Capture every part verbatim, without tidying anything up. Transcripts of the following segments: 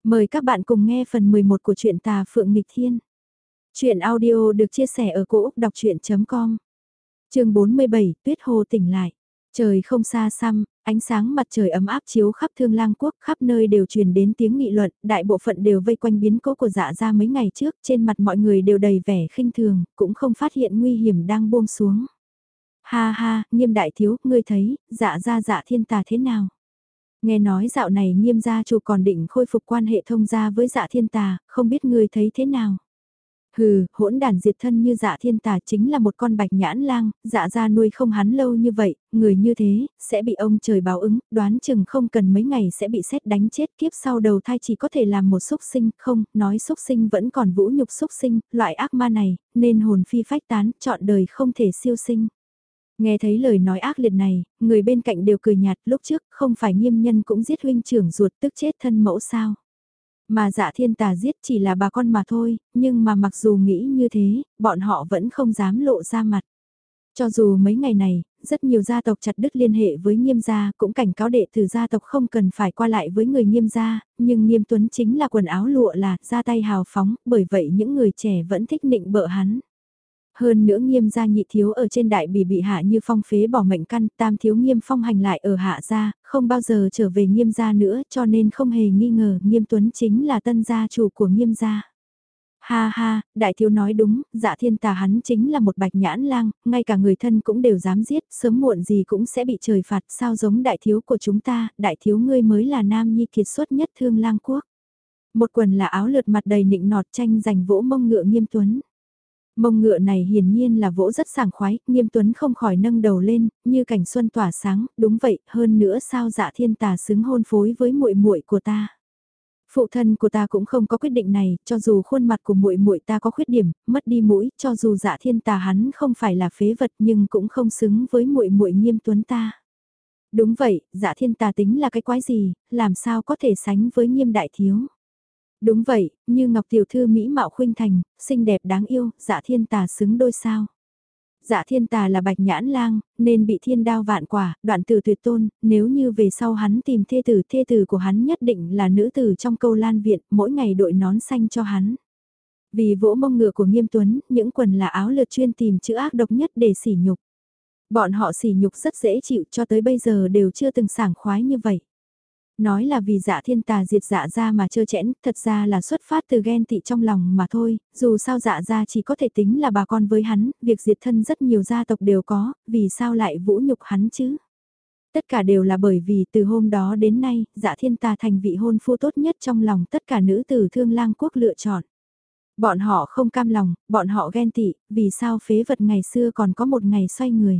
Mời các bạn cùng nghe phần mười một của truyện Tà Phượng Nghịch Thiên. Chuyện audio được chia sẻ ở cỗ đọc chuyện.com. Chương bốn mươi bảy, Tuyết Hồ tỉnh lại. Trời không xa xăm, ánh sáng mặt trời ấm áp chiếu khắp Thương Lang quốc, khắp nơi đều truyền đến tiếng nghị luận, đại bộ phận đều vây quanh biến cố của Dạ gia mấy ngày trước, trên mặt mọi người đều đầy vẻ khinh thường, cũng không phát hiện nguy hiểm đang buông xuống. Ha ha, Nghiêm đại thiếu, ngươi thấy, Dạ gia Dạ Thiên Tà thế nào? Nghe nói dạo này Nghiêm gia chủ còn định khôi phục quan hệ thông gia với Dạ Thiên Tà, không biết ngươi thấy thế nào? Hừ, hỗn đản diệt thân như Dạ Thiên Tà chính là một con bạch nhãn lang, Dạ gia nuôi không hắn lâu như vậy, người như thế, sẽ bị ông trời báo ứng, đoán chừng không cần mấy ngày sẽ bị sét đánh chết, kiếp sau đầu thai chỉ có thể làm một xúc sinh, không, nói xúc sinh vẫn còn vũ nhục xúc sinh, loại ác ma này, nên hồn phi phách tán, chọn đời không thể siêu sinh. Nghe thấy lời nói ác liệt này, người bên cạnh đều cười nhạt, lúc trước không phải Nghiêm nhân cũng giết huynh trưởng ruột tức chết thân mẫu sao. Mà Dạ Thiên Tà giết chỉ là bà con mà thôi, nhưng mà mặc dù nghĩ như thế, bọn họ vẫn không dám lộ ra mặt. Cho dù mấy ngày này, rất nhiều gia tộc chặt đứt liên hệ với Nghiêm gia, cũng cảnh cáo đệ tử gia tộc không cần phải qua lại với người Nghiêm gia, nhưng Nghiêm Tuấn chính là quần áo lụa là, ra tay hào phóng, bởi vậy những người trẻ vẫn thích nịnh bợ hắn. Hơn nữa Nghiêm gia nhị thiếu ở trên đại bỉ bị hạ như phong phế bỏ mệnh căn, tam thiếu Nghiêm phong hành lại ở hạ gia, không bao giờ trở về Nghiêm gia nữa, cho nên không hề nghi ngờ Nghiêm Tuấn chính là tân gia chủ của Nghiêm gia. Ha ha, đại thiếu nói đúng, Dạ Thiên Tà hắn chính là một bạch nhãn lang, ngay cả người thân cũng đều dám giết, sớm muộn gì cũng sẽ bị trời phạt, sao giống đại thiếu của chúng ta, đại thiếu ngươi mới là nam nhi kiệt xuất nhất Thương Lang quốc. Một quần là áo lượt mặt đầy nịnh nọt tranh giành vỗ mông ngựa Nghiêm Tuấn. Mông ngựa này hiển nhiên là vỗ rất sảng khoái, Nghiêm Tuấn không khỏi nâng đầu lên, như cảnh xuân tỏa sáng, đúng vậy, hơn nữa sao Dạ Thiên Tà xứng hôn phối với muội muội của ta. Phụ thân của ta cũng không có quyết định này, cho dù khuôn mặt của muội muội ta có khuyết điểm, mất đi mũi, cho dù Dạ Thiên Tà hắn không phải là phế vật nhưng cũng không xứng với muội muội Nghiêm Tuấn ta. Đúng vậy, Dạ Thiên Tà tính là cái quái gì, làm sao có thể sánh với Nghiêm đại thiếu. Đúng vậy, như Ngọc Tiểu Thư Mỹ Mạo Khuynh Thành, xinh đẹp đáng yêu, Dạ Thiên Tà xứng đôi sao. Dạ Thiên Tà là bạch nhãn lang, nên bị thiên đao vạn quả, đoạn tử tuyệt tôn, nếu như về sau hắn tìm thê tử, thê tử của hắn nhất định là nữ tử trong câu lan viện, mỗi ngày đội nón xanh cho hắn. Vì vỗ mông ngựa của Nghiêm Tuấn, những quần là áo lượt chuyên tìm chữ ác độc nhất để sỉ nhục. Bọn họ sỉ nhục rất dễ chịu cho tới bây giờ đều chưa từng sảng khoái như vậy. Nói là vì Dạ Thiên Tà diệt Dạ gia mà trơ chẽn, thật ra là xuất phát từ ghen tị trong lòng mà thôi, dù sao Dạ gia chỉ có thể tính là bà con với hắn, việc diệt thân rất nhiều gia tộc đều có, vì sao lại vũ nhục hắn chứ? Tất cả đều là bởi vì từ hôm đó đến nay, Dạ Thiên Tà thành vị hôn phu tốt nhất trong lòng tất cả nữ tử Thương Lang quốc lựa chọn. Bọn họ không cam lòng, bọn họ ghen tị, vì sao phế vật ngày xưa còn có một ngày xoay người?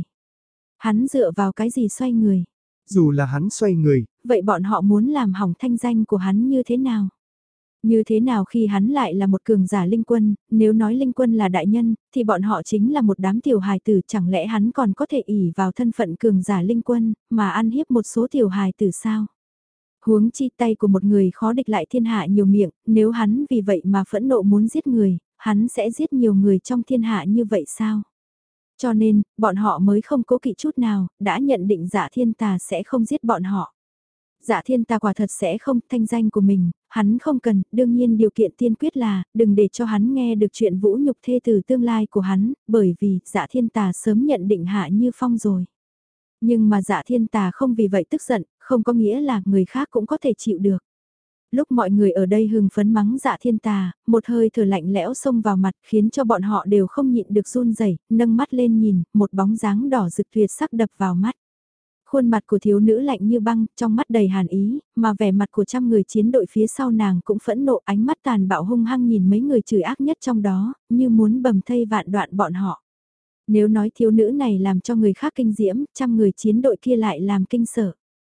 Hắn dựa vào cái gì xoay người? Dù là hắn xoay người, vậy bọn họ muốn làm hỏng thanh danh của hắn như thế nào? Như thế nào khi hắn lại là một cường giả linh quân, nếu nói linh quân là đại nhân, thì bọn họ chính là một đám tiểu hài tử, chẳng lẽ hắn còn có thể ỷ vào thân phận cường giả linh quân, mà ăn hiếp một số tiểu hài tử sao? Huống chi tay của một người khó địch lại thiên hạ nhiều miệng, nếu hắn vì vậy mà phẫn nộ muốn giết người, hắn sẽ giết nhiều người trong thiên hạ như vậy sao? Cho nên, bọn họ mới không cố kỵ chút nào, đã nhận định Dạ Thiên Tà sẽ không giết bọn họ. Dạ Thiên Tà quả thật sẽ không, thanh danh của mình, hắn không cần, đương nhiên điều kiện tiên quyết là, đừng để cho hắn nghe được chuyện vũ nhục thê từ tương lai của hắn, bởi vì, Dạ Thiên Tà sớm nhận định Hạ Như Phong rồi. Nhưng mà Dạ Thiên Tà không vì vậy tức giận, không có nghĩa là người khác cũng có thể chịu được. Lúc mọi người ở đây hừng phấn mắng Dạ Thiên Tà, một hơi thở lạnh lẽo xông vào mặt khiến cho bọn họ đều không nhịn được run rẩy, nâng mắt lên nhìn, một bóng dáng đỏ rực tuyệt sắc đập vào mắt. Khuôn mặt của thiếu nữ lạnh như băng, trong mắt đầy hàn ý, mà vẻ mặt của trăm người chiến đội phía sau nàng cũng phẫn nộ, ánh mắt tàn bạo hung hăng nhìn mấy người chửi ác nhất trong đó, như muốn bầm thây vạn đoạn bọn họ. Nếu nói thiếu nữ này làm cho người khác kinh diễm, trăm người chiến đội kia lại làm kinh sợ.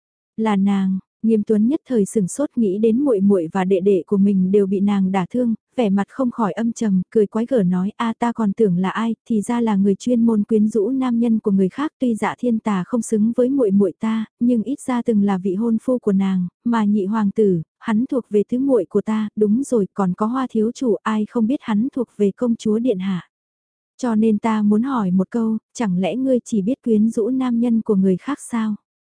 Là nàng, Nghiêm Tuấn nhất thời sửng sốt nghĩ đến muội muội và đệ đệ của mình đều bị nàng đả thương, vẻ mặt không khỏi âm trầm, cười quái gở nói a ta còn tưởng là ai, thì ra là người chuyên môn quyến rũ nam nhân của người khác, tuy Dạ Thiên Tà không xứng với muội muội ta, nhưng ít ra từng là vị hôn phu của nàng, mà nhị hoàng tử, hắn thuộc về thứ muội của ta, đúng rồi, còn có Hoa thiếu chủ, ai không biết hắn thuộc về công chúa điện hạ. Cho nên ta muốn hỏi một câu, chẳng lẽ ngươi chỉ biết quyến rũ nam nhân của người khác sao?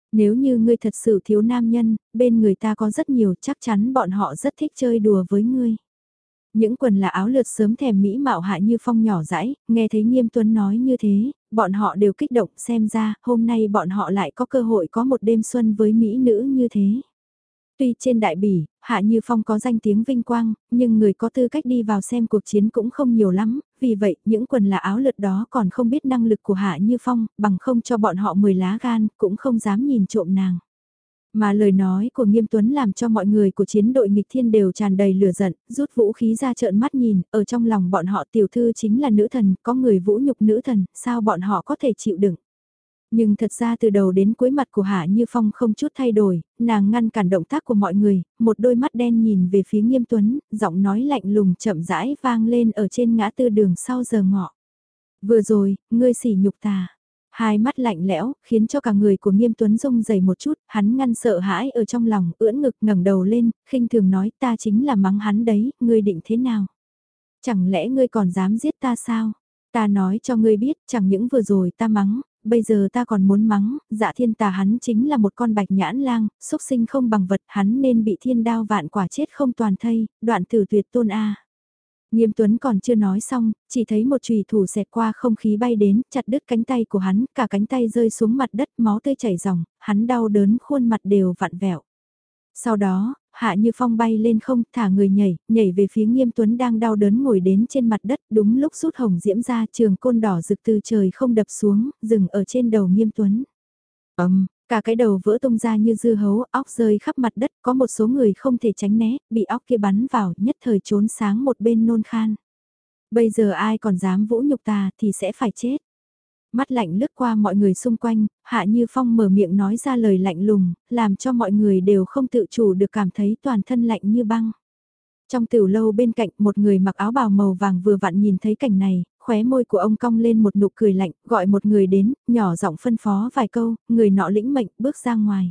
Nếu như ngươi thật sự thiếu nam nhân, bên người ta có rất nhiều, chắc chắn bọn họ rất thích chơi đùa với ngươi. Những quần là áo lượt sớm thèm mỹ mạo Hạ Như Phong nhỏ dãi, nghe thấy Nghiêm Tuấn nói như thế, bọn họ đều kích động, xem ra, hôm nay bọn họ lại có cơ hội có một đêm xuân với mỹ nữ như thế. Tuy trên đại bỉ, Hạ Như Phong có danh tiếng vinh quang, nhưng người có tư cách đi vào xem cuộc chiến cũng không nhiều lắm, vì vậy những quần là áo lượt đó còn không biết năng lực của Hạ Như Phong, bằng không cho bọn họ mười lá gan, cũng không dám nhìn trộm nàng. Mà lời nói của Nghiêm Tuấn làm cho mọi người của chiến đội nghịch thiên đều tràn đầy lửa giận, rút vũ khí ra trợn mắt nhìn, ở trong lòng bọn họ tiểu thư chính là nữ thần, có người vũ nhục nữ thần, sao bọn họ có thể chịu đựng. Nhưng thật ra từ đầu đến cuối mặt của Hạ Như Phong không chút thay đổi, nàng ngăn cản động tác của mọi người, một đôi mắt đen nhìn về phía Nghiêm Tuấn, giọng nói lạnh lùng chậm rãi vang lên ở trên ngã tư đường sau giờ ngọ. Vừa rồi, ngươi sỉ nhục ta. Hai mắt lạnh lẽo, khiến cho cả người của Nghiêm Tuấn rung rẩy một chút, hắn ngăn sợ hãi ở trong lòng, ưỡn ngực ngẩng đầu lên, khinh thường nói ta chính là mắng hắn đấy, ngươi định thế nào? Chẳng lẽ ngươi còn dám giết ta sao? Ta nói cho ngươi biết, chẳng những vừa rồi ta mắng, bây giờ ta còn muốn mắng, Dạ Thiên Tà hắn chính là một con bạch nhãn lang, xúc sinh không bằng vật, hắn nên bị thiên đao vạn quả chết không toàn thây, đoạn tử tuyệt tôn a. Nghiêm Tuấn còn chưa nói xong, chỉ thấy một chùy thủ xẹt qua không khí bay đến, chặt đứt cánh tay của hắn, cả cánh tay rơi xuống mặt đất, máu tươi chảy ròng, hắn đau đớn khuôn mặt đều vặn vẹo. Sau đó, Hạ Như Phong bay lên không, thả người nhảy, nhảy về phía Nghiêm Tuấn đang đau đớn ngồi đến trên mặt đất, đúng lúc rút hồng diễm ra, trường côn đỏ rực từ trời không đập xuống, dừng ở trên đầu Nghiêm Tuấn. Ầm, cả cái đầu vỡ tung ra như dưa hấu, óc rơi khắp mặt đất, có một số người không thể tránh né, bị óc kia bắn vào, nhất thời trốn sáng một bên nôn khan. Bây giờ ai còn dám vũ nhục ta thì sẽ phải chết. Mắt lạnh lướt qua mọi người xung quanh, Hạ Như Phong mở miệng nói ra lời lạnh lùng, làm cho mọi người đều không tự chủ được cảm thấy toàn thân lạnh như băng. Trong tiểu lâu bên cạnh một người mặc áo bào màu vàng vừa vặn nhìn thấy cảnh này, khóe môi của ông cong lên một nụ cười lạnh, gọi một người đến, nhỏ giọng phân phó vài câu, người nọ lĩnh mệnh bước ra ngoài.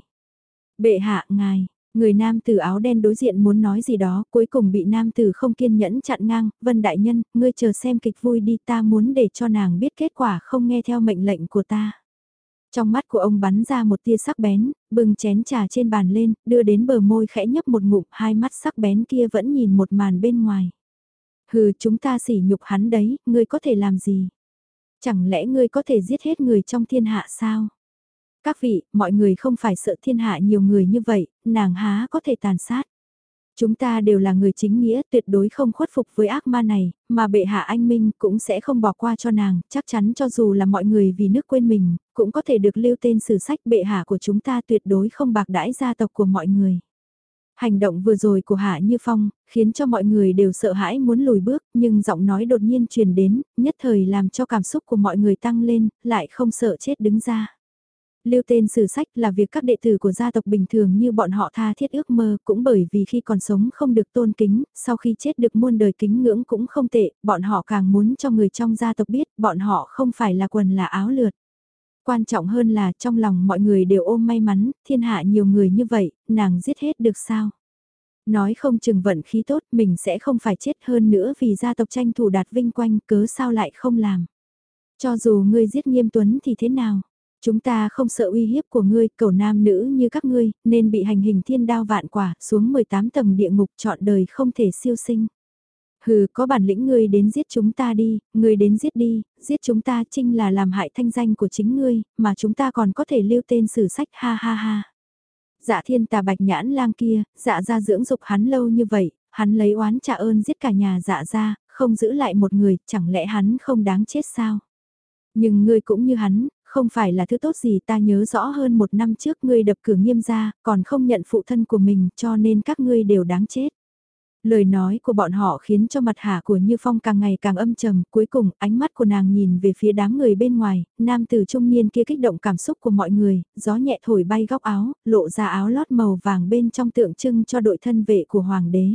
Bệ hạ ngài, người nam tử áo đen đối diện muốn nói gì đó, cuối cùng bị nam tử không kiên nhẫn chặn ngang, Vân Đại Nhân, ngươi chờ xem kịch vui đi, ta muốn để cho nàng biết kết quả không nghe theo mệnh lệnh của ta. Trong mắt của ông bắn ra một tia sắc bén, bưng chén trà trên bàn lên, đưa đến bờ môi khẽ nhấp một ngụm, hai mắt sắc bén kia vẫn nhìn một màn bên ngoài. Hừ, chúng ta sỉ nhục hắn đấy, ngươi có thể làm gì? Chẳng lẽ ngươi có thể giết hết người trong thiên hạ sao? Các vị, mọi người không phải sợ thiên hạ nhiều người như vậy, nàng há có thể tàn sát. Chúng ta đều là người chính nghĩa, tuyệt đối không khuất phục với ác ma này, mà bệ hạ anh Minh cũng sẽ không bỏ qua cho nàng, chắc chắn cho dù là mọi người vì nước quên mình, cũng có thể được lưu tên sử sách bệ hạ của chúng ta tuyệt đối không bạc đãi gia tộc của mọi người. Hành động vừa rồi của Hạ Như Phong, khiến cho mọi người đều sợ hãi muốn lùi bước, nhưng giọng nói đột nhiên truyền đến, nhất thời làm cho cảm xúc của mọi người tăng lên, lại không sợ chết đứng ra. Lưu tên sử sách là việc các đệ tử của gia tộc bình thường như bọn họ tha thiết ước mơ, cũng bởi vì khi còn sống không được tôn kính, sau khi chết được muôn đời kính ngưỡng cũng không tệ, bọn họ càng muốn cho người trong gia tộc biết bọn họ không phải là quần là áo lượt. Quan trọng hơn là trong lòng mọi người đều ôm may mắn, thiên hạ nhiều người như vậy, nàng giết hết được sao? Nói không chừng vận khí tốt mình sẽ không phải chết hơn nữa vì gia tộc tranh thủ đạt vinh quanh cớ sao lại không làm. Cho dù ngươi giết Nghiêm Tuấn thì thế nào? Chúng ta không sợ uy hiếp của ngươi, cầu nam nữ như các ngươi, nên bị hành hình thiên đao vạn quả, xuống mười tám tầng địa ngục trọn đời không thể siêu sinh. Hừ, có bản lĩnh ngươi đến giết chúng ta đi, ngươi đến giết đi, giết chúng ta chính là làm hại thanh danh của chính ngươi, mà chúng ta còn có thể lưu tên sử sách ha ha ha. Dạ Thiên Tà bạch nhãn lang kia, dạ ra dưỡng dục hắn lâu như vậy, hắn lấy oán trả ơn giết cả nhà dạ ra, không giữ lại một người, chẳng lẽ hắn không đáng chết sao? Nhưng ngươi cũng như hắn, không phải là thứ tốt gì, ta nhớ rõ hơn một năm trước ngươi đập cửa Nghiêm gia, còn không nhận phụ thân của mình cho nên các ngươi đều đáng chết. Lời nói của bọn họ khiến cho mặt hạ của Như Phong càng ngày càng âm trầm, cuối cùng ánh mắt của nàng nhìn về phía đám người bên ngoài, nam tử trung niên kia kích động cảm xúc của mọi người, gió nhẹ thổi bay góc áo, lộ ra áo lót màu vàng bên trong tượng trưng cho đội thân vệ của hoàng đế.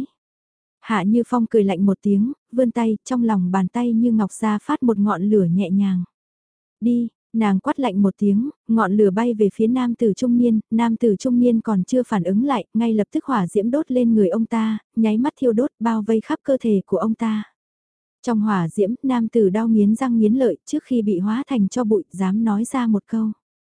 Hạ Như Phong cười lạnh một tiếng, vươn tay, trong lòng bàn tay như ngọc ra phát một ngọn lửa nhẹ nhàng. Đi, nàng quát lạnh một tiếng, ngọn lửa bay về phía nam tử trung niên, nam tử trung niên còn chưa phản ứng lại, ngay lập tức hỏa diễm đốt lên người ông ta, nháy mắt thiêu đốt bao vây khắp cơ thể của ông ta. Trong hỏa diễm, nam tử đau nghiến răng nghiến lợi trước khi bị hóa thành cho bụi, dám nói ra một câu.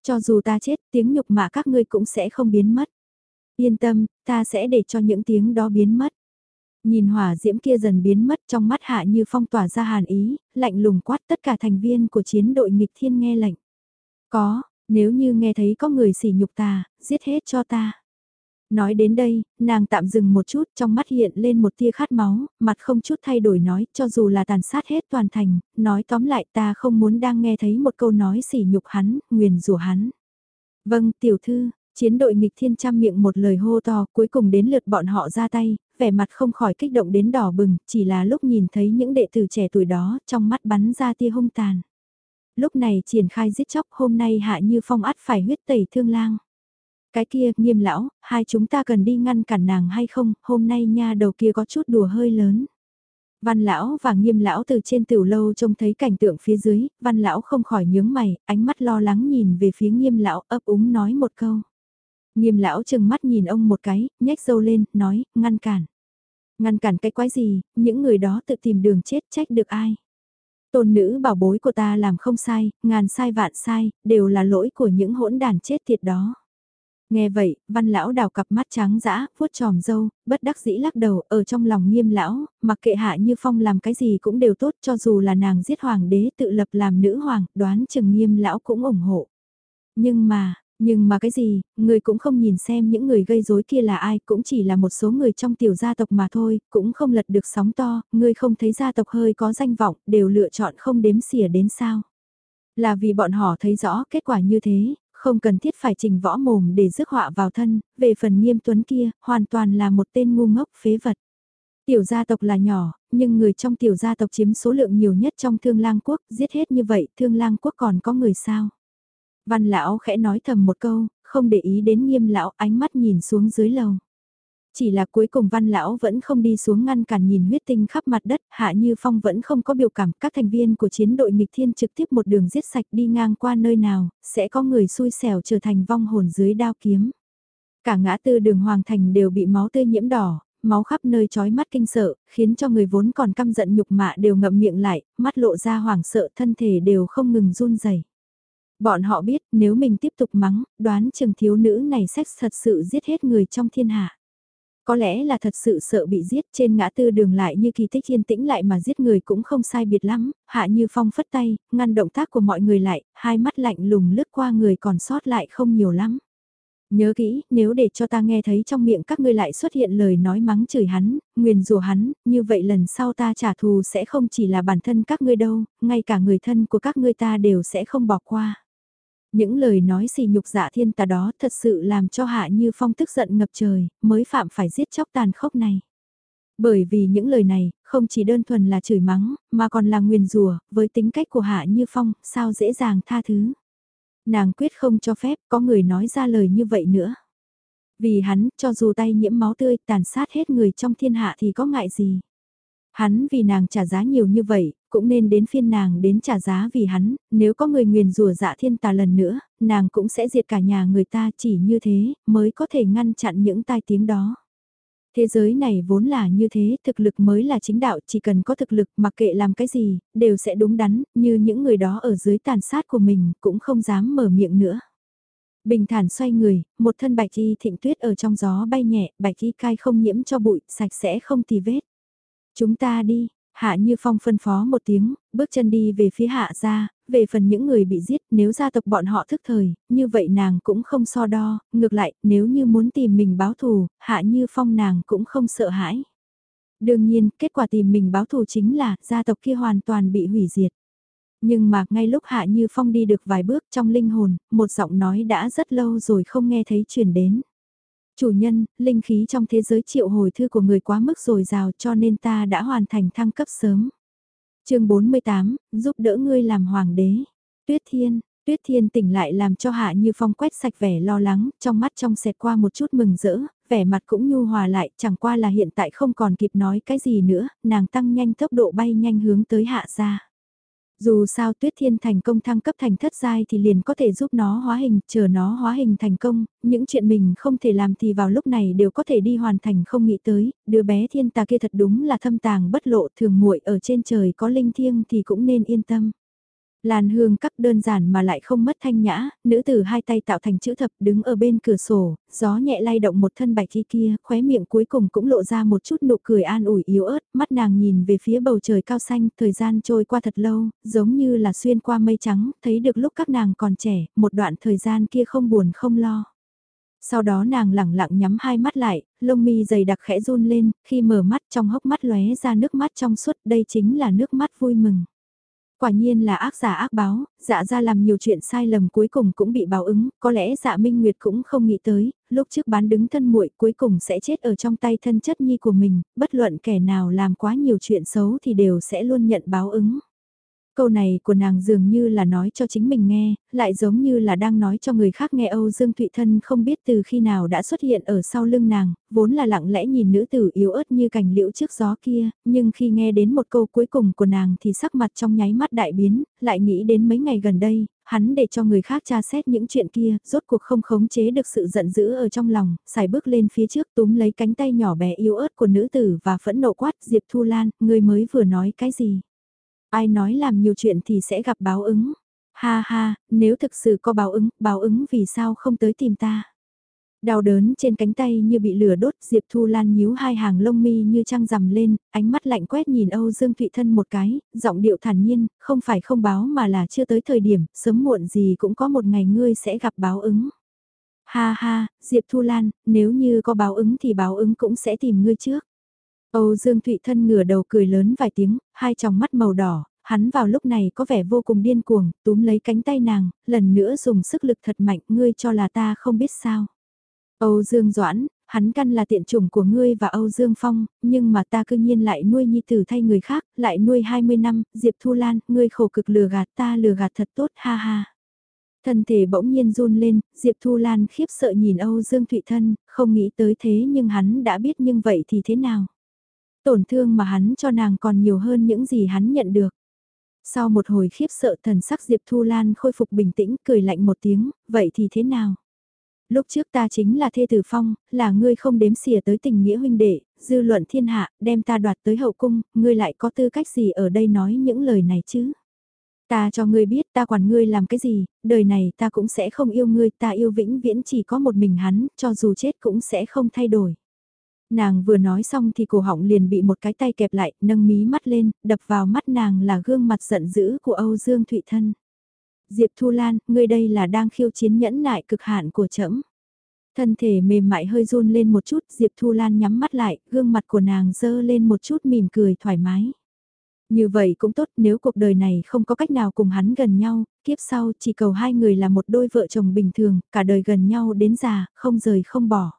Cho dù ta chết, tiếng nhục mạ các ngươi cũng sẽ không biến mất. Yên tâm, ta sẽ để cho những tiếng đó biến mất. Nhìn hỏa diễm kia dần biến mất, trong mắt Hạ Như Phong tỏa ra hàn ý, lạnh lùng quát tất cả thành viên của chiến đội nghịch thiên nghe lệnh. Có, nếu như nghe thấy có người sỉ nhục ta, giết hết cho ta. Nói đến đây, nàng tạm dừng một chút, trong mắt hiện lên một tia khát máu, mặt không chút thay đổi nói, cho dù là tàn sát hết toàn thành, nói tóm lại ta không muốn đang nghe thấy một câu nói sỉ nhục hắn, nguyền rủa hắn. Vâng, tiểu thư, chiến đội nghịch thiên trăm miệng một lời hô to, cuối cùng đến lượt bọn họ ra tay, vẻ mặt không khỏi kích động đến đỏ bừng, chỉ là lúc nhìn thấy những đệ tử trẻ tuổi đó, trong mắt bắn ra tia hung tàn. Lúc này triển khai giết chóc, hôm nay Hạ Như Phong ắt phải huyết tẩy Thương Lang. Cái kia, Nghiêm lão, hai chúng ta cần đi ngăn cản nàng hay không, hôm nay nha đầu kia có chút đùa hơi lớn. Văn lão và Nghiêm lão từ trên tửu lâu trông thấy cảnh tượng phía dưới, Văn lão không khỏi nhướng mày, ánh mắt lo lắng nhìn về phía Nghiêm lão, ấp úng nói một câu. Nghiêm lão chừng mắt nhìn ông một cái, nhếch râu lên, nói, ngăn cản. Ngăn cản cái quái gì, những người đó tự tìm đường chết trách được ai. Tôn nữ bảo bối của ta làm không sai, ngàn sai vạn sai, đều là lỗi của những hỗn đàn chết tiệt đó. Nghe vậy, Văn lão đào cặp mắt trắng dã, vuốt tròm râu, bất đắc dĩ lắc đầu, ở trong lòng Nghiêm lão, mặc kệ Hạ Như Phong làm cái gì cũng đều tốt, cho dù là nàng giết hoàng đế tự lập làm nữ hoàng, đoán chừng Nghiêm lão cũng ủng hộ. Nhưng mà, nhưng mà cái gì, người cũng không nhìn xem những người gây rối kia là ai, cũng chỉ là một số người trong tiểu gia tộc mà thôi, cũng không lật được sóng to, người không thấy gia tộc hơi có danh vọng, đều lựa chọn không đếm xỉa đến sao. Là vì bọn họ thấy rõ kết quả như thế, không cần thiết phải trình võ mồm để rước họa vào thân, về phần Nghiêm Tuấn kia, hoàn toàn là một tên ngu ngốc phế vật. Tiểu gia tộc là nhỏ, nhưng người trong tiểu gia tộc chiếm số lượng nhiều nhất trong Thương Lang Quốc, giết hết như vậy, Thương Lang Quốc còn có người sao? Văn lão khẽ nói thầm một câu, không để ý đến Nghiêm lão, ánh mắt nhìn xuống dưới lầu. Chỉ là cuối cùng Văn lão vẫn không đi xuống ngăn cản nhìn huyết tinh khắp mặt đất, Hạ Như Phong vẫn không có biểu cảm, các thành viên của chiến đội nghịch thiên trực tiếp một đường giết sạch đi ngang qua nơi nào, sẽ có người xui xẻo trở thành vong hồn dưới đao kiếm. Cả ngã tư đường Hoàng Thành đều bị máu tươi nhiễm đỏ, máu khắp nơi chói mắt kinh sợ, khiến cho người vốn còn căm giận nhục mạ đều ngậm miệng lại, mắt lộ ra hoảng sợ, thân thể đều không ngừng run rẩy. Bọn họ biết nếu mình tiếp tục mắng, đoán chừng thiếu nữ này sex thật sự giết hết người trong thiên hạ. Có lẽ là thật sự sợ bị giết, trên ngã tư đường lại như kỳ tích yên tĩnh lại mà giết người cũng không sai biệt lắm, Hạ Như Phong phất tay, ngăn động tác của mọi người lại, hai mắt lạnh lùng lướt qua người còn sót lại không nhiều lắm. Nhớ kỹ, nếu để cho ta nghe thấy trong miệng các ngươi lại xuất hiện lời nói mắng chửi hắn, nguyền rủa hắn, như vậy lần sau ta trả thù sẽ không chỉ là bản thân các ngươi đâu, ngay cả người thân của các ngươi ta đều sẽ không bỏ qua. Những lời nói xì nhục dạ thiên tà đó thật sự làm cho Hạ Như Phong tức giận ngập trời, mới phạm phải giết chóc tàn khốc này. Bởi vì những lời này, không chỉ đơn thuần là chửi mắng, mà còn là nguyền rủa, với tính cách của Hạ Như Phong, sao dễ dàng tha thứ. Nàng quyết không cho phép có người nói ra lời như vậy nữa. Vì hắn, cho dù tay nhiễm máu tươi, tàn sát hết người trong thiên hạ thì có ngại gì. Hắn vì nàng trả giá nhiều như vậy, cũng nên đến phiên nàng đến trả giá vì hắn, nếu có người nguyền rủa dạ thiên tà lần nữa, nàng cũng sẽ diệt cả nhà người ta, chỉ như thế, mới có thể ngăn chặn những tai tiếng đó. Thế giới này vốn là như thế, thực lực mới là chính đạo, chỉ cần có thực lực mặc kệ làm cái gì, đều sẽ đúng đắn, như những người đó ở dưới tàn sát của mình, cũng không dám mở miệng nữa. Bình thản xoay người, một thân bạch y thịnh tuyết ở trong gió bay nhẹ, bạch y cai không nhiễm cho bụi, sạch sẽ không tì vết. Chúng ta đi, Hạ Như Phong phân phó một tiếng, bước chân đi về phía Hạ gia, về phần những người bị giết, nếu gia tộc bọn họ thức thời, như vậy nàng cũng không so đo, ngược lại, nếu như muốn tìm mình báo thù, Hạ Như Phong nàng cũng không sợ hãi. Đương nhiên, kết quả tìm mình báo thù chính là, gia tộc kia hoàn toàn bị hủy diệt. Nhưng mà, ngay lúc Hạ Như Phong đi được vài bước trong linh hồn, một giọng nói đã rất lâu rồi không nghe thấy truyền đến. Chủ nhân, linh khí trong thế giới triệu hồi thư của người quá mức dồi dào cho nên ta đã hoàn thành thăng cấp sớm. chương bốn mươi tám, giúp đỡ ngươi làm hoàng đế. Tuyết Thiên, Tuyết Thiên tỉnh lại làm cho Hạ Như Phong quét sạch vẻ lo lắng, trong mắt trong xẹt qua một chút mừng rỡ, vẻ mặt cũng nhu hòa lại, chẳng qua là hiện tại không còn kịp nói cái gì nữa, nàng tăng nhanh tốc độ bay nhanh hướng tới Hạ gia. Dù sao Tuyết Thiên thành công thăng cấp thành thất giai thì liền có thể giúp nó hóa hình, chờ nó hóa hình thành công, những chuyện mình không thể làm thì vào lúc này đều có thể đi hoàn thành không nghĩ tới, đứa bé thiên tà kia thật đúng là thâm tàng bất lộ thường muội ở trên trời có linh thiêng thì cũng nên yên tâm. Lan hương các đơn giản mà lại không mất thanh nhã, nữ tử hai tay tạo thành chữ thập đứng ở bên cửa sổ, gió nhẹ lay động một thân bạch y kia, khóe miệng cuối cùng cũng lộ ra một chút nụ cười an ủi yếu ớt, mắt nàng nhìn về phía bầu trời cao xanh, thời gian trôi qua thật lâu, giống như là xuyên qua mây trắng, thấy được lúc các nàng còn trẻ, một đoạn thời gian kia không buồn không lo. Sau đó nàng lẳng lặng nhắm hai mắt lại, lông mi dày đặc khẽ run lên, khi mở mắt trong hốc mắt lóe ra nước mắt trong suốt, đây chính là nước mắt vui mừng. Quả nhiên là ác giả ác báo, dạ ra làm nhiều chuyện sai lầm cuối cùng cũng bị báo ứng, có lẽ dạ Minh Nguyệt cũng không nghĩ tới, lúc trước bán đứng thân muội cuối cùng sẽ chết ở trong tay thân chất nhi của mình, bất luận kẻ nào làm quá nhiều chuyện xấu thì đều sẽ luôn nhận báo ứng. Câu này của nàng dường như là nói cho chính mình nghe, lại giống như là đang nói cho người khác nghe. Âu Dương Thụy Thân không biết từ khi nào đã xuất hiện ở sau lưng nàng, vốn là lặng lẽ nhìn nữ tử yếu ớt như cành liễu trước gió kia, nhưng khi nghe đến một câu cuối cùng của nàng thì sắc mặt trong nháy mắt đại biến, lại nghĩ đến mấy ngày gần đây, hắn để cho người khác tra xét những chuyện kia, rốt cuộc không khống chế được sự giận dữ ở trong lòng, xài bước lên phía trước túm lấy cánh tay nhỏ bé yếu ớt của nữ tử và phẫn nộ quát: Diệp Thu Lan, ngươi mới vừa nói cái gì? Ai nói làm nhiều chuyện thì sẽ gặp báo ứng. Ha ha, nếu thực sự có báo ứng, báo ứng vì sao không tới tìm ta? Đau đớn trên cánh tay như bị lửa đốt, Diệp Thu Lan nhíu hai hàng lông mi như trăng rằm lên, ánh mắt lạnh quét nhìn Âu Dương Thụy Thân một cái, giọng điệu thản nhiên, không phải không báo mà là chưa tới thời điểm, sớm muộn gì cũng có một ngày ngươi sẽ gặp báo ứng. Ha ha, Diệp Thu Lan, nếu như có báo ứng thì báo ứng cũng sẽ tìm ngươi trước. Âu Dương Thụy Thân ngửa đầu cười lớn vài tiếng, hai tròng mắt màu đỏ, hắn vào lúc này có vẻ vô cùng điên cuồng, túm lấy cánh tay nàng, lần nữa dùng sức lực thật mạnh, ngươi cho là ta không biết sao. Âu Dương Doãn, hắn căn là tiện chủng của ngươi và Âu Dương Phong, nhưng mà ta cư nhiên lại nuôi nhi tử thay người khác, lại nuôi hai mươi năm, Diệp Thu Lan, ngươi khổ cực lừa gạt ta lừa gạt thật tốt, ha ha. Thân thể bỗng nhiên run lên, Diệp Thu Lan khiếp sợ nhìn Âu Dương Thụy Thân, không nghĩ tới thế nhưng hắn đã biết, nhưng vậy thì thế nào? Tổn thương mà hắn cho nàng còn nhiều hơn những gì hắn nhận được. Sau một hồi khiếp sợ, thần sắc Diệp Thu Lan khôi phục bình tĩnh, cười lạnh một tiếng, vậy thì thế nào? Lúc trước ta chính là thê tử Phong, là ngươi không đếm xỉa tới tình nghĩa huynh đệ, dư luận thiên hạ, đem ta đoạt tới hậu cung, ngươi lại có tư cách gì ở đây nói những lời này chứ? Ta cho ngươi biết ta quản ngươi làm cái gì, đời này ta cũng sẽ không yêu ngươi, ta yêu vĩnh viễn chỉ có một mình hắn, cho dù chết cũng sẽ không thay đổi. Nàng vừa nói xong thì cổ họng liền bị một cái tay kẹp lại, nâng mí mắt lên, đập vào mắt nàng là gương mặt giận dữ của Âu Dương Thụy Thân. Diệp Thu Lan, ngươi đây là đang khiêu chiến nhẫn nại cực hạn của trẫm. Thân thể mềm mại hơi run lên một chút, Diệp Thu Lan nhắm mắt lại, gương mặt của nàng dơ lên một chút mỉm cười thoải mái. Như vậy cũng tốt, nếu cuộc đời này không có cách nào cùng hắn gần nhau, kiếp sau chỉ cầu hai người là một đôi vợ chồng bình thường, cả đời gần nhau đến già, không rời không bỏ.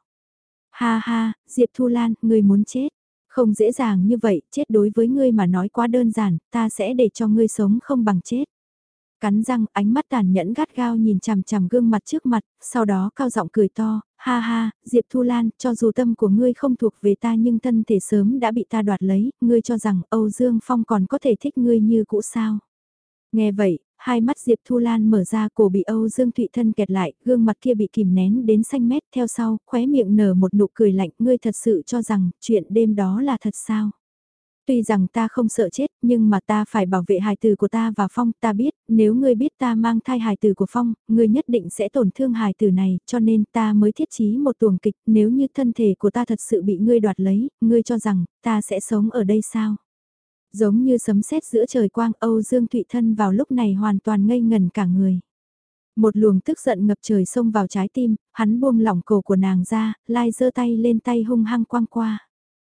Ha ha, Diệp Thu Lan, ngươi muốn chết. Không dễ dàng như vậy, chết đối với ngươi mà nói quá đơn giản, ta sẽ để cho ngươi sống không bằng chết. Cắn răng, ánh mắt tàn nhẫn gắt gao nhìn chằm chằm gương mặt trước mặt, sau đó cao giọng cười to, ha ha, Diệp Thu Lan, cho dù tâm của ngươi không thuộc về ta nhưng thân thể sớm đã bị ta đoạt lấy, ngươi cho rằng Âu Dương Phong còn có thể thích ngươi như cũ sao. Nghe vậy, hai mắt Diệp Thu Lan mở ra, cổ bị Âu Dương Thụy Thân kẹt lại, gương mặt kia bị kìm nén đến xanh mét, theo sau, khóe miệng nở một nụ cười lạnh, ngươi thật sự cho rằng, chuyện đêm đó là thật sao? Tuy rằng ta không sợ chết, nhưng mà ta phải bảo vệ hài tử của ta và Phong, ta biết, nếu ngươi biết ta mang thai hài tử của Phong, ngươi nhất định sẽ tổn thương hài tử này, cho nên ta mới thiết chí một tuồng kịch, nếu như thân thể của ta thật sự bị ngươi đoạt lấy, ngươi cho rằng, ta sẽ sống ở đây sao? Giống như sấm sét giữa trời quang, Âu Dương Thụy Thân vào lúc này hoàn toàn ngây ngần cả người. Một luồng tức giận ngập trời xông vào trái tim, hắn buông lỏng cổ của nàng ra, lai giơ tay lên tay hung hăng quăng qua.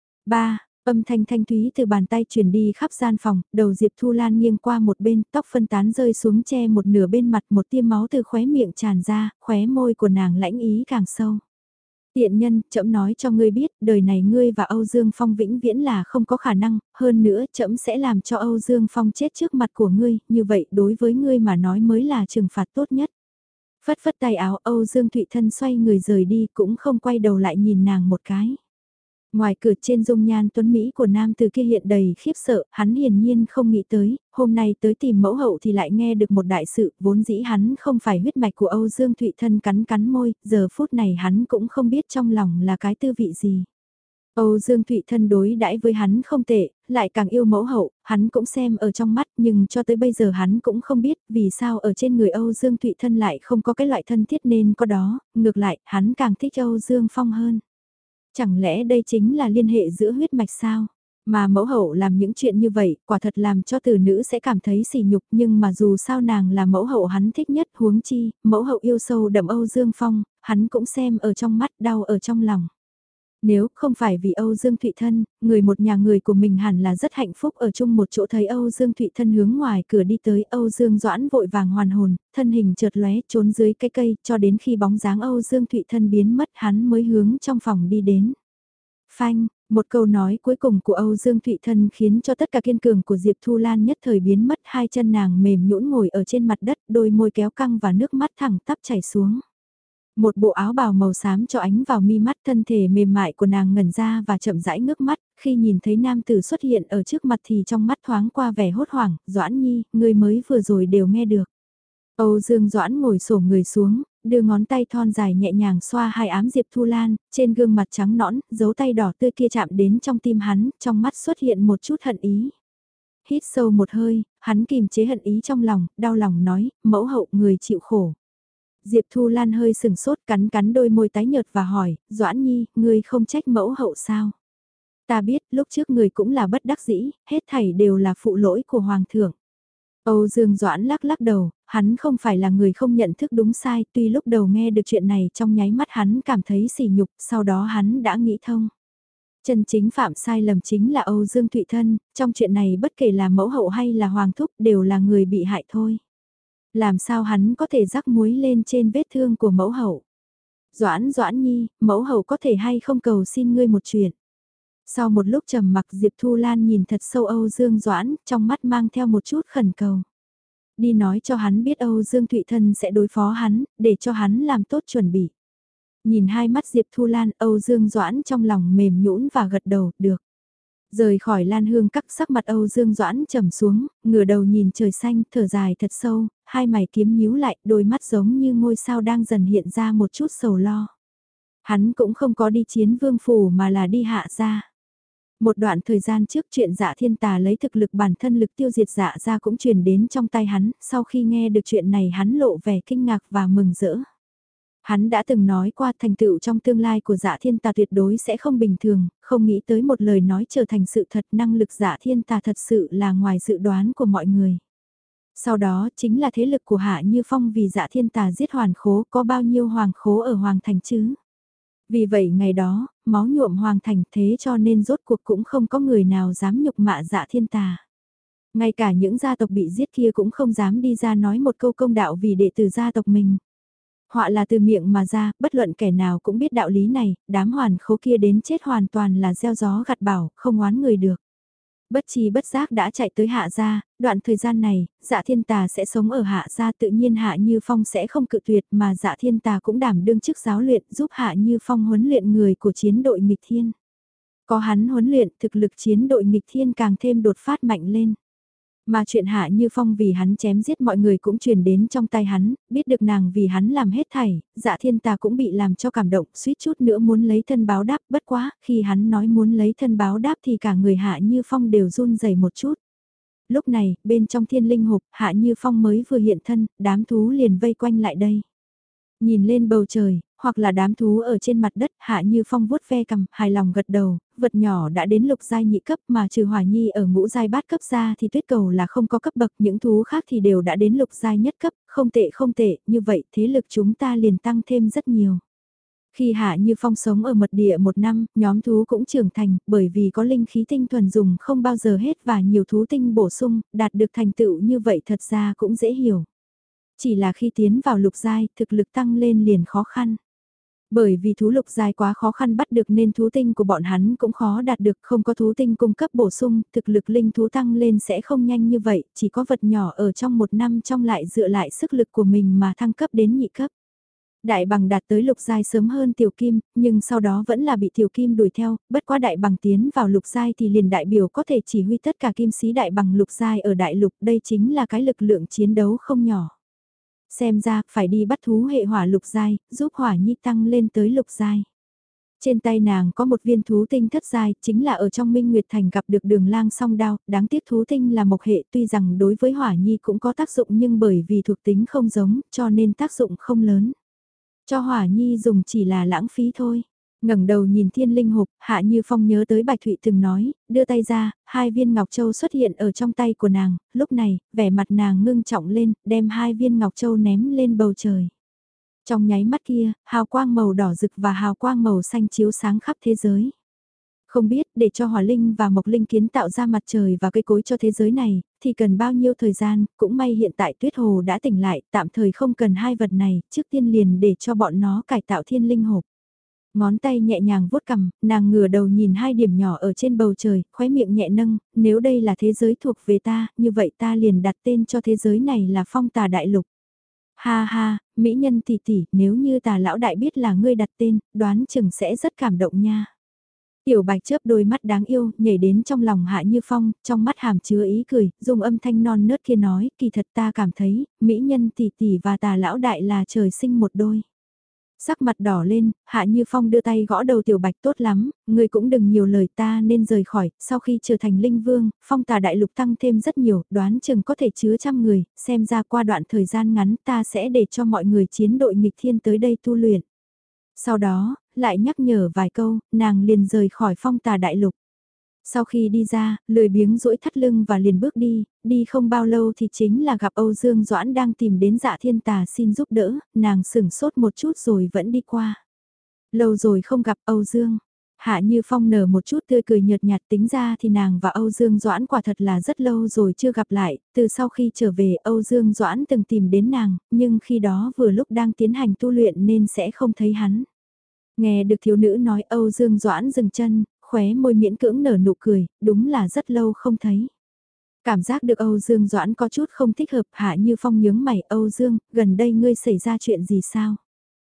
Ba, âm thanh thanh thúy từ bàn tay truyền đi khắp gian phòng, đầu Diệp Thu Lan nghiêng qua một bên, tóc phân tán rơi xuống che một nửa bên mặt, một tia máu từ khóe miệng tràn ra, khóe môi của nàng lãnh ý càng sâu. Tiện nhân, trẫm nói cho ngươi biết, đời này ngươi và Âu Dương Phong vĩnh viễn là không có khả năng, hơn nữa trẫm sẽ làm cho Âu Dương Phong chết trước mặt của ngươi, như vậy đối với ngươi mà nói mới là trừng phạt tốt nhất. Phất phất tay áo, Âu Dương Thụy Thân xoay người rời đi, cũng không quay đầu lại nhìn nàng một cái. Ngoài cửa, trên dung nhan tuấn Mỹ của nam từ kia hiện đầy khiếp sợ, hắn hiển nhiên không nghĩ tới, hôm nay tới tìm mẫu hậu thì lại nghe được một đại sự, vốn dĩ hắn không phải huyết mạch của Âu Dương Thụy Thân, cắn cắn môi, giờ phút này hắn cũng không biết trong lòng là cái tư vị gì. Âu Dương Thụy Thân đối đãi với hắn không tệ, lại càng yêu mẫu hậu, hắn cũng xem ở trong mắt nhưng cho tới bây giờ hắn cũng không biết vì sao ở trên người Âu Dương Thụy Thân lại không có cái loại thân thiết nên có đó, ngược lại hắn càng thích Âu Dương Phong hơn. Chẳng lẽ đây chính là liên hệ giữa huyết mạch sao? Mà mẫu hậu làm những chuyện như vậy, quả thật làm cho từ nữ sẽ cảm thấy sỉ nhục nhưng mà dù sao nàng là mẫu hậu hắn thích nhất huống chi, mẫu hậu yêu sâu đậm Âu Dương Phong, hắn cũng xem ở trong mắt đau ở trong lòng. Nếu không phải vì Âu Dương Thụy Thân, người một nhà người của mình hẳn là rất hạnh phúc ở chung một chỗ thấy Âu Dương Thụy Thân hướng ngoài cửa đi tới Âu Dương Doãn vội vàng hoàn hồn, thân hình chợt lóe trốn dưới cái cây cho đến khi bóng dáng Âu Dương Thụy Thân biến mất hắn mới hướng trong phòng đi đến. Phanh, một câu nói cuối cùng của Âu Dương Thụy Thân khiến cho tất cả kiên cường của Diệp Thu Lan nhất thời biến mất hai chân nàng mềm nhũn ngồi ở trên mặt đất đôi môi kéo căng và nước mắt thẳng tắp chảy xuống. Một bộ áo bào màu xám cho ánh vào mi mắt thân thể mềm mại của nàng ngẩn ra và chậm rãi ngước mắt, khi nhìn thấy nam tử xuất hiện ở trước mặt thì trong mắt thoáng qua vẻ hốt hoảng, Doãn Nhi, người mới vừa rồi đều nghe được. Âu Dương Doãn ngồi xổm người xuống, đưa ngón tay thon dài nhẹ nhàng xoa hai ám Diệp Thu Lan, trên gương mặt trắng nõn, dấu tay đỏ tươi kia chạm đến trong tim hắn, trong mắt xuất hiện một chút hận ý. Hít sâu một hơi, hắn kìm chế hận ý trong lòng, đau lòng nói, mẫu hậu người chịu khổ. Diệp Thu Lan hơi sừng sốt cắn cắn đôi môi tái nhợt và hỏi, Doãn Nhi, ngươi không trách mẫu hậu sao? Ta biết, lúc trước người cũng là bất đắc dĩ, hết thảy đều là phụ lỗi của Hoàng thượng. Âu Dương Doãn lắc lắc đầu, hắn không phải là người không nhận thức đúng sai, tuy lúc đầu nghe được chuyện này trong nháy mắt hắn cảm thấy sỉ nhục, sau đó hắn đã nghĩ thông. Chân chính phạm sai lầm chính là Âu Dương Thụy Thân, trong chuyện này bất kể là mẫu hậu hay là Hoàng thúc đều là người bị hại thôi. Làm sao hắn có thể rắc muối lên trên vết thương của mẫu hậu? Doãn Doãn Nhi, mẫu hậu có thể hay không cầu xin ngươi một chuyện? Sau một lúc trầm mặc Diệp Thu Lan nhìn thật sâu Âu Dương Doãn, trong mắt mang theo một chút khẩn cầu. Đi nói cho hắn biết Âu Dương Thụy Thân sẽ đối phó hắn, để cho hắn làm tốt chuẩn bị. Nhìn hai mắt Diệp Thu Lan, Âu Dương Doãn trong lòng mềm nhũn và gật đầu, được. Rời khỏi Lan Hương các sắc mặt Âu Dương Doãn trầm xuống, ngửa đầu nhìn trời xanh, thở dài thật sâu, hai mày kiếm nhíu lại, đôi mắt giống như ngôi sao đang dần hiện ra một chút sầu lo. Hắn cũng không có đi chiến vương phủ mà là đi hạ gia. Một đoạn thời gian trước chuyện Dạ Thiên Tà lấy thực lực bản thân lực tiêu diệt Dạ gia cũng truyền đến trong tay hắn, sau khi nghe được chuyện này hắn lộ vẻ kinh ngạc và mừng rỡ. Hắn đã từng nói qua thành tựu trong tương lai của Dạ Thiên Tà tuyệt đối sẽ không bình thường, không nghĩ tới một lời nói trở thành sự thật, năng lực Dạ Thiên Tà thật sự là ngoài dự đoán của mọi người. Sau đó chính là thế lực của Hạ Như Phong vì Dạ Thiên Tà giết Hoàn Khố, có bao nhiêu Hoàng Khố ở Hoàng Thành chứ? Vì vậy ngày đó, máu nhuộm Hoàng Thành, thế cho nên rốt cuộc cũng không có người nào dám nhục mạ Dạ Thiên Tà. Ngay cả những gia tộc bị giết kia cũng không dám đi ra nói một câu công đạo vì đệ tử gia tộc mình. Họa là từ miệng mà ra, bất luận kẻ nào cũng biết đạo lý này, đám Hoàn Khố kia đến chết hoàn toàn là gieo gió gặt bão, không oán người được. Bất chi bất giác đã chạy tới Hạ gia, đoạn thời gian này, Dạ Thiên Tà sẽ sống ở Hạ gia, tự nhiên Hạ Như Phong sẽ không cự tuyệt, mà Dạ Thiên Tà cũng đảm đương chức giáo luyện giúp Hạ Như Phong huấn luyện người của chiến đội nghịch thiên. Có hắn huấn luyện, thực lực chiến đội nghịch thiên càng thêm đột phát mạnh lên. Mà chuyện Hạ Như Phong vì hắn chém giết mọi người cũng truyền đến trong tay hắn, biết được nàng vì hắn làm hết thảy, Dạ Thiên Tà cũng bị làm cho cảm động, suýt chút nữa muốn lấy thân báo đáp, bất quá, khi hắn nói muốn lấy thân báo đáp thì cả người Hạ Như Phong đều run rẩy một chút. Lúc này, bên trong thiên linh hộp, Hạ Như Phong mới vừa hiện thân, đám thú liền vây quanh lại đây. Nhìn lên bầu trời, hoặc là đám thú ở trên mặt đất, Hạ Như Phong vuốt ve cằm, hài lòng gật đầu, vật nhỏ đã đến lục giai nhị cấp mà trừ Hỏa Nhi ở ngũ giai bát cấp ra thì tuyết cầu là không có cấp bậc, những thú khác thì đều đã đến lục giai nhất cấp, không tệ không tệ, như vậy thế lực chúng ta liền tăng thêm rất nhiều. Khi Hạ Như Phong sống ở mật địa một năm, nhóm thú cũng trưởng thành, bởi vì có linh khí tinh thuần dùng không bao giờ hết và nhiều thú tinh bổ sung, đạt được thành tựu như vậy thật ra cũng dễ hiểu. Chỉ là khi tiến vào lục giai, thực lực tăng lên liền khó khăn. Bởi vì thú lục giai quá khó khăn bắt được nên thú tinh của bọn hắn cũng khó đạt được, không có thú tinh cung cấp bổ sung, thực lực linh thú tăng lên sẽ không nhanh như vậy, chỉ có vật nhỏ ở trong một năm trong lại dựa lại sức lực của mình mà thăng cấp đến nhị cấp. Đại bằng đạt tới lục giai sớm hơn tiểu kim, nhưng sau đó vẫn là bị tiểu kim đuổi theo, bất quá đại bằng tiến vào lục giai thì liền đại biểu có thể chỉ huy tất cả kim sĩ đại bằng lục giai ở đại lục, đây chính là cái lực lượng chiến đấu không nhỏ. Xem ra, phải đi bắt thú hệ hỏa lục giai, giúp Hỏa Nhi tăng lên tới lục giai. Trên tay nàng có một viên thú tinh thất giai, chính là ở trong Minh Nguyệt Thành gặp được Đường Lang song đao, đáng tiếc thú tinh là mộc hệ, tuy rằng đối với Hỏa Nhi cũng có tác dụng nhưng bởi vì thuộc tính không giống, cho nên tác dụng không lớn. Cho Hỏa Nhi dùng chỉ là lãng phí thôi. Ngẩng đầu nhìn thiên linh hộp, Hạ Như Phong nhớ tới Bạch Thụy từng nói, đưa tay ra, hai viên ngọc châu xuất hiện ở trong tay của nàng, lúc này, vẻ mặt nàng ngưng trọng lên, đem hai viên ngọc châu ném lên bầu trời. Trong nháy mắt kia, hào quang màu đỏ rực và hào quang màu xanh chiếu sáng khắp thế giới. Không biết để cho hỏa linh và mộc linh kiến tạo ra mặt trời và cây cối cho thế giới này, thì cần bao nhiêu thời gian, cũng may hiện tại Tuyết Hồ đã tỉnh lại, tạm thời không cần hai vật này, trước tiên liền để cho bọn nó cải tạo thiên linh hộp. Ngón tay nhẹ nhàng vuốt cằm, nàng ngửa đầu nhìn hai điểm nhỏ ở trên bầu trời, khóe miệng nhẹ nâng, nếu đây là thế giới thuộc về ta, như vậy ta liền đặt tên cho thế giới này là Phong Tà Đại Lục. Ha ha, mỹ nhân tỷ tỷ, nếu như Tà lão đại biết là ngươi đặt tên, đoán chừng sẽ rất cảm động nha. Tiểu Bạch chớp đôi mắt đáng yêu, nhảy đến trong lòng Hạ Như Phong, trong mắt hàm chứa ý cười, dùng âm thanh non nớt kia nói, kỳ thật ta cảm thấy, mỹ nhân tỷ tỷ và Tà lão đại là trời sinh một đôi. Sắc mặt đỏ lên, Hạ Như Phong đưa tay gõ đầu Tiểu Bạch tốt lắm, ngươi cũng đừng nhiều lời ta nên rời khỏi, sau khi trở thành linh vương, Phong Tà Đại Lục tăng thêm rất nhiều, đoán chừng có thể chứa trăm người, xem ra qua đoạn thời gian ngắn ta sẽ để cho mọi người chiến đội nghịch thiên tới đây tu luyện. Sau đó, lại nhắc nhở vài câu, nàng liền rời khỏi Phong Tà Đại Lục. Sau khi đi ra, lười biếng duỗi thắt lưng và liền bước đi, đi không bao lâu thì chính là gặp Âu Dương Doãn đang tìm đến Dạ Thiên Tà xin giúp đỡ, nàng sửng sốt một chút rồi vẫn đi qua. Lâu rồi không gặp Âu Dương. Hạ Như Phong nở một chút tươi cười nhợt nhạt, tính ra thì nàng và Âu Dương Doãn quả thật là rất lâu rồi chưa gặp lại, từ sau khi trở về Âu Dương Doãn từng tìm đến nàng, nhưng khi đó vừa lúc đang tiến hành tu luyện nên sẽ không thấy hắn. Nghe được thiếu nữ nói Âu Dương Doãn dừng chân, khóe môi miễn cưỡng nở nụ cười, đúng là rất lâu không thấy. Cảm giác được Âu Dương Doãn có chút không thích hợp, Hạ Như Phong nhướng mày, Âu Dương, gần đây ngươi xảy ra chuyện gì sao?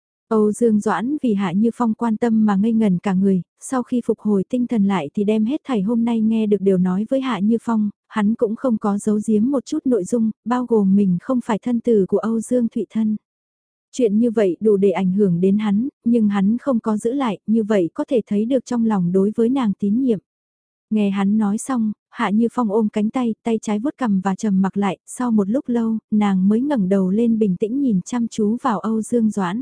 Âu Dương Doãn vì Hạ Như Phong quan tâm mà ngây ngẩn cả người, sau khi phục hồi tinh thần lại thì đem hết thảy hôm nay nghe được đều nói với Hạ Như Phong, hắn cũng không có giấu giếm một chút nội dung, bao gồm mình không phải thân tử của Âu Dương Thụy Thân. Chuyện như vậy đủ để ảnh hưởng đến hắn, nhưng hắn không có giữ lại, như vậy có thể thấy được trong lòng đối với nàng tín nhiệm. Nghe hắn nói xong, Hạ Như Phong ôm cánh tay, tay trái vuốt cằm và trầm mặc lại, sau một lúc lâu, nàng mới ngẩng đầu lên bình tĩnh nhìn chăm chú vào Âu Dương Doãn.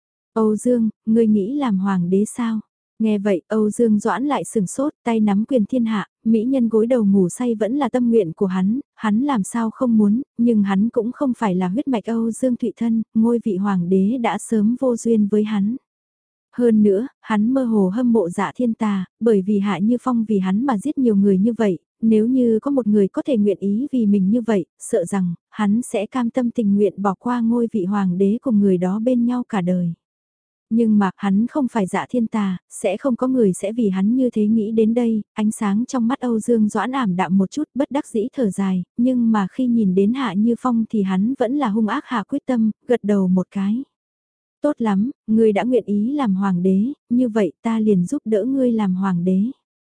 Âu Dương, ngươi nghĩ làm hoàng đế sao? Nghe vậy Âu Dương Doãn lại sừng sốt, tay nắm quyền thiên hạ, mỹ nhân gối đầu ngủ say vẫn là tâm nguyện của hắn, hắn làm sao không muốn, nhưng hắn cũng không phải là huyết mạch Âu Dương Thụy Thân, ngôi vị hoàng đế đã sớm vô duyên với hắn. Hơn nữa, hắn mơ hồ hâm mộ Dạ Thiên Tà, bởi vì Hạ Như Phong vì hắn mà giết nhiều người như vậy, nếu như có một người có thể nguyện ý vì mình như vậy, sợ rằng, hắn sẽ cam tâm tình nguyện bỏ qua ngôi vị hoàng đế cùng người đó bên nhau cả đời. Nhưng mà hắn không phải Dạ Thiên Tà, sẽ không có người sẽ vì hắn như thế nghĩ đến đây, ánh sáng trong mắt Âu Dương Doãn ảm đạm một chút bất đắc dĩ thở dài, nhưng mà khi nhìn đến Hạ Như Phong thì hắn vẫn là hung ác hạ quyết tâm, gật đầu một cái. Tốt lắm, ngươi đã nguyện ý làm hoàng đế, như vậy ta liền giúp đỡ ngươi làm hoàng đế.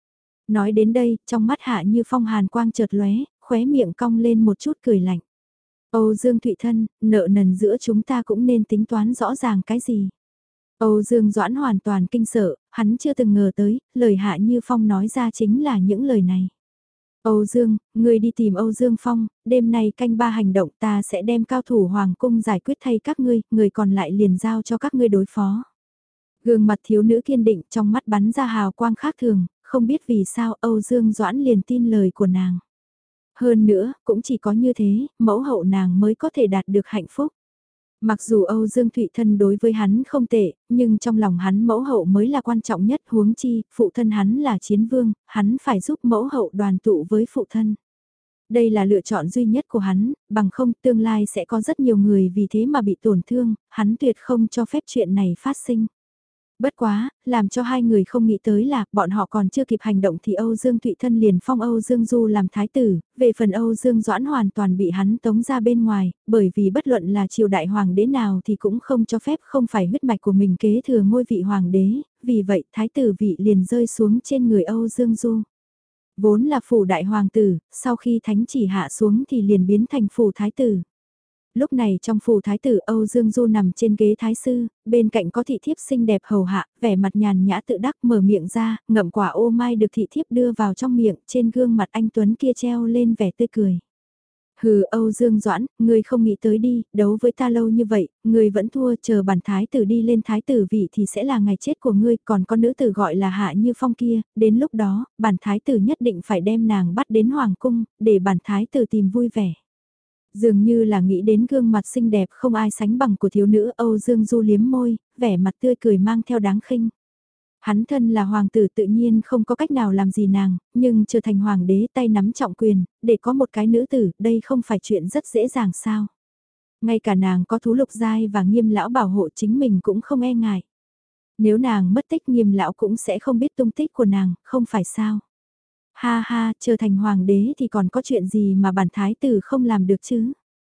Nói đến đây, trong mắt Hạ Như Phong hàn quang chợt lóe, khóe miệng cong lên một chút cười lạnh. Âu Dương Thụy Thân, nợ nần giữa chúng ta cũng nên tính toán rõ ràng cái gì. Âu Dương Doãn hoàn toàn kinh sợ, hắn chưa từng ngờ tới, lời Hạ Như Phong nói ra chính là những lời này. Âu Dương, ngươi đi tìm Âu Dương Phong, đêm nay canh ba hành động ta sẽ đem cao thủ Hoàng Cung giải quyết thay các ngươi, người còn lại liền giao cho các ngươi đối phó. Gương mặt thiếu nữ kiên định trong mắt bắn ra hào quang khác thường, không biết vì sao Âu Dương Doãn liền tin lời của nàng. Hơn nữa, cũng chỉ có như thế, mẫu hậu nàng mới có thể đạt được hạnh phúc. Mặc dù Âu Dương Thụy Thân đối với hắn không tệ, nhưng trong lòng hắn mẫu hậu mới là quan trọng nhất, huống chi, phụ thân hắn là chiến vương, hắn phải giúp mẫu hậu đoàn tụ với phụ thân. Đây là lựa chọn duy nhất của hắn, bằng không tương lai sẽ có rất nhiều người vì thế mà bị tổn thương, hắn tuyệt không cho phép chuyện này phát sinh. Bất quá, làm cho hai người không nghĩ tới là bọn họ còn chưa kịp hành động thì Âu Dương Thụy Thân liền phong Âu Dương Du làm thái tử, về phần Âu Dương Doãn hoàn toàn bị hắn tống ra bên ngoài, bởi vì bất luận là triều đại hoàng đế nào thì cũng không cho phép không phải huyết mạch của mình kế thừa ngôi vị hoàng đế, vì vậy thái tử vị liền rơi xuống trên người Âu Dương Du. Vốn là phủ đại hoàng tử, sau khi thánh chỉ hạ xuống thì liền biến thành phủ thái tử. Lúc này trong phủ thái tử Âu Dương Du nằm trên ghế thái sư, bên cạnh có thị thiếp xinh đẹp hầu hạ, vẻ mặt nhàn nhã tự đắc mở miệng ra, ngậm quả ô mai được thị thiếp đưa vào trong miệng, trên gương mặt anh Tuấn kia treo lên vẻ tươi cười. Hừ Âu Dương Doãn, ngươi không nghĩ tới đi, đấu với ta lâu như vậy, ngươi vẫn thua, chờ bản thái tử đi lên thái tử vị thì sẽ là ngày chết của ngươi, còn con nữ tử gọi là Hạ Như Phong kia, đến lúc đó, bản thái tử nhất định phải đem nàng bắt đến hoàng cung, để bản thái tử tìm vui vẻ. Dường như là nghĩ đến gương mặt xinh đẹp không ai sánh bằng của thiếu nữ Âu Dương Du liếm môi, vẻ mặt tươi cười mang theo đáng khinh. Hắn thân là hoàng tử tự nhiên không có cách nào làm gì nàng, nhưng trở thành hoàng đế tay nắm trọng quyền, để có một cái nữ tử, đây không phải chuyện rất dễ dàng sao. Ngay cả nàng có thú lục giai và Nghiêm lão bảo hộ chính mình cũng không e ngại. Nếu nàng mất tích Nghiêm lão cũng sẽ không biết tung tích của nàng, không phải sao. Ha ha, trở thành hoàng đế thì còn có chuyện gì mà bản thái tử không làm được chứ.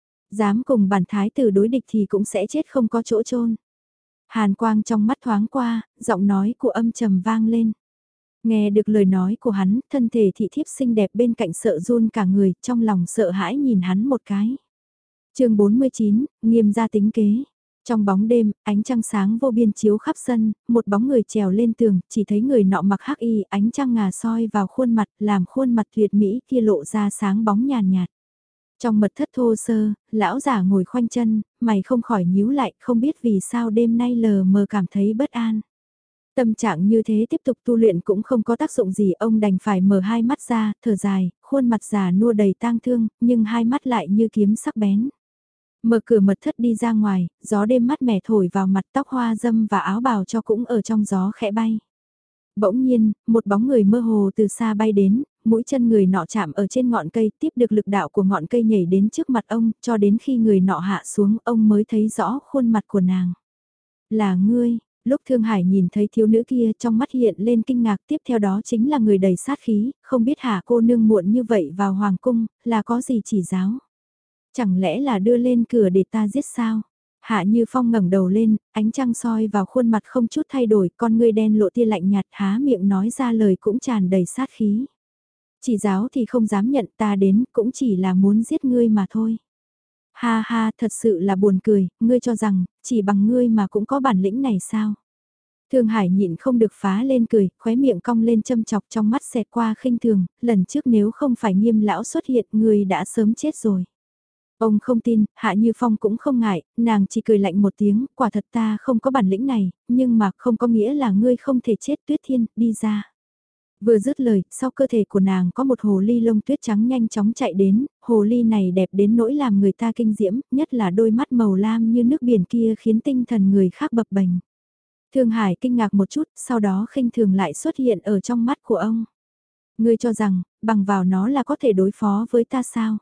Dám cùng bản thái tử đối địch thì cũng sẽ chết không có chỗ chôn. Hàn quang trong mắt thoáng qua, giọng nói của âm trầm vang lên. Nghe được lời nói của hắn, thân thể thị thiếp xinh đẹp bên cạnh sợ run cả người, trong lòng sợ hãi nhìn hắn một cái. chương bốn mươi chín, Nghiêm gia tính kế. Trong bóng đêm, ánh trăng sáng vô biên chiếu khắp sân, một bóng người trèo lên tường, chỉ thấy người nọ mặc hắc y, ánh trăng ngà soi vào khuôn mặt, làm khuôn mặt tuyệt mỹ kia lộ ra sáng bóng nhàn nhạt. Trong mật thất thô sơ, lão giả ngồi khoanh chân, mày không khỏi nhíu lại, không biết vì sao đêm nay lờ mờ cảm thấy bất an. Tâm trạng như thế tiếp tục tu luyện cũng không có tác dụng gì, ông đành phải mở hai mắt ra, thở dài, khuôn mặt già nua đầy tang thương, nhưng hai mắt lại như kiếm sắc bén. Mở cửa mật thất đi ra ngoài, gió đêm mát mẻ thổi vào mặt, tóc hoa dâm và áo bào cho cũng ở trong gió khẽ bay. Bỗng nhiên, một bóng người mơ hồ từ xa bay đến, mũi chân người nọ chạm ở trên ngọn cây, tiếp được lực đạo của ngọn cây nhảy đến trước mặt ông, cho đến khi người nọ hạ xuống, ông mới thấy rõ khuôn mặt của nàng. Là ngươi, lúc Thương Hải nhìn thấy thiếu nữ kia trong mắt hiện lên kinh ngạc, tiếp theo đó chính là người đầy sát khí, không biết Hạ cô nương muộn như vậy vào hoàng cung, là có gì chỉ giáo. Chẳng lẽ là đưa lên cửa để ta giết sao? Hạ Như Phong ngẩng đầu lên, ánh trăng soi vào khuôn mặt không chút thay đổi, con ngươi đen lộ tia lạnh nhạt, há miệng nói ra lời cũng tràn đầy sát khí. Chỉ giáo thì không dám nhận, ta đến cũng chỉ là muốn giết ngươi mà thôi. Ha ha, thật sự là buồn cười, ngươi cho rằng, chỉ bằng ngươi mà cũng có bản lĩnh này sao? Thương Hải nhịn không được phá lên cười, khóe miệng cong lên châm chọc, trong mắt xẹt qua khinh thường, lần trước nếu không phải Nghiêm lão xuất hiện, ngươi đã sớm chết rồi. Ông không tin, Hạ Như Phong cũng không ngại, nàng chỉ cười lạnh một tiếng, quả thật ta không có bản lĩnh này, nhưng mà không có nghĩa là ngươi không thể chết. Tuyết Thiên, đi ra. Vừa dứt lời, sau cơ thể của nàng có một hồ ly lông tuyết trắng nhanh chóng chạy đến, hồ ly này đẹp đến nỗi làm người ta kinh diễm, nhất là đôi mắt màu lam như nước biển kia khiến tinh thần người khác bập bềnh. Thương Hải kinh ngạc một chút, sau đó khinh thường lại xuất hiện ở trong mắt của ông. Ngươi cho rằng, bằng vào nó là có thể đối phó với ta sao?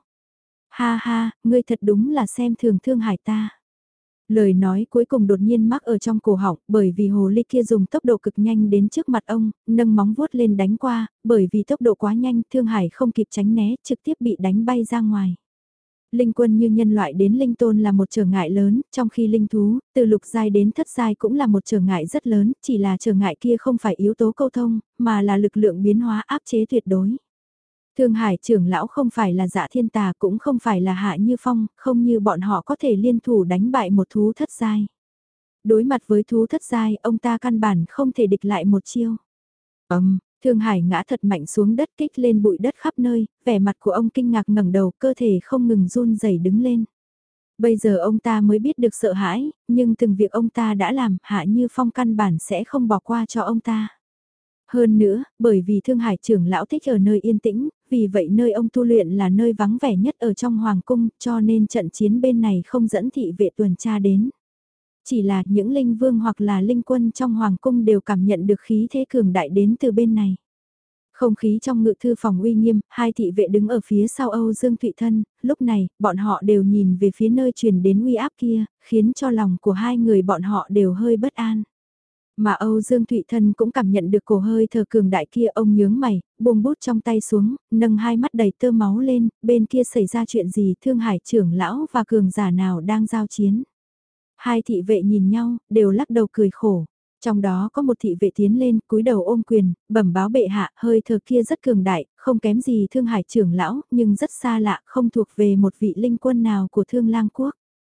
Ha ha, ngươi thật đúng là xem thường Thương Hải ta. Lời nói cuối cùng đột nhiên mắc ở trong cổ họng, bởi vì hồ ly kia dùng tốc độ cực nhanh đến trước mặt ông, nâng móng vuốt lên đánh qua, bởi vì tốc độ quá nhanh, Thương Hải không kịp tránh né, trực tiếp bị đánh bay ra ngoài. Linh quân như nhân loại đến linh tôn là một trở ngại lớn, trong khi linh thú, từ lục giai đến thất giai cũng là một trở ngại rất lớn, chỉ là trở ngại kia không phải yếu tố câu thông, mà là lực lượng biến hóa áp chế tuyệt đối. Thương Hải trưởng lão không phải là Dạ Thiên Tà, cũng không phải là Hạ Như Phong, không như bọn họ có thể liên thủ đánh bại một thú thất giai. Đối mặt với thú thất giai, ông ta căn bản không thể địch lại một chiêu. Ầm, Thương Hải ngã thật mạnh xuống đất, kích lên bụi đất khắp nơi, vẻ mặt của ông kinh ngạc ngẩng đầu, cơ thể không ngừng run rẩy đứng lên. Bây giờ ông ta mới biết được sợ hãi, nhưng từng việc ông ta đã làm, Hạ Như Phong căn bản sẽ không bỏ qua cho ông ta. Hơn nữa, bởi vì Thương Hải trưởng lão thích ở nơi yên tĩnh, vì vậy nơi ông tu luyện là nơi vắng vẻ nhất ở trong hoàng cung, cho nên trận chiến bên này không dẫn thị vệ tuần tra đến. Chỉ là những linh vương hoặc là linh quân trong hoàng cung đều cảm nhận được khí thế cường đại đến từ bên này. Không khí trong ngự thư phòng uy nghiêm, hai thị vệ đứng ở phía sau Âu Dương Thụy Thân, lúc này, bọn họ đều nhìn về phía nơi truyền đến uy áp kia, khiến cho lòng của hai người bọn họ đều hơi bất an. Mà Âu Dương Thụy Thân cũng cảm nhận được cổ hơi thở cường đại kia, ông nhướng mày, buông bút trong tay xuống, nâng hai mắt đầy tơ máu lên, bên kia xảy ra chuyện gì, Thương Hải trưởng lão và cường giả nào đang giao chiến. Hai thị vệ nhìn nhau, đều lắc đầu cười khổ. Trong đó có một thị vệ tiến lên, cúi đầu ôm quyền, bẩm báo bệ hạ, hơi thở kia rất cường đại, không kém gì Thương Hải trưởng lão, nhưng rất xa lạ, không thuộc về một vị linh quân nào của Thương Lang Quốc.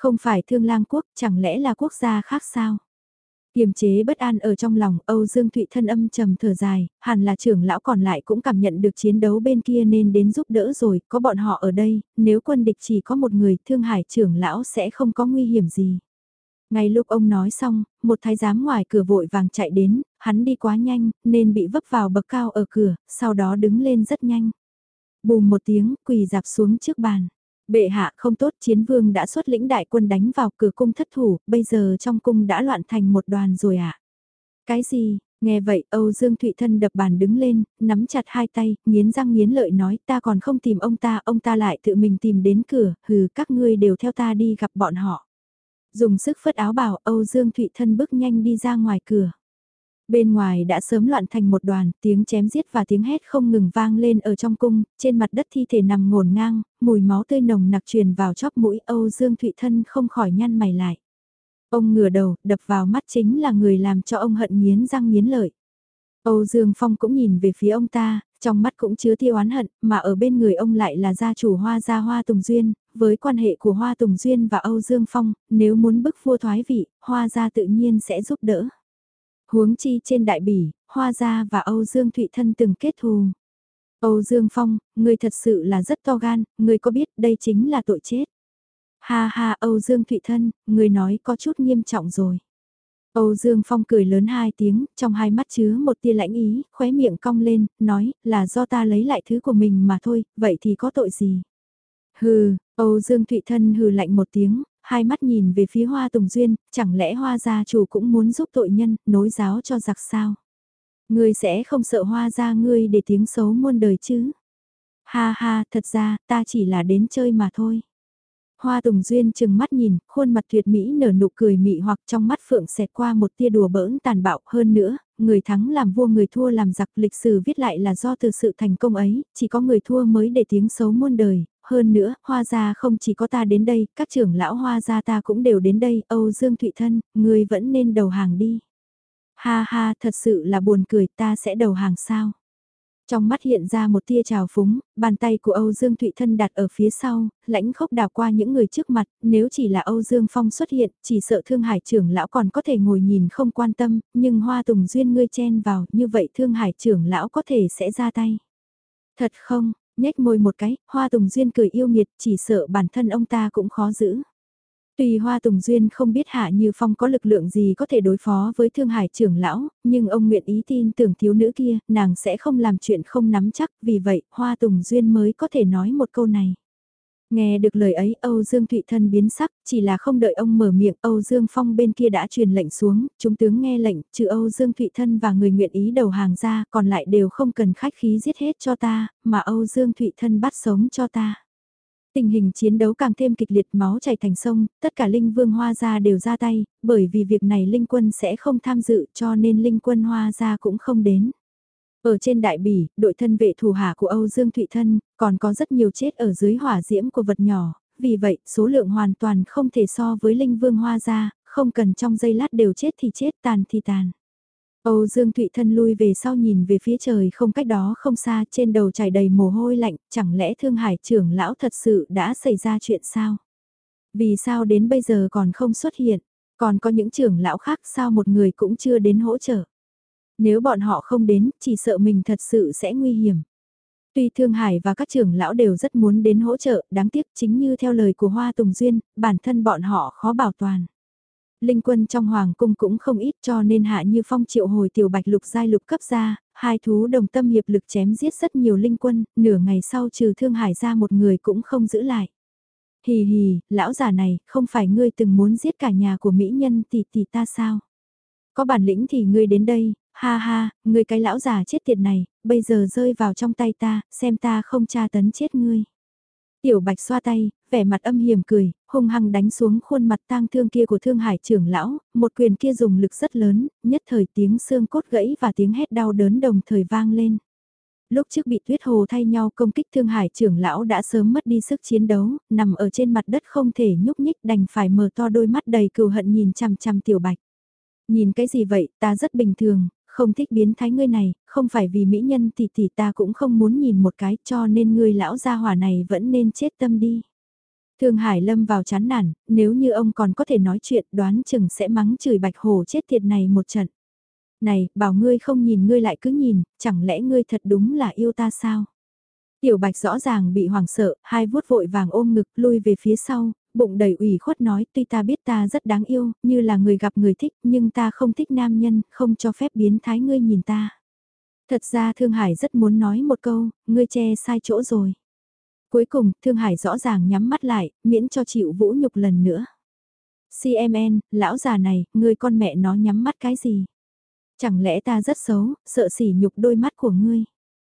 Không phải Thương Lang quốc, chẳng lẽ là quốc gia khác sao? Kiềm chế bất an ở trong lòng, Âu Dương Thụy thân âm trầm thở dài, hẳn là trưởng lão còn lại cũng cảm nhận được chiến đấu bên kia nên đến giúp đỡ rồi, có bọn họ ở đây, nếu quân địch chỉ có một người, Thương Hải trưởng lão sẽ không có nguy hiểm gì. Ngay lúc ông nói xong, một thái giám ngoài cửa vội vàng chạy đến, hắn đi quá nhanh, nên bị vấp vào bậc cao ở cửa, sau đó đứng lên rất nhanh. Bùm một tiếng, quỳ dạp xuống trước bàn. Bệ hạ không tốt, chiến vương đã xuất lĩnh đại quân đánh vào cửa cung thất thủ, bây giờ trong cung đã loạn thành một đoàn rồi ạ. À? Cái gì? Nghe vậy Âu Dương Thụy Thân đập bàn đứng lên, nắm chặt hai tay, nghiến răng nghiến lợi nói ta còn không tìm ông ta, ông ta lại tự mình tìm đến cửa, hừ các ngươi đều theo ta đi gặp bọn họ. Dùng sức phất áo bảo Âu Dương Thụy Thân bước nhanh đi ra ngoài cửa. Bên ngoài đã sớm loạn thành một đoàn, tiếng chém giết và tiếng hét không ngừng vang lên ở trong cung, trên mặt đất thi thể nằm ngổn ngang, mùi máu tươi nồng nặc truyền vào chóp mũi Âu Dương Thụy Thân không khỏi nhăn mày lại. Ông ngửa đầu, đập vào mắt chính là người làm cho ông hận nghiến răng nghiến lợi. Âu Dương Phong cũng nhìn về phía ông ta, trong mắt cũng chứa tia oán hận, mà ở bên người ông lại là gia chủ Hoa gia Hoa Tùng Duyên, với quan hệ của Hoa Tùng Duyên và Âu Dương Phong, nếu muốn bức vua thoái vị, Hoa gia tự nhiên sẽ giúp đỡ. Huống chi trên đại bỉ, Hoa gia và Âu Dương Thụy Thân từng kết thù. Âu Dương Phong, ngươi thật sự là rất to gan, ngươi có biết đây chính là tội chết. Ha ha Âu Dương Thụy Thân, ngươi nói có chút nghiêm trọng rồi. Âu Dương Phong cười lớn hai tiếng, trong hai mắt chứa một tia lãnh ý, khóe miệng cong lên, nói là do ta lấy lại thứ của mình mà thôi, vậy thì có tội gì? Hừ, Âu Dương Thụy Thân hừ lạnh một tiếng, hai mắt nhìn về phía Hoa Tùng Duyên, chẳng lẽ Hoa gia chủ cũng muốn giúp tội nhân, nối giáo cho giặc sao? Ngươi sẽ không sợ Hoa gia ngươi để tiếng xấu muôn đời chứ? Ha ha, thật ra, ta chỉ là đến chơi mà thôi. Hoa Tùng Duyên chừng mắt nhìn, khuôn mặt tuyệt mỹ nở nụ cười mị hoặc trong mắt phượng xẹt qua một tia đùa bỡn tàn bạo hơn nữa, người thắng làm vua người thua làm giặc lịch sử viết lại là do từ sự thành công ấy, chỉ có người thua mới để tiếng xấu muôn đời, hơn nữa, Hoa gia không chỉ có ta đến đây, các trưởng lão Hoa gia ta cũng đều đến đây, Âu Dương Thụy Thân, người vẫn nên đầu hàng đi. Ha ha, thật sự là buồn cười, ta sẽ đầu hàng sao? Trong mắt hiện ra một tia trào phúng, bàn tay của Âu Dương Thụy Thân đặt ở phía sau, lãnh khốc đào qua những người trước mặt, nếu chỉ là Âu Dương Phong xuất hiện, chỉ sợ Thương Hải trưởng lão còn có thể ngồi nhìn không quan tâm, nhưng Hoa Tùng Duyên ngươi chen vào, như vậy Thương Hải trưởng lão có thể sẽ ra tay. Thật không, nhếch môi một cái, Hoa Tùng Duyên cười yêu nghiệt, chỉ sợ bản thân ông ta cũng khó giữ. Tuy Hoa Tùng Duyên không biết Hạ Như Phong có lực lượng gì có thể đối phó với Thương Hải trưởng lão, nhưng ông nguyện ý tin tưởng thiếu nữ kia, nàng sẽ không làm chuyện không nắm chắc, vì vậy Hoa Tùng Duyên mới có thể nói một câu này. Nghe được lời ấy Âu Dương Thụy Thân biến sắc, chỉ là không đợi ông mở miệng Âu Dương Phong bên kia đã truyền lệnh xuống, chúng tướng nghe lệnh, trừ Âu Dương Thụy Thân và người nguyện ý đầu hàng ra, còn lại đều không cần khách khí giết hết cho ta, mà Âu Dương Thụy Thân bắt sống cho ta. Tình hình chiến đấu càng thêm kịch liệt máu chảy thành sông, tất cả Linh Vương Hoa gia đều ra tay, bởi vì việc này Linh Quân sẽ không tham dự cho nên Linh Quân Hoa gia cũng không đến. Ở trên đại bỉ, đội thân vệ thủ hạ của Âu Dương Thụy Thân, còn có rất nhiều chết ở dưới hỏa diễm của vật nhỏ, vì vậy số lượng hoàn toàn không thể so với Linh Vương Hoa gia, không cần trong giây lát đều chết thì chết tàn thì tàn. Âu Dương Thụy Thân lui về sau nhìn về phía trời không cách đó không xa trên đầu chảy đầy mồ hôi lạnh, chẳng lẽ Thương Hải trưởng lão thật sự đã xảy ra chuyện sao? Vì sao đến bây giờ còn không xuất hiện? Còn có những trưởng lão khác sao một người cũng chưa đến hỗ trợ? Nếu bọn họ không đến, chỉ sợ mình thật sự sẽ nguy hiểm. Tuy Thương Hải và các trưởng lão đều rất muốn đến hỗ trợ, đáng tiếc chính như theo lời của Hoa Tùng Duyên, bản thân bọn họ khó bảo toàn. Linh quân trong hoàng cung cũng không ít cho nên Hạ Như Phong triệu hồi tiểu bạch lục giai lục cấp ra, hai thú đồng tâm hiệp lực chém giết rất nhiều linh quân, nửa ngày sau trừ Thương Hải ra một người cũng không giữ lại. Hì hì, lão già này, không phải ngươi từng muốn giết cả nhà của mỹ nhân tỷ tỷ ta sao? Có bản lĩnh thì ngươi đến đây, ha ha, ngươi cái lão già chết tiệt này, bây giờ rơi vào trong tay ta, xem ta không tra tấn chết ngươi. Tiểu Bạch xoa tay, vẻ mặt âm hiểm cười, hung hăng đánh xuống khuôn mặt tang thương kia của Thương Hải trưởng lão, một quyền kia dùng lực rất lớn, nhất thời tiếng xương cốt gãy và tiếng hét đau đớn đồng thời vang lên. Lúc trước bị Tuyết Hồ thay nhau công kích Thương Hải trưởng lão đã sớm mất đi sức chiến đấu, nằm ở trên mặt đất không thể nhúc nhích đành phải mở to đôi mắt đầy cừu hận nhìn chằm chằm Tiểu Bạch. Nhìn cái gì vậy, ta rất bình thường, không thích biến thái ngươi này, không phải vì mỹ nhân tỷ tỷ ta cũng không muốn nhìn một cái cho nên ngươi lão gia hỏa này vẫn nên chết tâm đi. Thương Hải lâm vào chán nản, nếu như ông còn có thể nói chuyện đoán chừng sẽ mắng chửi Bạch Hổ chết tiệt này một trận. Này, bảo ngươi không nhìn ngươi lại cứ nhìn, chẳng lẽ ngươi thật đúng là yêu ta sao? Tiểu Bạch rõ ràng bị hoảng sợ, hai vuốt vội vàng ôm ngực lui về phía sau, bụng đầy ủy khuất nói tuy ta biết ta rất đáng yêu, như là người gặp người thích, nhưng ta không thích nam nhân, không cho phép biến thái ngươi nhìn ta. Thật ra Thương Hải rất muốn nói một câu, ngươi che sai chỗ rồi. Cuối cùng, Thương Hải rõ ràng nhắm mắt lại, miễn cho chịu vũ nhục lần nữa. xê em en, lão già này, ngươi con mẹ nó nhắm mắt cái gì? Chẳng lẽ ta rất xấu, sợ sỉ nhục đôi mắt của ngươi?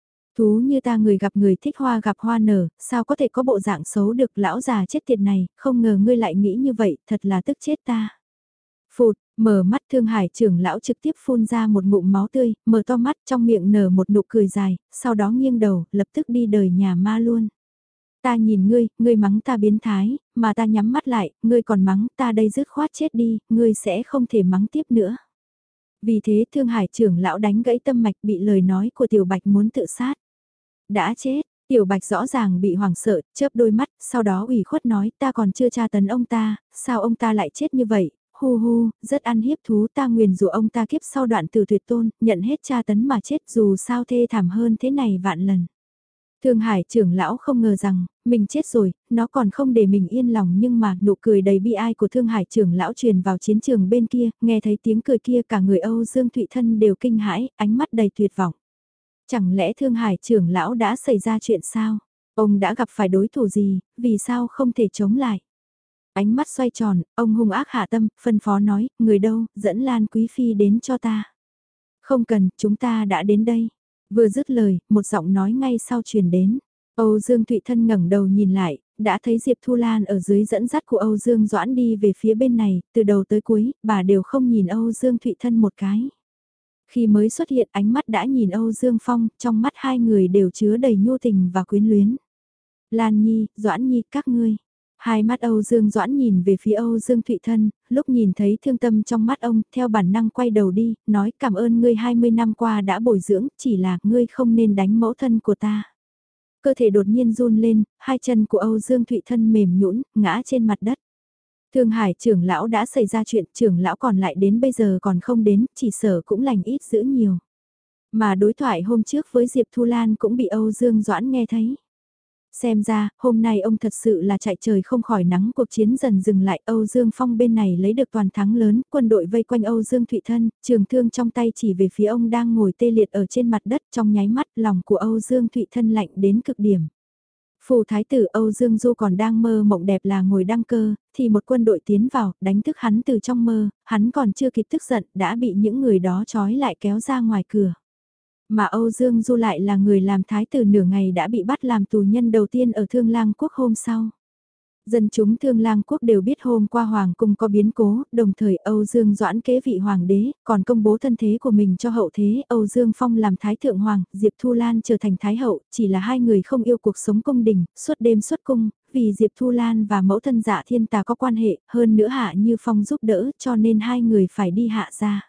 Thú như ta người gặp người thích hoa gặp hoa nở, sao có thể có bộ dạng xấu được lão già chết tiệt này, không ngờ ngươi lại nghĩ như vậy, thật là tức chết ta. Phụt, mở mắt Thương Hải trưởng lão trực tiếp phun ra một ngụm máu tươi, mở to mắt trong miệng nở một nụ cười dài, sau đó nghiêng đầu, lập tức đi đời nhà ma luôn. Ta nhìn ngươi, ngươi mắng ta biến thái, mà ta nhắm mắt lại, ngươi còn mắng ta đây dứt khoát chết đi, ngươi sẽ không thể mắng tiếp nữa. Vì thế Thương Hải trưởng lão đánh gãy tâm mạch bị lời nói của Tiểu Bạch muốn tự sát. Đã chết, Tiểu Bạch rõ ràng bị hoảng sợ, chớp đôi mắt, sau đó ủy khuất nói ta còn chưa tra tấn ông ta, sao ông ta lại chết như vậy, hu hu, rất ăn hiếp thú ta nguyền rủa ông ta kiếp sau đoạn từ tuyệt tôn, nhận hết tra tấn mà chết dù sao thê thảm hơn thế này vạn lần. Thương Hải trưởng lão không ngờ rằng, mình chết rồi, nó còn không để mình yên lòng nhưng mà nụ cười đầy bi ai của Thương Hải trưởng lão truyền vào chiến trường bên kia, nghe thấy tiếng cười kia cả người Âu Dương Thụy Thân đều kinh hãi, ánh mắt đầy tuyệt vọng. Chẳng lẽ Thương Hải trưởng lão đã xảy ra chuyện sao? Ông đã gặp phải đối thủ gì, vì sao không thể chống lại? Ánh mắt xoay tròn, ông hung ác hạ tâm, phân phó nói, người đâu, dẫn Lan Quý Phi đến cho ta. Không cần, chúng ta đã đến đây. Vừa dứt lời, một giọng nói ngay sau truyền đến. Âu Dương Thụy Thân ngẩng đầu nhìn lại, đã thấy Diệp Thu Lan ở dưới dẫn dắt của Âu Dương Doãn đi về phía bên này, từ đầu tới cuối, bà đều không nhìn Âu Dương Thụy Thân một cái. Khi mới xuất hiện ánh mắt đã nhìn Âu Dương Phong, trong mắt hai người đều chứa đầy nhu tình và quyến luyến. Lan Nhi, Doãn Nhi, các ngươi. Hai mắt Âu Dương Doãn nhìn về phía Âu Dương Thụy Thân, lúc nhìn thấy thương tâm trong mắt ông, theo bản năng quay đầu đi, nói cảm ơn ngươi hai mươi năm qua đã bồi dưỡng, chỉ là ngươi không nên đánh mẫu thân của ta. Cơ thể đột nhiên run lên, hai chân của Âu Dương Thụy Thân mềm nhũn, ngã trên mặt đất. Thương Hải trưởng lão đã xảy ra chuyện, trưởng lão còn lại đến bây giờ còn không đến, chỉ sợ cũng lành ít dữ nhiều. Mà đối thoại hôm trước với Diệp Thu Lan cũng bị Âu Dương Doãn nghe thấy. Xem ra, hôm nay ông thật sự là chạy trời không khỏi nắng, cuộc chiến dần dừng lại, Âu Dương Phong bên này lấy được toàn thắng lớn, quân đội vây quanh Âu Dương Thụy Thân, trường thương trong tay chỉ về phía ông đang ngồi tê liệt ở trên mặt đất, trong nháy mắt lòng của Âu Dương Thụy Thân lạnh đến cực điểm. Phù thái tử Âu Dương Du còn đang mơ mộng đẹp là ngồi đăng cơ, thì một quân đội tiến vào, đánh thức hắn từ trong mơ, hắn còn chưa kịp tức giận, đã bị những người đó trói lại kéo ra ngoài cửa. Mà Âu Dương Du lại là người làm thái tử nửa ngày đã bị bắt làm tù nhân đầu tiên ở Thương Lang Quốc hôm sau. Dân chúng Thương Lang Quốc đều biết hôm qua Hoàng cung có biến cố, đồng thời Âu Dương Doãn kế vị Hoàng đế, còn công bố thân thế của mình cho hậu thế, Âu Dương Phong làm Thái Thượng Hoàng, Diệp Thu Lan trở thành Thái Hậu, chỉ là hai người không yêu cuộc sống cung đình, suốt đêm xuất cung, vì Diệp Thu Lan và mẫu thân Dạ Thiên Tà có quan hệ, hơn nữa Hạ Như Phong giúp đỡ cho nên hai người phải đi Hạ gia.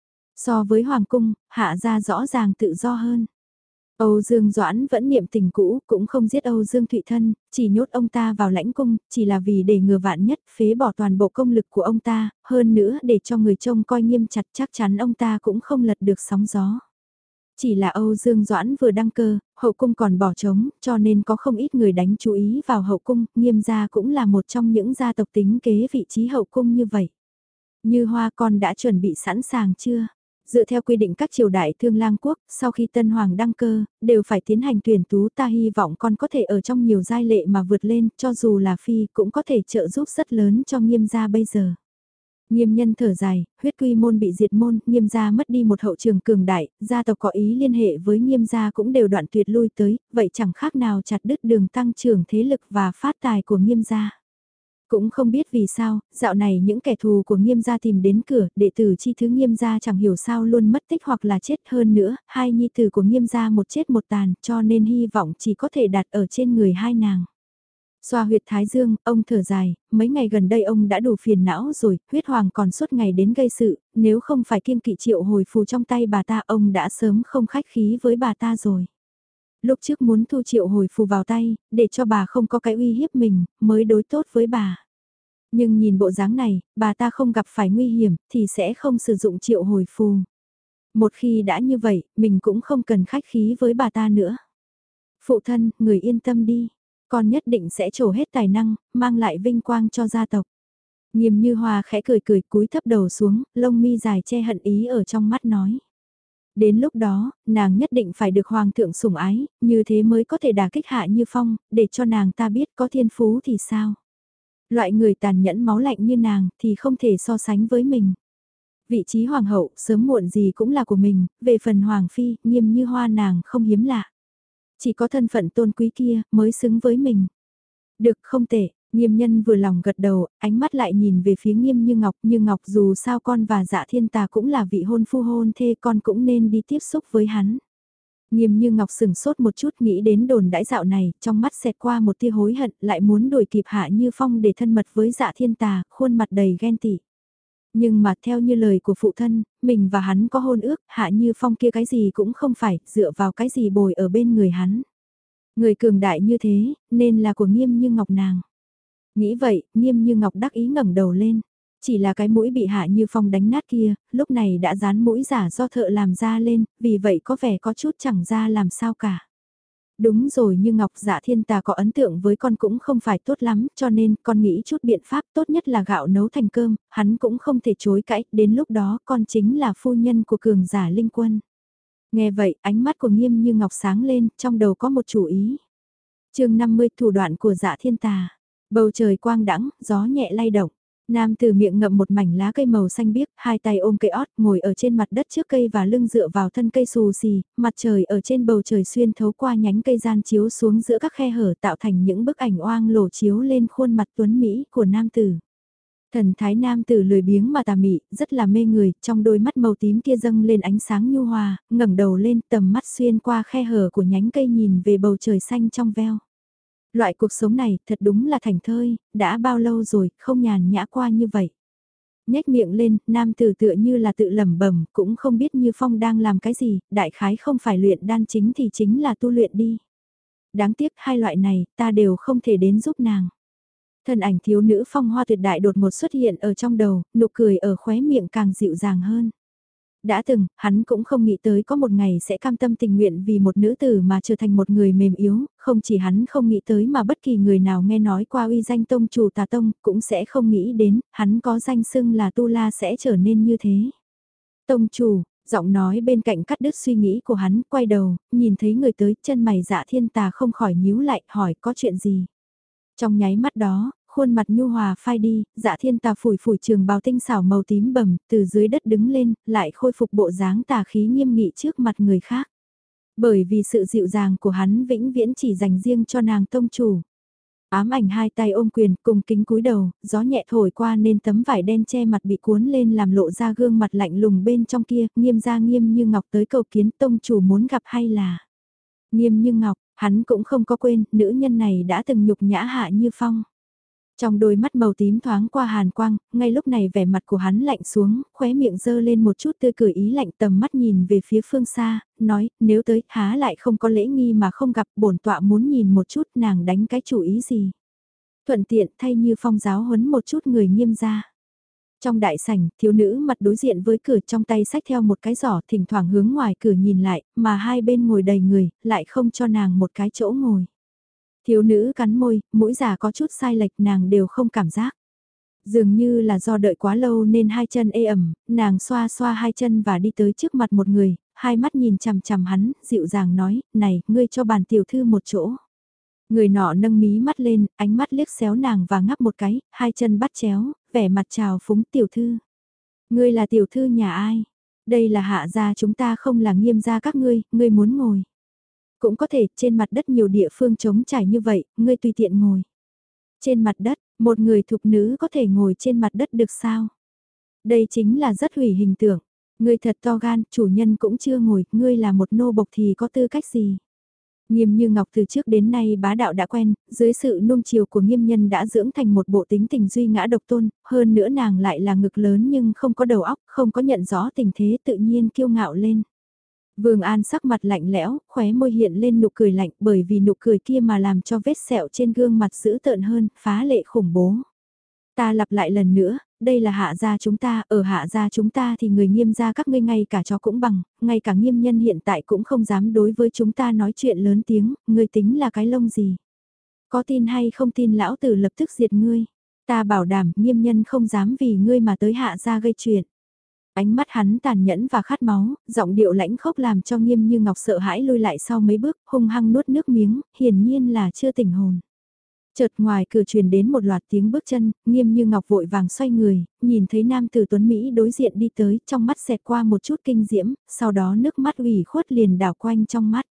So với Hoàng cung, Hạ gia rõ ràng tự do hơn. Âu Dương Doãn vẫn niệm tình cũ, cũng không giết Âu Dương Thụy Thân, chỉ nhốt ông ta vào lãnh cung, chỉ là vì để ngừa vạn nhất, phế bỏ toàn bộ công lực của ông ta, hơn nữa để cho người trông coi nghiêm chặt chắc chắn ông ta cũng không lật được sóng gió. Chỉ là Âu Dương Doãn vừa đăng cơ, hậu cung còn bỏ trống, cho nên có không ít người đánh chú ý vào hậu cung, Nghiêm gia cũng là một trong những gia tộc tính kế vị trí hậu cung như vậy. Như Hoa con đã chuẩn bị sẵn sàng chưa? Dựa theo quy định các triều đại Thương Lang Quốc, sau khi Tân Hoàng đăng cơ, đều phải tiến hành tuyển tú, ta hy vọng con có thể ở trong nhiều giai lệ mà vượt lên, cho dù là phi cũng có thể trợ giúp rất lớn cho Nghiêm gia bây giờ. Nghiêm nhân thở dài, huyết quy môn bị diệt môn, Nghiêm gia mất đi một hậu trường cường đại, gia tộc có ý liên hệ với Nghiêm gia cũng đều đoạn tuyệt lui tới, vậy chẳng khác nào chặt đứt đường tăng trưởng thế lực và phát tài của Nghiêm gia. Cũng không biết vì sao, dạo này những kẻ thù của Nghiêm gia tìm đến cửa, đệ tử chi thứ Nghiêm gia chẳng hiểu sao luôn mất tích hoặc là chết hơn nữa, hai nhi tử của Nghiêm gia một chết một tàn, cho nên hy vọng chỉ có thể đặt ở trên người hai nàng. Xoa huyệt thái dương, ông thở dài, mấy ngày gần đây ông đã đủ phiền não rồi, huyết hoàng còn suốt ngày đến gây sự, nếu không phải kiêng kỵ triệu hồi phù trong tay bà ta ông đã sớm không khách khí với bà ta rồi. Lúc trước muốn thu triệu hồi phù vào tay, để cho bà không có cái uy hiếp mình, mới đối tốt với bà. Nhưng nhìn bộ dáng này, bà ta không gặp phải nguy hiểm, thì sẽ không sử dụng triệu hồi phù. Một khi đã như vậy, mình cũng không cần khách khí với bà ta nữa. Phụ thân, người yên tâm đi. Con nhất định sẽ trổ hết tài năng, mang lại vinh quang cho gia tộc. Nghiêm Như Hoa khẽ cười cười cúi thấp đầu xuống, lông mi dài che hận ý ở trong mắt nói. Đến lúc đó, nàng nhất định phải được hoàng thượng sủng ái, như thế mới có thể đả kích Hạ Như Phong, để cho nàng ta biết có thiên phú thì sao. Loại người tàn nhẫn máu lạnh như nàng thì không thể so sánh với mình. Vị trí hoàng hậu sớm muộn gì cũng là của mình, về phần hoàng phi, Nghiêm Như Hoa nàng không hiếm lạ. Chỉ có thân phận tôn quý kia mới xứng với mình. Được không tệ, Nghiêm Nhân vừa lòng gật đầu, ánh mắt lại nhìn về phía Nghiêm Như Ngọc. Như Ngọc dù sao con và Dạ Thiên Tà cũng là vị hôn phu hôn thê, con cũng nên đi tiếp xúc với hắn. Nghiêm Như Ngọc sừng sốt một chút nghĩ đến đồn đãi dạo này, trong mắt xẹt qua một tia hối hận, lại muốn đuổi kịp Hạ Như Phong để thân mật với Dạ Thiên Tà, khuôn mặt đầy ghen tị. Nhưng mà theo như lời của phụ thân, mình và hắn có hôn ước, Hạ Như Phong kia cái gì cũng không phải, dựa vào cái gì bồi ở bên người hắn. Người cường đại như thế, nên là của Nghiêm Như Ngọc nàng. Nghĩ vậy, Nghiêm Như Ngọc đắc ý ngẩng đầu lên. Chỉ là cái mũi bị Hạ Như Phong đánh nát kia, lúc này đã dán mũi giả do thợ làm ra lên, vì vậy có vẻ có chút chẳng ra làm sao cả. Đúng rồi, Như Ngọc, Dạ Thiên Tà có ấn tượng với con cũng không phải tốt lắm, cho nên con nghĩ chút biện pháp tốt nhất là gạo nấu thành cơm, hắn cũng không thể chối cãi, đến lúc đó con chính là phu nhân của cường giả linh quân. Nghe vậy, ánh mắt của Nghiêm Như Ngọc sáng lên, trong đầu có một chủ ý. chương năm mươi, thủ đoạn của Dạ Thiên Tà. Bầu trời quang đãng, gió nhẹ lay động. Nam từ miệng ngậm một mảnh lá cây màu xanh biếc, hai tay ôm cây ót, ngồi ở trên mặt đất trước cây và lưng dựa vào thân cây xù xì, mặt trời ở trên bầu trời xuyên thấu qua nhánh cây gian chiếu xuống giữa các khe hở tạo thành những bức ảnh oang lổ chiếu lên khuôn mặt tuấn Mỹ của nam tử. Thần thái nam tử lười biếng mà tà mị, rất là mê người, trong đôi mắt màu tím kia dâng lên ánh sáng nhu hòa, ngẩng đầu lên tầm mắt xuyên qua khe hở của nhánh cây nhìn về bầu trời xanh trong veo. Loại cuộc sống này thật đúng là thành thơi, đã bao lâu rồi, không nhàn nhã qua như vậy. Nhếch miệng lên, nam tử tựa như là tự lẩm bẩm, cũng không biết Như Phong đang làm cái gì, đại khái không phải luyện đan chính thì chính là tu luyện đi. Đáng tiếc hai loại này, ta đều không thể đến giúp nàng. Thân ảnh thiếu nữ phong hoa tuyệt đại đột ngột xuất hiện ở trong đầu, nụ cười ở khóe miệng càng dịu dàng hơn. Đã từng, hắn cũng không nghĩ tới có một ngày sẽ cam tâm tình nguyện vì một nữ tử mà trở thành một người mềm yếu, không chỉ hắn không nghĩ tới mà bất kỳ người nào nghe nói qua uy danh tông chủ Tà Tông cũng sẽ không nghĩ đến, hắn có danh xưng là Tu La sẽ trở nên như thế. Tông chủ, giọng nói bên cạnh cắt đứt suy nghĩ của hắn, quay đầu, nhìn thấy người tới, chân mày Dạ Thiên Tà không khỏi nhíu lại, hỏi có chuyện gì. Trong nháy mắt đó, khuôn mặt nhu hòa phai đi, Dạ Thiên Tà phủi phủi trường bào tinh xảo màu tím bầm, từ dưới đất đứng lên, lại khôi phục bộ dáng tà khí nghiêm nghị trước mặt người khác. Bởi vì sự dịu dàng của hắn vĩnh viễn chỉ dành riêng cho nàng tông chủ. Ám ảnh hai tay ôm quyền, cùng kính cúi đầu, gió nhẹ thổi qua nên tấm vải đen che mặt bị cuốn lên làm lộ ra gương mặt lạnh lùng bên trong kia, Nghiêm ra Nghiêm Như Ngọc tới cầu kiến tông chủ muốn gặp hay là. Nghiêm Như Ngọc, hắn cũng không có quên, nữ nhân này đã từng nhục nhã Hạ Như Phong. Trong đôi mắt màu tím thoáng qua hàn quang, ngay lúc này vẻ mặt của hắn lạnh xuống, khóe miệng dơ lên một chút tươi cười ý lạnh, tầm mắt nhìn về phía phương xa, nói, nếu tới, há lại không có lễ nghi mà không gặp, bổn tọa muốn nhìn một chút nàng đánh cái chủ ý gì. Thuận tiện thay Như Phong giáo huấn một chút người Nghiêm gia. Trong đại sảnh, thiếu nữ mặt đối diện với cửa, trong tay xách theo một cái giỏ, thỉnh thoảng hướng ngoài cửa nhìn lại, mà hai bên ngồi đầy người, lại không cho nàng một cái chỗ ngồi. Thiếu nữ cắn môi, mũi già có chút sai lệch, nàng đều không cảm giác. Dường như là do đợi quá lâu nên hai chân ê ẩm, nàng xoa xoa hai chân và đi tới trước mặt một người, hai mắt nhìn chằm chằm hắn, dịu dàng nói, này, ngươi cho bàn tiểu thư một chỗ. Người nọ nâng mí mắt lên, ánh mắt liếc xéo nàng và ngắp một cái, hai chân bắt chéo, vẻ mặt trào phúng tiểu thư. Ngươi là tiểu thư nhà ai? Đây là Hạ gia, chúng ta không là Nghiêm gia các ngươi, ngươi muốn ngồi. Cũng có thể, trên mặt đất nhiều địa phương trống trải như vậy, ngươi tùy tiện ngồi. Trên mặt đất, một người thục nữ có thể ngồi trên mặt đất được sao? Đây chính là rất hủy hình tượng. Ngươi thật to gan, chủ nhân cũng chưa ngồi, ngươi là một nô bộc thì có tư cách gì? Nghiêm Như Ngọc từ trước đến nay bá đạo đã quen, dưới sự nuông chiều của Nghiêm nhân đã dưỡng thành một bộ tính tình duy ngã độc tôn, hơn nữa nàng lại là ngực lớn nhưng không có đầu óc, không có nhận rõ tình thế tự nhiên kiêu ngạo lên. Vương An sắc mặt lạnh lẽo, khóe môi hiện lên nụ cười lạnh bởi vì nụ cười kia mà làm cho vết sẹo trên gương mặt dữ tợn hơn, phá lệ khủng bố. Ta lặp lại lần nữa, đây là hạ gia chúng ta, ở hạ gia chúng ta thì người nghiêm gia các ngươi ngay cả chó cũng bằng, ngay cả nghiêm nhân hiện tại cũng không dám đối với chúng ta nói chuyện lớn tiếng, ngươi tính là cái lông gì. Có tin hay không tin lão tử lập tức diệt ngươi, ta bảo đảm nghiêm nhân không dám vì ngươi mà tới hạ gia gây chuyện. Ánh mắt hắn tàn nhẫn và khát máu, giọng điệu lãnh khốc làm cho Nghiêm Như Ngọc sợ hãi lui lại sau mấy bước, hung hăng nuốt nước miếng, hiển nhiên là chưa tỉnh hồn. Chợt ngoài cửa truyền đến một loạt tiếng bước chân, Nghiêm Như Ngọc vội vàng xoay người, nhìn thấy nam tử tuấn Mỹ đối diện đi tới, trong mắt xẹt qua một chút kinh diễm, sau đó nước mắt ủy khuất liền đảo quanh trong mắt.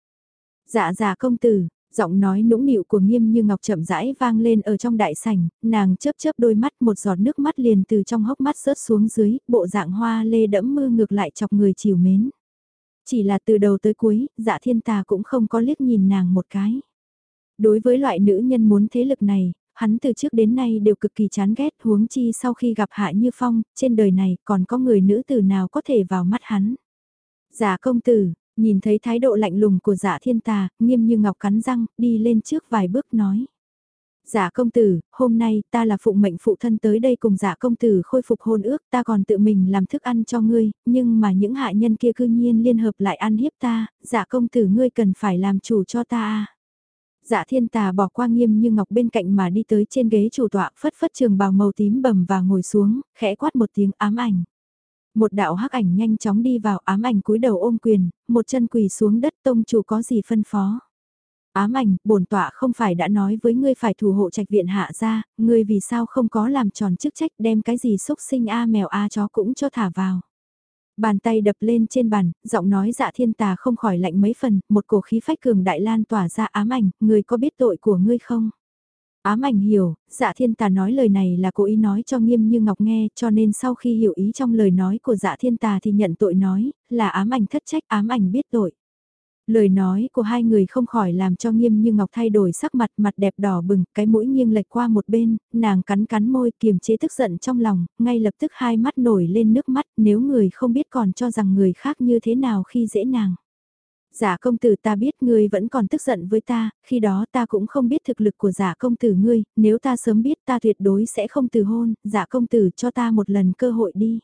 Dạ dạ công tử, giọng nói nũng nịu của Nghiêm Như Ngọc chậm rãi vang lên ở trong đại sảnh, nàng chớp chớp đôi mắt, một giọt nước mắt liền từ trong hốc mắt rớt xuống dưới, bộ dạng hoa lê đẫm mưa ngược lại chọc người chiều mến. Chỉ là từ đầu tới cuối, Dạ Thiên Tà cũng không có liếc nhìn nàng một cái. Đối với loại nữ nhân muốn thế lực này, hắn từ trước đến nay đều cực kỳ chán ghét, huống chi sau khi gặp Hạ Như Phong, trên đời này còn có người nữ tử nào có thể vào mắt hắn. Dạ công tử, nhìn thấy thái độ lạnh lùng của Dạ Thiên Tà, Nghiêm Như Ngọc cắn răng, đi lên trước vài bước nói. Dạ công tử, hôm nay ta là phụng mệnh phụ thân tới đây cùng dạ công tử khôi phục hôn ước, ta còn tự mình làm thức ăn cho ngươi, nhưng mà những hạ nhân kia cư nhiên liên hợp lại ăn hiếp ta, dạ công tử ngươi cần phải làm chủ cho ta à. Dạ Thiên Tà bỏ qua Nghiêm Như Ngọc bên cạnh mà đi tới trên ghế chủ tọa, phất phất trường bào màu tím bầm và ngồi xuống, khẽ quát một tiếng ám ảnh. Một đạo hắc ảnh nhanh chóng đi vào, ám ảnh cúi đầu ôm quyền, một chân quỳ xuống đất, tông chủ có gì phân phó. Ám ảnh, bổn tọa không phải đã nói với ngươi phải thủ hộ trạch viện hạ ra, ngươi vì sao không có làm tròn chức trách đem cái gì xúc sinh a mèo a chó cũng cho thả vào. Bàn tay đập lên trên bàn, giọng nói Dạ Thiên Tà không khỏi lạnh mấy phần, một cổ khí phách cường đại lan tỏa ra. Ám ảnh, ngươi có biết tội của ngươi không? Ám ảnh hiểu, Dạ Thiên Tà nói lời này là cố ý nói cho Nghiêm Như Ngọc nghe, cho nên sau khi hiểu ý trong lời nói của Dạ Thiên Tà thì nhận tội nói, là ám ảnh thất trách, ám ảnh biết tội. Lời nói của hai người không khỏi làm cho Nghiêm Như Ngọc thay đổi sắc mặt, mặt đẹp đỏ bừng, cái mũi nghiêng lệch qua một bên, nàng cắn cắn môi kiềm chế tức giận trong lòng, ngay lập tức hai mắt nổi lên nước mắt, nếu người không biết còn cho rằng người khác như thế nào khi dễ nàng. Giả công tử, ta biết ngươi vẫn còn tức giận với ta, khi đó ta cũng không biết thực lực của giả công tử ngươi, nếu ta sớm biết ta tuyệt đối sẽ không từ hôn, giả công tử cho ta một lần cơ hội đi.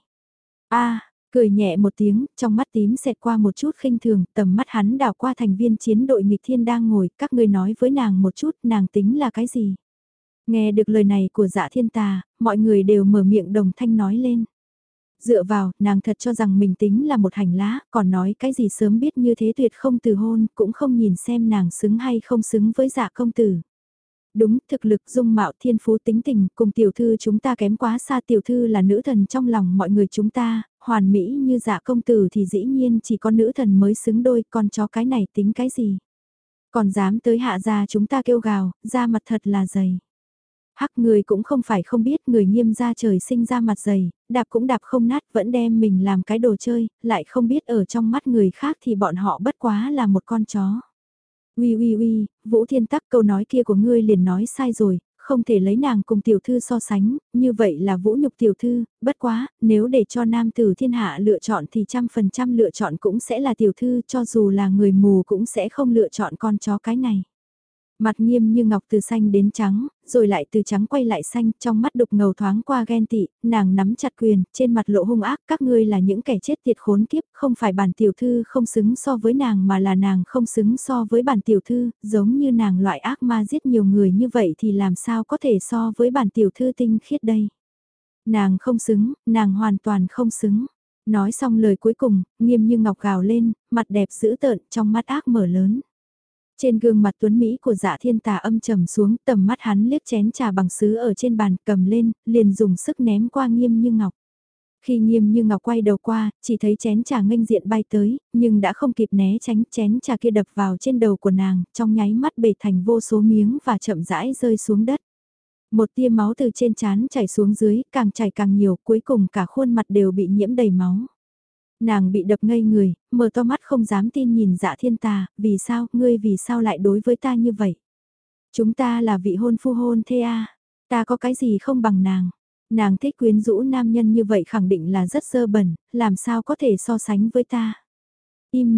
A, cười nhẹ một tiếng, trong mắt tím xẹt qua một chút khinh thường, tầm mắt hắn đảo qua thành viên chiến đội nghịch thiên đang ngồi, các ngươi nói với nàng một chút, nàng tính là cái gì? Nghe được lời này của Dạ Thiên Tà, mọi người đều mở miệng đồng thanh nói lên. Dựa vào, nàng thật cho rằng mình tính là một hành lá, còn nói cái gì sớm biết như thế tuyệt không từ hôn, cũng không nhìn xem nàng xứng hay không xứng với Dạ công tử. Đúng, thực lực, dung mạo, thiên phú, tính tình, cùng tiểu thư chúng ta kém quá xa, tiểu thư là nữ thần trong lòng mọi người chúng ta, hoàn mỹ như Dạ công tử thì dĩ nhiên chỉ có nữ thần mới xứng đôi, con chó cái này tính cái gì? Còn dám tới hạ gia chúng ta kêu gào, da mặt thật là dày. Hắc, người cũng không phải không biết, người Nghiêm gia trời sinh ra mặt dày, đạp cũng đạp không nát, vẫn đem mình làm cái đồ chơi, lại không biết ở trong mắt người khác thì bọn họ bất quá là một con chó. Uy uy uy, Vũ Thiên Tắc, câu nói kia của ngươi liền nói sai rồi, không thể lấy nàng cùng tiểu thư so sánh, như vậy là vũ nhục tiểu thư, bất quá, nếu để cho nam tử thiên hạ lựa chọn thì trăm phần trăm lựa chọn cũng sẽ là tiểu thư, cho dù là người mù cũng sẽ không lựa chọn con chó cái này. Mặt Nghiêm Như Ngọc từ xanh đến trắng, rồi lại từ trắng quay lại xanh, trong mắt đục ngầu thoáng qua ghen tị, nàng nắm chặt quyền, trên mặt lộ hung ác, các ngươi là những kẻ chết tiệt khốn kiếp, không phải bản tiểu thư không xứng so với nàng mà là nàng không xứng so với bản tiểu thư, giống như nàng loại ác ma giết nhiều người như vậy thì làm sao có thể so với bản tiểu thư tinh khiết đây. Nàng không xứng, nàng hoàn toàn không xứng. Nói xong lời cuối cùng, Nghiêm Như Ngọc gào lên, mặt đẹp dữ tợn, trong mắt ác mở lớn. Trên gương mặt tuấn Mỹ của Dạ Thiên Tà âm trầm xuống, tầm mắt hắn liếc chén trà bằng sứ ở trên bàn, cầm lên, liền dùng sức ném qua Nghiêm Như Ngọc. Khi Nghiêm Như Ngọc quay đầu qua, chỉ thấy chén trà nghênh diện bay tới, nhưng đã không kịp né tránh, chén trà kia đập vào trên đầu của nàng, trong nháy mắt bể thành vô số miếng và chậm rãi rơi xuống đất. Một tia máu từ trên trán chảy xuống dưới, càng chảy càng nhiều, cuối cùng cả khuôn mặt đều bị nhiễm đầy máu. Nàng bị đập ngây người, mở to mắt không dám tin nhìn Dạ Thiên Tà, vì sao, ngươi vì sao lại đối với ta như vậy? Chúng ta là vị hôn phu hôn thê a, ta có cái gì không bằng nàng? Nàng thích quyến rũ nam nhân như vậy khẳng định là rất dơ bẩn, làm sao có thể so sánh với ta? Im miệng,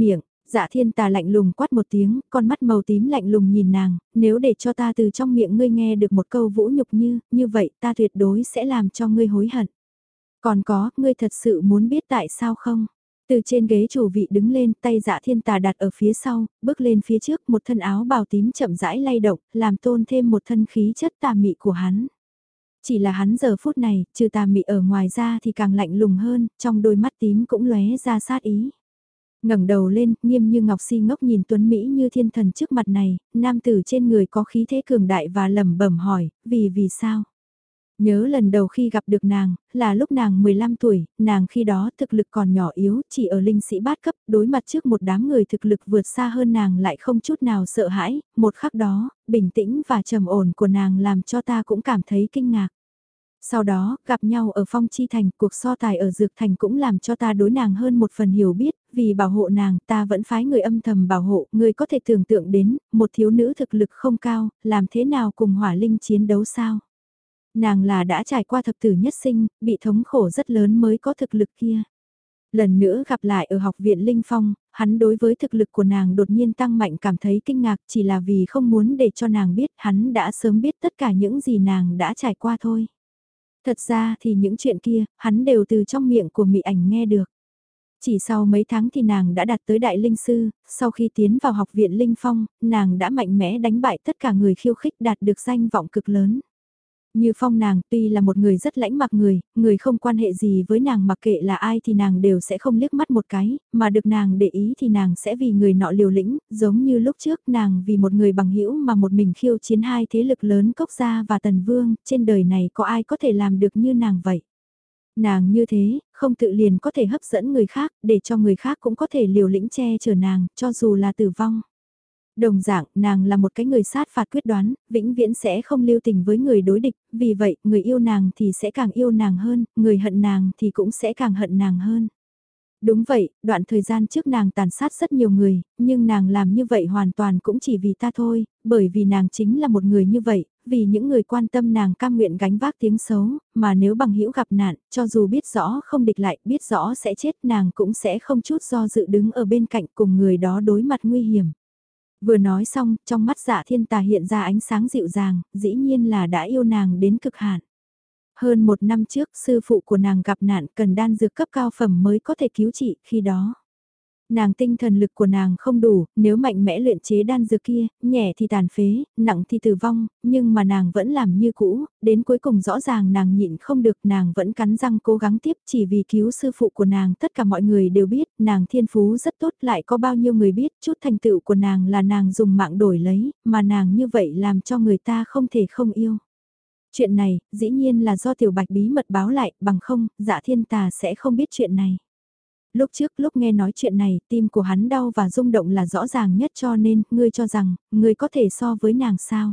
Dạ Thiên Tà lạnh lùng quát một tiếng, con mắt màu tím lạnh lùng nhìn nàng, nếu để cho ta từ trong miệng ngươi nghe được một câu vũ nhục như, như vậy ta tuyệt đối sẽ làm cho ngươi hối hận. Còn có, ngươi thật sự muốn biết tại sao không? Từ trên ghế chủ vị đứng lên, tay Dạ Thiên Tà đặt ở phía sau, bước lên phía trước, một thân áo bào tím chậm rãi lay động, làm tôn thêm một thân khí chất tà mị của hắn. Chỉ là hắn giờ phút này, trừ tà mị ở ngoài ra thì càng lạnh lùng hơn, trong đôi mắt tím cũng lóe ra sát ý. Ngẩng đầu lên, nghiêm như ngọc si ngốc nhìn tuấn Mỹ như thiên thần trước mặt này, nam tử trên người có khí thế cường đại và lẩm bẩm hỏi, vì vì sao? Nhớ lần đầu khi gặp được nàng, là lúc nàng mười lăm tuổi, nàng khi đó thực lực còn nhỏ yếu, chỉ ở linh sĩ bát cấp, đối mặt trước một đám người thực lực vượt xa hơn nàng lại không chút nào sợ hãi, một khắc đó, bình tĩnh và trầm ổn của nàng làm cho ta cũng cảm thấy kinh ngạc. Sau đó, gặp nhau ở Phong Chi Thành, cuộc so tài ở Dược Thành cũng làm cho ta đối nàng hơn một phần hiểu biết, vì bảo hộ nàng ta vẫn phái người âm thầm bảo hộ, người có thể tưởng tượng đến, một thiếu nữ thực lực không cao, làm thế nào cùng hỏa linh chiến đấu sao? Nàng là đã trải qua thập tử nhất sinh, bị thống khổ rất lớn mới có thực lực kia. Lần nữa gặp lại ở học viện Linh Phong, hắn đối với thực lực của nàng đột nhiên tăng mạnh cảm thấy kinh ngạc chỉ là vì không muốn để cho nàng biết hắn đã sớm biết tất cả những gì nàng đã trải qua thôi. Thật ra thì những chuyện kia, hắn đều từ trong miệng của Mị Ảnh nghe được. Chỉ sau mấy tháng thì nàng đã đạt tới đại linh sư, sau khi tiến vào học viện Linh Phong, nàng đã mạnh mẽ đánh bại tất cả người khiêu khích đạt được danh vọng cực lớn. Như Phong nàng tuy là một người rất lãnh mặc người, người không quan hệ gì với nàng mặc kệ là ai thì nàng đều sẽ không liếc mắt một cái, mà được nàng để ý thì nàng sẽ vì người nọ liều lĩnh, giống như lúc trước nàng vì một người bằng hữu mà một mình khiêu chiến hai thế lực lớn Cốc Gia và Tần Vương, trên đời này có ai có thể làm được như nàng vậy. Nàng như thế, không tự liền có thể hấp dẫn người khác, để cho người khác cũng có thể liều lĩnh che chở nàng, cho dù là tử vong. Đồng dạng, nàng là một cái người sát phạt quyết đoán, vĩnh viễn sẽ không lưu tình với người đối địch, vì vậy, người yêu nàng thì sẽ càng yêu nàng hơn, người hận nàng thì cũng sẽ càng hận nàng hơn. Đúng vậy, đoạn thời gian trước nàng tàn sát rất nhiều người, nhưng nàng làm như vậy hoàn toàn cũng chỉ vì ta thôi, bởi vì nàng chính là một người như vậy, vì những người quan tâm nàng cam nguyện gánh vác tiếng xấu, mà nếu bằng hữu gặp nạn, cho dù biết rõ không địch lại, biết rõ sẽ chết nàng cũng sẽ không chút do dự đứng ở bên cạnh cùng người đó đối mặt nguy hiểm. Vừa nói xong, trong mắt Dạ Thiên Tà hiện ra ánh sáng dịu dàng, dĩ nhiên là đã yêu nàng đến cực hạn. Hơn một năm trước, sư phụ của nàng gặp nạn cần đan dược cấp cao phẩm mới có thể cứu trị, khi đó. Nàng tinh thần lực của nàng không đủ, nếu mạnh mẽ luyện chế đan dược kia, nhẹ thì tàn phế, nặng thì tử vong, nhưng mà nàng vẫn làm như cũ, đến cuối cùng rõ ràng nàng nhịn không được, nàng vẫn cắn răng cố gắng tiếp chỉ vì cứu sư phụ của nàng. Tất cả mọi người đều biết, nàng thiên phú rất tốt, lại có bao nhiêu người biết, chút thành tựu của nàng là nàng dùng mạng đổi lấy, mà nàng như vậy làm cho người ta không thể không yêu. Chuyện này, dĩ nhiên là do Tiểu Bạch bí mật báo lại, bằng không, Dạ Thiên Tà sẽ không biết chuyện này. Lúc trước lúc nghe nói chuyện này, tim của hắn đau và rung động là rõ ràng nhất, cho nên, ngươi cho rằng, ngươi có thể so với nàng sao?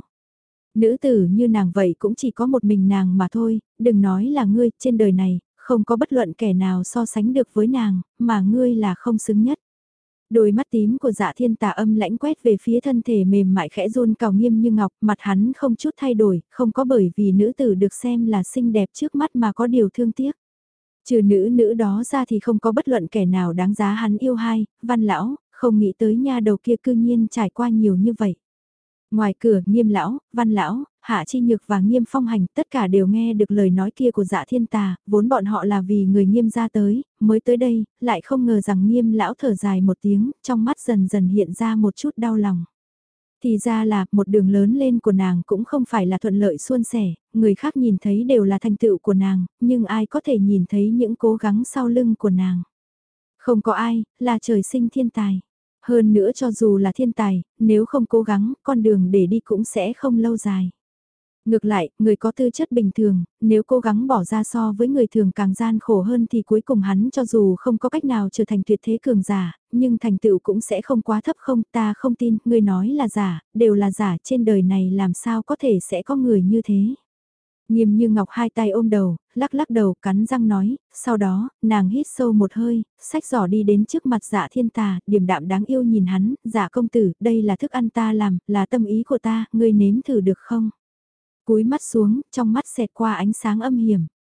Nữ tử như nàng vậy cũng chỉ có một mình nàng mà thôi, đừng nói là ngươi, trên đời này, không có bất luận kẻ nào so sánh được với nàng, mà ngươi là không xứng nhất. Đôi mắt tím của Dạ Thiên Tà âm lãnh quét về phía thân thể mềm mại khẽ run cào nghiêm như ngọc, mặt hắn không chút thay đổi, không có bởi vì nữ tử được xem là xinh đẹp trước mắt mà có điều thương tiếc. Trừ nữ nữ đó ra thì không có bất luận kẻ nào đáng giá hắn yêu hay, Văn lão, không nghĩ tới nha đầu kia cư nhiên trải qua nhiều như vậy. Ngoài cửa, Nghiêm lão, Văn lão, Hạ Chi Nhược và Nghiêm Phong Hành tất cả đều nghe được lời nói kia của Dạ Thiên Tà, vốn bọn họ là vì người Nghiêm ra tới, mới tới đây, lại không ngờ rằng Nghiêm lão thở dài một tiếng, trong mắt dần dần hiện ra một chút đau lòng. Thì ra là, một đường lớn lên của nàng cũng không phải là thuận lợi suôn sẻ, người khác nhìn thấy đều là thành tựu của nàng, nhưng ai có thể nhìn thấy những cố gắng sau lưng của nàng. Không có ai, là trời sinh thiên tài. Hơn nữa cho dù là thiên tài, nếu không cố gắng, con đường để đi cũng sẽ không lâu dài. Ngược lại, người có tư chất bình thường, nếu cố gắng bỏ ra so với người thường càng gian khổ hơn thì cuối cùng hắn cho dù không có cách nào trở thành tuyệt thế cường giả, nhưng thành tựu cũng sẽ không quá thấp không, ta không tin, người nói là giả, đều là giả, trên đời này làm sao có thể sẽ có người như thế. Nghiêm như ngọc hai tay ôm đầu, lắc lắc đầu, cắn răng nói, sau đó, nàng hít sâu một hơi, xách giỏ đi đến trước mặt Dạ Thiên Tà, điềm đạm đáng yêu nhìn hắn, Dạ công tử, đây là thức ăn ta làm, là tâm ý của ta, ngươi nếm thử được không? Cúi mắt xuống, trong mắt xẹt qua ánh sáng âm hiểm.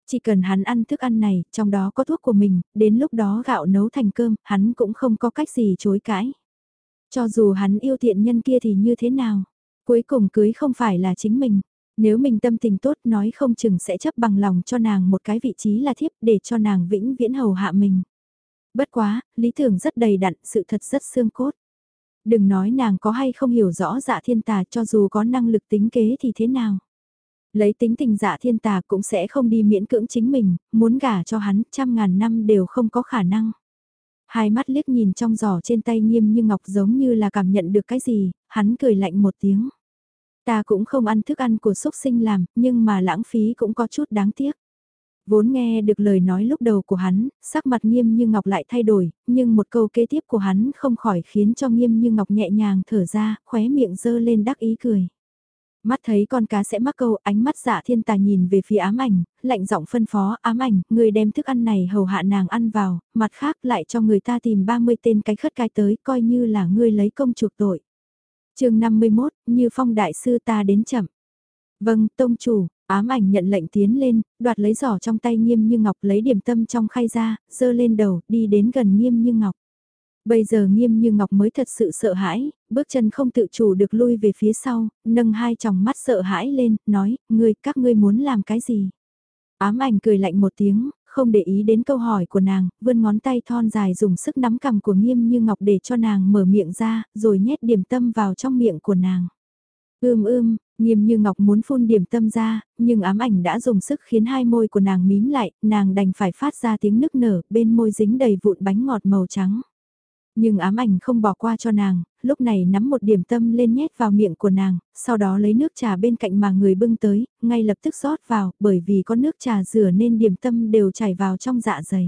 Chỉ cần hắn ăn thức ăn này, trong đó có thuốc của mình, đến lúc đó gạo nấu thành cơm, hắn cũng không có cách gì chối cãi. Cho dù hắn yêu thiện nhân kia thì như thế nào, cuối cùng cưới không phải là chính mình. Nếu mình tâm tình tốt nói không chừng sẽ chấp bằng lòng cho nàng một cái vị trí là thiếp để cho nàng vĩnh viễn hầu hạ mình. Bất quá, lý tưởng rất đầy đặn, sự thật rất xương cốt. Đừng nói nàng có hay không hiểu rõ Dạ Thiên Tà, cho dù có năng lực tính kế thì thế nào. Lấy tính tình Dạ Thiên Tà cũng sẽ không đi miễn cưỡng chính mình, muốn gả cho hắn trăm ngàn năm đều không có khả năng. Hai mắt liếc nhìn trong giỏ trên tay Nghiêm Như Ngọc giống như là cảm nhận được cái gì, hắn cười lạnh một tiếng. Ta cũng không ăn thức ăn của xúc sinh làm, nhưng mà lãng phí cũng có chút đáng tiếc. Vốn nghe được lời nói lúc đầu của hắn, sắc mặt Nghiêm Như Ngọc lại thay đổi, nhưng một câu kế tiếp của hắn không khỏi khiến cho Nghiêm Như Ngọc nhẹ nhàng thở ra, khóe miệng dơ lên đắc ý cười. Mắt thấy con cá sẽ mắc câu, ánh mắt Dạ Thiên Tà nhìn về phía Ám Ảnh, lạnh giọng phân phó, Ám Ảnh, người đem thức ăn này hầu hạ nàng ăn vào, mặt khác lại cho người ta tìm ba mươi tên cái khất cái tới, coi như là ngươi lấy công chuộc tội. Chương năm mươi mốt, Như Phong đại sư ta đến chậm. Vâng, tông chủ. Ám Ảnh nhận lệnh tiến lên, đoạt lấy giỏ trong tay Nghiêm Như Ngọc, lấy điểm tâm trong khay ra, giơ lên đầu, đi đến gần Nghiêm Như Ngọc. Bây giờ Nghiêm Như Ngọc mới thật sự sợ hãi, bước chân không tự chủ được lui về phía sau, nâng hai tròng mắt sợ hãi lên, nói, ngươi, các ngươi muốn làm cái gì? Ám Ảnh cười lạnh một tiếng, không để ý đến câu hỏi của nàng, vươn ngón tay thon dài dùng sức nắm cằm của Nghiêm Như Ngọc để cho nàng mở miệng ra, rồi nhét điểm tâm vào trong miệng của nàng. Ưm ưm, Nghiêm Như Ngọc muốn phun điểm tâm ra, nhưng Ám Ảnh đã dùng sức khiến hai môi của nàng mím lại, nàng đành phải phát ra tiếng nức nở, bên môi dính đầy vụn bánh ngọt màu trắng. Nhưng Ám Ảnh không bỏ qua cho nàng, lúc này nắm một điểm tâm lên nhét vào miệng của nàng, sau đó lấy nước trà bên cạnh mà người bưng tới, ngay lập tức rót vào, bởi vì có nước trà rửa nên điểm tâm đều chảy vào trong dạ dày.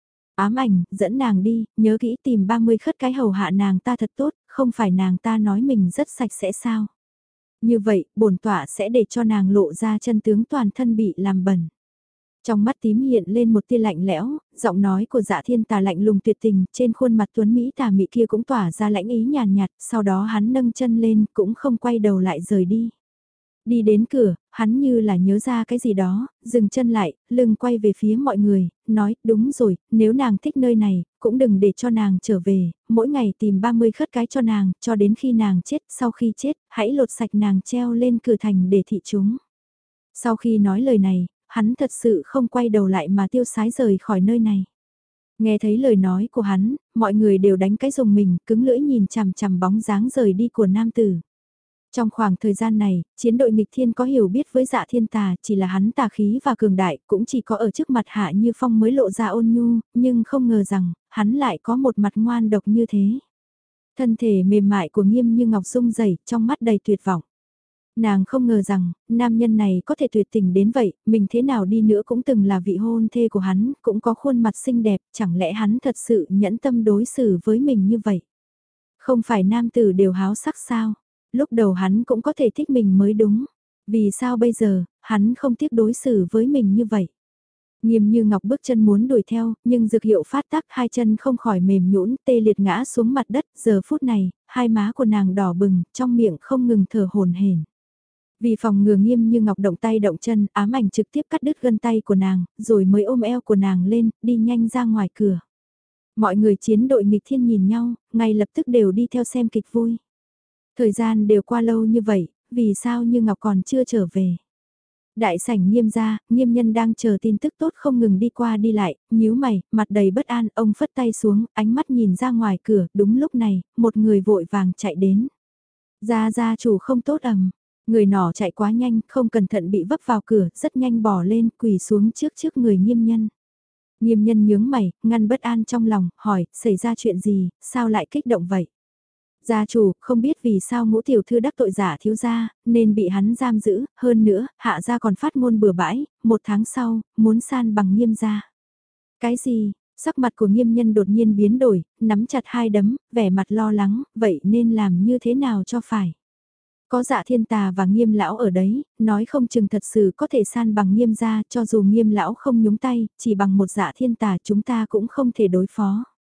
Ám Ảnh, dẫn nàng đi, nhớ kỹ tìm ba mươi khất cái hầu hạ nàng ta thật tốt, không phải nàng ta nói mình rất sạch sẽ sao. Như vậy, bổn tọa sẽ để cho nàng lộ ra chân tướng toàn thân bị làm bẩn. Trong mắt tím hiện lên một tia lạnh lẽo, giọng nói của Dạ Thiên Tà lạnh lùng tuyệt tình, trên khuôn mặt tuấn Mỹ tà mị kia cũng tỏa ra lãnh ý nhàn nhạt, sau đó hắn nâng chân lên, cũng không quay đầu lại rời đi. Đi đến cửa, hắn như là nhớ ra cái gì đó, dừng chân lại, lưng quay về phía mọi người, nói, đúng rồi, nếu nàng thích nơi này, cũng đừng để cho nàng trở về, mỗi ngày tìm ba mươi khất cái cho nàng, cho đến khi nàng chết, sau khi chết, hãy lột sạch nàng treo lên cửa thành để thị chúng. Sau khi nói lời này, hắn thật sự không quay đầu lại mà tiêu sái rời khỏi nơi này. Nghe thấy lời nói của hắn, mọi người đều đánh cái rùng mình, cứng lưỡi nhìn chằm chằm bóng dáng rời đi của nam tử. Trong khoảng thời gian này, chiến đội nghịch thiên có hiểu biết với Dạ Thiên Tà, chỉ là hắn tà khí và cường đại, cũng chỉ có ở trước mặt Hạ Như Phong mới lộ ra ôn nhu, nhưng không ngờ rằng, hắn lại có một mặt ngoan độc như thế. Thân thể mềm mại của Nghiêm Như Ngọc rung rẩy, trong mắt đầy tuyệt vọng. Nàng không ngờ rằng, nam nhân này có thể tuyệt tình đến vậy, mình thế nào đi nữa cũng từng là vị hôn thê của hắn, cũng có khuôn mặt xinh đẹp, chẳng lẽ hắn thật sự nhẫn tâm đối xử với mình như vậy? Không phải nam tử đều háo sắc sao? Lúc đầu hắn cũng có thể thích mình mới đúng. Vì sao bây giờ, hắn không tiếc đối xử với mình như vậy? Nghiêm Như Ngọc bước chân muốn đuổi theo, nhưng dược hiệu phát tác hai chân không khỏi mềm nhũn, tê liệt ngã xuống mặt đất, giờ phút này, hai má của nàng đỏ bừng, trong miệng không ngừng thở hổn hển. Vì phòng ngừa Nghiêm Như Ngọc động tay động chân, Ám Ảnh trực tiếp cắt đứt gân tay của nàng, rồi mới ôm eo của nàng lên, đi nhanh ra ngoài cửa. Mọi người chiến đội nghịch thiên nhìn nhau, ngay lập tức đều đi theo xem kịch vui. Thời gian đều qua lâu như vậy, vì sao Như Ngọc còn chưa trở về? Đại sảnh Nghiêm gia, Nghiêm Nhân đang chờ tin tức tốt không ngừng đi qua đi lại, nhíu mày, mặt đầy bất an, ông phất tay xuống, ánh mắt nhìn ra ngoài cửa, đúng lúc này, một người vội vàng chạy đến. Gia gia chủ không tốt ầm. Người nọ chạy quá nhanh, không cẩn thận bị vấp vào cửa, rất nhanh bỏ lên, quỳ xuống trước trước người Nghiêm Nhân. Nghiêm Nhân nhướng mày, ngăn bất an trong lòng, hỏi, xảy ra chuyện gì, sao lại kích động vậy? Gia chủ, không biết vì sao ngũ tiểu thư đắc tội giả thiếu gia, nên bị hắn giam giữ, hơn nữa, hạ gia còn phát ngôn bừa bãi, một tháng sau, muốn san bằng Nghiêm gia. Cái gì? Sắc mặt của Nghiêm Nhân đột nhiên biến đổi, nắm chặt hai đấm, vẻ mặt lo lắng, vậy nên làm như thế nào cho phải? Có Dạ Thiên Tà và Nghiêm lão ở đấy, nói không chừng thật sự có thể san bằng Nghiêm gia, cho dù Nghiêm lão không nhúng tay, chỉ bằng một Dạ Thiên Tà chúng ta cũng không thể đối phó.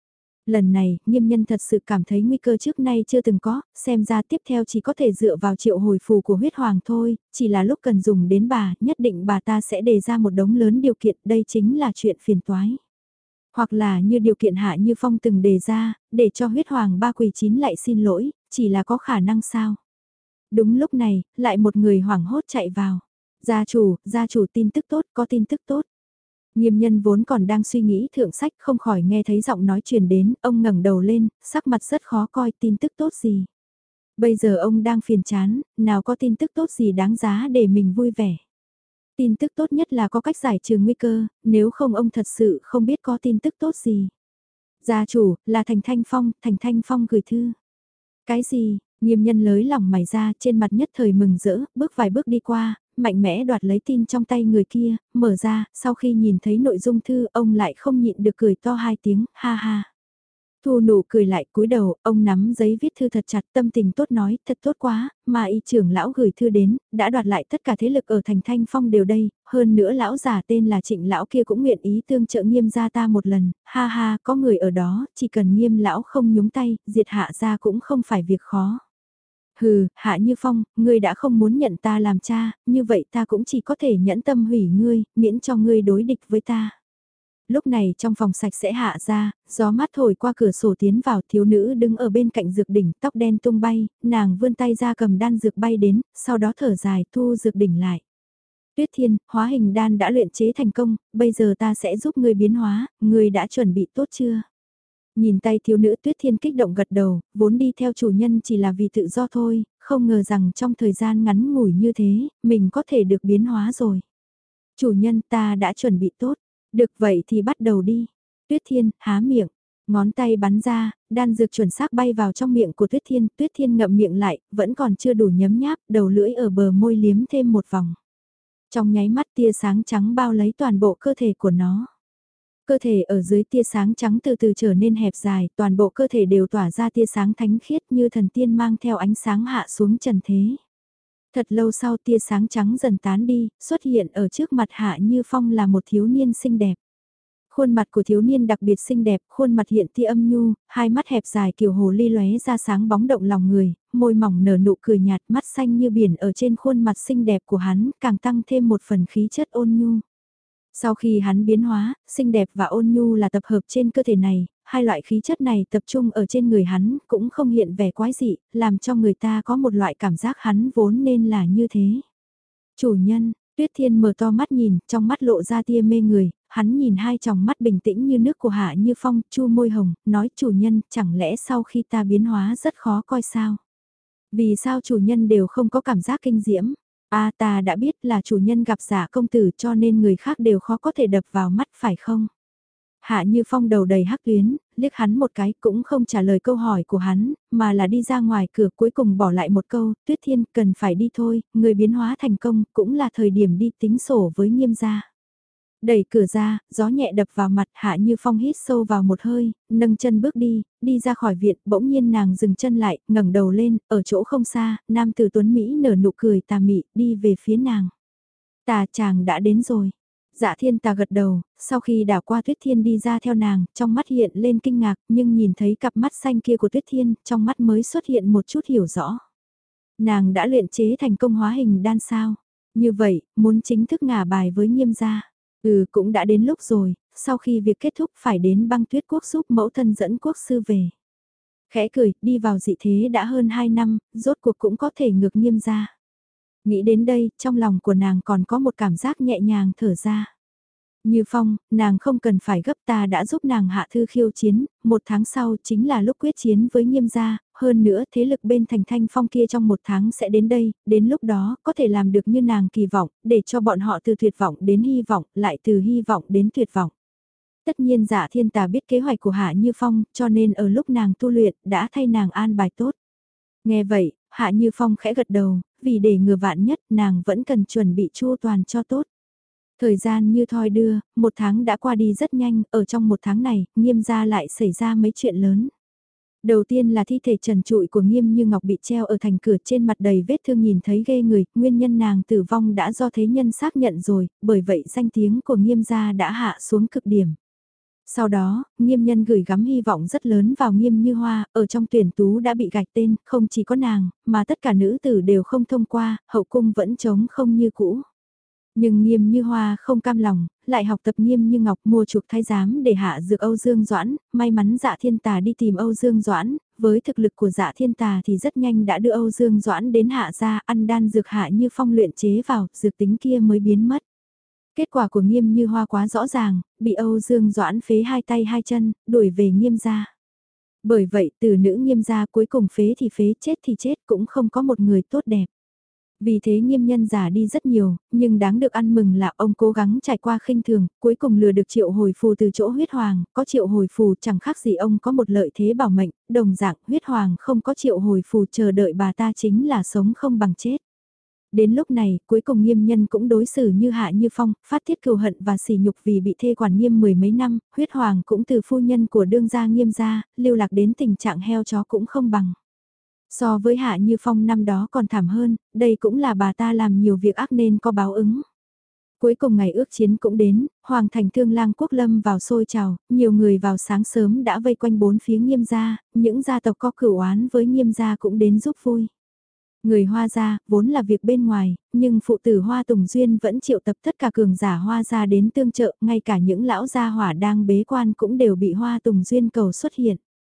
Lần này, nghiêm nhân thật sự cảm thấy nguy cơ trước nay chưa từng có, xem ra tiếp theo chỉ có thể dựa vào triệu hồi phù của huyết hoàng thôi, chỉ là lúc cần dùng đến bà, nhất định bà ta sẽ đề ra một đống lớn điều kiện, đây chính là chuyện phiền toái. Hoặc là như điều kiện Hạ Như Phong từng đề ra, để cho huyết hoàng ba quỳ chín lại xin lỗi, chỉ là có khả năng sao. Đúng lúc này, lại một người hoảng hốt chạy vào. Gia chủ, gia chủ tin tức tốt, có tin tức tốt. Nghiêm nhân vốn còn đang suy nghĩ thượng sách không khỏi nghe thấy giọng nói truyền đến, ông ngẩng đầu lên, sắc mặt rất khó coi tin tức tốt gì. Bây giờ ông đang phiền chán, nào có tin tức tốt gì đáng giá để mình vui vẻ. Tin tức tốt nhất là có cách giải trừ nguy cơ, nếu không ông thật sự không biết có tin tức tốt gì. Gia chủ, là Thành Thanh Phong, Thành Thanh Phong gửi thư. Cái gì, nghiêm nhân lới lỏng mày ra trên mặt nhất thời mừng rỡ, bước vài bước đi qua, mạnh mẽ đoạt lấy tin trong tay người kia, mở ra, sau khi nhìn thấy nội dung thư ông lại không nhịn được cười to hai tiếng, ha ha. Thu nụ cười lại cúi đầu, ông nắm giấy viết thư thật chặt tâm tình tốt nói, thật tốt quá, mà y trưởng lão gửi thư đến, đã đoạt lại tất cả thế lực ở thành Thanh Phong đều đây, hơn nữa lão già tên là Trịnh lão kia cũng nguyện ý tương trợ nghiêm gia ta một lần, ha ha, có người ở đó, chỉ cần nghiêm lão không nhúng tay, diệt hạ gia cũng không phải việc khó. Hừ, Hạ Như Phong, ngươi đã không muốn nhận ta làm cha, như vậy ta cũng chỉ có thể nhẫn tâm hủy ngươi, miễn cho ngươi đối địch với ta. Lúc này trong phòng sạch sẽ hạ ra, gió mát thổi qua cửa sổ tiến vào, thiếu nữ đứng ở bên cạnh dược đỉnh, tóc đen tung bay, nàng vươn tay ra cầm đan dược bay đến, sau đó thở dài thu dược đỉnh lại. Tuyết Thiên, hóa hình đan đã luyện chế thành công, bây giờ ta sẽ giúp ngươi biến hóa, ngươi đã chuẩn bị tốt chưa? Nhìn tay thiếu nữ Tuyết Thiên kích động gật đầu, vốn đi theo chủ nhân chỉ là vì tự do thôi, không ngờ rằng trong thời gian ngắn ngủi như thế, mình có thể được biến hóa rồi. Chủ nhân ta đã chuẩn bị tốt, được vậy thì bắt đầu đi. Tuyết Thiên, há miệng, ngón tay bắn ra, đan dược chuẩn xác bay vào trong miệng của Tuyết Thiên, Tuyết Thiên ngậm miệng lại, vẫn còn chưa đủ nhấm nháp, đầu lưỡi ở bờ môi liếm thêm một vòng. Trong nháy mắt tia sáng trắng bao lấy toàn bộ cơ thể của nó. Cơ thể ở dưới tia sáng trắng từ từ trở nên hẹp dài, toàn bộ cơ thể đều tỏa ra tia sáng thánh khiết như thần tiên mang theo ánh sáng hạ xuống trần thế. Thật lâu sau tia sáng trắng dần tán đi, xuất hiện ở trước mặt Hạ Như Phong là một thiếu niên xinh đẹp. Khuôn mặt của thiếu niên đặc biệt xinh đẹp, khuôn mặt hiện tia âm nhu, hai mắt hẹp dài kiểu hồ ly lóe ra sáng bóng động lòng người, môi mỏng nở nụ cười nhạt, mắt xanh như biển ở trên khuôn mặt xinh đẹp của hắn, càng tăng thêm một phần khí chất ôn nhu. Sau khi hắn biến hóa, xinh đẹp và ôn nhu là tập hợp trên cơ thể này, hai loại khí chất này tập trung ở trên người hắn, cũng không hiện vẻ quái dị, làm cho người ta có một loại cảm giác hắn vốn nên là như thế. Chủ nhân, Tuyết Thiên mở to mắt nhìn, trong mắt lộ ra tia mê người, hắn nhìn hai tròng mắt bình tĩnh như nước của Hạ Như Phong, chu môi hồng, nói chủ nhân, chẳng lẽ sau khi ta biến hóa rất khó coi sao? Vì sao chủ nhân đều không có cảm giác kinh diễm? A ta đã biết là chủ nhân gặp giả công tử cho nên người khác đều khó có thể đập vào mắt phải không? Hạ Như Phong đầu đầy hắc tuyến, liếc hắn một cái cũng không trả lời câu hỏi của hắn, mà là đi ra ngoài cửa cuối cùng bỏ lại một câu, Tuyết Thiên cần phải đi thôi, người biến hóa thành công cũng là thời điểm đi tính sổ với Nghiêm gia. Đẩy cửa ra, gió nhẹ đập vào mặt Hạ Như Phong hít sâu vào một hơi, nâng chân bước đi, đi ra khỏi viện, bỗng nhiên nàng dừng chân lại, ngẩng đầu lên, ở chỗ không xa, nam tử tuấn Mỹ nở nụ cười tà mị, đi về phía nàng. Tà chàng đã đến rồi. Dạ Thiên Tà gật đầu, sau khi đảo qua Tuyết Thiên đi ra theo nàng, trong mắt hiện lên kinh ngạc, nhưng nhìn thấy cặp mắt xanh kia của Tuyết Thiên, trong mắt mới xuất hiện một chút hiểu rõ. Nàng đã luyện chế thành công hóa hình đan sao? Như vậy, muốn chính thức ngả bài với Nghiêm gia. Ừ cũng đã đến lúc rồi, sau khi việc kết thúc phải đến Băng Tuyết Quốc giúp mẫu thân dẫn quốc sư về. Khẽ cười, đi vào dị thế đã hơn hai năm, rốt cuộc cũng có thể ngược Nghiêm gia. Nghĩ đến đây, trong lòng của nàng còn có một cảm giác nhẹ nhàng thở ra. Như Phong, nàng không cần phải gấp, ta đã giúp nàng hạ thư khiêu chiến, một tháng sau chính là lúc quyết chiến với Nghiêm gia, hơn nữa thế lực bên thành Thanh Phong kia trong một tháng sẽ đến đây, đến lúc đó có thể làm được như nàng kỳ vọng, để cho bọn họ từ tuyệt vọng đến hy vọng, lại từ hy vọng đến tuyệt vọng. Tất nhiên Dạ Thiên Tà biết kế hoạch của Hạ Như Phong, cho nên ở lúc nàng tu luyện, đã thay nàng an bài tốt. Nghe vậy, Hạ Như Phong khẽ gật đầu, vì để ngừa vạn nhất, nàng vẫn cần chuẩn bị chu toàn cho tốt. Thời gian như thoi đưa, một tháng đã qua đi rất nhanh, ở trong một tháng này, Nghiêm gia lại xảy ra mấy chuyện lớn. Đầu tiên là thi thể trần trụi của Nghiêm Như Ngọc bị treo ở thành cửa trên mặt đầy vết thương nhìn thấy ghê người, nguyên nhân nàng tử vong đã do thế nhân xác nhận rồi, bởi vậy danh tiếng của Nghiêm gia đã hạ xuống cực điểm. Sau đó, Nghiêm Nhân gửi gắm hy vọng rất lớn vào Nghiêm Như Hoa, ở trong tuyển tú đã bị gạch tên, không chỉ có nàng, mà tất cả nữ tử đều không thông qua, hậu cung vẫn trống không như cũ. Nhưng Nghiêm Như Hoa không cam lòng, lại học tập Nghiêm Như Ngọc mua chuộc thái giám để hạ dược Âu Dương Doãn, may mắn Dạ Thiên Tà đi tìm Âu Dương Doãn, với thực lực của Dạ Thiên Tà thì rất nhanh đã đưa Âu Dương Doãn đến hạ gia ăn đan dược Hạ Như Phong luyện chế vào, dược tính kia mới biến mất. Kết quả của Nghiêm Như Hoa quá rõ ràng, bị Âu Dương Doãn phế hai tay hai chân, đuổi về Nghiêm gia. Bởi vậy từ nữ Nghiêm gia cuối cùng phế thì phế, chết thì chết, cũng không có một người tốt đẹp. Vì thế Nghiêm Nhân già đi rất nhiều, nhưng đáng được ăn mừng là ông cố gắng trải qua khinh thường, cuối cùng lừa được Triệu Hồi Phù từ chỗ Huyết Hoàng, có Triệu Hồi Phù chẳng khác gì ông có một lợi thế bảo mệnh, đồng dạng Huyết Hoàng không có Triệu Hồi Phù chờ đợi bà ta chính là sống không bằng chết. Đến lúc này, cuối cùng Nghiêm Nhân cũng đối xử như Hạ Như Phong, phát tiết cừu hận và sỉ nhục vì bị thê quản Nghiêm mười mấy năm, Huyết Hoàng cũng từ phu nhân của đương gia Nghiêm gia, lưu lạc đến tình trạng heo chó cũng không bằng. So với Hạ Như Phong năm đó còn thảm hơn, đây cũng là bà ta làm nhiều việc ác nên có báo ứng. Cuối cùng ngày ước chiến cũng đến, Hoàng thành Thương Lang Quốc lâm vào sôi trào, nhiều người vào sáng sớm đã vây quanh bốn phía Nghiêm gia, những gia tộc có cửu oán với Nghiêm gia cũng đến giúp vui. Người Hoa gia, vốn là việc bên ngoài, nhưng phụ tử Hoa Tùng Duyên vẫn triệu tập tất cả cường giả Hoa gia đến tương trợ, ngay cả những lão gia hỏa đang bế quan cũng đều bị Hoa Tùng Duyên cầu xuất hiện.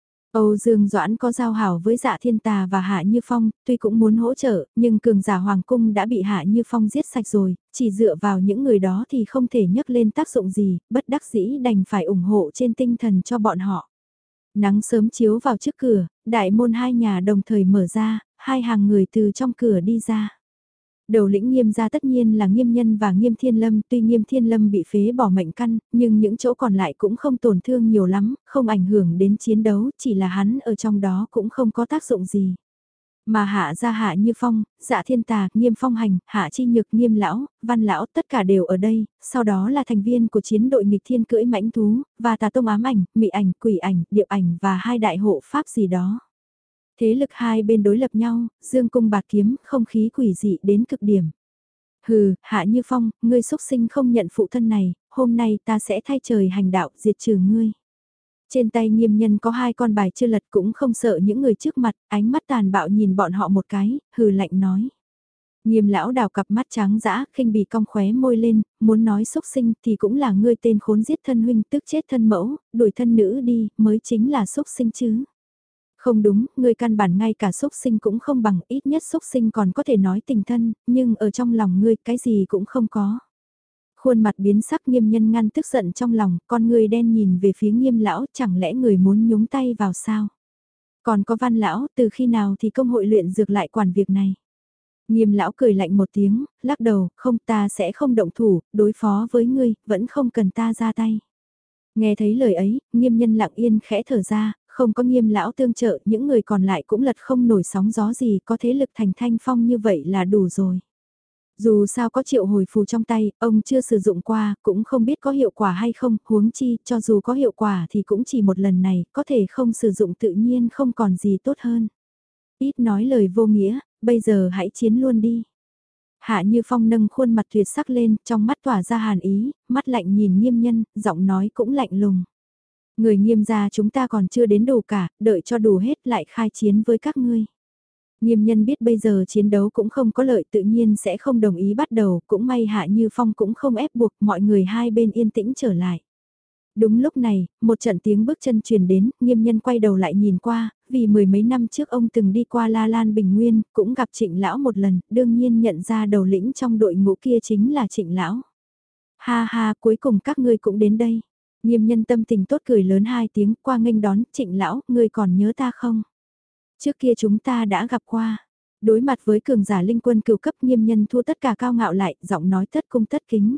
Âu Dương Doãn có giao hảo với Dạ Thiên Tà và Hạ Như Phong, tuy cũng muốn hỗ trợ, nhưng cường giả Hoàng Cung đã bị Hạ Như Phong giết sạch rồi, chỉ dựa vào những người đó thì không thể nhấc lên tác dụng gì, bất đắc dĩ đành phải ủng hộ trên tinh thần cho bọn họ. Nắng sớm chiếu vào trước cửa, đại môn hai nhà đồng thời mở ra, hai hàng người từ trong cửa đi ra. Đầu lĩnh Nghiêm gia tất nhiên là Nghiêm Nhân và Nghiêm Thiên Lâm, tuy Nghiêm Thiên Lâm bị phế bỏ mệnh căn, nhưng những chỗ còn lại cũng không tổn thương nhiều lắm, không ảnh hưởng đến chiến đấu, chỉ là hắn ở trong đó cũng không có tác dụng gì. Mà Hạ gia Hạ Như Phong, Dạ Thiên Tà, Nghiêm Phong Hành, Hạ Chi Nhược, Nghiêm Lão, Văn Lão tất cả đều ở đây, sau đó là thành viên của chiến đội nghịch thiên cưỡi mãnh thú, và Tà Tông ám ảnh, mị ảnh, quỷ ảnh, điệp ảnh và hai đại hộ pháp gì đó. Thế lực hai bên đối lập nhau, dương cung bạt kiếm, không khí quỷ dị đến cực điểm. Hừ, Hạ Như Phong, ngươi xuất sinh không nhận phụ thân này, hôm nay ta sẽ thay trời hành đạo diệt trừ ngươi. Trên tay Nghiêm Nhân có hai con bài chưa lật cũng không sợ những người trước mặt, ánh mắt tàn bạo nhìn bọn họ một cái, hừ lạnh nói. Nghiêm lão đào cặp mắt trắng dã, khinh bỉ cong khóe môi lên, muốn nói xúc sinh thì cũng là ngươi tên khốn giết thân huynh tức chết thân mẫu, đuổi thân nữ đi, mới chính là xúc sinh chứ. Không đúng, ngươi căn bản ngay cả xúc sinh cũng không bằng, ít nhất xúc sinh còn có thể nói tình thân, nhưng ở trong lòng ngươi cái gì cũng không có. Khuôn mặt biến sắc Nghiêm Nhân ngăn tức giận trong lòng, con người đen nhìn về phía Nghiêm lão, chẳng lẽ người muốn nhúng tay vào sao? Còn có Văn lão, từ khi nào thì công hội luyện dược lại quản việc này? Nghiêm lão cười lạnh một tiếng, lắc đầu, không ta sẽ không động thủ, đối phó với ngươi, vẫn không cần ta ra tay. Nghe thấy lời ấy, Nghiêm Nhân lặng yên khẽ thở ra, không có Nghiêm lão tương trợ, những người còn lại cũng lật không nổi sóng gió gì, có thế lực thành thanh phong như vậy là đủ rồi. Dù sao có triệu hồi phù trong tay, ông chưa sử dụng qua, cũng không biết có hiệu quả hay không, huống chi, cho dù có hiệu quả thì cũng chỉ một lần này, có thể không sử dụng tự nhiên không còn gì tốt hơn. Ít nói lời vô nghĩa, bây giờ hãy chiến luôn đi. Hạ Như Phong nâng khuôn mặt tuyệt sắc lên, trong mắt tỏa ra hàn ý, mắt lạnh nhìn Nghiêm Nhân, giọng nói cũng lạnh lùng. Người Nghiêm gia chúng ta còn chưa đến đủ cả, đợi cho đủ hết lại khai chiến với các ngươi. Nghiêm Nhân biết bây giờ chiến đấu cũng không có lợi tự nhiên sẽ không đồng ý bắt đầu, cũng may Hạ Như Phong cũng không ép buộc mọi người hai bên yên tĩnh trở lại. Đúng lúc này, một trận tiếng bước chân truyền đến, Nghiêm Nhân quay đầu lại nhìn qua, vì mười mấy năm trước ông từng đi qua La Lan Bình Nguyên, cũng gặp Trịnh Lão một lần, đương nhiên nhận ra đầu lĩnh trong đội ngũ kia chính là Trịnh Lão. Ha ha, cuối cùng các ngươi cũng đến đây. Nghiêm Nhân tâm tình tốt cười lớn hai tiếng qua nghênh đón, Trịnh Lão, ngươi còn nhớ ta không? Trước kia chúng ta đã gặp qua. Đối mặt với cường giả linh quân cửu cấp Nghiêm Nhân thua tất cả cao ngạo lại, giọng nói tất cung tất kính.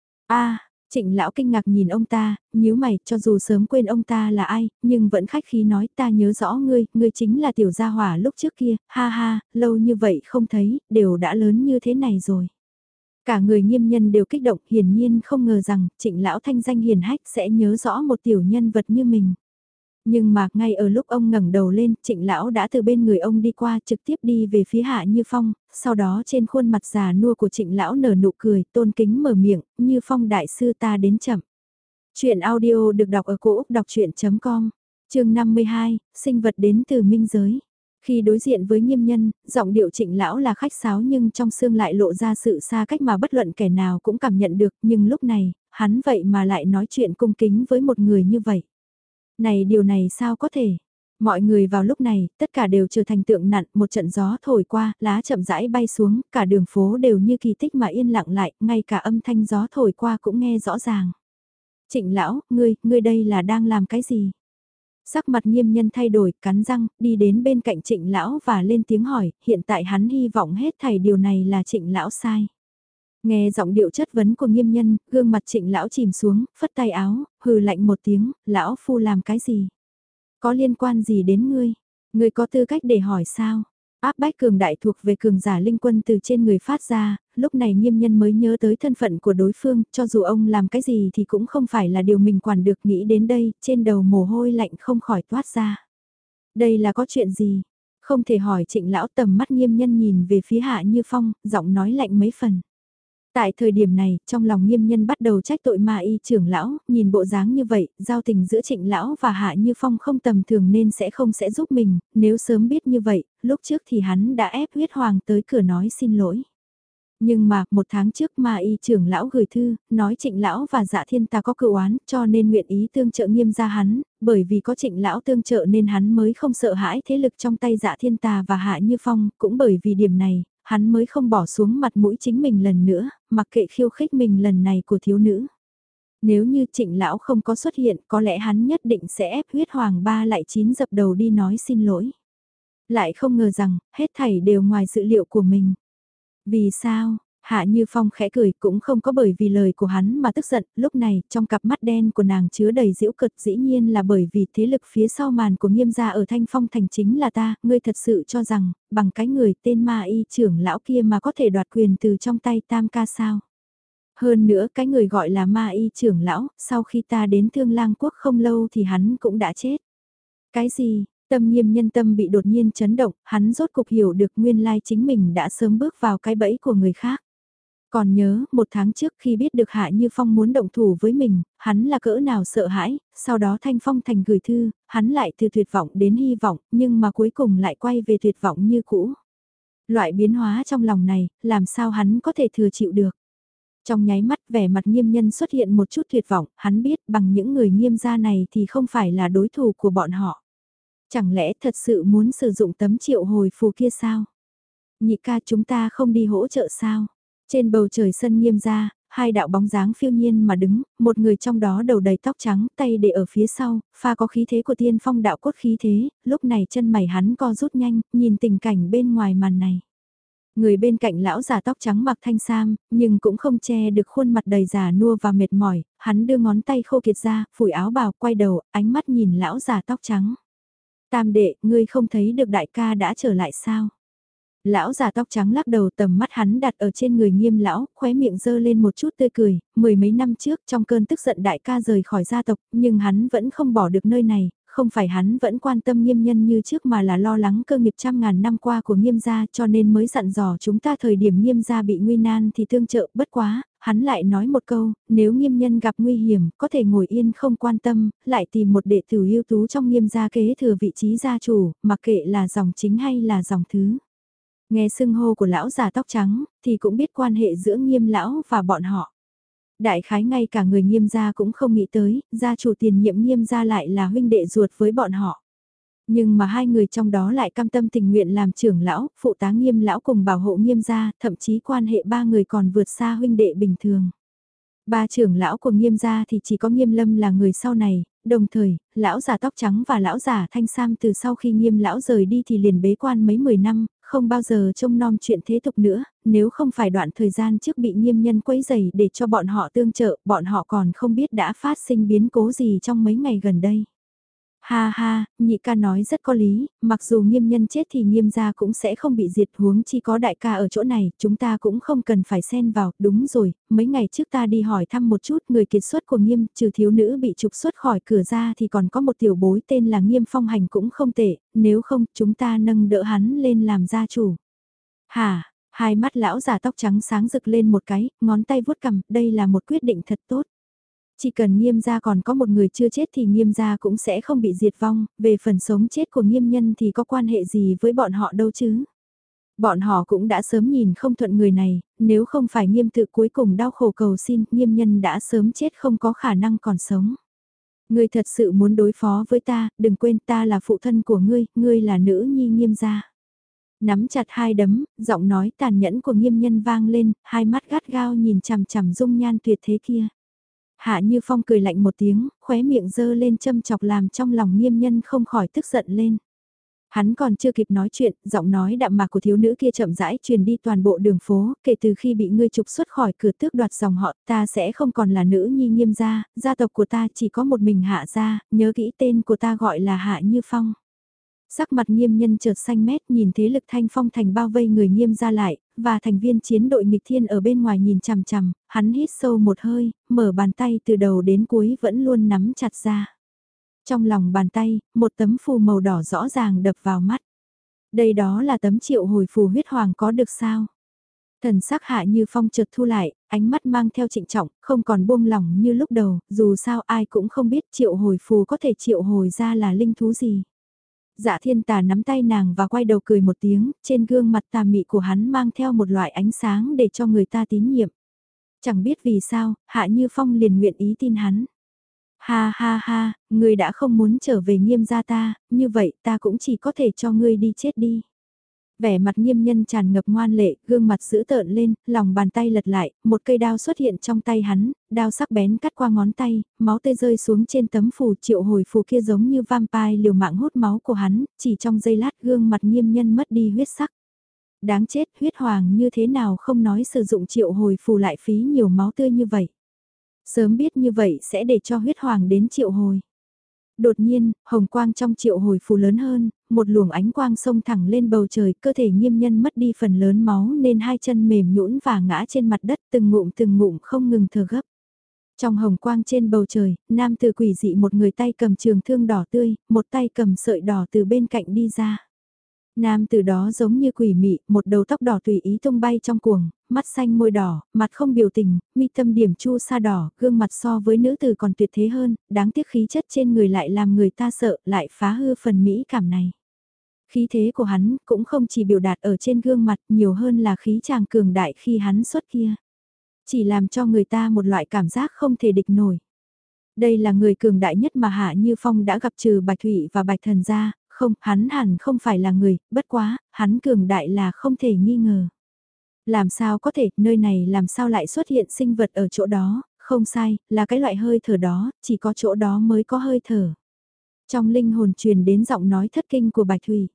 A, Trịnh lão kinh ngạc nhìn ông ta, nhíu mày, cho dù sớm quên ông ta là ai, nhưng vẫn khách khí nói ta nhớ rõ ngươi, ngươi chính là tiểu gia hỏa lúc trước kia, ha ha, lâu như vậy không thấy, đều đã lớn như thế này rồi. Cả người Nghiêm Nhân đều kích động, hiển nhiên không ngờ rằng Trịnh lão thanh danh hiền hách sẽ nhớ rõ một tiểu nhân vật như mình. Nhưng mà ngay ở lúc ông ngẩng đầu lên, Trịnh lão đã từ bên người ông đi qua trực tiếp đi về phía Hạ Như Phong, sau đó trên khuôn mặt già nua của Trịnh lão nở nụ cười, tôn kính mở miệng, Như Phong đại sư ta đến chậm. Chuyện audio được đọc ở cổ Úc đọc chuyện.com, chương năm mươi hai, sinh vật đến từ minh giới. Khi đối diện với nghiêm nhân, giọng điệu Trịnh lão là khách sáo nhưng trong xương lại lộ ra sự xa cách mà bất luận kẻ nào cũng cảm nhận được, nhưng lúc này, hắn vậy mà lại nói chuyện cung kính với một người như vậy. Này điều này sao có thể? Mọi người vào lúc này, tất cả đều trở thành tượng nặn, một trận gió thổi qua, lá chậm rãi bay xuống, cả đường phố đều như kỳ tích mà yên lặng lại, ngay cả âm thanh gió thổi qua cũng nghe rõ ràng. Trịnh lão, ngươi, ngươi đây là đang làm cái gì? Sắc mặt nghiêm nhân thay đổi, cắn răng, đi đến bên cạnh trịnh lão và lên tiếng hỏi, hiện tại hắn hy vọng hết thảy điều này là trịnh lão sai. Nghe giọng điệu chất vấn của nghiêm nhân, gương mặt trịnh lão chìm xuống, phất tay áo, hừ lạnh một tiếng, lão phu làm cái gì? Có liên quan gì đến ngươi? Ngươi có tư cách để hỏi sao? Áp bách cường đại thuộc về cường giả linh quân từ trên người phát ra, lúc này nghiêm nhân mới nhớ tới thân phận của đối phương, cho dù ông làm cái gì thì cũng không phải là điều mình quản được, nghĩ đến đây, trên đầu mồ hôi lạnh không khỏi toát ra. Đây là có chuyện gì? Không thể hỏi trịnh lão, tầm mắt nghiêm nhân nhìn về phía Hạ Như Phong, giọng nói lạnh mấy phần. Tại thời điểm này, trong lòng nghiêm nhân bắt đầu trách tội ma y trưởng lão, nhìn bộ dáng như vậy, giao tình giữa trịnh lão và Hạ Như Phong không tầm thường nên sẽ không sẽ giúp mình, nếu sớm biết như vậy, lúc trước thì hắn đã ép huyết hoàng tới cửa nói xin lỗi. Nhưng mà, một tháng trước ma y trưởng lão gửi thư, nói trịnh lão và dạ thiên ta có cựu oán, cho nên nguyện ý tương trợ nghiêm gia hắn, bởi vì có trịnh lão tương trợ nên hắn mới không sợ hãi thế lực trong tay dạ thiên tà và Hạ Như Phong, cũng bởi vì điểm này, hắn mới không bỏ xuống mặt mũi chính mình lần nữa, mặc kệ khiêu khích mình lần này của thiếu nữ. Nếu như trịnh lão không có xuất hiện, có lẽ hắn nhất định sẽ ép huyết hoàng ba lại chín dập đầu đi nói xin lỗi. Lại không ngờ rằng, hết thảy đều ngoài dự liệu của mình. Vì sao? Hạ Như Phong khẽ cười, cũng không có bởi vì lời của hắn mà tức giận, lúc này, trong cặp mắt đen của nàng chứa đầy giễu cợt, dĩ nhiên là bởi vì thế lực phía sau màn của nghiêm gia ở Thanh Phong thành chính là ta, ngươi thật sự cho rằng, bằng cái người tên ma y trưởng lão kia mà có thể đoạt quyền từ trong tay tam ca sao? Hơn nữa cái người gọi là ma y trưởng lão, sau khi ta đến Thương Lang Quốc không lâu thì hắn cũng đã chết. Cái gì? Tâm nghiêm nhân tâm bị đột nhiên chấn động, hắn rốt cục hiểu được nguyên lai chính mình đã sớm bước vào cái bẫy của người khác. Còn nhớ, một tháng trước khi biết được Hạ Như Phong muốn động thủ với mình, hắn là cỡ nào sợ hãi, sau đó Thanh Phong thành gửi thư, hắn lại từ tuyệt vọng đến hy vọng, nhưng mà cuối cùng lại quay về tuyệt vọng như cũ. Loại biến hóa trong lòng này, làm sao hắn có thể thừa chịu được. Trong nháy mắt vẻ mặt nghiêm nhân xuất hiện một chút tuyệt vọng, hắn biết bằng những người nghiêm gia này thì không phải là đối thủ của bọn họ. Chẳng lẽ thật sự muốn sử dụng tấm triệu hồi phù kia sao? Nhị ca chúng ta không đi hỗ trợ sao? Trên bầu trời sân nghiêm gia, hai đạo bóng dáng phiêu nhiên mà đứng, một người trong đó đầu đầy tóc trắng, tay để ở phía sau, pha có khí thế của tiên phong đạo cốt khí thế, lúc này chân mày hắn co rút nhanh, nhìn tình cảnh bên ngoài màn này. Người bên cạnh lão già tóc trắng mặc thanh sam, nhưng cũng không che được khuôn mặt đầy già nua và mệt mỏi, hắn đưa ngón tay khô kiệt ra, phủi áo bào, quay đầu, ánh mắt nhìn lão già tóc trắng. Tam đệ, ngươi không thấy được đại ca đã trở lại sao? Lão già tóc trắng lắc đầu, tầm mắt hắn đặt ở trên người nghiêm lão, khóe miệng dơ lên một chút tươi cười, mười mấy năm trước trong cơn tức giận đại ca rời khỏi gia tộc, nhưng hắn vẫn không bỏ được nơi này, không phải hắn vẫn quan tâm nghiêm nhân như trước mà là lo lắng cơ nghiệp trăm ngàn năm qua của nghiêm gia cho nên mới dặn dò chúng ta thời điểm nghiêm gia bị nguy nan thì tương trợ, bất quá, hắn lại nói một câu, nếu nghiêm nhân gặp nguy hiểm, có thể ngồi yên không quan tâm, lại tìm một đệ tử ưu tú trong nghiêm gia kế thừa vị trí gia chủ, mặc kệ là dòng chính hay là dòng thứ. Nghe xưng hô của lão già tóc trắng, thì cũng biết quan hệ giữa nghiêm lão và bọn họ. Đại khái ngay cả người nghiêm gia cũng không nghĩ tới, gia chủ tiền nhiệm nghiêm gia lại là huynh đệ ruột với bọn họ. Nhưng mà hai người trong đó lại cam tâm tình nguyện làm trưởng lão, phụ tá nghiêm lão cùng bảo hộ nghiêm gia, thậm chí quan hệ ba người còn vượt xa huynh đệ bình thường. Ba trưởng lão của nghiêm gia thì chỉ có nghiêm lâm là người sau này, đồng thời, lão già tóc trắng và lão già thanh sam từ sau khi nghiêm lão rời đi thì liền bế quan mấy mười năm, không bao giờ trông nom chuyện thế tục nữa, nếu không phải đoạn thời gian trước bị nghiêm nhân quấy rầy để cho bọn họ tương trợ, bọn họ còn không biết đã phát sinh biến cố gì trong mấy ngày gần đây. Ha ha, nhị ca nói rất có lý, mặc dù nghiêm nhân chết thì nghiêm gia cũng sẽ không bị diệt, huống chi có đại ca ở chỗ này, chúng ta cũng không cần phải xen vào, đúng rồi, mấy ngày trước ta đi hỏi thăm một chút người kiệt xuất của nghiêm, trừ thiếu nữ bị trục xuất khỏi cửa ra thì còn có một tiểu bối tên là Nghiêm Phong Hành cũng không tệ, nếu không chúng ta nâng đỡ hắn lên làm gia chủ. Hả, hai mắt lão già tóc trắng sáng rực lên một cái, ngón tay vuốt cằm, đây là một quyết định thật tốt. Chỉ cần Nghiêm gia còn có một người chưa chết thì Nghiêm gia cũng sẽ không bị diệt vong, về phần sống chết của Nghiêm nhân thì có quan hệ gì với bọn họ đâu chứ. Bọn họ cũng đã sớm nhìn không thuận người này, nếu không phải Nghiêm tự cuối cùng đau khổ cầu xin, Nghiêm nhân đã sớm chết không có khả năng còn sống. Ngươi thật sự muốn đối phó với ta, đừng quên ta là phụ thân của ngươi, ngươi là nữ nhi Nghiêm gia. Nắm chặt hai đấm, giọng nói tàn nhẫn của Nghiêm nhân vang lên, hai mắt gắt gao nhìn chằm chằm dung nhan tuyệt thế kia. Hạ Như Phong cười lạnh một tiếng, khóe miệng dơ lên châm chọc làm trong lòng Nghiêm nhân không khỏi tức giận lên. Hắn còn chưa kịp nói chuyện, giọng nói đạm mạc của thiếu nữ kia chậm rãi truyền đi toàn bộ đường phố, kể từ khi bị ngươi trục xuất khỏi cửa tước đoạt dòng họ, ta sẽ không còn là nữ nhi Nghiêm gia, gia tộc của ta chỉ có một mình Hạ gia, nhớ kỹ tên của ta gọi là Hạ Như Phong. Sắc mặt Nghiêm nhân chợt xanh mét, nhìn thế lực Thanh Phong thành bao vây người Nghiêm gia lại, và thành viên chiến đội nghịch thiên ở bên ngoài nhìn chằm chằm, hắn hít sâu một hơi, mở bàn tay từ đầu đến cuối vẫn luôn nắm chặt ra. Trong lòng bàn tay, một tấm phù màu đỏ rõ ràng đập vào mắt. Đây đó là tấm triệu hồi phù huyết hoàng có được sao? Thần sắc Hạ Như Phong chợt thu lại, ánh mắt mang theo trịnh trọng, không còn buông lỏng như lúc đầu, dù sao ai cũng không biết triệu hồi phù có thể triệu hồi ra là linh thú gì. Dạ Thiên Tà nắm tay nàng và quay đầu cười một tiếng, trên gương mặt tà mị của hắn mang theo một loại ánh sáng để cho người ta tín nhiệm. Chẳng biết vì sao, Hạ Như Phong liền nguyện ý tin hắn. Ha ha ha, ngươi đã không muốn trở về Nghiêm gia ta, như vậy ta cũng chỉ có thể cho ngươi đi chết đi. Vẻ mặt Nghiêm nhân tràn ngập ngoan lệ, gương mặt dữ tợn lên, lòng bàn tay lật lại, một cây đao xuất hiện trong tay hắn, đao sắc bén cắt qua ngón tay, máu tươi rơi xuống trên tấm phù, triệu hồi phù kia giống như vampire liều mạng hút máu của hắn, chỉ trong giây lát gương mặt Nghiêm nhân mất đi huyết sắc. Đáng chết, huyết hoàng như thế nào không nói sử dụng triệu hồi phù lại phí nhiều máu tươi như vậy. Sớm biết như vậy sẽ để cho huyết hoàng đến triệu hồi. Đột nhiên, hồng quang trong triệu hồi phù lớn hơn, một luồng ánh quang xông thẳng lên bầu trời, cơ thể Nghiêm nhân mất đi phần lớn máu nên hai chân mềm nhũn và ngã trên mặt đất từng ngụm từng ngụm không ngừng thở gấp. Trong hồng quang trên bầu trời, nam tử quỷ dị một người tay cầm trường thương đỏ tươi, một tay cầm sợi đỏ từ bên cạnh đi ra. Nam từ đó giống như quỷ mị, một đầu tóc đỏ tùy ý tung bay trong cuồng, mắt xanh môi đỏ, mặt không biểu tình, mi tâm điểm chu sa đỏ, gương mặt so với nữ tử còn tuyệt thế hơn, đáng tiếc khí chất trên người lại làm người ta sợ, lại phá hư phần mỹ cảm này. Khí thế của hắn cũng không chỉ biểu đạt ở trên gương mặt, nhiều hơn là khí chàng cường đại khi hắn xuất kia. Chỉ làm cho người ta một loại cảm giác không thể địch nổi. Đây là người cường đại nhất mà Hạ Như Phong đã gặp trừ Bạch Thụy và Bạch Thần gia. Không, hắn hẳn không phải là người, bất quá, hắn cường đại là không thể nghi ngờ. Làm sao có thể, nơi này làm sao lại xuất hiện sinh vật ở chỗ đó, không sai, là cái loại hơi thở đó, chỉ có chỗ đó mới có hơi thở. Trong linh hồn truyền đến giọng nói thất kinh của Bạch Thụy.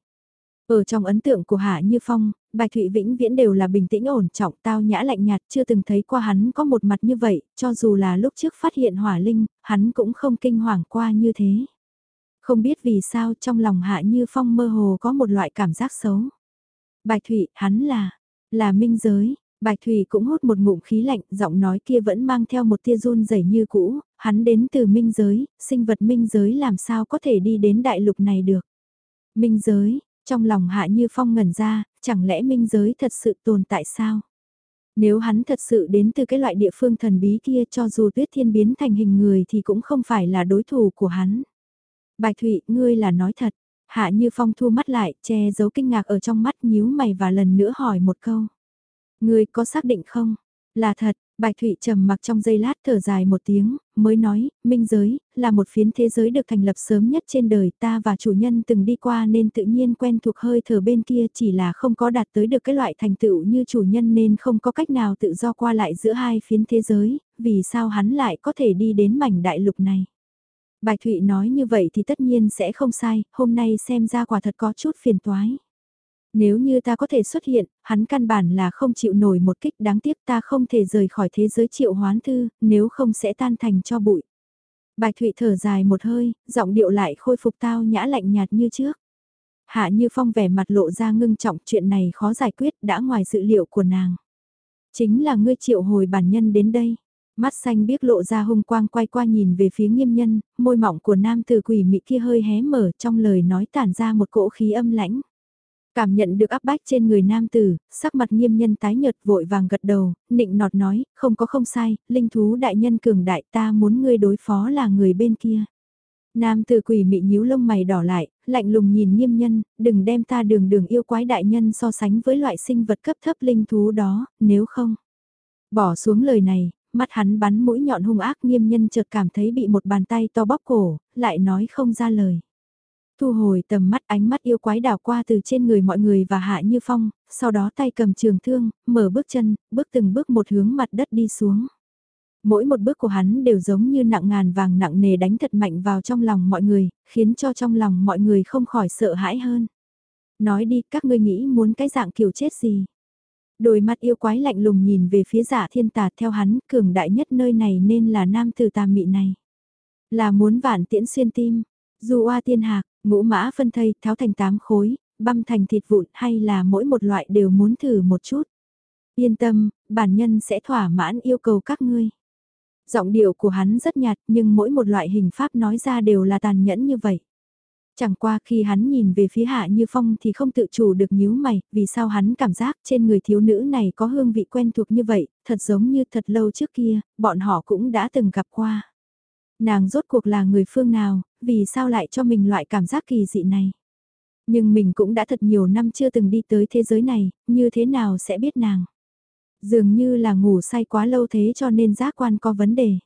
Ở trong ấn tượng của Hạ Như Phong, Bạch Thụy vĩnh viễn đều là bình tĩnh ổn trọng tao nhã lạnh nhạt, chưa từng thấy qua hắn có một mặt như vậy, cho dù là lúc trước phát hiện hỏa linh, hắn cũng không kinh hoàng qua như thế. Không biết vì sao trong lòng Hạ Như Phong mơ hồ có một loại cảm giác xấu. Bạch Thụy, hắn là, là minh giới. Bạch Thụy cũng hút một ngụm khí lạnh, giọng nói kia vẫn mang theo một tia run rẩy như cũ, hắn đến từ minh giới, sinh vật minh giới làm sao có thể đi đến đại lục này được. Minh giới, trong lòng Hạ Như Phong ngẩn ra, chẳng lẽ minh giới thật sự tồn tại sao? Nếu hắn thật sự đến từ cái loại địa phương thần bí kia cho dù Tuyết Thiên biến thành hình người thì cũng không phải là đối thủ của hắn. Bạch Thụy, ngươi là nói thật. Hạ Như Phong thu mắt lại, che giấu kinh ngạc ở trong mắt nhíu mày và lần nữa hỏi một câu. Ngươi có xác định không? Là thật, Bạch Thụy trầm mặc trong giây lát thở dài một tiếng, mới nói, minh giới, là một phiến thế giới được thành lập sớm nhất trên đời ta và chủ nhân từng đi qua nên tự nhiên quen thuộc hơi thở bên kia chỉ là không có đạt tới được cái loại thành tựu như chủ nhân nên không có cách nào tự do qua lại giữa hai phiến thế giới, vì sao hắn lại có thể đi đến mảnh đại lục này. Bạch Thụy nói như vậy thì tất nhiên sẽ không sai, hôm nay xem ra quả thật có chút phiền toái. Nếu như ta có thể xuất hiện, hắn căn bản là không chịu nổi một kích đáng tiếc ta không thể rời khỏi thế giới triệu hoán thư, nếu không sẽ tan thành cho bụi. Bạch Thụy thở dài một hơi, giọng điệu lại khôi phục tao nhã lạnh nhạt như trước. Hạ Như Phong vẻ mặt lộ ra ngưng trọng chuyện này khó giải quyết đã ngoài dự liệu của nàng. Chính là ngươi triệu hồi bản nhân đến đây. Mắt xanh biếc lộ ra hung quang quay qua nhìn về phía Nghiêm nhân, môi mỏng của nam tử quỷ mị kia hơi hé mở trong lời nói tản ra một cỗ khí âm lãnh. Cảm nhận được áp bách trên người nam tử, sắc mặt nghiêm nhân tái nhợt vội vàng gật đầu, nịnh nọt nói, không có không sai, linh thú đại nhân cường đại ta muốn ngươi đối phó là người bên kia. Nam tử quỷ mị nhíu lông mày đỏ lại, lạnh lùng nhìn nghiêm nhân, đừng đem ta đường đường yêu quái đại nhân so sánh với loại sinh vật cấp thấp linh thú đó, nếu không. Bỏ xuống lời này, mắt hắn bắn mũi nhọn hung ác nghiêm nhân chợt cảm thấy bị một bàn tay to bóp cổ, lại nói không ra lời. Thu hồi tầm mắt ánh mắt yêu quái đảo qua từ trên người mọi người và Hạ Như Phong, sau đó tay cầm trường thương, mở bước chân, bước từng bước một hướng mặt đất đi xuống. Mỗi một bước của hắn đều giống như nặng ngàn vàng nặng nề đánh thật mạnh vào trong lòng mọi người, khiến cho trong lòng mọi người không khỏi sợ hãi hơn. Nói đi, các ngươi nghĩ muốn cái dạng kiểu chết gì? Đôi mắt yêu quái lạnh lùng nhìn về phía Dạ Thiên Tà, theo hắn, cường đại nhất nơi này nên là nam tử tà mị này. Là muốn vạn tiễn xuyên tim, dù oa tiên hạc, ngũ mã phân thây, tháo thành tám khối, băm thành thịt vụn, hay là mỗi một loại đều muốn thử một chút. Yên tâm, bản nhân sẽ thỏa mãn yêu cầu các ngươi. Giọng điệu của hắn rất nhạt, nhưng mỗi một loại hình pháp nói ra đều là tàn nhẫn như vậy. Chẳng qua khi hắn nhìn về phía Hạ Như Phong thì không tự chủ được nhíu mày, vì sao hắn cảm giác trên người thiếu nữ này có hương vị quen thuộc như vậy, thật giống như thật lâu trước kia, bọn họ cũng đã từng gặp qua. Nàng rốt cuộc là người phương nào, vì sao lại cho mình loại cảm giác kỳ dị này. Nhưng mình cũng đã thật nhiều năm chưa từng đi tới thế giới này, như thế nào sẽ biết nàng. Dường như là ngủ say quá lâu thế cho nên giác quan có vấn đề.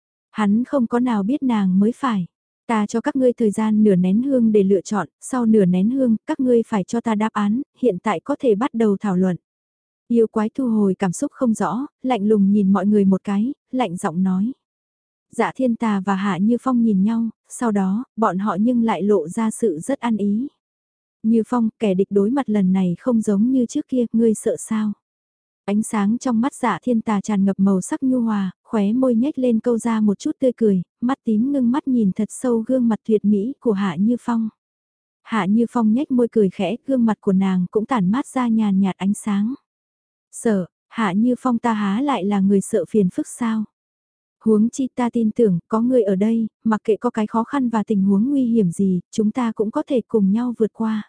Hắn không có nào biết nàng mới phải. Ta cho các ngươi thời gian nửa nén hương để lựa chọn, sau nửa nén hương các ngươi phải cho ta đáp án, hiện tại có thể bắt đầu thảo luận. Yêu quái thu hồi cảm xúc không rõ, lạnh lùng nhìn mọi người một cái, lạnh giọng nói. Dạ Thiên Tà và Hạ Như Phong nhìn nhau, sau đó, bọn họ nhưng lại lộ ra sự rất ăn ý. Như Phong, kẻ địch đối mặt lần này không giống như trước kia, ngươi sợ sao? Ánh sáng trong mắt Dạ Thiên Tà tràn ngập màu sắc nhu hòa, khóe môi nhếch lên câu ra một chút tươi cười, mắt tím ngưng mắt nhìn thật sâu gương mặt tuyệt mỹ của Hạ Như Phong. Hạ Như Phong nhếch môi cười khẽ, gương mặt của nàng cũng tản mát ra nhàn nhạt ánh sáng. Sợ, Hạ Như Phong ta há lại là người sợ phiền phức sao? Huống chi ta tin tưởng, có người ở đây, mặc kệ có cái khó khăn và tình huống nguy hiểm gì, chúng ta cũng có thể cùng nhau vượt qua.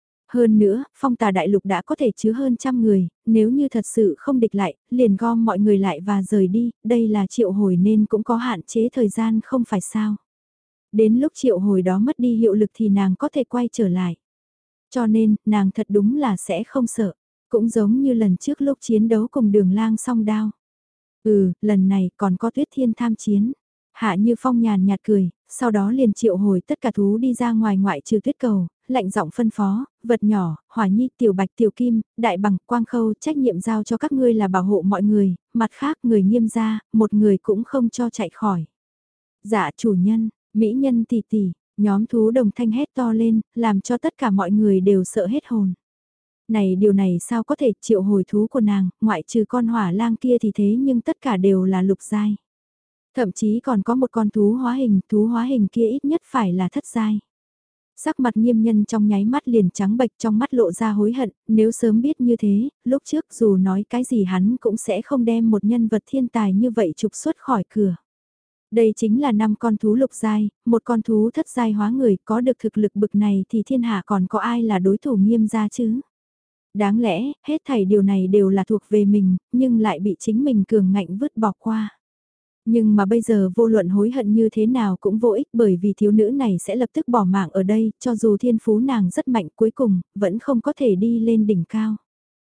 Hơn nữa, phong tà đại lục đã có thể chứa hơn trăm người, nếu như thật sự không địch lại, liền gom mọi người lại và rời đi, đây là triệu hồi nên cũng có hạn chế thời gian không phải sao. Đến lúc triệu hồi đó mất đi hiệu lực thì nàng có thể quay trở lại. Cho nên, nàng thật đúng là sẽ không sợ, cũng giống như lần trước lúc chiến đấu cùng đường lang song đao. Ừ, lần này còn có Tuyết Thiên tham chiến. Hạ Như Phong nhàn nhạt cười, sau đó liền triệu hồi tất cả thú đi ra ngoài ngoại trừ tuyết cầu, lạnh giọng phân phó, vật nhỏ, hỏa nhi, tiểu bạch, tiểu kim, đại bằng, quang khâu, trách nhiệm giao cho các ngươi là bảo hộ mọi người, mặt khác người nghiêm gia, một người cũng không cho chạy khỏi. Dạ chủ nhân, mỹ nhân tỷ tỷ, nhóm thú đồng thanh hét to lên, làm cho tất cả mọi người đều sợ hết hồn. Này điều này sao có thể triệu hồi thú của nàng, ngoại trừ con hỏa lang kia thì thế nhưng tất cả đều là lục giai. Thậm chí còn có một con thú hóa hình, thú hóa hình kia ít nhất phải là thất giai. Sắc mặt nghiêm nhân trong nháy mắt liền trắng bệch, trong mắt lộ ra hối hận, nếu sớm biết như thế, lúc trước dù nói cái gì hắn cũng sẽ không đem một nhân vật thiên tài như vậy trục xuất khỏi cửa. Đây chính là năm con thú lục giai, một con thú thất giai hóa người, có được thực lực bực này thì thiên hạ còn có ai là đối thủ nghiêm gia chứ? Đáng lẽ, hết thảy điều này đều là thuộc về mình, nhưng lại bị chính mình cường ngạnh vứt bỏ qua. Nhưng mà bây giờ vô luận hối hận như thế nào cũng vô ích, bởi vì thiếu nữ này sẽ lập tức bỏ mạng ở đây, cho dù thiên phú nàng rất mạnh cuối cùng, vẫn không có thể đi lên đỉnh cao.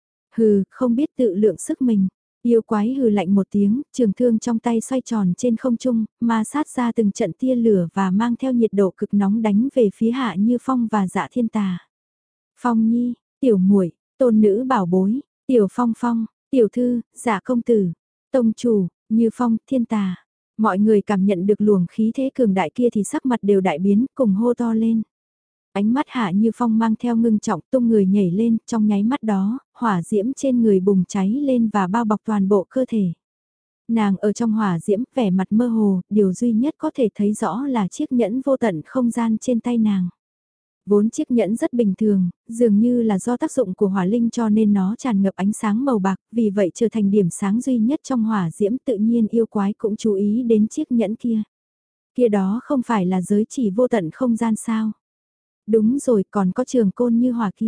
Hừ, không biết tự lượng sức mình. Yêu quái hừ lạnh một tiếng, trường thương trong tay xoay tròn trên không trung, ma sát ra từng trận tia lửa và mang theo nhiệt độ cực nóng đánh về phía Hạ Như Phong và Dạ Thiên Tà. Phong Nhi, tiểu muội, tôn nữ bảo bối, tiểu Phong Phong, tiểu thư, Dạ công tử, tông chủ, Như Phong, Thiên Tà. Mọi người cảm nhận được luồng khí thế cường đại kia thì sắc mặt đều đại biến, cùng hô to lên. Ánh mắt Hạ Như Phong mang theo ngưng trọng, tung người nhảy lên, trong nháy mắt đó, hỏa diễm trên người bùng cháy lên và bao bọc toàn bộ cơ thể. Nàng ở trong hỏa diễm, vẻ mặt mơ hồ, điều duy nhất có thể thấy rõ là chiếc nhẫn vô tận không gian trên tay nàng. Vốn chiếc nhẫn rất bình thường, dường như là do tác dụng của hỏa linh cho nên nó tràn ngập ánh sáng màu bạc, vì vậy trở thành điểm sáng duy nhất trong hỏa diễm, tự nhiên yêu quái cũng chú ý đến chiếc nhẫn kia. Kia đó không phải là giới chỉ vô tận không gian sao? Đúng rồi, còn có trường côn như hỏa kia.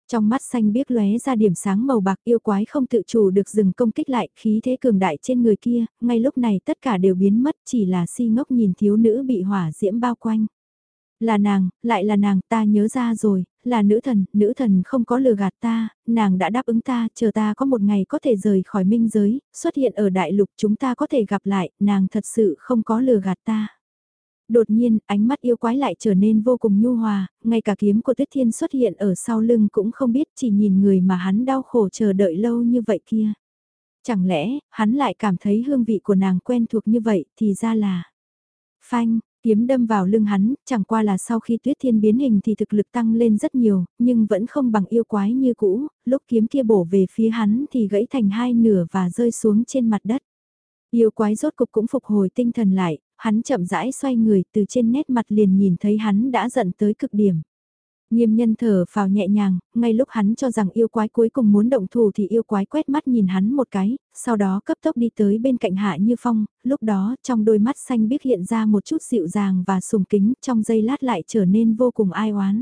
Trong mắt xanh biếc lóe ra điểm sáng màu bạc, yêu quái không tự chủ được dừng công kích lại, khí thế cường đại trên người kia, ngay lúc này tất cả đều biến mất, chỉ là si ngốc nhìn thiếu nữ bị hỏa diễm bao quanh. Là nàng, lại là nàng, ta nhớ ra rồi, là nữ thần, nữ thần không có lừa gạt ta, nàng đã đáp ứng ta, chờ ta có một ngày có thể rời khỏi minh giới, xuất hiện ở đại lục chúng ta có thể gặp lại, nàng thật sự không có lừa gạt ta. Đột nhiên, ánh mắt yêu quái lại trở nên vô cùng nhu hòa, ngay cả kiếm của Tuyết Thiên xuất hiện ở sau lưng cũng không biết, chỉ nhìn người mà hắn đau khổ chờ đợi lâu như vậy kia. Chẳng lẽ, hắn lại cảm thấy hương vị của nàng quen thuộc như vậy, thì ra là... Phanh, kiếm đâm vào lưng hắn, chẳng qua là sau khi Tuyết Thiên biến hình thì thực lực tăng lên rất nhiều, nhưng vẫn không bằng yêu quái như cũ, lúc kiếm kia bổ về phía hắn thì gãy thành hai nửa và rơi xuống trên mặt đất. Yêu quái rốt cục cũng phục hồi tinh thần lại, hắn chậm rãi xoay người từ trên nét mặt liền nhìn thấy hắn đã giận tới cực điểm. Nghiêm nhân thở phào nhẹ nhàng, ngay lúc hắn cho rằng yêu quái cuối cùng muốn động thủ thì yêu quái quét mắt nhìn hắn một cái, sau đó cấp tốc đi tới bên cạnh Hạ Như Phong, lúc đó trong đôi mắt xanh biếc hiện ra một chút dịu dàng và sùng kính, trong giây lát lại trở nên vô cùng ai oán.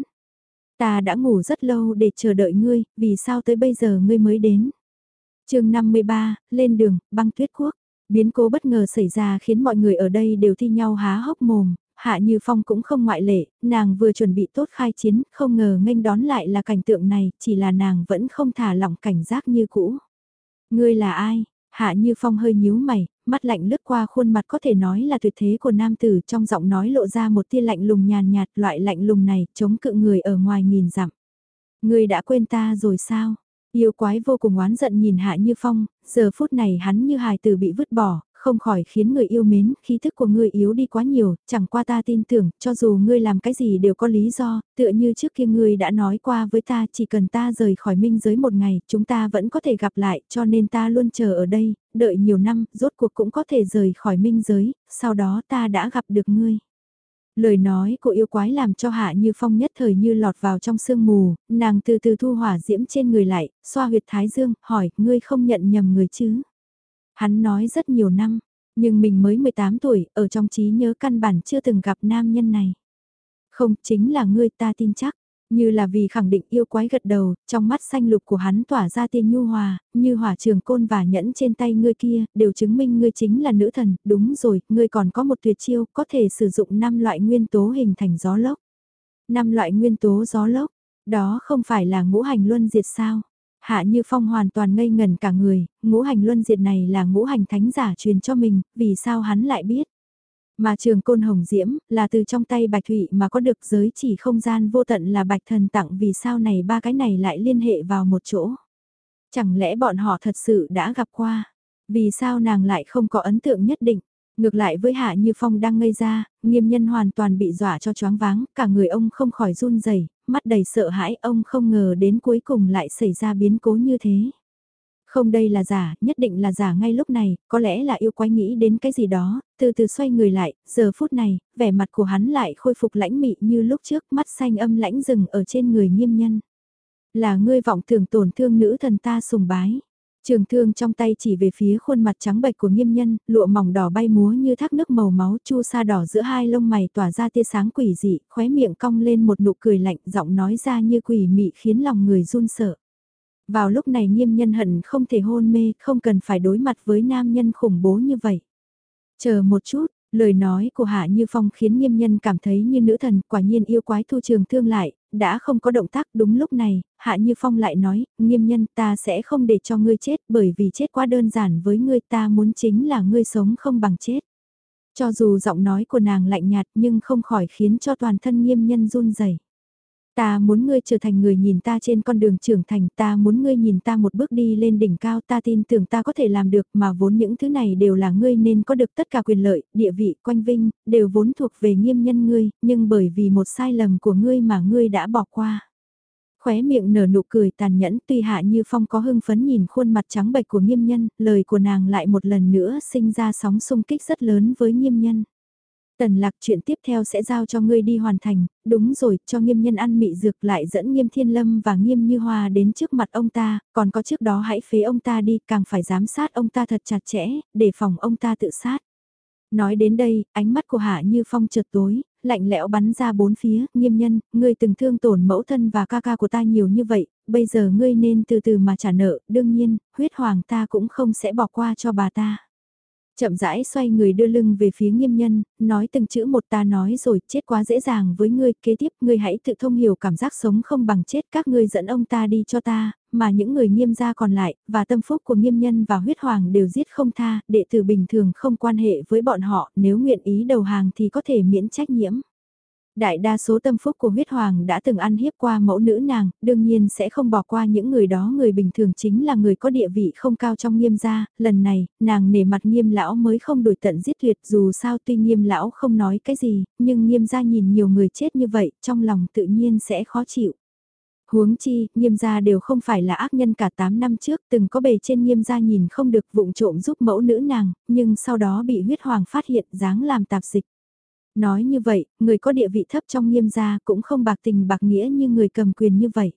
Ta đã ngủ rất lâu để chờ đợi ngươi, vì sao tới bây giờ ngươi mới đến? Chương năm mươi ba, lên đường, băng tuyết quốc. Biến cố bất ngờ xảy ra khiến mọi người ở đây đều thi nhau há hốc mồm, Hạ Như Phong cũng không ngoại lệ, nàng vừa chuẩn bị tốt khai chiến, không ngờ nghênh đón lại là cảnh tượng này, chỉ là nàng vẫn không thả lỏng cảnh giác như cũ. Ngươi là ai? Hạ Như Phong hơi nhíu mày, mắt lạnh lướt qua khuôn mặt có thể nói là tuyệt thế của nam tử, trong giọng nói lộ ra một tia lạnh lùng nhàn nhạt, loại lạnh lùng này chống cự người ở ngoài nghìn dặm. Ngươi đã quên ta rồi sao? Yêu quái vô cùng oán giận nhìn Hạ Như Phong, giờ phút này hắn như hài tử bị vứt bỏ, không khỏi khiến người yêu mến, khí thức của ngươi yếu đi quá nhiều, chẳng qua ta tin tưởng, cho dù ngươi làm cái gì đều có lý do, tựa như trước kia ngươi đã nói qua với ta, chỉ cần ta rời khỏi minh giới một ngày, chúng ta vẫn có thể gặp lại, cho nên ta luôn chờ ở đây, đợi nhiều năm, rốt cuộc cũng có thể rời khỏi minh giới, sau đó ta đã gặp được ngươi. Lời nói của yêu quái làm cho Hạ Như Phong nhất thời như lọt vào trong sương mù, nàng từ từ thu hỏa diễm trên người lại, xoa huyệt thái dương, hỏi, ngươi không nhận nhầm người chứ? Hắn nói rất nhiều năm, nhưng mình mới mười tám tuổi, ở trong trí nhớ căn bản chưa từng gặp nam nhân này. Không, chính là ngươi, ta tin chắc. Như là vì khẳng định yêu quái gật đầu, trong mắt xanh lục của hắn tỏa ra tia nhu hòa, như hỏa trường côn và nhẫn trên tay ngươi kia, đều chứng minh ngươi chính là nữ thần, đúng rồi, ngươi còn có một tuyệt chiêu, có thể sử dụng năm loại nguyên tố hình thành gió lốc. Năm loại nguyên tố gió lốc, đó không phải là ngũ hành luân diệt sao? Hạ Như Phong hoàn toàn ngây ngẩn cả người, ngũ hành luân diệt này là ngũ hành thánh giả truyền cho mình, vì sao hắn lại biết? Mà trường côn hồng diễm, là từ trong tay Bạch Thụy mà có được giới chỉ không gian vô tận là Bạch Thần tặng, vì sao này ba cái này lại liên hệ vào một chỗ? Chẳng lẽ bọn họ thật sự đã gặp qua? Vì sao nàng lại không có ấn tượng nhất định? Ngược lại với Hạ Như Phong đang ngây ra, Nghiêm Nhân hoàn toàn bị dọa cho choáng váng, cả người ông không khỏi run rẩy, mắt đầy sợ hãi, ông không ngờ đến cuối cùng lại xảy ra biến cố như thế. Không, đây là giả, nhất định là giả ngay lúc này, có lẽ là yêu quái nghĩ đến cái gì đó, từ từ xoay người lại, giờ phút này, vẻ mặt của hắn lại khôi phục lãnh mị như lúc trước, mắt xanh âm lãnh rừng ở trên người Nghiêm Nhân. Là ngươi vọng tưởng tổn thương nữ thần ta sùng bái. Trường thương trong tay chỉ về phía khuôn mặt trắng bệch của Nghiêm Nhân, lụa mỏng đỏ bay múa như thác nước màu máu, chu sa đỏ giữa hai lông mày tỏa ra tia sáng quỷ dị, khóe miệng cong lên một nụ cười lạnh, giọng nói ra như quỷ mị khiến lòng người run sợ. Vào lúc này Nghiêm Nhân hận không thể hôn mê, không cần phải đối mặt với nam nhân khủng bố như vậy. Chờ một chút, lời nói của Hạ Như Phong khiến Nghiêm Nhân cảm thấy như nữ thần, quả nhiên yêu quái thu trường thương lại, đã không có động tác. Đúng lúc này, Hạ Như Phong lại nói, Nghiêm Nhân, ta sẽ không để cho ngươi chết, bởi vì chết quá đơn giản với ngươi, ta muốn chính là ngươi sống không bằng chết. Cho dù giọng nói của nàng lạnh nhạt nhưng không khỏi khiến cho toàn thân Nghiêm Nhân run rẩy. Ta muốn ngươi trở thành người nhìn ta trên con đường trưởng thành, ta muốn ngươi nhìn ta một bước đi lên đỉnh cao, ta tin tưởng ta có thể làm được, mà vốn những thứ này đều là ngươi nên có được, tất cả quyền lợi, địa vị, quanh vinh, đều vốn thuộc về Nghiêm Nhân ngươi, nhưng bởi vì một sai lầm của ngươi mà ngươi đã bỏ qua. Khóe miệng nở nụ cười tàn nhẫn, tuy Hạ Như Phong có hưng phấn nhìn khuôn mặt trắng bệch của Nghiêm Nhân, lời của nàng lại một lần nữa sinh ra sóng xung kích rất lớn với Nghiêm Nhân. Tần Lạc, chuyện tiếp theo sẽ giao cho ngươi đi hoàn thành, đúng rồi, cho Nghiêm Nhân ăn mị dược, lại dẫn Nghiêm Thiên Lâm và Nghiêm Như Hoa đến trước mặt ông ta, còn có trước đó hãy phế ông ta đi, càng phải giám sát ông ta thật chặt chẽ, để phòng ông ta tự sát. Nói đến đây, ánh mắt của Hạ Như Phong chợt tối, lạnh lẽo bắn ra bốn phía, Nghiêm Nhân, ngươi từng thương tổn mẫu thân và ca ca của ta nhiều như vậy, bây giờ ngươi nên từ từ mà trả nợ, đương nhiên, huyết hoàng ta cũng không sẽ bỏ qua cho bà ta. Chậm rãi xoay người đưa lưng về phía Nghiêm Nhân, nói từng chữ một, ta nói rồi, chết quá dễ dàng với ngươi, kế tiếp ngươi hãy tự thông hiểu cảm giác sống không bằng chết, các ngươi dẫn ông ta đi cho ta, mà những người Nghiêm gia còn lại, và tâm phúc của Nghiêm Nhân và huyết hoàng đều giết không tha, đệ tử bình thường không quan hệ với bọn họ, nếu nguyện ý đầu hàng thì có thể miễn trách nhiễm. Đại đa số tâm phúc của huyết hoàng đã từng ăn hiếp qua mẫu nữ nàng, đương nhiên sẽ không bỏ qua những người đó, người bình thường chính là người có địa vị không cao trong Nghiêm gia, lần này, nàng nể mặt Nghiêm lão mới không đuổi tận giết tuyệt, dù sao tuy Nghiêm lão không nói cái gì, nhưng Nghiêm gia nhìn nhiều người chết như vậy, trong lòng tự nhiên sẽ khó chịu. Huống chi, Nghiêm gia đều không phải là ác nhân, cả tám năm trước từng có bề trên Nghiêm gia nhìn không được vụng trộm giúp mẫu nữ nàng, nhưng sau đó bị huyết hoàng phát hiện dáng làm tạp dịch. Nói như vậy, người có địa vị thấp trong Nghiêm gia cũng không bạc tình bạc nghĩa như người cầm quyền như vậy.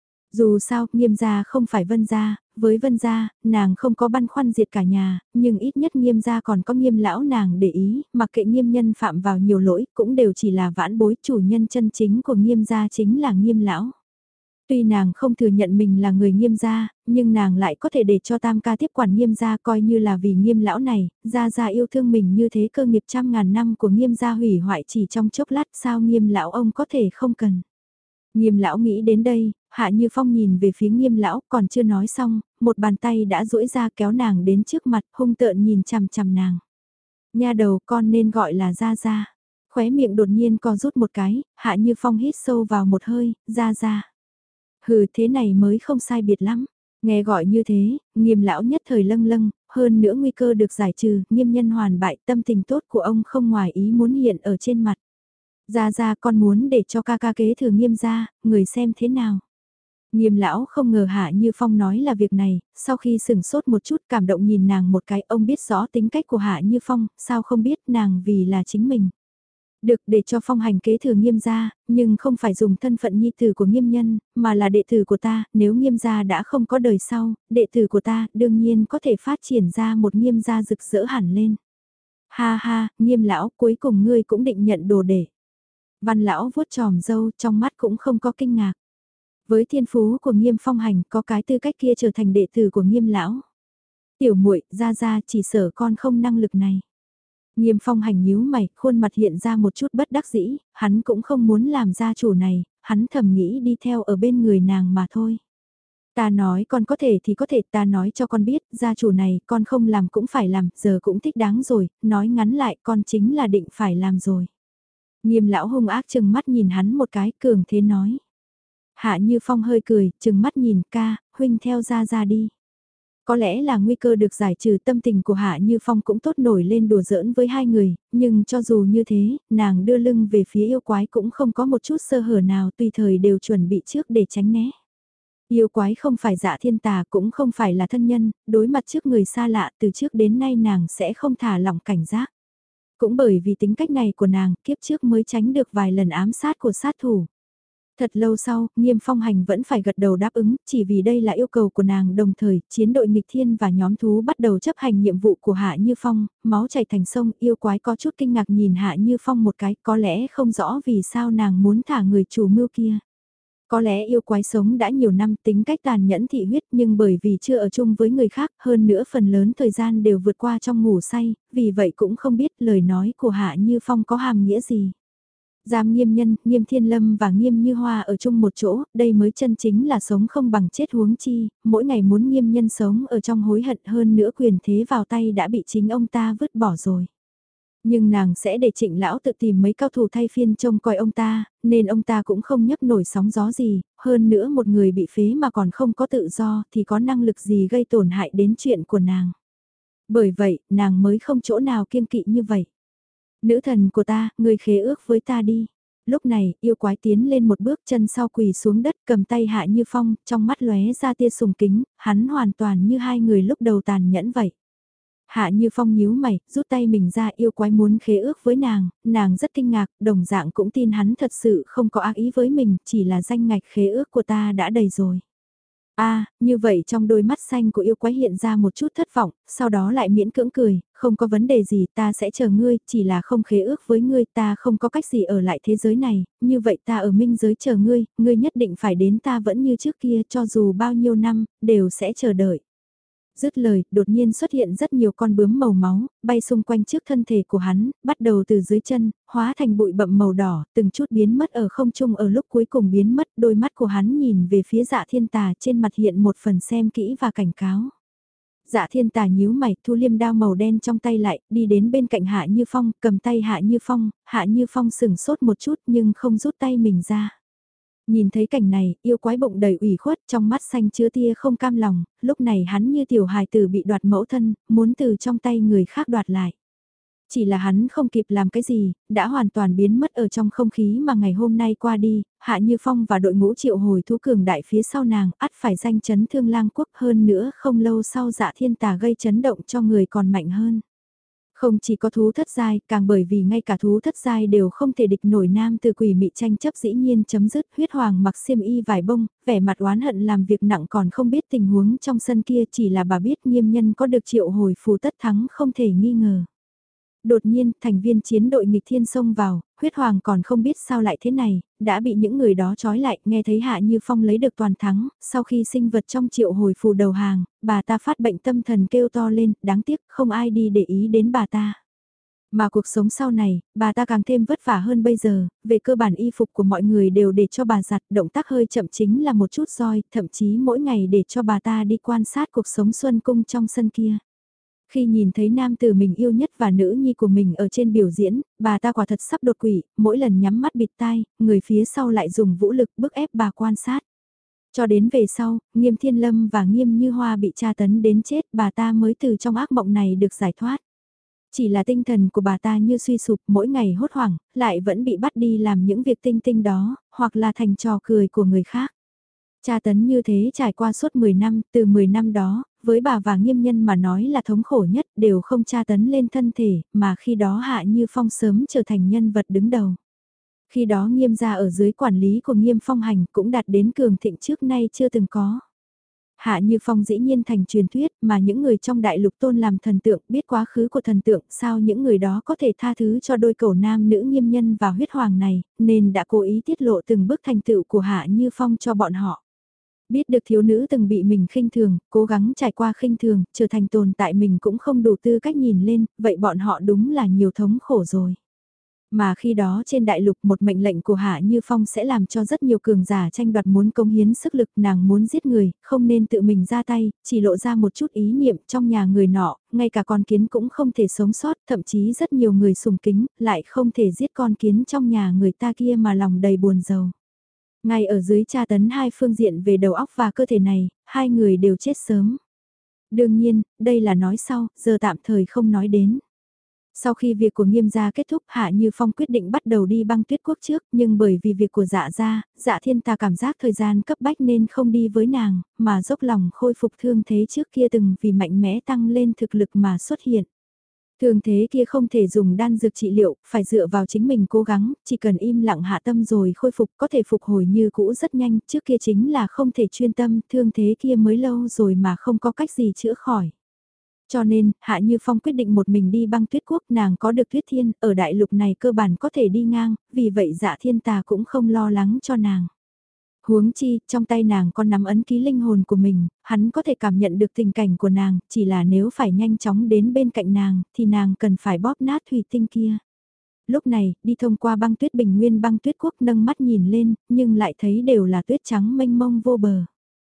Dù sao, Nghiêm gia không phải Vân gia, với Vân gia, nàng không có băn khoăn diệt cả nhà, nhưng ít nhất Nghiêm gia còn có Nghiêm lão nàng để ý, mặc kệ Nghiêm nhân phạm vào nhiều lỗi, cũng đều chỉ là vãn bối, chủ nhân chân chính của Nghiêm gia chính là Nghiêm lão. Tuy nàng không thừa nhận mình là người Nghiêm gia, nhưng nàng lại có thể để cho tam ca tiếp quản Nghiêm gia, coi như là vì Nghiêm lão này, gia gia yêu thương mình như thế, cơ nghiệp trăm ngàn năm của Nghiêm gia hủy hoại chỉ trong chốc lát, sao Nghiêm lão ông có thể không cần. Nghiêm lão nghĩ đến đây, Hạ Như Phong nhìn về phía Nghiêm lão, còn chưa nói xong, một bàn tay đã duỗi ra kéo nàng đến trước mặt, hung tợn nhìn chằm chằm nàng. Nha đầu, con nên gọi là gia gia. Khóe miệng đột nhiên co rút một cái, Hạ Như Phong hít sâu vào một hơi, gia gia. Hừ, thế này mới không sai biệt lắm. Nghe gọi như thế, Nghiêm lão nhất thời lâng lâng, hơn nữa nguy cơ được giải trừ, Nghiêm nhân hoàn bại, tâm tình tốt của ông không ngoài ý muốn hiện ở trên mặt. Gia gia, con muốn để cho ca ca kế thừa Nghiêm gia, người xem thế nào. Nghiêm lão không ngờ Hạ Như Phong nói là việc này, sau khi sừng sốt một chút cảm động nhìn nàng một cái, ông biết rõ tính cách của Hạ Như Phong, sao không biết nàng vì là chính mình. Được, để cho Phong hành kế thừa Nghiêm gia, nhưng không phải dùng thân phận nhi tử của Nghiêm nhân, mà là đệ tử của ta, nếu Nghiêm gia đã không có đời sau, đệ tử của ta đương nhiên có thể phát triển ra một Nghiêm gia rực rỡ hẳn lên. Ha ha, Nghiêm lão, cuối cùng ngươi cũng định nhận đồ để. Văn lão vuốt tròm râu, trong mắt cũng không có kinh ngạc. Với thiên phú của Nghiêm Phong hành, có cái tư cách kia trở thành đệ tử của Nghiêm lão. Tiểu muội, gia gia, chỉ sợ con không năng lực này. Nghiêm Phong hành nhíu mày, khuôn mặt hiện ra một chút bất đắc dĩ, hắn cũng không muốn làm gia chủ này, hắn thầm nghĩ đi theo ở bên người nàng mà thôi. Ta nói con có thể thì có thể, ta nói cho con biết, gia chủ này con không làm cũng phải làm, giờ cũng thích đáng rồi, nói ngắn lại con chính là định phải làm rồi. Nghiêm lão hung ác chừng mắt nhìn hắn một cái, cường thế nói. Hạ Như Phong hơi cười, chừng mắt nhìn ca, huynh theo gia gia đi. Có lẽ là nguy cơ được giải trừ, tâm tình của Hạ Như Phong cũng tốt, nổi lên đùa giỡn với hai người, nhưng cho dù như thế, nàng đưa lưng về phía yêu quái cũng không có một chút sơ hở nào, tùy thời đều chuẩn bị trước để tránh né. Yêu quái không phải dạ thiên tà, cũng không phải là thân nhân, đối mặt trước người xa lạ, từ trước đến nay nàng sẽ không thả lỏng cảnh giác. Cũng bởi vì tính cách này của nàng, kiếp trước mới tránh được vài lần ám sát của sát thủ. Thật lâu sau, Nghiêm Phong hành vẫn phải gật đầu đáp ứng, chỉ vì đây là yêu cầu của nàng, đồng thời, chiến đội nghịch thiên và nhóm thú bắt đầu chấp hành nhiệm vụ của Hạ Như Phong, máu chảy thành sông, yêu quái có chút kinh ngạc nhìn Hạ Như Phong một cái, có lẽ không rõ vì sao nàng muốn thả người chủ mưu kia. Có lẽ yêu quái sống đã nhiều năm, tính cách tàn nhẫn thị huyết, nhưng bởi vì chưa ở chung với người khác, hơn nữa phần lớn thời gian đều vượt qua trong ngủ say, vì vậy cũng không biết lời nói của Hạ Như Phong có hàm nghĩa gì. Giam Nghiêm nhân, Nghiêm Thiên Lâm và Nghiêm Như Hoa ở chung một chỗ, đây mới chân chính là sống không bằng chết, huống chi, mỗi ngày muốn Nghiêm nhân sống ở trong hối hận, hơn nữa quyền thế vào tay đã bị chính ông ta vứt bỏ rồi. Nhưng nàng sẽ để Trịnh lão tự tìm mấy cao thủ thay phiên trông coi ông ta, nên ông ta cũng không nhấc nổi sóng gió gì, hơn nữa một người bị phế mà còn không có tự do thì có năng lực gì gây tổn hại đến chuyện của nàng. Bởi vậy, nàng mới không chỗ nào kiêng kỵ như vậy. Nữ thần của ta, người khế ước với ta đi. Lúc này, yêu quái tiến lên một bước, chân sau quỳ xuống đất, cầm tay Hạ Như Phong, trong mắt lóe ra tia sùng kính, hắn hoàn toàn như hai người lúc đầu tàn nhẫn vậy. Hạ Như Phong nhíu mày, rút tay mình ra, yêu quái muốn khế ước với nàng, nàng rất kinh ngạc, đồng dạng cũng tin hắn thật sự không có ác ý với mình, chỉ là danh ngạch khế ước của ta đã đầy rồi. A, như vậy trong đôi mắt xanh của yêu quái hiện ra một chút thất vọng, sau đó lại miễn cưỡng cười, không có vấn đề gì, ta sẽ chờ ngươi, chỉ là không khế ước với ngươi, ta không có cách gì ở lại thế giới này, như vậy ta ở minh giới chờ ngươi, ngươi nhất định phải đến, ta vẫn như trước kia, cho dù bao nhiêu năm, đều sẽ chờ đợi. Dứt lời, đột nhiên xuất hiện rất nhiều con bướm màu máu, bay xung quanh trước thân thể của hắn, bắt đầu từ dưới chân, hóa thành bụi bậm màu đỏ, từng chút biến mất ở không trung, ở lúc cuối cùng biến mất, đôi mắt của hắn nhìn về phía Dạ Thiên Tà, trên mặt hiện một phần xem kỹ và cảnh cáo. Dạ Thiên Tà nhíu mày, thu liêm đao màu đen trong tay lại, đi đến bên cạnh Hạ Như Phong, cầm tay Hạ Như Phong, Hạ Như Phong sừng sốt một chút nhưng không rút tay mình ra. Nhìn thấy cảnh này, yêu quái bụng đầy ủy khuất, trong mắt xanh chứa tia không cam lòng, lúc này hắn như tiểu hài tử bị đoạt mẫu thân, muốn từ trong tay người khác đoạt lại. Chỉ là hắn không kịp làm cái gì, đã hoàn toàn biến mất ở trong không khí mà ngày hôm nay qua đi, Hạ Như Phong và đội ngũ triệu hồi thú cường đại phía sau nàng, ắt phải danh chấn thương lang quốc, hơn nữa không lâu sau Dạ Thiên Tà gây chấn động cho người còn mạnh hơn. Không chỉ có thú thất giai, càng bởi vì ngay cả thú thất giai đều không thể địch nổi nam từ quỷ mị tranh chấp dĩ nhiên chấm dứt. Huyết Hoàng mặc xiêm y vải bông, vẻ mặt oán hận làm việc nặng còn không biết tình huống trong sân kia, chỉ là bà biết Nghiêm Nhân có được triệu hồi phù tất thắng không thể nghi ngờ. Đột nhiên, thành viên chiến đội nghịch thiên xông vào, Huyết Hoàng còn không biết sao lại thế này, đã bị những người đó trói lại, nghe thấy Hạ Như Phong lấy được toàn thắng, sau khi sinh vật trong triệu hồi phù đầu hàng, bà ta phát bệnh tâm thần kêu to lên, đáng tiếc không ai đi để ý đến bà ta. Mà cuộc sống sau này, bà ta càng thêm vất vả hơn bây giờ, về cơ bản y phục của mọi người đều để cho bà giặt, động tác hơi chậm chính là một chút roi, thậm chí mỗi ngày để cho bà ta đi quan sát cuộc sống xuân cung trong sân kia. Khi nhìn thấy nam tử mình yêu nhất và nữ nhi của mình ở trên biểu diễn, bà ta quả thật sắp đột quỵ, mỗi lần nhắm mắt bịt tai, người phía sau lại dùng vũ lực bức ép bà quan sát. Cho đến về sau, Nghiêm Thiên Lâm và Nghiêm Như Hoa bị tra tấn đến chết, bà ta mới từ trong ác mộng này được giải thoát. Chỉ là tinh thần của bà ta như suy sụp, mỗi ngày hốt hoảng, lại vẫn bị bắt đi làm những việc tinh tinh đó, hoặc là thành trò cười của người khác. Tra tấn như thế trải qua suốt mười năm, từ mười năm đó, với bà và Nghiêm Nhân mà nói là thống khổ nhất, đều không tra tấn lên thân thể, mà khi đó Hạ Như Phong sớm trở thành nhân vật đứng đầu. Khi đó Nghiêm gia ở dưới quản lý của Nghiêm Phong Hành cũng đạt đến cường thịnh trước nay chưa từng có. Hạ Như Phong dĩ nhiên thành truyền thuyết, mà những người trong đại lục tôn làm thần tượng, biết quá khứ của thần tượng, sao những người đó có thể tha thứ cho đôi cẩu nam nữ Nghiêm Nhân và Huyết Hoàng này, nên đã cố ý tiết lộ từng bước thành tựu của Hạ Như Phong cho bọn họ. Biết được thiếu nữ từng bị mình khinh thường, cố gắng trải qua khinh thường, trở thành tồn tại mình cũng không đủ tư cách nhìn lên, vậy bọn họ đúng là nhiều thống khổ rồi. Mà khi đó trên đại lục một mệnh lệnh của Hạ Như Phong sẽ làm cho rất nhiều cường giả tranh đoạt muốn cống hiến sức lực, nàng muốn giết người, không nên tự mình ra tay, chỉ lộ ra một chút ý niệm trong nhà người nọ, ngay cả con kiến cũng không thể sống sót, thậm chí rất nhiều người sùng kính, lại không thể giết con kiến trong nhà người ta kia mà lòng đầy buồn rầu. Ngay ở dưới tra tấn hai phương diện về đầu óc và cơ thể này, hai người đều chết sớm. Đương nhiên, đây là nói sau, giờ tạm thời không nói đến. Sau khi việc của Nghiêm gia kết thúc, Hạ Như Phong quyết định bắt đầu đi băng tuyết quốc trước, nhưng bởi vì việc của Dạ gia, Dạ Thiên Tà cảm giác thời gian cấp bách nên không đi với nàng, mà dốc lòng khôi phục thương thế trước kia từng vì mạnh mẽ tăng lên thực lực mà xuất hiện. Thương thế kia không thể dùng đan dược trị liệu, phải dựa vào chính mình cố gắng, chỉ cần im lặng hạ tâm rồi khôi phục có thể phục hồi như cũ rất nhanh, trước kia chính là không thể chuyên tâm, thương thế kia mới lâu rồi mà không có cách gì chữa khỏi. Cho nên, Hạ Như Phong quyết định một mình đi băng tuyết quốc, nàng có được tuyết thiên, ở đại lục này cơ bản có thể đi ngang, vì vậy Dạ Thiên Tà cũng không lo lắng cho nàng. Huống chi, trong tay nàng có nắm ấn ký linh hồn của mình, hắn có thể cảm nhận được tình cảnh của nàng, chỉ là nếu phải nhanh chóng đến bên cạnh nàng, thì nàng cần phải bóp nát thủy tinh kia. Lúc này, đi thông qua băng tuyết bình nguyên băng tuyết quốc nâng mắt nhìn lên, nhưng lại thấy đều là tuyết trắng mênh mông vô bờ.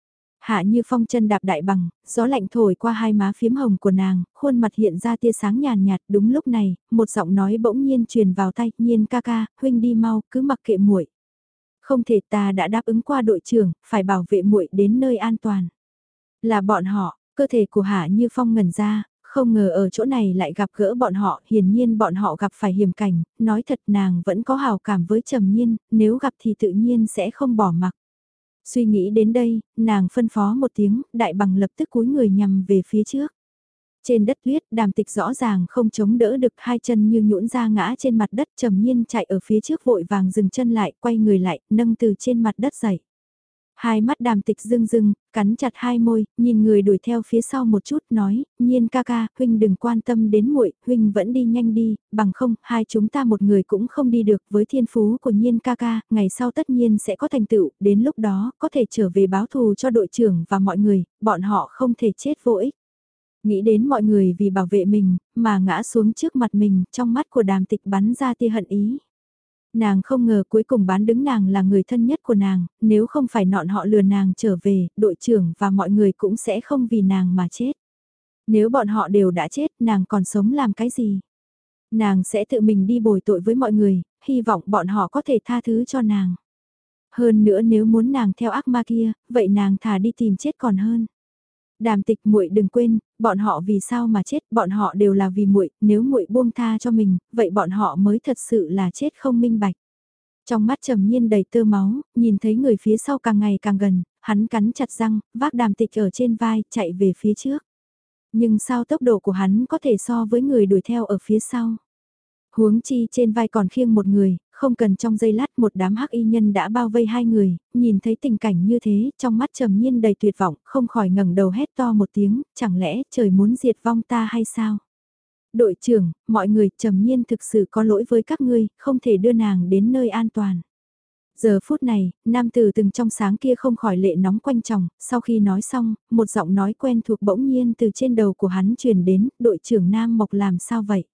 Hạ Như Phong chân đạp đại bằng, gió lạnh thổi qua hai má phím hồng của nàng, khuôn mặt hiện ra tia sáng nhàn nhạt, đúng lúc này, một giọng nói bỗng nhiên truyền vào tay, Nhiên ca ca, huynh đi mau, cứ mặc kệ muội. Không thể, ta đã đáp ứng qua đội trưởng, phải bảo vệ muội đến nơi an toàn. Là bọn họ, cơ thể của Hạ Như Phong ngẩn ra, không ngờ ở chỗ này lại gặp gỡ bọn họ, hiển nhiên bọn họ gặp phải hiểm cảnh, nói thật nàng vẫn có hào cảm với Trầm Nhiên, nếu gặp thì tự nhiên sẽ không bỏ mặc. Suy nghĩ đến đây, nàng phân phó một tiếng, đại bằng lập tức cúi người nhằm về phía trước. Trên đất tuyết, Đàm Tịch rõ ràng không chống đỡ được, hai chân như nhũn ra ngã trên mặt đất, Trầm Nhiên chạy ở phía trước vội vàng dừng chân lại, quay người lại, nâng từ trên mặt đất dậy. Hai mắt Đàm Tịch rưng rưng, cắn chặt hai môi, nhìn người đuổi theo phía sau một chút, nói, Nhiên ca ca, huynh đừng quan tâm đến muội, huynh vẫn đi nhanh đi, bằng không, hai chúng ta một người cũng không đi được, với thiên phú của Nhiên ca ca, ngày sau tất nhiên sẽ có thành tựu, đến lúc đó, có thể trở về báo thù cho đội trưởng và mọi người, bọn họ không thể chết vô ích. Nghĩ đến mọi người vì bảo vệ mình, mà ngã xuống trước mặt mình, trong mắt của Đàm Tịch bắn ra tia hận ý. Nàng không ngờ cuối cùng bán đứng nàng là người thân nhất của nàng, nếu không phải nọn họ lừa nàng trở về, đội trưởng và mọi người cũng sẽ không vì nàng mà chết. Nếu bọn họ đều đã chết, nàng còn sống làm cái gì? Nàng sẽ tự mình đi bồi tội với mọi người, hy vọng bọn họ có thể tha thứ cho nàng. Hơn nữa nếu muốn nàng theo ác ma kia, vậy nàng thà đi tìm chết còn hơn. Đàm Tịch, muội đừng quên, bọn họ vì sao mà chết, bọn họ đều là vì muội, nếu muội buông tha cho mình, vậy bọn họ mới thật sự là chết không minh bạch. Trong mắt Trầm Nhiên đầy tơ máu, nhìn thấy người phía sau càng ngày càng gần, hắn cắn chặt răng, vác Đàm Tịch ở trên vai, chạy về phía trước. Nhưng sao tốc độ của hắn có thể so với người đuổi theo ở phía sau? Huống chi trên vai còn khiêng một người, không cần trong giây lát một đám hắc y nhân đã bao vây hai người, nhìn thấy tình cảnh như thế, trong mắt Trầm Nhiên đầy tuyệt vọng, không khỏi ngẩng đầu hét to một tiếng, chẳng lẽ trời muốn diệt vong ta hay sao? Đội trưởng, mọi người, Trầm Nhiên thực sự có lỗi với các ngươi, không thể đưa nàng đến nơi an toàn. Giờ phút này, nam tử từng trong sáng kia không khỏi lệ nóng quanh chồng, sau khi nói xong, một giọng nói quen thuộc bỗng nhiên từ trên đầu của hắn truyền đến, đội trưởng Nam Mộc làm sao vậy?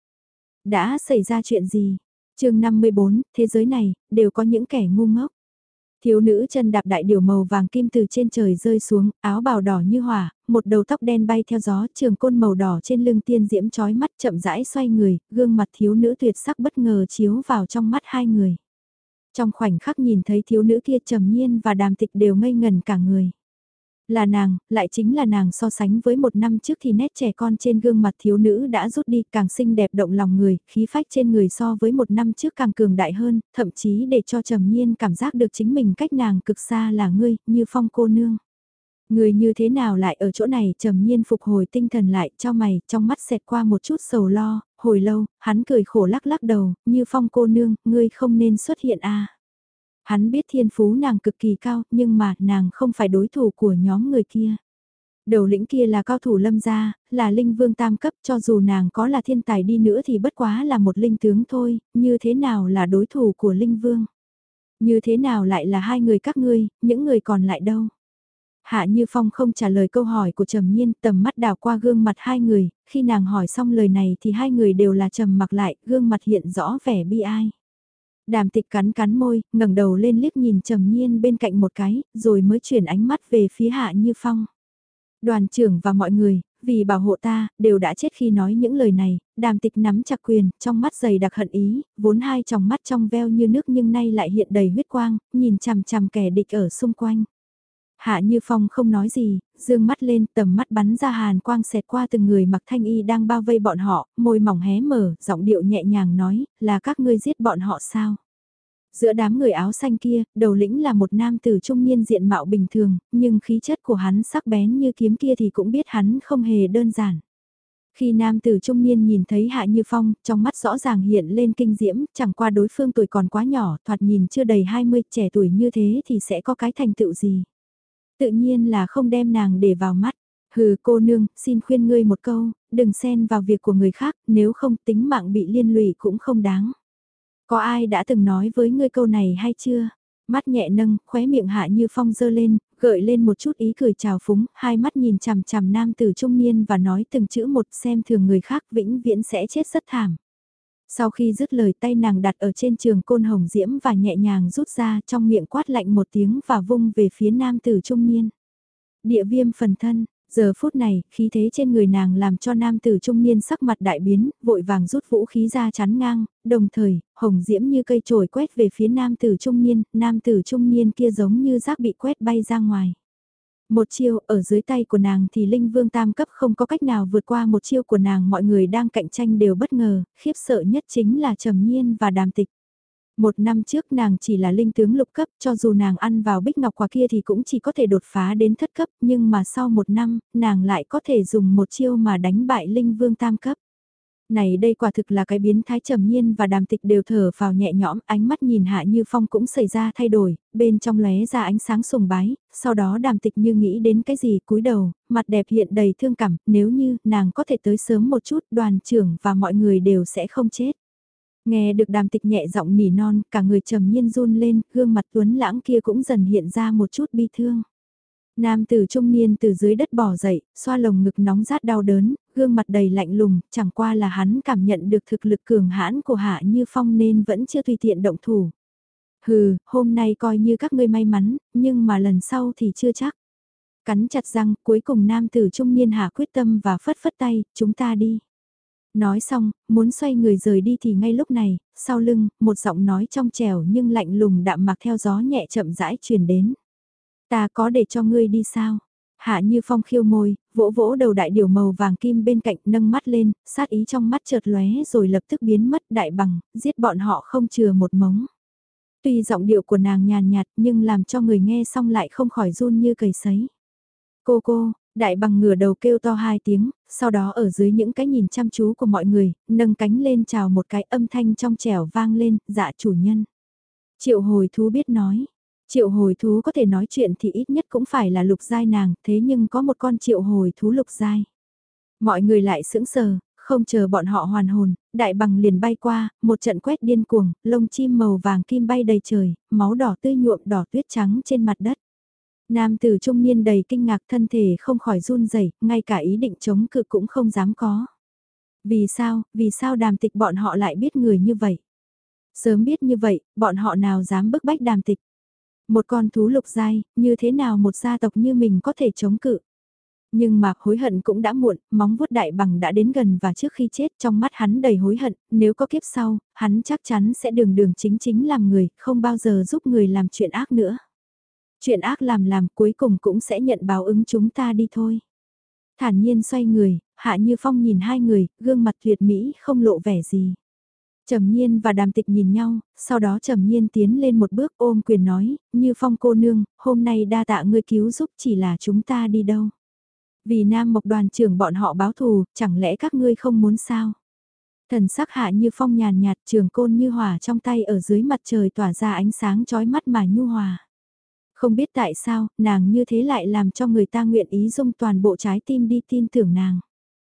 Đã xảy ra chuyện gì? chương năm mươi bốn, thế giới này, đều có những kẻ ngu ngốc. Thiếu nữ chân đạp đại điểu màu vàng kim từ trên trời rơi xuống, áo bào đỏ như hỏa, một đầu tóc đen bay theo gió, trường côn màu đỏ trên lưng tiên diễm chói mắt chậm rãi xoay người, gương mặt thiếu nữ tuyệt sắc bất ngờ chiếu vào trong mắt hai người. Trong khoảnh khắc nhìn thấy thiếu nữ kia Trầm Nhiên và Đàm Tịch đều ngây ngần cả người. Là nàng, lại chính là nàng so sánh với một năm trước thì nét trẻ con trên gương mặt thiếu nữ đã rút đi càng xinh đẹp động lòng người, khí phách trên người so với một năm trước càng cường đại hơn, thậm chí để cho Trầm Nhiên cảm giác được chính mình cách nàng cực xa là ngươi, Như Phong cô nương. Người như thế nào lại ở chỗ này? Trầm Nhiên phục hồi tinh thần lại, cho mày, trong mắt xẹt qua một chút sầu lo, hồi lâu, hắn cười khổ lắc lắc đầu, Như Phong cô nương, ngươi không nên xuất hiện a. Hắn biết thiên phú nàng cực kỳ cao, nhưng mà nàng không phải đối thủ của nhóm người kia. Đầu lĩnh kia là cao thủ Lâm gia, là linh vương tam cấp, cho dù nàng có là thiên tài đi nữa thì bất quá là một linh tướng thôi, như thế nào là đối thủ của linh vương? Như thế nào lại là hai người các ngươi, những người còn lại đâu? Hạ Như Phong không trả lời câu hỏi của Trầm Nhiên, tầm mắt đảo qua gương mặt hai người, khi nàng hỏi xong lời này thì hai người đều là trầm mặc lại, gương mặt hiện rõ vẻ bi ai. Đàm Tịch cắn cắn môi, ngẩng đầu lên liếc nhìn Trầm Nhiên bên cạnh một cái, rồi mới chuyển ánh mắt về phía Hạ Như Phong. Đoàn trưởng và mọi người, vì bảo hộ ta, đều đã chết khi nói những lời này, Đàm Tịch nắm chặt quyền, trong mắt dày đặc hận ý, vốn hai tròng mắt trong veo như nước nhưng nay lại hiện đầy huyết quang, nhìn chằm chằm kẻ địch ở xung quanh. Hạ Như Phong không nói gì, dương mắt lên, tầm mắt bắn ra hàn quang xẹt qua từng người mặc thanh y đang bao vây bọn họ, môi mỏng hé mở, giọng điệu nhẹ nhàng nói, là các ngươi giết bọn họ sao? Giữa đám người áo xanh kia, đầu lĩnh là một nam tử trung niên diện mạo bình thường, nhưng khí chất của hắn sắc bén như kiếm kia thì cũng biết hắn không hề đơn giản. Khi nam tử trung niên nhìn thấy Hạ Như Phong, trong mắt rõ ràng hiện lên kinh diễm, chẳng qua đối phương tuổi còn quá nhỏ, thoạt nhìn chưa đầy hai mươi, trẻ tuổi như thế thì sẽ có cái thành tựu gì. Tự nhiên là không đem nàng để vào mắt. Hừ cô nương, xin khuyên ngươi một câu, đừng xen vào việc của người khác, nếu không tính mạng bị liên lụy cũng không đáng. Có ai đã từng nói với ngươi câu này hay chưa? Mắt nhẹ nâng, khóe miệng Hạ Như Phong dơ lên, gợi lên một chút ý cười trào phúng, hai mắt nhìn chằm chằm nam tử trung niên và nói từng chữ một xem thường người khác vĩnh viễn sẽ chết rất thảm. Sau khi dứt lời tay nàng đặt ở trên trường côn hồng diễm và nhẹ nhàng rút ra trong miệng quát lạnh một tiếng và vung về phía nam tử trung niên. Địa viêm phần thân, giờ phút này, khí thế trên người nàng làm cho nam tử trung niên sắc mặt đại biến, vội vàng rút vũ khí ra chắn ngang, đồng thời, hồng diễm như cây chổi quét về phía nam tử trung niên, nam tử trung niên kia giống như rác bị quét bay ra ngoài. Một chiêu, ở dưới tay của nàng thì linh vương tam cấp không có cách nào vượt qua một chiêu của nàng, mọi người đang cạnh tranh đều bất ngờ, khiếp sợ nhất chính là Trầm Nhiên và Đàm Tịch. Một năm trước nàng chỉ là linh tướng lục cấp, cho dù nàng ăn vào bích ngọc quả kia thì cũng chỉ có thể đột phá đến thất cấp, nhưng mà sau một năm, nàng lại có thể dùng một chiêu mà đánh bại linh vương tam cấp. Này đây quả thực là cái biến thái. Trầm Nhiên và Đàm Tịch đều thở vào nhẹ nhõm, ánh mắt nhìn Hạ Như Phong cũng xảy ra thay đổi, bên trong lóe ra ánh sáng sùng bái, sau đó Đàm Tịch như nghĩ đến cái gì cúi đầu, mặt đẹp hiện đầy thương cảm, nếu như nàng có thể tới sớm một chút, đoàn trưởng và mọi người đều sẽ không chết. Nghe được Đàm Tịch nhẹ giọng nỉ non, cả người Trầm Nhiên run lên, gương mặt tuấn lãng kia cũng dần hiện ra một chút bi thương. Nam tử trung niên từ dưới đất bò dậy, xoa lồng ngực nóng rát đau đớn, gương mặt đầy lạnh lùng, chẳng qua là hắn cảm nhận được thực lực cường hãn của Hạ Như Phong nên vẫn chưa tùy tiện động thủ. Hừ, hôm nay coi như các ngươi may mắn, nhưng mà lần sau thì chưa chắc. Cắn chặt răng, cuối cùng nam tử trung niên hạ quyết tâm và phất phất tay, chúng ta đi. Nói xong, muốn xoay người rời đi thì ngay lúc này, sau lưng, một giọng nói trong trẻo nhưng lạnh lùng đạm mặc theo gió nhẹ chậm rãi truyền đến. Ta có để cho ngươi đi sao? Hạ Như Phong khiêu môi, vỗ vỗ đầu đại điểu màu vàng kim bên cạnh, nâng mắt lên, sát ý trong mắt chợt lóe rồi lập tức biến mất. Đại bằng, giết bọn họ không chừa một mống. Tuy giọng điệu của nàng nhàn nhạt nhưng làm cho người nghe xong lại không khỏi run như cầy sấy. Cô cô, đại bằng ngửa đầu kêu to hai tiếng, sau đó ở dưới những cái nhìn chăm chú của mọi người, nâng cánh lên chào một cái, âm thanh trong trẻo vang lên, dạ chủ nhân. Triệu hồi thú biết nói. Triệu hồi thú có thể nói chuyện thì ít nhất cũng phải là lục giai nàng, thế nhưng có một con triệu hồi thú lục giai. Mọi người lại sững sờ, không chờ bọn họ hoàn hồn, đại bằng liền bay qua, một trận quét điên cuồng, lông chim màu vàng kim bay đầy trời, máu đỏ tươi nhuộm đỏ tuyết trắng trên mặt đất. Nam tử trung niên đầy kinh ngạc, thân thể không khỏi run rẩy, ngay cả ý định chống cự cũng không dám có. Vì sao, vì sao Đàm Tịch bọn họ lại biết người như vậy? Sớm biết như vậy, bọn họ nào dám bức bách Đàm Tịch? Một con thú lục giai, như thế nào một gia tộc như mình có thể chống cự? Nhưng mà hối hận cũng đã muộn, móng vuốt đại bằng đã đến gần và trước khi chết trong mắt hắn đầy hối hận, nếu có kiếp sau, hắn chắc chắn sẽ đường đường chính chính làm người, không bao giờ giúp người làm chuyện ác nữa. Chuyện ác làm làm cuối cùng cũng sẽ nhận báo ứng, chúng ta đi thôi. Thản nhiên xoay người, Hạ Như Phong nhìn hai người, gương mặt tuyệt mỹ không lộ vẻ gì. Trầm Nhiên và Đàm Tịch nhìn nhau, sau đó Trầm Nhiên tiến lên một bước ôm quyền nói, Như Phong cô nương, hôm nay đa tạ ngươi cứu giúp, chỉ là chúng ta đi đâu. Vì Nam Mộc đoàn trưởng bọn họ báo thù, chẳng lẽ các ngươi không muốn sao? Thần sắc Hạ Như Phong nhàn nhạt, trường côn như hỏa trong tay ở dưới mặt trời tỏa ra ánh sáng chói mắt mà nhu hòa. Không biết tại sao, nàng như thế lại làm cho người ta nguyện ý dung toàn bộ trái tim đi tin tưởng nàng.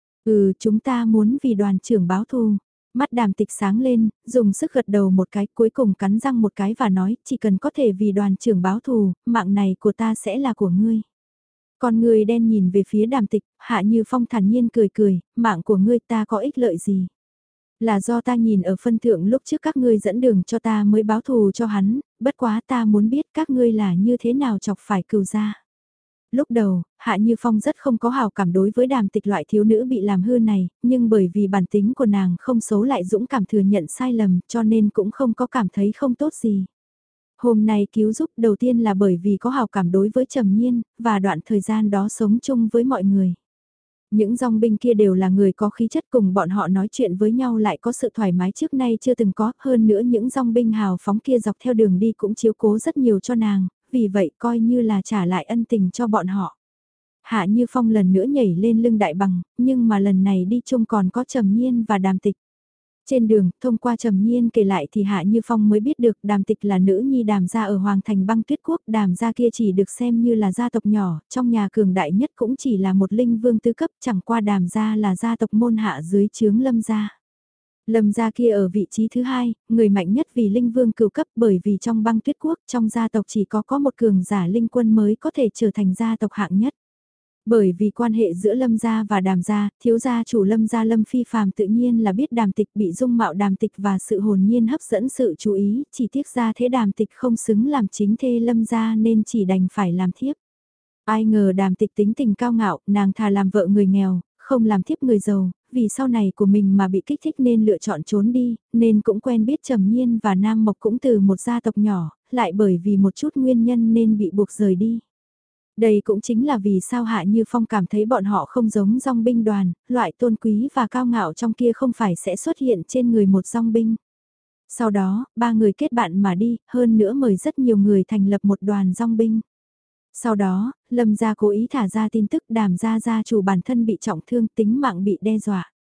Ừ, chúng ta muốn vì đoàn trưởng báo thù. Mắt Đàm Tịch sáng lên, dùng sức gật đầu một cái, cuối cùng cắn răng một cái và nói, chỉ cần có thể vì đoàn trưởng báo thù, mạng này của ta sẽ là của ngươi. Con người đen nhìn về phía Đàm Tịch, Hạ Như Phong thản nhiên cười cười, mạng của ngươi ta có ích lợi gì? Là do ta nhìn ở phân thượng lúc trước các ngươi dẫn đường cho ta mới báo thù cho hắn, bất quá ta muốn biết các ngươi là như thế nào chọc phải cừu gia. Lúc đầu, Hạ Như Phong rất không có hào cảm đối với Đàm Tịch loại thiếu nữ bị làm hư này, nhưng bởi vì bản tính của nàng không xấu lại dũng cảm thừa nhận sai lầm cho nên cũng không có cảm thấy không tốt gì. Hôm nay cứu giúp đầu tiên là bởi vì có hào cảm đối với Trầm Nhiên, và đoạn thời gian đó sống chung với mọi người. Những dòng binh kia đều là người có khí chất, cùng bọn họ nói chuyện với nhau lại có sự thoải mái trước nay chưa từng có, hơn nữa những dòng binh hào phóng kia dọc theo đường đi cũng chiếu cố rất nhiều cho nàng, vì vậy coi như là trả lại ân tình cho bọn họ. Hạ Như Phong lần nữa nhảy lên lưng đại bằng, nhưng mà lần này đi chung còn có Trầm Nhiên và Đàm Tịch. Trên đường, thông qua Trầm Nhiên kể lại thì Hạ Như Phong mới biết được Đàm Tịch là nữ nhi Đàm gia ở Hoàng Thành Băng Tuyết Quốc. Đàm gia kia chỉ được xem như là gia tộc nhỏ, trong nhà cường đại nhất cũng chỉ là một linh vương tứ cấp, chẳng qua Đàm gia là gia tộc môn hạ dưới trướng Lâm gia. Lâm gia kia ở vị trí thứ hai, người mạnh nhất vì linh vương cửu cấp, bởi vì trong Băng Tuyết Quốc trong gia tộc chỉ có có một cường giả linh quân mới có thể trở thành gia tộc hạng nhất. Bởi vì quan hệ giữa Lâm gia và Đàm gia, thiếu gia chủ Lâm gia Lâm Phi Phàm tự nhiên là biết Đàm Tịch bị dung mạo Đàm Tịch và sự hồn nhiên hấp dẫn sự chú ý, chỉ tiếc ra thế Đàm Tịch không xứng làm chính thê Lâm gia nên chỉ đành phải làm thiếp. Ai ngờ Đàm Tịch tính tình cao ngạo, nàng thà làm vợ người nghèo, không làm thiếp người giàu, vì sau này của mình mà bị kích thích nên lựa chọn trốn đi, nên cũng quen biết Trầm Nhiên và Nam Mộc cũng từ một gia tộc nhỏ, lại bởi vì một chút nguyên nhân nên bị buộc rời đi. Đây cũng chính là vì sao Hạ Như Phong cảm thấy bọn họ không giống dòng binh đoàn, loại tôn quý và cao ngạo trong kia không phải sẽ xuất hiện trên người một dòng binh. Sau đó, ba người kết bạn mà đi, hơn nữa mời rất nhiều người thành lập một đoàn dòng binh. Sau đó, Lâm gia cố ý thả ra tin tức Đàm gia gia chủ bản thân bị trọng thương, tính mạng bị đe dọa.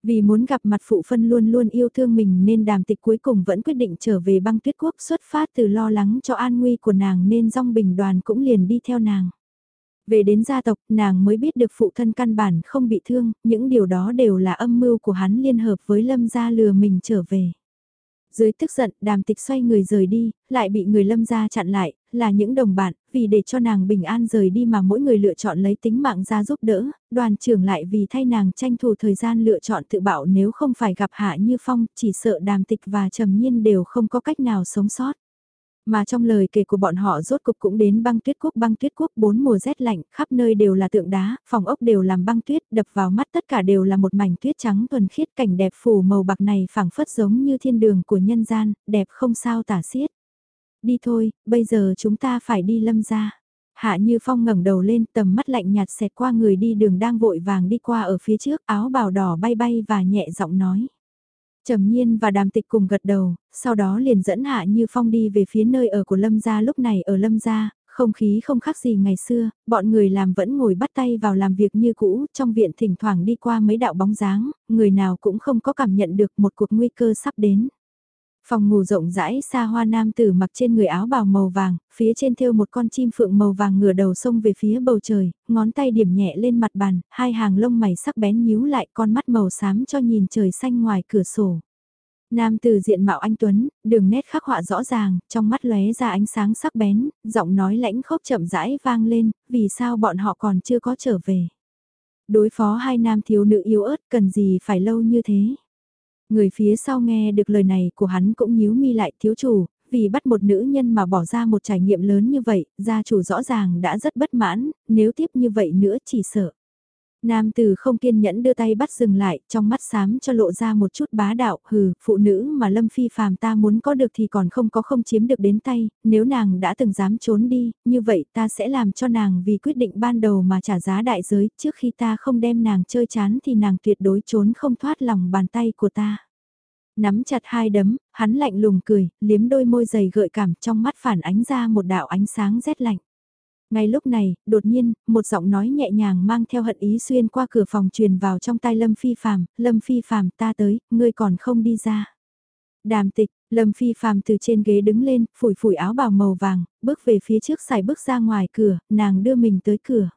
Vì muốn gặp mặt phụ phân luôn luôn yêu thương mình nên Đàm Tịch cuối cùng vẫn quyết định trở về băng tuyết quốc, xuất phát từ lo lắng cho an nguy của nàng nên Dong Bình Đoàn cũng liền đi theo nàng. Về đến gia tộc, nàng mới biết được phụ thân căn bản không bị thương, những điều đó đều là âm mưu của hắn liên hợp với Lâm gia lừa mình trở về. Dưới tức giận, Đàm Tịch xoay người rời đi, lại bị người Lâm gia chặn lại, là những đồng bạn, vì để cho nàng bình an rời đi mà mỗi người lựa chọn lấy tính mạng ra giúp đỡ, đoàn trưởng lại vì thay nàng tranh thủ thời gian lựa chọn tự bảo nếu không phải gặp Hạ Như Phong, chỉ sợ Đàm Tịch và Trầm Nhiên đều không có cách nào sống sót. Mà trong lời kể của bọn họ rốt cục cũng đến băng tuyết quốc, băng tuyết quốc bốn mùa rét lạnh, khắp nơi đều là tượng đá, phòng ốc đều làm băng tuyết, đập vào mắt tất cả đều là một mảnh tuyết trắng thuần khiết, cảnh đẹp phủ màu bạc này phảng phất giống như thiên đường của nhân gian, đẹp không sao tả xiết. Đi thôi, bây giờ chúng ta phải đi Lâm gia. Hạ Như Phong ngẩng đầu lên, tầm mắt lạnh nhạt xẹt qua người đi đường đang vội vàng đi qua ở phía trước, áo bào đỏ bay bay và nhẹ giọng nói. Trầm Nhiên và Đàm Tịch cùng gật đầu, sau đó liền dẫn Hạ Như Phong đi về phía nơi ở của Lâm gia. Lúc này ở Lâm gia, không khí không khác gì ngày xưa, bọn người làm vẫn ngồi bắt tay vào làm việc như cũ, trong viện thỉnh thoảng đi qua mấy đạo bóng dáng, người nào cũng không có cảm nhận được một cuộc nguy cơ sắp đến. Phòng ngủ rộng rãi xa hoa nam tử mặc trên người áo bào màu vàng, phía trên thêu một con chim phượng màu vàng ngửa đầu sông về phía bầu trời, ngón tay điểm nhẹ lên mặt bàn, hai hàng lông mày sắc bén nhíu lại, con mắt màu xám cho nhìn trời xanh ngoài cửa sổ. Nam tử diện mạo anh tuấn, đường nét khắc họa rõ ràng, trong mắt lóe ra ánh sáng sắc bén, giọng nói lãnh khốc chậm rãi vang lên, vì sao bọn họ còn chưa có trở về. Đối phó hai nam thiếu nữ yếu ớt cần gì phải lâu như thế. Người phía sau nghe được lời này của hắn cũng nhíu mi lại, thiếu chủ, vì bắt một nữ nhân mà bỏ ra một trải nghiệm lớn như vậy, gia chủ rõ ràng đã rất bất mãn, nếu tiếp như vậy nữa chỉ sợ. Nam tử không kiên nhẫn đưa tay bắt dừng lại, trong mắt xám cho lộ ra một chút bá đạo, hừ, phụ nữ mà Lâm Phi phàm ta muốn có được thì còn không có không chiếm được đến tay, nếu nàng đã từng dám trốn đi, như vậy ta sẽ làm cho nàng vì quyết định ban đầu mà trả giá đại giới, trước khi ta không đem nàng chơi chán thì nàng tuyệt đối trốn không thoát lòng bàn tay của ta. Nắm chặt hai đấm, hắn lạnh lùng cười, liếm đôi môi dày gợi cảm, trong mắt phản ánh ra một đạo ánh sáng rét lạnh. Ngay lúc này, đột nhiên, một giọng nói nhẹ nhàng mang theo hận ý xuyên qua cửa phòng truyền vào trong tai Lâm Phi Phàm, Lâm Phi Phàm ta tới, ngươi còn không đi ra. Đàm Tịch, Lâm Phi Phàm từ trên ghế đứng lên, phủi phủi áo bào màu vàng, bước về phía trước xài bước ra ngoài cửa, nàng đưa mình tới cửa.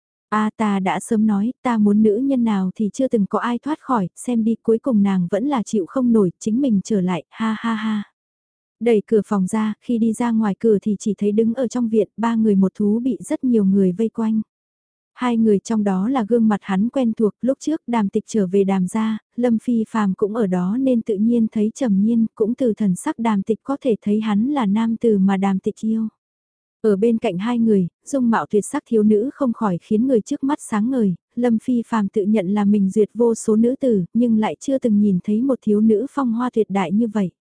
A ta đã sớm nói, ta muốn nữ nhân nào thì chưa từng có ai thoát khỏi, xem đi cuối cùng nàng vẫn là chịu không nổi, chính mình trở lại, ha ha ha. Đẩy cửa phòng ra, khi đi ra ngoài cửa thì chỉ thấy đứng ở trong viện, ba người một thú bị rất nhiều người vây quanh. Hai người trong đó là gương mặt hắn quen thuộc, lúc trước Đàm Tịch trở về Đàm gia, Lâm Phi Phàm cũng ở đó nên tự nhiên thấy Trầm Nhiên, cũng từ thần sắc Đàm Tịch có thể thấy hắn là nam tử mà Đàm Tịch yêu. Ở bên cạnh hai người, dung mạo tuyệt sắc thiếu nữ không khỏi khiến người trước mắt sáng ngời, Lâm Phi Phàm tự nhận là mình duyệt vô số nữ tử, nhưng lại chưa từng nhìn thấy một thiếu nữ phong hoa tuyệt đại như vậy.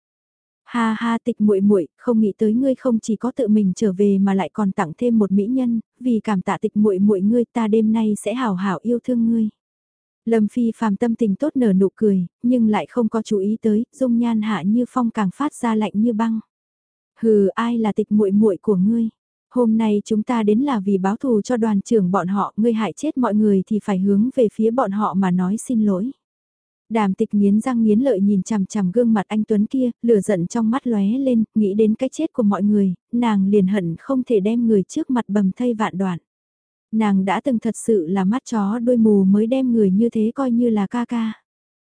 Ha ha Tịch muội muội, không nghĩ tới ngươi không chỉ có tự mình trở về mà lại còn tặng thêm một mỹ nhân, vì cảm tạ Tịch muội muội ngươi ta đêm nay sẽ hảo hảo yêu thương ngươi. Lâm Phi Phàm tâm tình tốt nở nụ cười, nhưng lại không có chú ý tới, dung nhan Hạ Như Phong càng phát ra lạnh như băng. Hừ, ai là Tịch muội muội của ngươi? Hôm nay chúng ta đến là vì báo thù cho đoàn trưởng bọn họ, ngươi hại chết mọi người thì phải hướng về phía bọn họ mà nói xin lỗi. Đàm Tịch nghiến răng nghiến lợi nhìn chằm chằm gương mặt anh Tuấn kia, lửa giận trong mắt lóe lên, nghĩ đến cái chết của mọi người, nàng liền hận không thể đem người trước mặt bầm thây vạn đoạn. Nàng đã từng thật sự là mắt chó đuôi mù mới đem người như thế coi như là ca ca.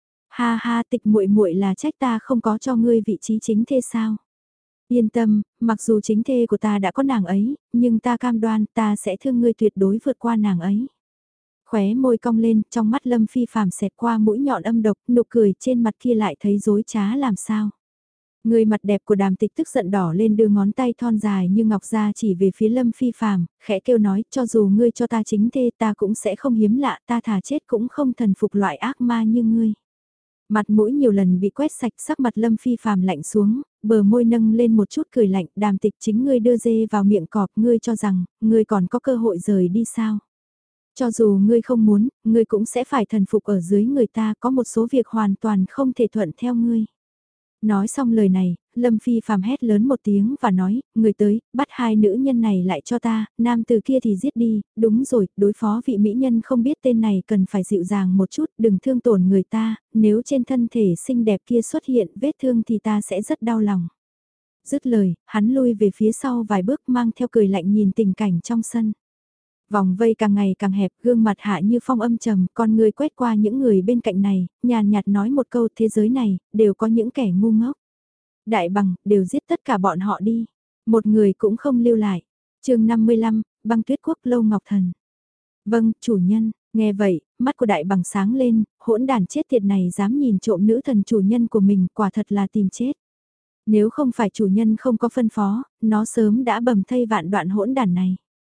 Ha ha Tịch muội muội là trách ta không có cho ngươi vị trí chính thê sao? Yên tâm, mặc dù chính thê của ta đã có nàng ấy, nhưng ta cam đoan ta sẽ thương ngươi tuyệt đối vượt qua nàng ấy. Khóe môi cong lên, trong mắt Lâm Phi Phàm xẹt qua mũi nhọn âm độc, nụ cười trên mặt kia lại thấy dối trá làm sao. Người mặt đẹp của Đàm Tịch tức giận đỏ lên đưa ngón tay thon dài như ngọc ra chỉ về phía Lâm Phi Phàm, khẽ kêu nói, cho dù ngươi cho ta chính thê ta cũng sẽ không hiếm lạ, ta thà chết cũng không thần phục loại ác ma như ngươi. Mặt mũi nhiều lần bị quét sạch, sắc mặt Lâm Phi Phàm lạnh xuống, bờ môi nâng lên một chút cười lạnh, Đàm Tịch chính ngươi đưa dê vào miệng cọp, ngươi cho rằng, ngươi còn có cơ hội rời đi sao? Cho dù ngươi không muốn, ngươi cũng sẽ phải thần phục ở dưới người ta, có một số việc hoàn toàn không thể thuận theo ngươi. Nói xong lời này, Lâm Phi phàm hét lớn một tiếng và nói, người tới, bắt hai nữ nhân này lại cho ta, nam từ kia thì giết đi, đúng rồi, đối phó vị mỹ nhân không biết tên này cần phải dịu dàng một chút, đừng thương tổn người ta, nếu trên thân thể xinh đẹp kia xuất hiện vết thương thì ta sẽ rất đau lòng. Dứt lời, hắn lui về phía sau vài bước mang theo cười lạnh nhìn tình cảnh trong sân. Vòng vây càng ngày càng hẹp, gương mặt Hạ Như Phong âm trầm, con người quét qua những người bên cạnh này, nhàn nhạt nói một câu thế giới này, đều có những kẻ ngu ngốc. Đại bằng, đều giết tất cả bọn họ đi. Một người cũng không lưu lại. chương năm mươi lăm, băng tuyết quốc Lâu Ngọc Thần. Vâng, chủ nhân, nghe vậy, mắt của đại bằng sáng lên, hỗn đàn chết tiệt này dám nhìn trộm nữ thần chủ nhân của mình, quả thật là tìm chết. Nếu không phải chủ nhân không có phân phó, nó sớm đã bầm thây vạn đoạn hỗn đàn này.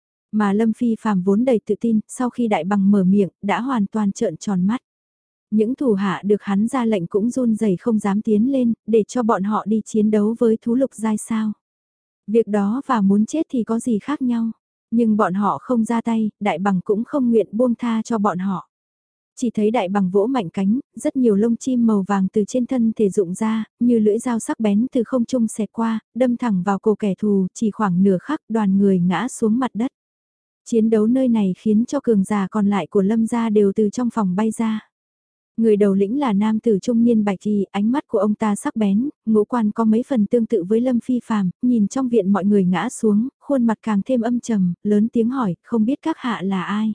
Mà Lâm Phi phàm vốn đầy tự tin, sau khi đại bằng mở miệng, đã hoàn toàn trợn tròn mắt. Những thủ hạ được hắn ra lệnh cũng run rẩy không dám tiến lên, để cho bọn họ đi chiến đấu với thú lục giai sao. Việc đó và muốn chết thì có gì khác nhau. Nhưng bọn họ không ra tay, đại bằng cũng không nguyện buông tha cho bọn họ. Chỉ thấy đại bằng vỗ mạnh cánh, rất nhiều lông chim màu vàng từ trên thân thể rụng ra, như lưỡi dao sắc bén từ không trung xẹt qua, đâm thẳng vào cổ kẻ thù, chỉ khoảng nửa khắc đoàn người ngã xuống mặt đất. Chiến đấu nơi này khiến cho cường giả còn lại của Lâm gia đều từ trong phòng bay ra. Người đầu lĩnh là nam tử trung niên bạch y, ánh mắt của ông ta sắc bén, ngũ quan có mấy phần tương tự với Lâm Phi phàm, nhìn trong viện mọi người ngã xuống, khuôn mặt càng thêm âm trầm, lớn tiếng hỏi, không biết các hạ là ai?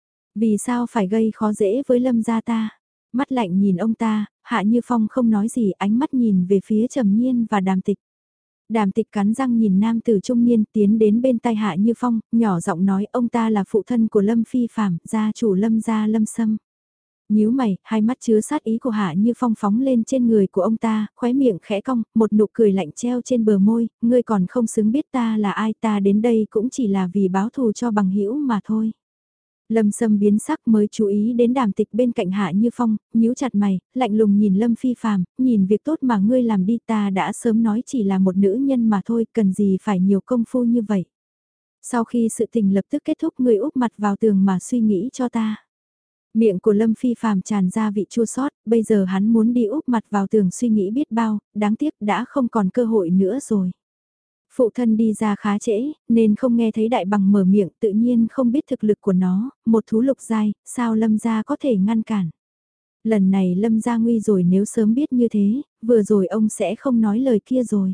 Vì sao phải gây khó dễ với Lâm gia ta? Mắt lạnh nhìn ông ta, Hạ Như Phong không nói gì, ánh mắt nhìn về phía Trầm Nhiên và Đàm Tịch. Đàm Tịch cắn răng nhìn nam tử trung niên tiến đến bên tai Hạ Như Phong, nhỏ giọng nói ông ta là phụ thân của Lâm Phi phàm, gia chủ Lâm gia Lâm Sâm. Nhíu mày, hai mắt chứa sát ý của Hạ Như Phong phóng lên trên người của ông ta, khóe miệng khẽ cong, một nụ cười lạnh treo trên bờ môi, ngươi còn không xứng biết ta là ai, ta đến đây cũng chỉ là vì báo thù cho bằng hữu mà thôi. Lâm Sâm biến sắc mới chú ý đến Đàm Tịch bên cạnh Hạ Như Phong, nhíu chặt mày, lạnh lùng nhìn Lâm Phi phàm, nhìn việc tốt mà ngươi làm đi, ta đã sớm nói chỉ là một nữ nhân mà thôi, cần gì phải nhiều công phu như vậy. Sau khi sự tình lập tức kết thúc, ngươi úp mặt vào tường mà suy nghĩ cho ta. Miệng của Lâm Phi phàm tràn ra vị chua xót, bây giờ hắn muốn đi úp mặt vào tường suy nghĩ biết bao, đáng tiếc đã không còn cơ hội nữa rồi. Phụ thân đi ra khá trễ, nên không nghe thấy đại bằng mở miệng, tự nhiên không biết thực lực của nó, một thú lục giai, sao Lâm gia có thể ngăn cản. Lần này Lâm gia nguy rồi, nếu sớm biết như thế, vừa rồi ông sẽ không nói lời kia rồi.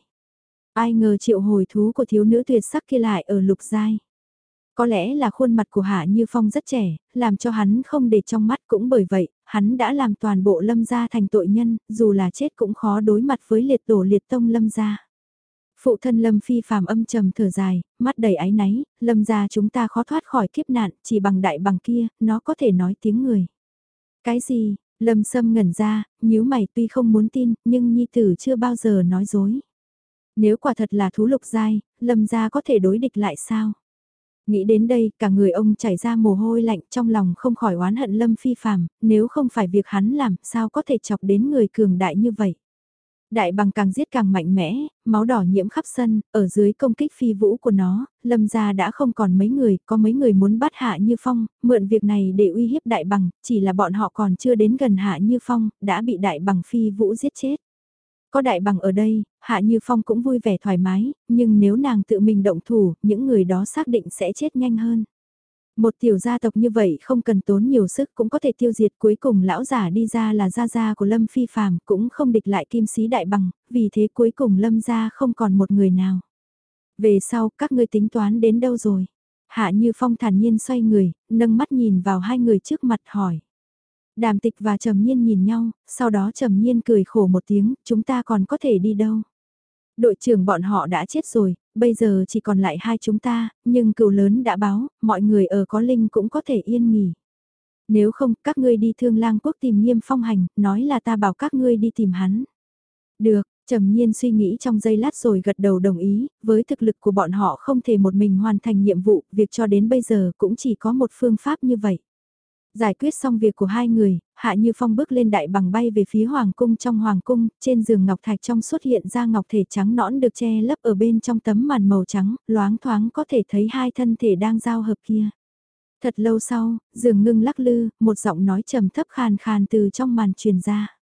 Ai ngờ triệu hồi thú của thiếu nữ tuyệt sắc kia lại ở lục giai. Có lẽ là khuôn mặt của Hạ Như Phong rất trẻ, làm cho hắn không để trong mắt, cũng bởi vậy, hắn đã làm toàn bộ Lâm gia thành tội nhân, dù là chết cũng khó đối mặt với liệt tổ liệt tông Lâm gia. Phụ thân Lâm Phi phàm âm trầm thở dài, mắt đầy áy náy, Lâm gia chúng ta khó thoát khỏi kiếp nạn, chỉ bằng đại bằng kia, nó có thể nói tiếng người. Cái gì? Lâm Sâm ngẩn ra, nhíu mày, tuy không muốn tin, nhưng nhi tử chưa bao giờ nói dối. Nếu quả thật là thú lục giai, Lâm gia có thể đối địch lại sao? Nghĩ đến đây, cả người ông chảy ra mồ hôi lạnh, trong lòng không khỏi oán hận Lâm Phi phàm, nếu không phải việc hắn làm, sao có thể chọc đến người cường đại như vậy. Đại bằng càng giết càng mạnh mẽ, máu đỏ nhiễm khắp sân, ở dưới công kích phi vũ của nó, Lâm gia đã không còn mấy người, có mấy người muốn bắt Hạ Như Phong, mượn việc này để uy hiếp đại bằng, chỉ là bọn họ còn chưa đến gần Hạ Như Phong, đã bị đại bằng phi vũ giết chết. Có đại bằng ở đây, Hạ Như Phong cũng vui vẻ thoải mái, nhưng nếu nàng tự mình động thủ, những người đó xác định sẽ chết nhanh hơn. Một tiểu gia tộc như vậy không cần tốn nhiều sức cũng có thể tiêu diệt, cuối cùng lão giả đi ra là gia gia của Lâm Phi phàm, cũng không địch lại kim sĩ đại bằng, vì thế cuối cùng Lâm gia không còn một người nào. Về sau, các ngươi tính toán đến đâu rồi? Hạ Như Phong thản nhiên xoay người, nâng mắt nhìn vào hai người trước mặt hỏi. Đàm Tịch và Trầm Nhiên nhìn nhau, sau đó Trầm Nhiên cười khổ một tiếng, chúng ta còn có thể đi đâu? Đội trưởng bọn họ đã chết rồi, bây giờ chỉ còn lại hai chúng ta, nhưng cừu lớn đã báo, mọi người ở Có Linh cũng có thể yên nghỉ. Nếu không, các ngươi đi Thương Lang Quốc tìm Nghiêm Phong Hành, nói là ta bảo các ngươi đi tìm hắn. Được, Trầm Nhiên suy nghĩ trong giây lát rồi gật đầu đồng ý, với thực lực của bọn họ không thể một mình hoàn thành nhiệm vụ, việc cho đến bây giờ cũng chỉ có một phương pháp như vậy. Giải quyết xong việc của hai người, Hạ Như Phong bước lên đại bằng bay về phía Hoàng Cung. Trong Hoàng Cung, trên giường ngọc thạch trong xuất hiện ra ngọc thể trắng nõn được che lấp ở bên trong tấm màn màu trắng, loáng thoáng có thể thấy hai thân thể đang giao hợp kia. Thật lâu sau, giường ngưng lắc lư, một giọng nói trầm thấp khàn khàn từ trong màn truyền ra.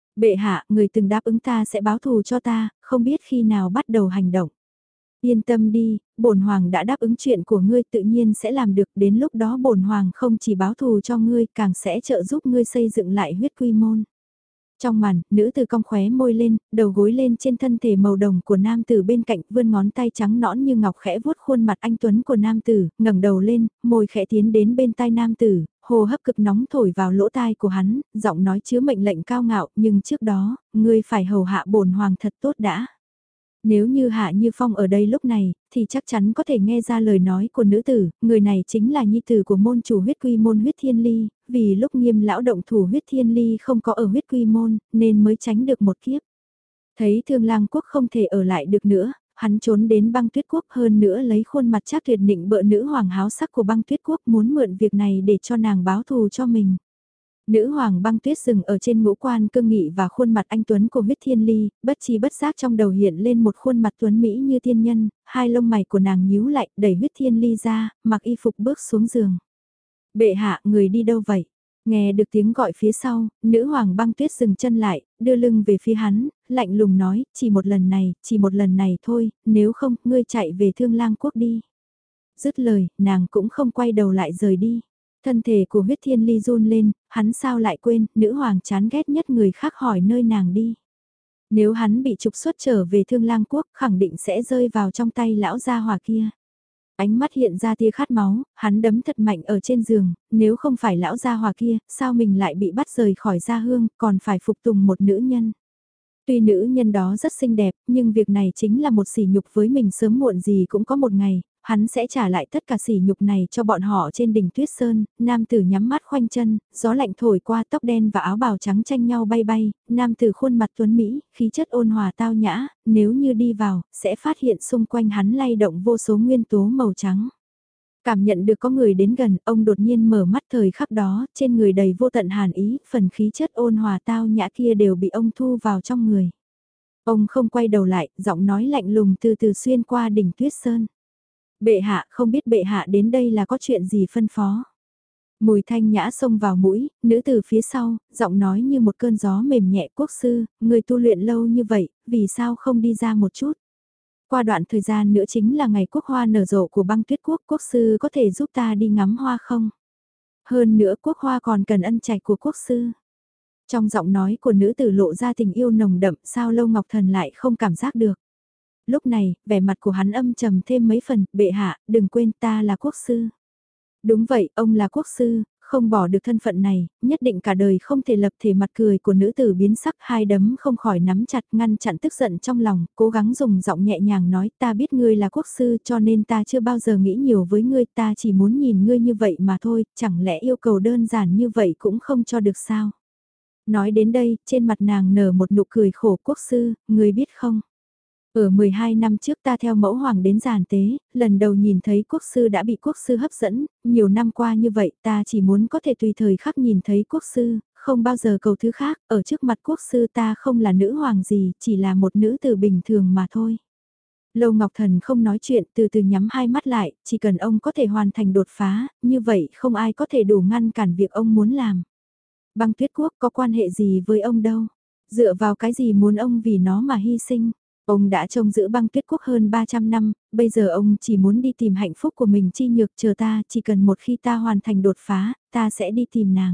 Bệ hạ, người từng đáp ứng ta sẽ báo thù cho ta, không biết khi nào bắt đầu hành động. Yên tâm đi, bổn hoàng đã đáp ứng chuyện của ngươi tự nhiên sẽ làm được, đến lúc đó bổn hoàng không chỉ báo thù cho ngươi, càng sẽ trợ giúp ngươi xây dựng lại huyết quy môn. Trong màn, nữ tử cong khóe môi lên, đầu gối lên trên thân thể màu đồng của nam tử bên cạnh, vươn ngón tay trắng nõn như ngọc khẽ vuốt khuôn mặt anh tuấn của nam tử, ngẩng đầu lên, môi khẽ tiến đến bên tai nam tử, hô hấp cực nóng thổi vào lỗ tai của hắn, giọng nói chứa mệnh lệnh cao ngạo, nhưng trước đó, ngươi phải hầu hạ bổn hoàng thật tốt đã. Nếu như Hạ Như Phong ở đây lúc này, thì chắc chắn có thể nghe ra lời nói của nữ tử, người này chính là nhi tử của môn chủ huyết quy môn huyết thiên ly, vì lúc Nghiêm lão động thủ huyết thiên ly không có ở huyết quy môn, nên mới tránh được một kiếp. Thấy Thương Lang Quốc không thể ở lại được nữa, hắn trốn đến Băng Tuyết Quốc, hơn nữa lấy khuôn mặt trác tuyệt nịnh bợ nữ hoàng háo sắc của Băng Tuyết Quốc, muốn mượn việc này để cho nàng báo thù cho mình. Nữ hoàng Băng Tuyết dừng ở trên ngũ quan cương nghị và khuôn mặt anh tuấn của huyết thiên ly, bất chi bất giác trong đầu hiện lên một khuôn mặt tuấn mỹ như thiên nhân, hai lông mày của nàng nhíu lại, đẩy huyết thiên ly ra, mặc y phục bước xuống giường. Bệ hạ, người đi đâu vậy? Nghe được tiếng gọi phía sau, nữ hoàng Băng Tuyết dừng chân lại, đưa lưng về phía hắn, lạnh lùng nói, chỉ một lần này, chỉ một lần này thôi, nếu không, ngươi chạy về Thương Lang Quốc đi. Dứt lời, nàng cũng không quay đầu lại rời đi. Thân thể của huyết thiên ly run lên, hắn sao lại quên, nữ hoàng chán ghét nhất người khác hỏi nơi nàng đi. Nếu hắn bị trục xuất trở về Thương Lang Quốc, khẳng định sẽ rơi vào trong tay lão gia hỏa kia. Ánh mắt hiện ra tia khát máu, hắn đấm thật mạnh ở trên giường, nếu không phải lão gia hỏa kia, sao mình lại bị bắt rời khỏi gia hương, còn phải phục tùng một nữ nhân. Tuy nữ nhân đó rất xinh đẹp, nhưng việc này chính là một sỉ nhục với mình, sớm muộn gì cũng có một ngày, hắn sẽ trả lại tất cả sỉ nhục này cho bọn họ trên đỉnh Tuyết Sơn. Nam tử nhắm mắt khoanh chân, gió lạnh thổi qua, tóc đen và áo bào trắng tranh nhau bay bay, nam tử khuôn mặt tuấn Mỹ, khí chất ôn hòa tao nhã, nếu như đi vào, sẽ phát hiện xung quanh hắn lay động vô số nguyên tố màu trắng. Cảm nhận được có người đến gần, ông đột nhiên mở mắt, thời khắc đó, trên người đầy vô tận hàn ý, phần khí chất ôn hòa tao nhã kia đều bị ông thu vào trong người. Ông không quay đầu lại, giọng nói lạnh lùng từ từ xuyên qua đỉnh Tuyết Sơn. Bệ hạ, không biết bệ hạ đến đây là có chuyện gì phân phó. Mùi thanh nhã xông vào mũi, nữ từ phía sau, giọng nói như một cơn gió mềm nhẹ, quốc sư, người tu luyện lâu như vậy, vì sao không đi ra một chút. Qua đoạn thời gian nữa chính là ngày quốc hoa nở rộ của Băng Tuyết Quốc, quốc sư có thể giúp ta đi ngắm hoa không? Hơn nữa quốc hoa còn cần ân trạch của quốc sư. Trong giọng nói của nữ tử lộ ra tình yêu nồng đậm, sao Lâu Ngọc Thần lại không cảm giác được. Lúc này, vẻ mặt của hắn âm trầm thêm mấy phần, bệ hạ, đừng quên ta là quốc sư. Đúng vậy, ông là quốc sư, không bỏ được thân phận này, nhất định cả đời không thể lập thể. Mặt cười của nữ tử biến sắc, hai đấm không khỏi nắm chặt, ngăn chặn tức giận trong lòng, cố gắng dùng giọng nhẹ nhàng nói, ta biết ngươi là quốc sư cho nên ta chưa bao giờ nghĩ nhiều với ngươi, ta chỉ muốn nhìn ngươi như vậy mà thôi, chẳng lẽ yêu cầu đơn giản như vậy cũng không cho được sao? Nói đến đây, trên mặt nàng nở một nụ cười khổ, quốc sư, ngươi biết không? Ở mười hai năm trước ta theo mẫu hoàng đến giàn tế, lần đầu nhìn thấy quốc sư đã bị quốc sư hấp dẫn, nhiều năm qua như vậy ta chỉ muốn có thể tùy thời khắc nhìn thấy quốc sư, không bao giờ cầu thứ khác, ở trước mặt quốc sư ta không là nữ hoàng gì, chỉ là một nữ tử bình thường mà thôi. Lâu Ngọc Thần không nói chuyện, từ từ nhắm hai mắt lại, chỉ cần ông có thể hoàn thành đột phá, như vậy không ai có thể đủ ngăn cản việc ông muốn làm. Băng Tuyết Quốc có quan hệ gì với ông đâu, dựa vào cái gì muốn ông vì nó mà hy sinh. Ông đã trông giữ Băng Tuyết Quốc hơn ba trăm năm, bây giờ ông chỉ muốn đi tìm hạnh phúc của mình, chi nhược chờ ta, chỉ cần một khi ta hoàn thành đột phá, ta sẽ đi tìm nàng.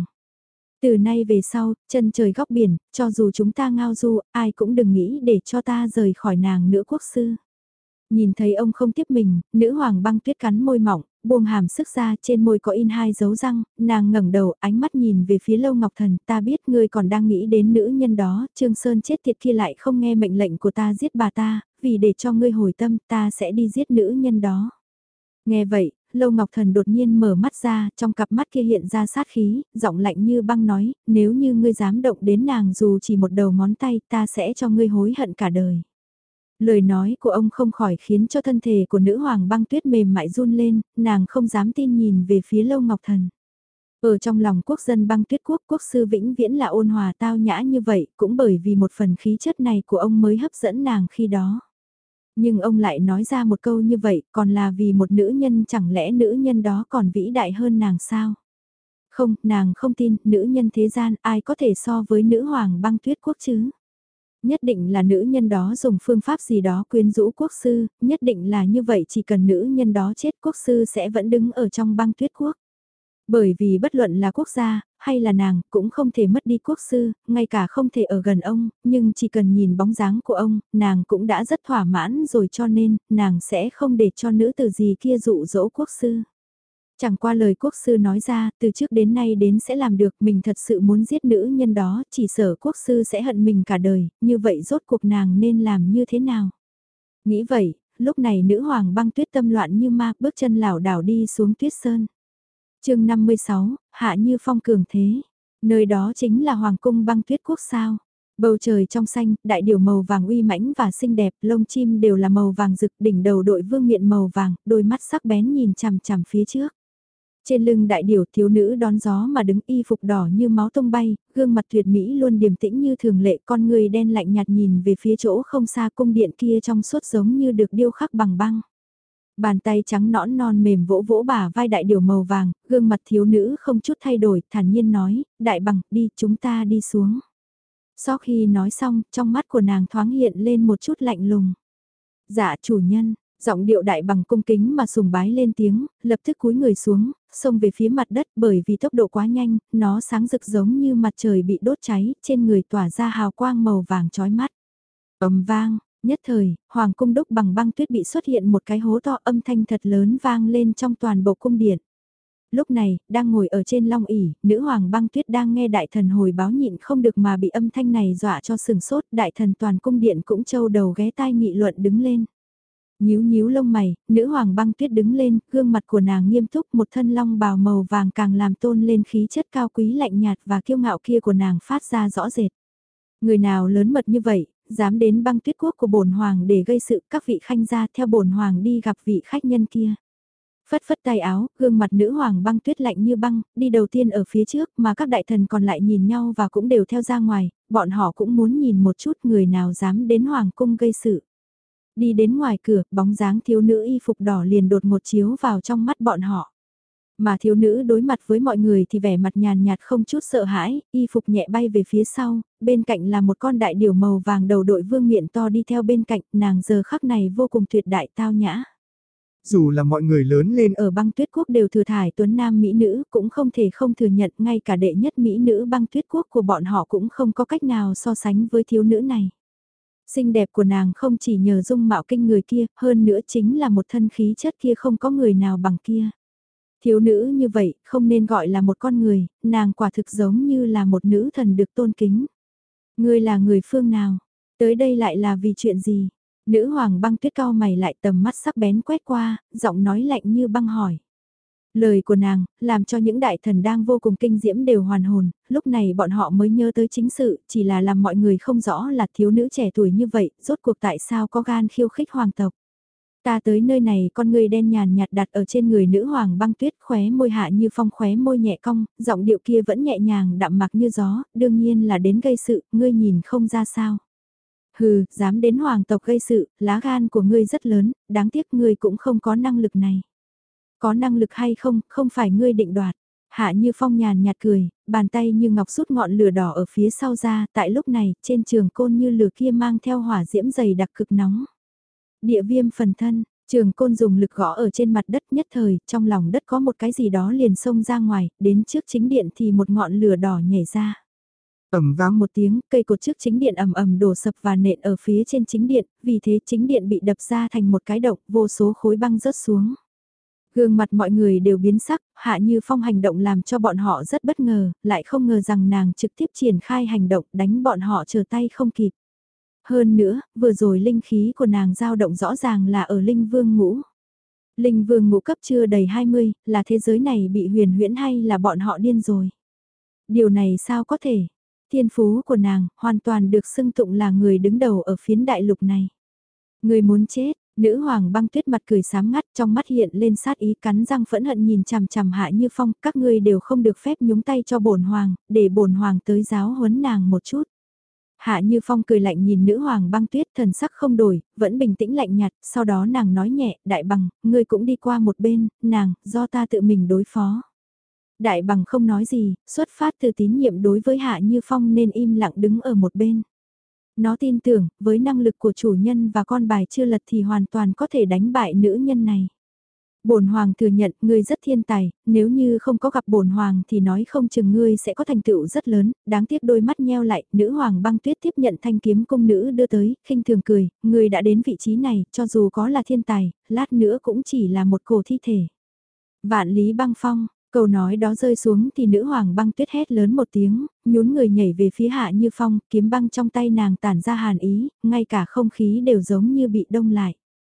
Từ nay về sau, chân trời góc biển, cho dù chúng ta ngao du, ai cũng đừng nghĩ để cho ta rời khỏi nàng nữa quốc sư. Nhìn thấy ông không tiếp mình, nữ hoàng Băng Tuyết cắn môi mỏng, buông hàm sức ra, trên môi có in hai dấu răng, nàng ngẩng đầu, ánh mắt nhìn về phía Lâu Ngọc Thần, ta biết ngươi còn đang nghĩ đến nữ nhân đó, Trương Sơn chết tiệt kia lại không nghe mệnh lệnh của ta giết bà ta, vì để cho ngươi hồi tâm, ta sẽ đi giết nữ nhân đó. Nghe vậy, Lâu Ngọc Thần đột nhiên mở mắt ra, trong cặp mắt kia hiện ra sát khí, giọng lạnh như băng nói, nếu như ngươi dám động đến nàng dù chỉ một đầu ngón tay, ta sẽ cho ngươi hối hận cả đời. Lời nói của ông không khỏi khiến cho thân thể của nữ hoàng Băng Tuyết mềm mại run lên, nàng không dám tin nhìn về phía Lâu Ngọc Thần. Ở trong lòng quốc dân Băng Tuyết Quốc, quốc sư vĩnh viễn là ôn hòa tao nhã như vậy, cũng bởi vì một phần khí chất này của ông mới hấp dẫn nàng khi đó. Nhưng ông lại nói ra một câu như vậy, còn là vì một nữ nhân, chẳng lẽ nữ nhân đó còn vĩ đại hơn nàng sao? Không, nàng không tin, nữ nhân thế gian ai có thể so với nữ hoàng băng tuyết quốc chứ. Nhất định là nữ nhân đó dùng phương pháp gì đó quyến rũ quốc sư, nhất định là như vậy chỉ cần nữ nhân đó chết quốc sư sẽ vẫn đứng ở trong băng tuyết quốc. Bởi vì bất luận là quốc gia, hay là nàng, cũng không thể mất đi quốc sư, ngay cả không thể ở gần ông, nhưng chỉ cần nhìn bóng dáng của ông, nàng cũng đã rất thỏa mãn rồi cho nên, nàng sẽ không để cho nữ tử gì kia dụ dỗ quốc sư. Chẳng qua lời quốc sư nói ra, từ trước đến nay đến sẽ làm được, mình thật sự muốn giết nữ nhân đó, chỉ sợ quốc sư sẽ hận mình cả đời, như vậy rốt cuộc nàng nên làm như thế nào? Nghĩ vậy, lúc này nữ hoàng băng tuyết tâm loạn như ma, bước chân lảo đảo đi xuống tuyết sơn. chương năm mươi sáu, Hạ Như Phong cường thế. Nơi đó chính là hoàng cung băng tuyết quốc sao. Bầu trời trong xanh, đại điểu màu vàng uy mãnh và xinh đẹp, lông chim đều là màu vàng rực, đỉnh đầu đội vương miện màu vàng, đôi mắt sắc bén nhìn chằm chằm phía trước. Trên lưng đại điểu thiếu nữ đón gió mà đứng y phục đỏ như máu tung bay, gương mặt tuyệt mỹ luôn điềm tĩnh như thường lệ, con người đen lạnh nhạt nhìn về phía chỗ không xa cung điện kia trong suốt giống như được điêu khắc bằng băng. Bàn tay trắng nõn non mềm vỗ vỗ bả vai đại điểu màu vàng, gương mặt thiếu nữ không chút thay đổi, thản nhiên nói, đại bằng, đi, chúng ta đi xuống. Sau khi nói xong, trong mắt của nàng thoáng hiện lên một chút lạnh lùng. Dạ chủ nhân, giọng điệu đại bằng cung kính mà sùng bái lên tiếng, lập tức cúi người xuống, xông về phía mặt đất bởi vì tốc độ quá nhanh, nó sáng rực giống như mặt trời bị đốt cháy, trên người tỏa ra hào quang màu vàng chói mắt. Ầm vang, nhất thời, hoàng cung đúc bằng băng tuyết bị xuất hiện một cái hố to, âm thanh thật lớn vang lên trong toàn bộ cung điện. Lúc này, đang ngồi ở trên long ỷ, nữ hoàng băng tuyết đang nghe đại thần hồi báo nhịn không được mà bị âm thanh này dọa cho sừng sốt, đại thần toàn cung điện cũng trâu đầu ghé tai nghị luận đứng lên. Nhíu nhíu lông mày, nữ hoàng băng tuyết đứng lên, gương mặt của nàng nghiêm túc, một thân long bào màu vàng càng làm tôn lên khí chất cao quý lạnh nhạt và kiêu ngạo kia của nàng phát ra rõ rệt. Người nào lớn mật như vậy, dám đến băng tuyết quốc của bổn hoàng để gây sự, các vị khanh gia theo bổn hoàng đi gặp vị khách nhân kia. Phất phất tay áo, gương mặt nữ hoàng băng tuyết lạnh như băng, đi đầu tiên ở phía trước mà các đại thần còn lại nhìn nhau và cũng đều theo ra ngoài, bọn họ cũng muốn nhìn một chút người nào dám đến hoàng cung gây sự. Đi đến ngoài cửa, bóng dáng thiếu nữ y phục đỏ liền đột ngột chiếu vào trong mắt bọn họ. Mà thiếu nữ đối mặt với mọi người thì vẻ mặt nhàn nhạt không chút sợ hãi, y phục nhẹ bay về phía sau, bên cạnh là một con đại điểu màu vàng đầu đội vương miện to đi theo bên cạnh, nàng giờ khắc này vô cùng tuyệt đại tao nhã. Dù là mọi người lớn lên Ở băng tuyết quốc đều thừa thải tuấn nam mỹ nữ, cũng không thể không thừa nhận ngay cả đệ nhất mỹ nữ băng tuyết quốc của bọn họ cũng không có cách nào so sánh với thiếu nữ này. Xinh đẹp của nàng không chỉ nhờ dung mạo kinh người kia, hơn nữa chính là một thân khí chất kia không có người nào bằng kia. Thiếu nữ như vậy, không nên gọi là một con người, nàng quả thực giống như là một nữ thần được tôn kính. Ngươi là người phương nào? Tới đây lại là vì chuyện gì? Nữ hoàng băng tuyết cao mày lại tầm mắt sắc bén quét qua, giọng nói lạnh như băng hỏi. Lời của nàng, làm cho những đại thần đang vô cùng kinh diễm đều hoàn hồn, lúc này bọn họ mới nhớ tới chính sự, chỉ là làm mọi người không rõ là thiếu nữ trẻ tuổi như vậy, rốt cuộc tại sao có gan khiêu khích hoàng tộc. Ta tới nơi này con người đen nhàn nhạt đặt ở trên người nữ hoàng băng tuyết khóe môi Hạ Như Phong khóe môi nhẹ cong, giọng điệu kia vẫn nhẹ nhàng đạm mặc như gió, đương nhiên là đến gây sự, ngươi nhìn không ra sao. Hừ, dám đến hoàng tộc gây sự, lá gan của ngươi rất lớn, đáng tiếc ngươi cũng không có năng lực này. Có năng lực hay không, không phải ngươi định đoạt. Hạ Như Phong nhàn nhạt cười, bàn tay như ngọc rút ngọn lửa đỏ ở phía sau ra, tại lúc này, trên trường côn như lửa kia mang theo hỏa diễm dày đặc cực nóng. Địa viêm phần thân, trường côn dùng lực gõ ở trên mặt đất nhất thời, trong lòng đất có một cái gì đó liền xông ra ngoài, đến trước chính điện thì một ngọn lửa đỏ nhảy ra. Ầm vang một tiếng, cây cột trước chính điện ầm ầm đổ sập và nện ở phía trên chính điện, vì thế chính điện bị đập ra thành một cái động, vô số khối băng rớt xuống. Gương mặt mọi người đều biến sắc, Hạ Như Phong hành động làm cho bọn họ rất bất ngờ, lại không ngờ rằng nàng trực tiếp triển khai hành động đánh bọn họ trở tay không kịp. Hơn nữa, vừa rồi linh khí của nàng dao động rõ ràng là ở linh vương ngũ. Linh vương ngũ cấp chưa đầy hai mươi, là thế giới này bị huyền huyễn hay là bọn họ điên rồi? Điều này sao có thể? Thiên phú của nàng hoàn toàn được xưng tụng là người đứng đầu ở phiến đại lục này. Người muốn chết, nữ hoàng băng tuyết mặt cười sám ngắt trong mắt hiện lên sát ý cắn răng phẫn hận nhìn chằm chằm Hạ Như Phong, các ngươi đều không được phép nhúng tay cho bổn hoàng, để bổn hoàng tới giáo huấn nàng một chút. Hạ Như Phong cười lạnh nhìn nữ hoàng băng tuyết thần sắc không đổi, vẫn bình tĩnh lạnh nhạt, sau đó nàng nói nhẹ, đại bằng, ngươi cũng đi qua một bên, nàng, do ta tự mình đối phó. Đại bằng không nói gì, xuất phát từ tín nhiệm đối với Hạ Như Phong nên im lặng đứng ở một bên. Nó tin tưởng, với năng lực của chủ nhân và con bài chưa lật thì hoàn toàn có thể đánh bại nữ nhân này. Bổn hoàng thừa nhận ngươi rất thiên tài, nếu như không có gặp bổn hoàng thì nói không chừng ngươi sẽ có thành tựu rất lớn, đáng tiếc đôi mắt nheo lại, nữ hoàng băng tuyết tiếp nhận thanh kiếm cung nữ đưa tới, khinh thường cười, ngươi đã đến vị trí này, cho dù có là thiên tài, lát nữa cũng chỉ là một cổ thi thể. Vạn lý băng phong, câu nói đó rơi xuống thì nữ hoàng băng tuyết hét lớn một tiếng, nhún người nhảy về phía Hạ Như Phong, kiếm băng trong tay nàng tản ra hàn ý, ngay cả không khí đều giống như bị đông lại.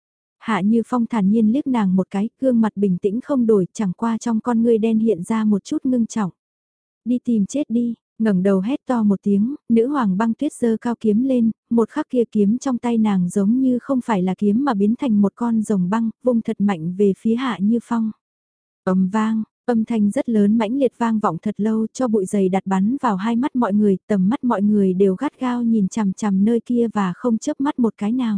Hạ Như Phong thản nhiên liếc nàng một cái, gương mặt bình tĩnh không đổi, chẳng qua trong con ngươi đen hiện ra một chút ngưng trọng. Đi tìm chết đi, ngẩng đầu hét to một tiếng, nữ hoàng băng tuyết giơ cao kiếm lên, một khắc kia kiếm trong tay nàng giống như không phải là kiếm mà biến thành một con rồng băng, vung thật mạnh về phía Hạ Như Phong. Ầm vang, âm thanh rất lớn mãnh liệt vang vọng thật lâu cho bụi dày đặt bắn vào hai mắt mọi người, tầm mắt mọi người đều gắt gao nhìn chằm chằm nơi kia và không chớp mắt một cái nào.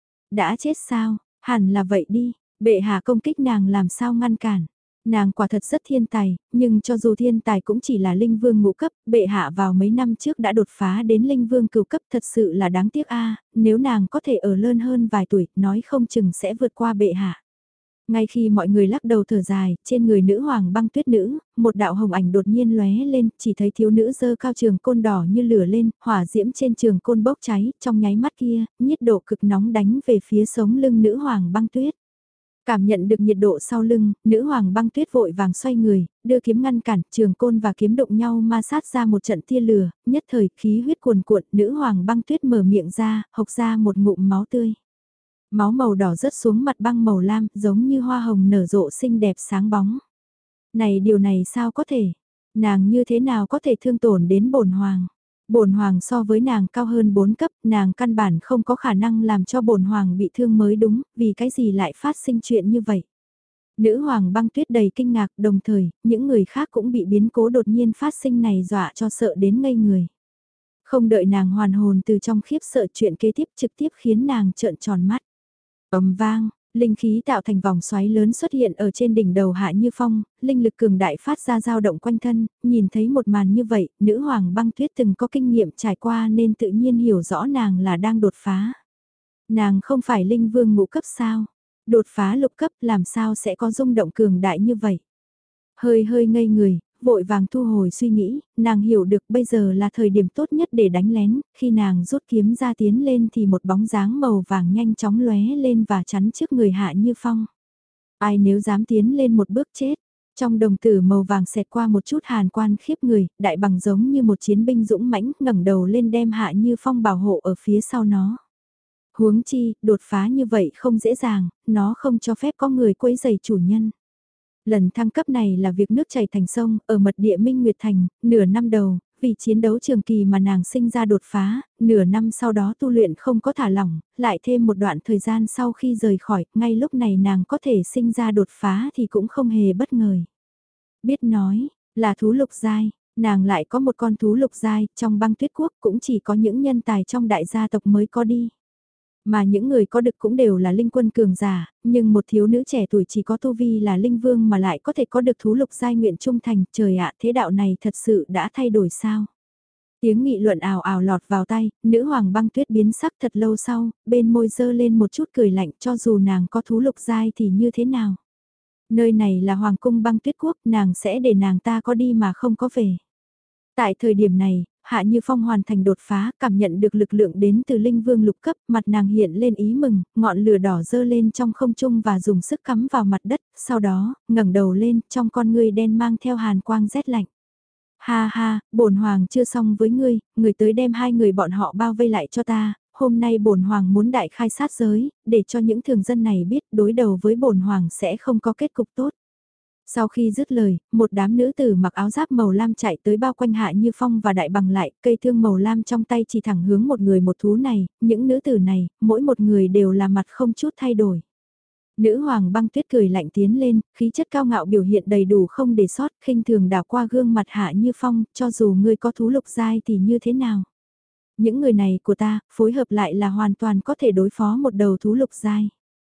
Đã chết sao? Hẳn là vậy đi, bệ hạ công kích nàng làm sao ngăn cản. Nàng quả thật rất thiên tài, nhưng cho dù thiên tài cũng chỉ là linh vương ngũ cấp, bệ hạ vào mấy năm trước đã đột phá đến linh vương cửu cấp, thật sự là đáng tiếc a. Nếu nàng có thể ở lớn hơn vài tuổi, nói không chừng sẽ vượt qua bệ hạ. Ngay khi mọi người lắc đầu thở dài, trên người nữ hoàng băng tuyết nữ, một đạo hồng ảnh đột nhiên lóe lên, chỉ thấy thiếu nữ giơ cao trường côn đỏ như lửa lên, hỏa diễm trên trường côn bốc cháy, trong nháy mắt kia, nhiệt độ cực nóng đánh về phía sống lưng nữ hoàng băng tuyết. Cảm nhận được nhiệt độ sau lưng, nữ hoàng băng tuyết vội vàng xoay người, đưa kiếm ngăn cản, trường côn và kiếm đụng nhau ma sát ra một trận tia lửa, nhất thời khí huyết cuồn cuộn, nữ hoàng băng tuyết mở miệng ra, hộc ra một ngụm máu tươi. Máu màu đỏ rớt xuống mặt băng màu lam, giống như hoa hồng nở rộ xinh đẹp sáng bóng. Này điều này sao có thể? Nàng như thế nào có thể thương tổn đến bổn hoàng? Bổn hoàng so với nàng cao hơn bốn cấp, nàng căn bản không có khả năng làm cho bổn hoàng bị thương mới đúng, vì cái gì lại phát sinh chuyện như vậy? Nữ hoàng băng tuyết đầy kinh ngạc, đồng thời, những người khác cũng bị biến cố đột nhiên phát sinh này dọa cho sợ đến ngây người. Không đợi nàng hoàn hồn từ trong khiếp sợ, chuyện kế tiếp trực tiếp khiến nàng trợn tròn mắt. Ầm vang, linh khí tạo thành vòng xoáy lớn xuất hiện ở trên đỉnh đầu Hạ Như Phong, linh lực cường đại phát ra dao động quanh thân, nhìn thấy một màn như vậy, nữ hoàng băng tuyết từng có kinh nghiệm trải qua nên tự nhiên hiểu rõ nàng là đang đột phá. Nàng không phải linh vương ngũ cấp sao? Đột phá lục cấp làm sao sẽ có rung động cường đại như vậy? Hơi hơi ngây người, vội vàng thu hồi suy nghĩ, nàng hiểu được bây giờ là thời điểm tốt nhất để đánh lén, khi nàng rút kiếm ra tiến lên thì một bóng dáng màu vàng nhanh chóng lóe lên và chắn trước người Hạ Như Phong. Ai nếu dám tiến lên một bước chết, trong đồng tử màu vàng xẹt qua một chút hàn quan khiếp người, đại bằng giống như một chiến binh dũng mãnh ngẩng đầu lên đem Hạ Như Phong bảo hộ ở phía sau nó. Huống chi, đột phá như vậy không dễ dàng, nó không cho phép có người quấy rầy chủ nhân. Lần thăng cấp này là việc nước chảy thành sông, ở mật địa Minh Nguyệt Thành, nửa năm đầu, vì chiến đấu trường kỳ mà nàng sinh ra đột phá, nửa năm sau đó tu luyện không có thả lỏng, lại thêm một đoạn thời gian sau khi rời khỏi, ngay lúc này nàng có thể sinh ra đột phá thì cũng không hề bất ngờ. Biết nói, là thú lục giai, nàng lại có một con thú lục giai, trong băng tuyết quốc cũng chỉ có những nhân tài trong đại gia tộc mới có đi. Mà những người có được cũng đều là linh quân cường giả, nhưng một thiếu nữ trẻ tuổi chỉ có tu vi là linh vương mà lại có thể có được thú lục giai nguyện trung thành, trời ạ, thế đạo này thật sự đã thay đổi sao? Tiếng nghị luận ào ào lọt vào tay, nữ hoàng băng tuyết biến sắc thật lâu sau, bên môi dơ lên một chút cười lạnh, cho dù nàng có thú lục giai thì như thế nào? Nơi này là hoàng cung băng tuyết quốc, nàng sẽ để nàng ta có đi mà không có về. Tại thời điểm này, Hạ Như Phong hoàn thành đột phá, cảm nhận được lực lượng đến từ linh vương lục cấp, mặt nàng hiện lên ý mừng, ngọn lửa đỏ dơ lên trong không trung và dùng sức cắm vào mặt đất, sau đó, ngẩng đầu lên, trong con ngươi đen mang theo hàn quang rét lạnh. Ha ha, bổn hoàng chưa xong với ngươi, người tới đem hai người bọn họ bao vây lại cho ta, hôm nay bổn hoàng muốn đại khai sát giới, để cho những thường dân này biết đối đầu với bổn hoàng sẽ không có kết cục tốt. Sau khi dứt lời, một đám nữ tử mặc áo giáp màu lam chạy tới bao quanh Hạ Như Phong và đại bằng lại, cây thương màu lam trong tay chỉ thẳng hướng một người một thú này, những nữ tử này, mỗi một người đều là mặt không chút thay đổi. Nữ hoàng băng tuyết cười lạnh tiến lên, khí chất cao ngạo biểu hiện đầy đủ không để sót, khinh thường đảo qua gương mặt Hạ Như Phong, cho dù ngươi có thú lục giai thì như thế nào. Những người này của ta, phối hợp lại là hoàn toàn có thể đối phó một đầu thú lục giai.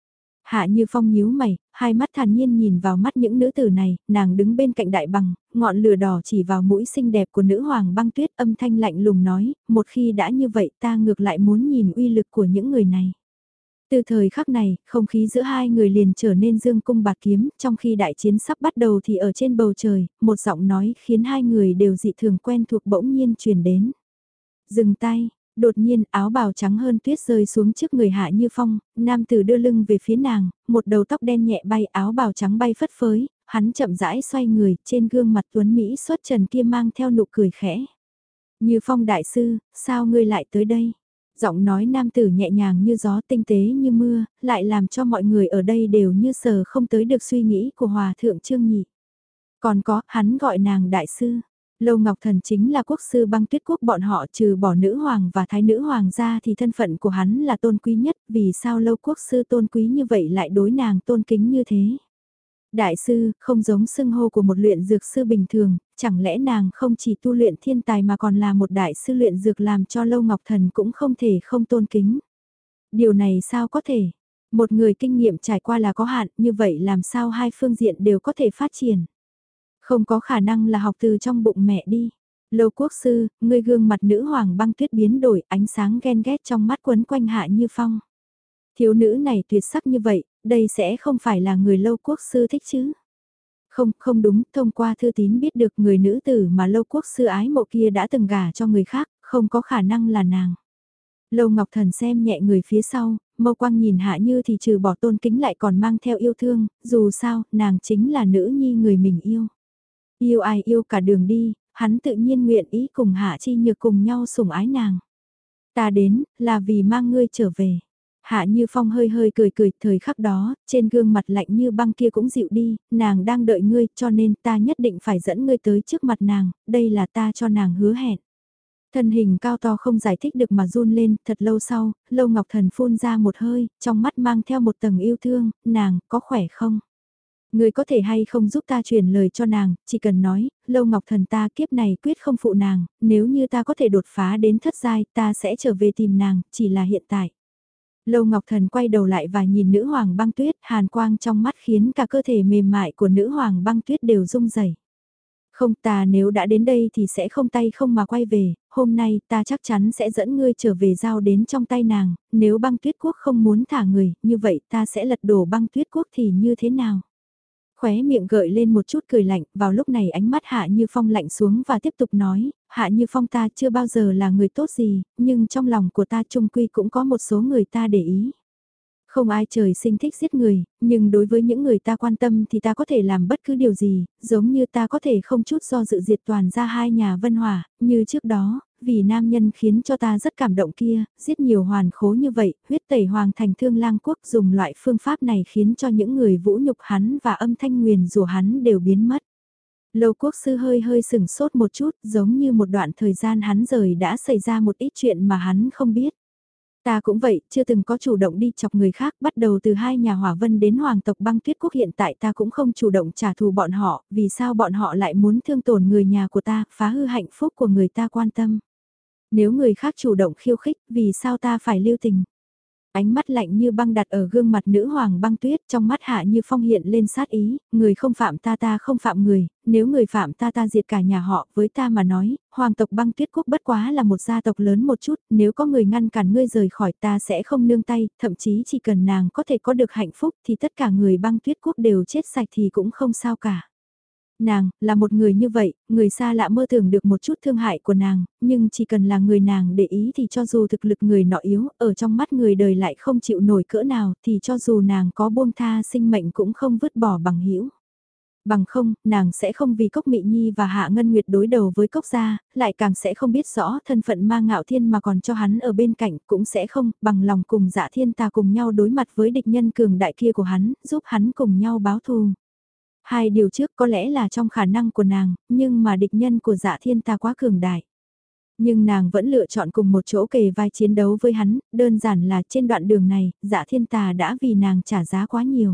Hạ Như Phong nhíu mày, hai mắt thản nhiên nhìn vào mắt những nữ tử này, nàng đứng bên cạnh đại bằng, ngọn lửa đỏ chỉ vào mũi xinh đẹp của nữ hoàng băng tuyết, âm thanh lạnh lùng nói, một khi đã như vậy ta ngược lại muốn nhìn uy lực của những người này. Từ thời khắc này, không khí giữa hai người liền trở nên dương cung bạt kiếm, trong khi đại chiến sắp bắt đầu thì ở trên bầu trời, một giọng nói khiến hai người đều dị thường quen thuộc bỗng nhiên truyền đến. Dừng tay, đột nhiên áo bào trắng hơn tuyết rơi xuống trước người Hạ Như Phong, nam tử đưa lưng về phía nàng, một đầu tóc đen nhẹ bay, áo bào trắng bay phất phới, hắn chậm rãi xoay người, trên gương mặt tuấn Mỹ xuất trần kia mang theo nụ cười khẽ. Như Phong đại sư, sao ngươi lại tới đây? Giọng nói nam tử nhẹ nhàng như gió, tinh tế như mưa, lại làm cho mọi người ở đây đều như sờ không tới được suy nghĩ của Hòa Thượng Trương Nhị. Còn có, hắn gọi nàng đại sư. Lâu Ngọc Thần chính là quốc sư băng tuyết quốc, bọn họ trừ bỏ nữ hoàng và thái nữ hoàng ra thì thân phận của hắn là tôn quý nhất, vì sao lâu quốc sư tôn quý như vậy lại đối nàng tôn kính như thế. Đại sư, không giống xưng hô của một luyện dược sư bình thường, chẳng lẽ nàng không chỉ tu luyện thiên tài mà còn là một đại sư luyện dược, làm cho Lâu Ngọc Thần cũng không thể không tôn kính. Điều này sao có thể? Một người kinh nghiệm trải qua là có hạn, như vậy làm sao hai phương diện đều có thể phát triển? Không có khả năng là học từ trong bụng mẹ đi. Lâu quốc sư, ngươi gương mặt nữ hoàng băng tuyết biến đổi, ánh sáng ghen ghét trong mắt quấn quanh Hạ Như Phong. Thiếu nữ này tuyệt sắc như vậy, đây sẽ không phải là người Lâu quốc sư thích chứ? Không, không đúng, thông qua thư tín biết được người nữ tử mà Lâu quốc sư ái mộ kia đã từng gả cho người khác, không có khả năng là nàng. Lâu Ngọc Thần xem nhẹ người phía sau, mâu quang nhìn Hạ Như thì trừ bỏ tôn kính lại còn mang theo yêu thương, dù sao, nàng chính là nữ nhi người mình yêu. Yêu ai yêu cả đường đi, hắn tự nhiên nguyện ý cùng Hạ Chi Nhược cùng nhau sủng ái nàng. Ta đến, là vì mang ngươi trở về. Hạ Như Phong hơi hơi cười cười, thời khắc đó, trên gương mặt lạnh như băng kia cũng dịu đi, nàng đang đợi ngươi, cho nên ta nhất định phải dẫn ngươi tới trước mặt nàng, đây là ta cho nàng hứa hẹn. Thân hình cao to không giải thích được mà run lên, thật lâu sau, Lâu Ngọc Thần phun ra một hơi, trong mắt mang theo một tầng yêu thương, nàng, có khỏe không? Người có thể hay không giúp ta truyền lời cho nàng, chỉ cần nói, Lâu Ngọc Thần ta kiếp này quyết không phụ nàng, nếu như ta có thể đột phá đến thất giai ta sẽ trở về tìm nàng, chỉ là hiện tại. Lâu Ngọc Thần quay đầu lại và nhìn nữ hoàng băng tuyết, hàn quang trong mắt khiến cả cơ thể mềm mại của nữ hoàng băng tuyết đều rung rẩy. Không, ta nếu đã đến đây thì sẽ không tay không mà quay về, hôm nay ta chắc chắn sẽ dẫn ngươi trở về giao đến trong tay nàng, nếu băng tuyết quốc không muốn thả người, như vậy ta sẽ lật đổ băng tuyết quốc thì như thế nào? Khóe miệng gợi lên một chút cười lạnh, vào lúc này ánh mắt Hạ Như Phong lạnh xuống và tiếp tục nói, Hạ Như Phong ta chưa bao giờ là người tốt gì, nhưng trong lòng của ta chung quy cũng có một số người ta để ý. Không ai trời sinh thích giết người, nhưng đối với những người ta quan tâm thì ta có thể làm bất cứ điều gì, giống như ta có thể không chút do dự diệt toàn ra hai nhà Vân Hòa, như trước đó, vì nam nhân khiến cho ta rất cảm động kia, giết nhiều hoàn khố như vậy, huyết tẩy hoàng thành Thương Lang quốc, dùng loại phương pháp này khiến cho những người vũ nhục hắn và âm thanh nguyền rủa hắn đều biến mất. Lâu quốc sư hơi hơi sừng sốt một chút, giống như một đoạn thời gian hắn rời đã xảy ra một ít chuyện mà hắn không biết. Ta cũng vậy, chưa từng có chủ động đi chọc người khác, bắt đầu từ hai nhà Hỏa Vân đến Hoàng tộc băng tuyết quốc, hiện tại ta cũng không chủ động trả thù bọn họ, vì sao bọn họ lại muốn thương tổn người nhà của ta, phá hư hạnh phúc của người ta quan tâm. Nếu người khác chủ động khiêu khích, vì sao ta phải lưu tình? Ánh mắt lạnh như băng đặt ở gương mặt nữ hoàng băng tuyết, trong mắt Hạ Như Phong hiện lên sát ý, người không phạm ta ta không phạm người, nếu người phạm ta ta diệt cả nhà họ, với ta mà nói, hoàng tộc băng tuyết quốc bất quá là một gia tộc lớn một chút, nếu có người ngăn cản ngươi rời khỏi ta sẽ không nương tay, thậm chí chỉ cần nàng có thể có được hạnh phúc thì tất cả người băng tuyết quốc đều chết sạch thì cũng không sao cả. Nàng, là một người như vậy, người xa lạ mơ tưởng được một chút thương hại của nàng, nhưng chỉ cần là người nàng để ý thì cho dù thực lực người nọ yếu, ở trong mắt người đời lại không chịu nổi cỡ nào, thì cho dù nàng có buông tha sinh mệnh cũng không vứt bỏ bằng hữu. Bằng không, nàng sẽ không vì Cốc Mị Nhi và Hạ Ngân Nguyệt đối đầu với Cốc gia, lại càng sẽ không biết rõ thân phận Ma Ngạo Thiên mà còn cho hắn ở bên cạnh, cũng sẽ không bằng lòng cùng Dạ Thiên Tà cùng nhau đối mặt với địch nhân cường đại kia của hắn, giúp hắn cùng nhau báo thù. Hai điều trước có lẽ là trong khả năng của nàng, nhưng mà địch nhân của Dạ Thiên Tà quá cường đại. Nhưng nàng vẫn lựa chọn cùng một chỗ kề vai chiến đấu với hắn, đơn giản là trên đoạn đường này, Dạ Thiên Tà đã vì nàng trả giá quá nhiều.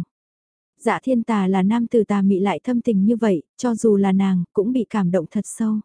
Dạ Thiên Tà là nam tử tà mị lại thâm tình như vậy, cho dù là nàng, cũng bị cảm động thật sâu.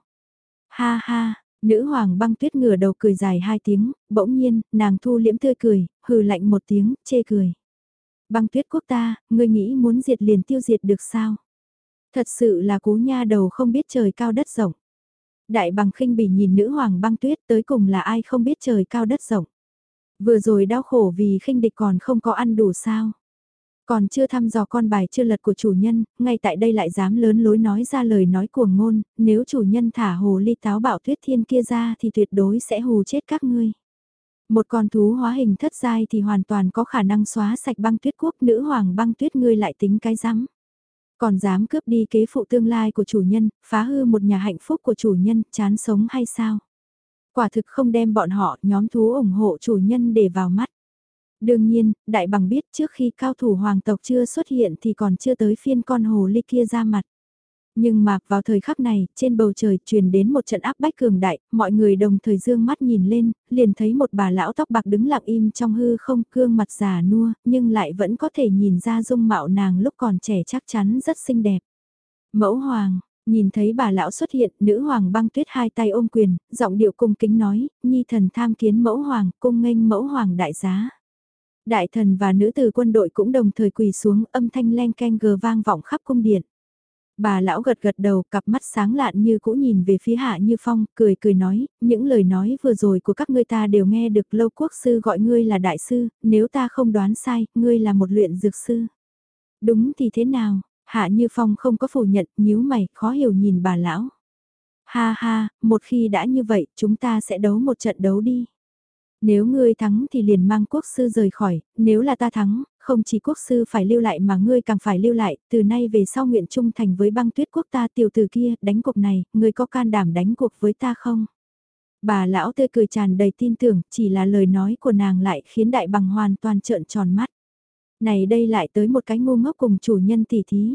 Ha ha, nữ hoàng băng tuyết ngửa đầu cười dài hai tiếng, bỗng nhiên, nàng thu liễm tươi cười, hừ lạnh một tiếng, chê cười. Băng tuyết quốc ta, ngươi nghĩ muốn diệt liền tiêu diệt được sao? Thật sự là cú nha đầu không biết trời cao đất rộng. Đại bằng khinh bỉ nhìn nữ hoàng băng tuyết tới cùng là ai không biết trời cao đất rộng. Vừa rồi đau khổ vì khinh địch còn không có ăn đủ sao. Còn chưa thăm dò con bài chưa lật của chủ nhân, ngay tại đây lại dám lớn lối nói ra lời nói cuồng ngôn, nếu chủ nhân thả hồ ly táo bạo tuyết thiên kia ra thì tuyệt đối sẽ hù chết các ngươi. Một con thú hóa hình thất giai thì hoàn toàn có khả năng xóa sạch băng tuyết quốc, nữ hoàng băng tuyết ngươi lại tính cái rắm. Còn dám cướp đi kế phụ tương lai của chủ nhân, phá hư một nhà hạnh phúc của chủ nhân, chán sống hay sao? Quả thực không đem bọn họ, nhóm thú ủng hộ chủ nhân để vào mắt. Đương nhiên, đại bằng biết trước khi cao thủ hoàng tộc chưa xuất hiện thì còn chưa tới phiên con hồ ly kia ra mặt. Nhưng mà vào thời khắc này, trên bầu trời truyền đến một trận áp bách cường đại, mọi người đồng thời dương mắt nhìn lên, liền thấy một bà lão tóc bạc đứng lặng im trong hư không, gương mặt già nua, nhưng lại vẫn có thể nhìn ra dung mạo nàng lúc còn trẻ chắc chắn rất xinh đẹp. Mẫu hoàng, nhìn thấy bà lão xuất hiện, nữ hoàng băng tuyết hai tay ôm quyền, giọng điệu cung kính nói, nhi thần tham kiến mẫu hoàng, cung nghênh mẫu hoàng đại giá. Đại thần và nữ tử quân đội cũng đồng thời quỳ xuống, âm thanh len keng gờ vang vọng khắp cung điện. Bà lão gật gật đầu, cặp mắt sáng lạn như cũ nhìn về phía Hạ Như Phong, cười cười nói, những lời nói vừa rồi của các ngươi ta đều nghe được, Lâu quốc sư gọi ngươi là đại sư, nếu ta không đoán sai, ngươi là một luyện dược sư. Đúng thì thế nào? Hạ Như Phong không có phủ nhận, nhíu mày, khó hiểu nhìn bà lão. Ha ha, một khi đã như vậy, chúng ta sẽ đấu một trận đấu đi. Nếu ngươi thắng thì liền mang quốc sư rời khỏi, nếu là ta thắng, không chỉ quốc sư phải lưu lại mà ngươi càng phải lưu lại, từ nay về sau nguyện trung thành với băng tuyết quốc ta, tiểu tử kia, đánh cuộc này, ngươi có can đảm đánh cuộc với ta không? Bà lão tươi cười tràn đầy tin tưởng, chỉ là lời nói của nàng lại khiến đại bằng hoàn toàn trợn tròn mắt. Này đây lại tới một cái ngu ngốc cùng chủ nhân tỉ thí.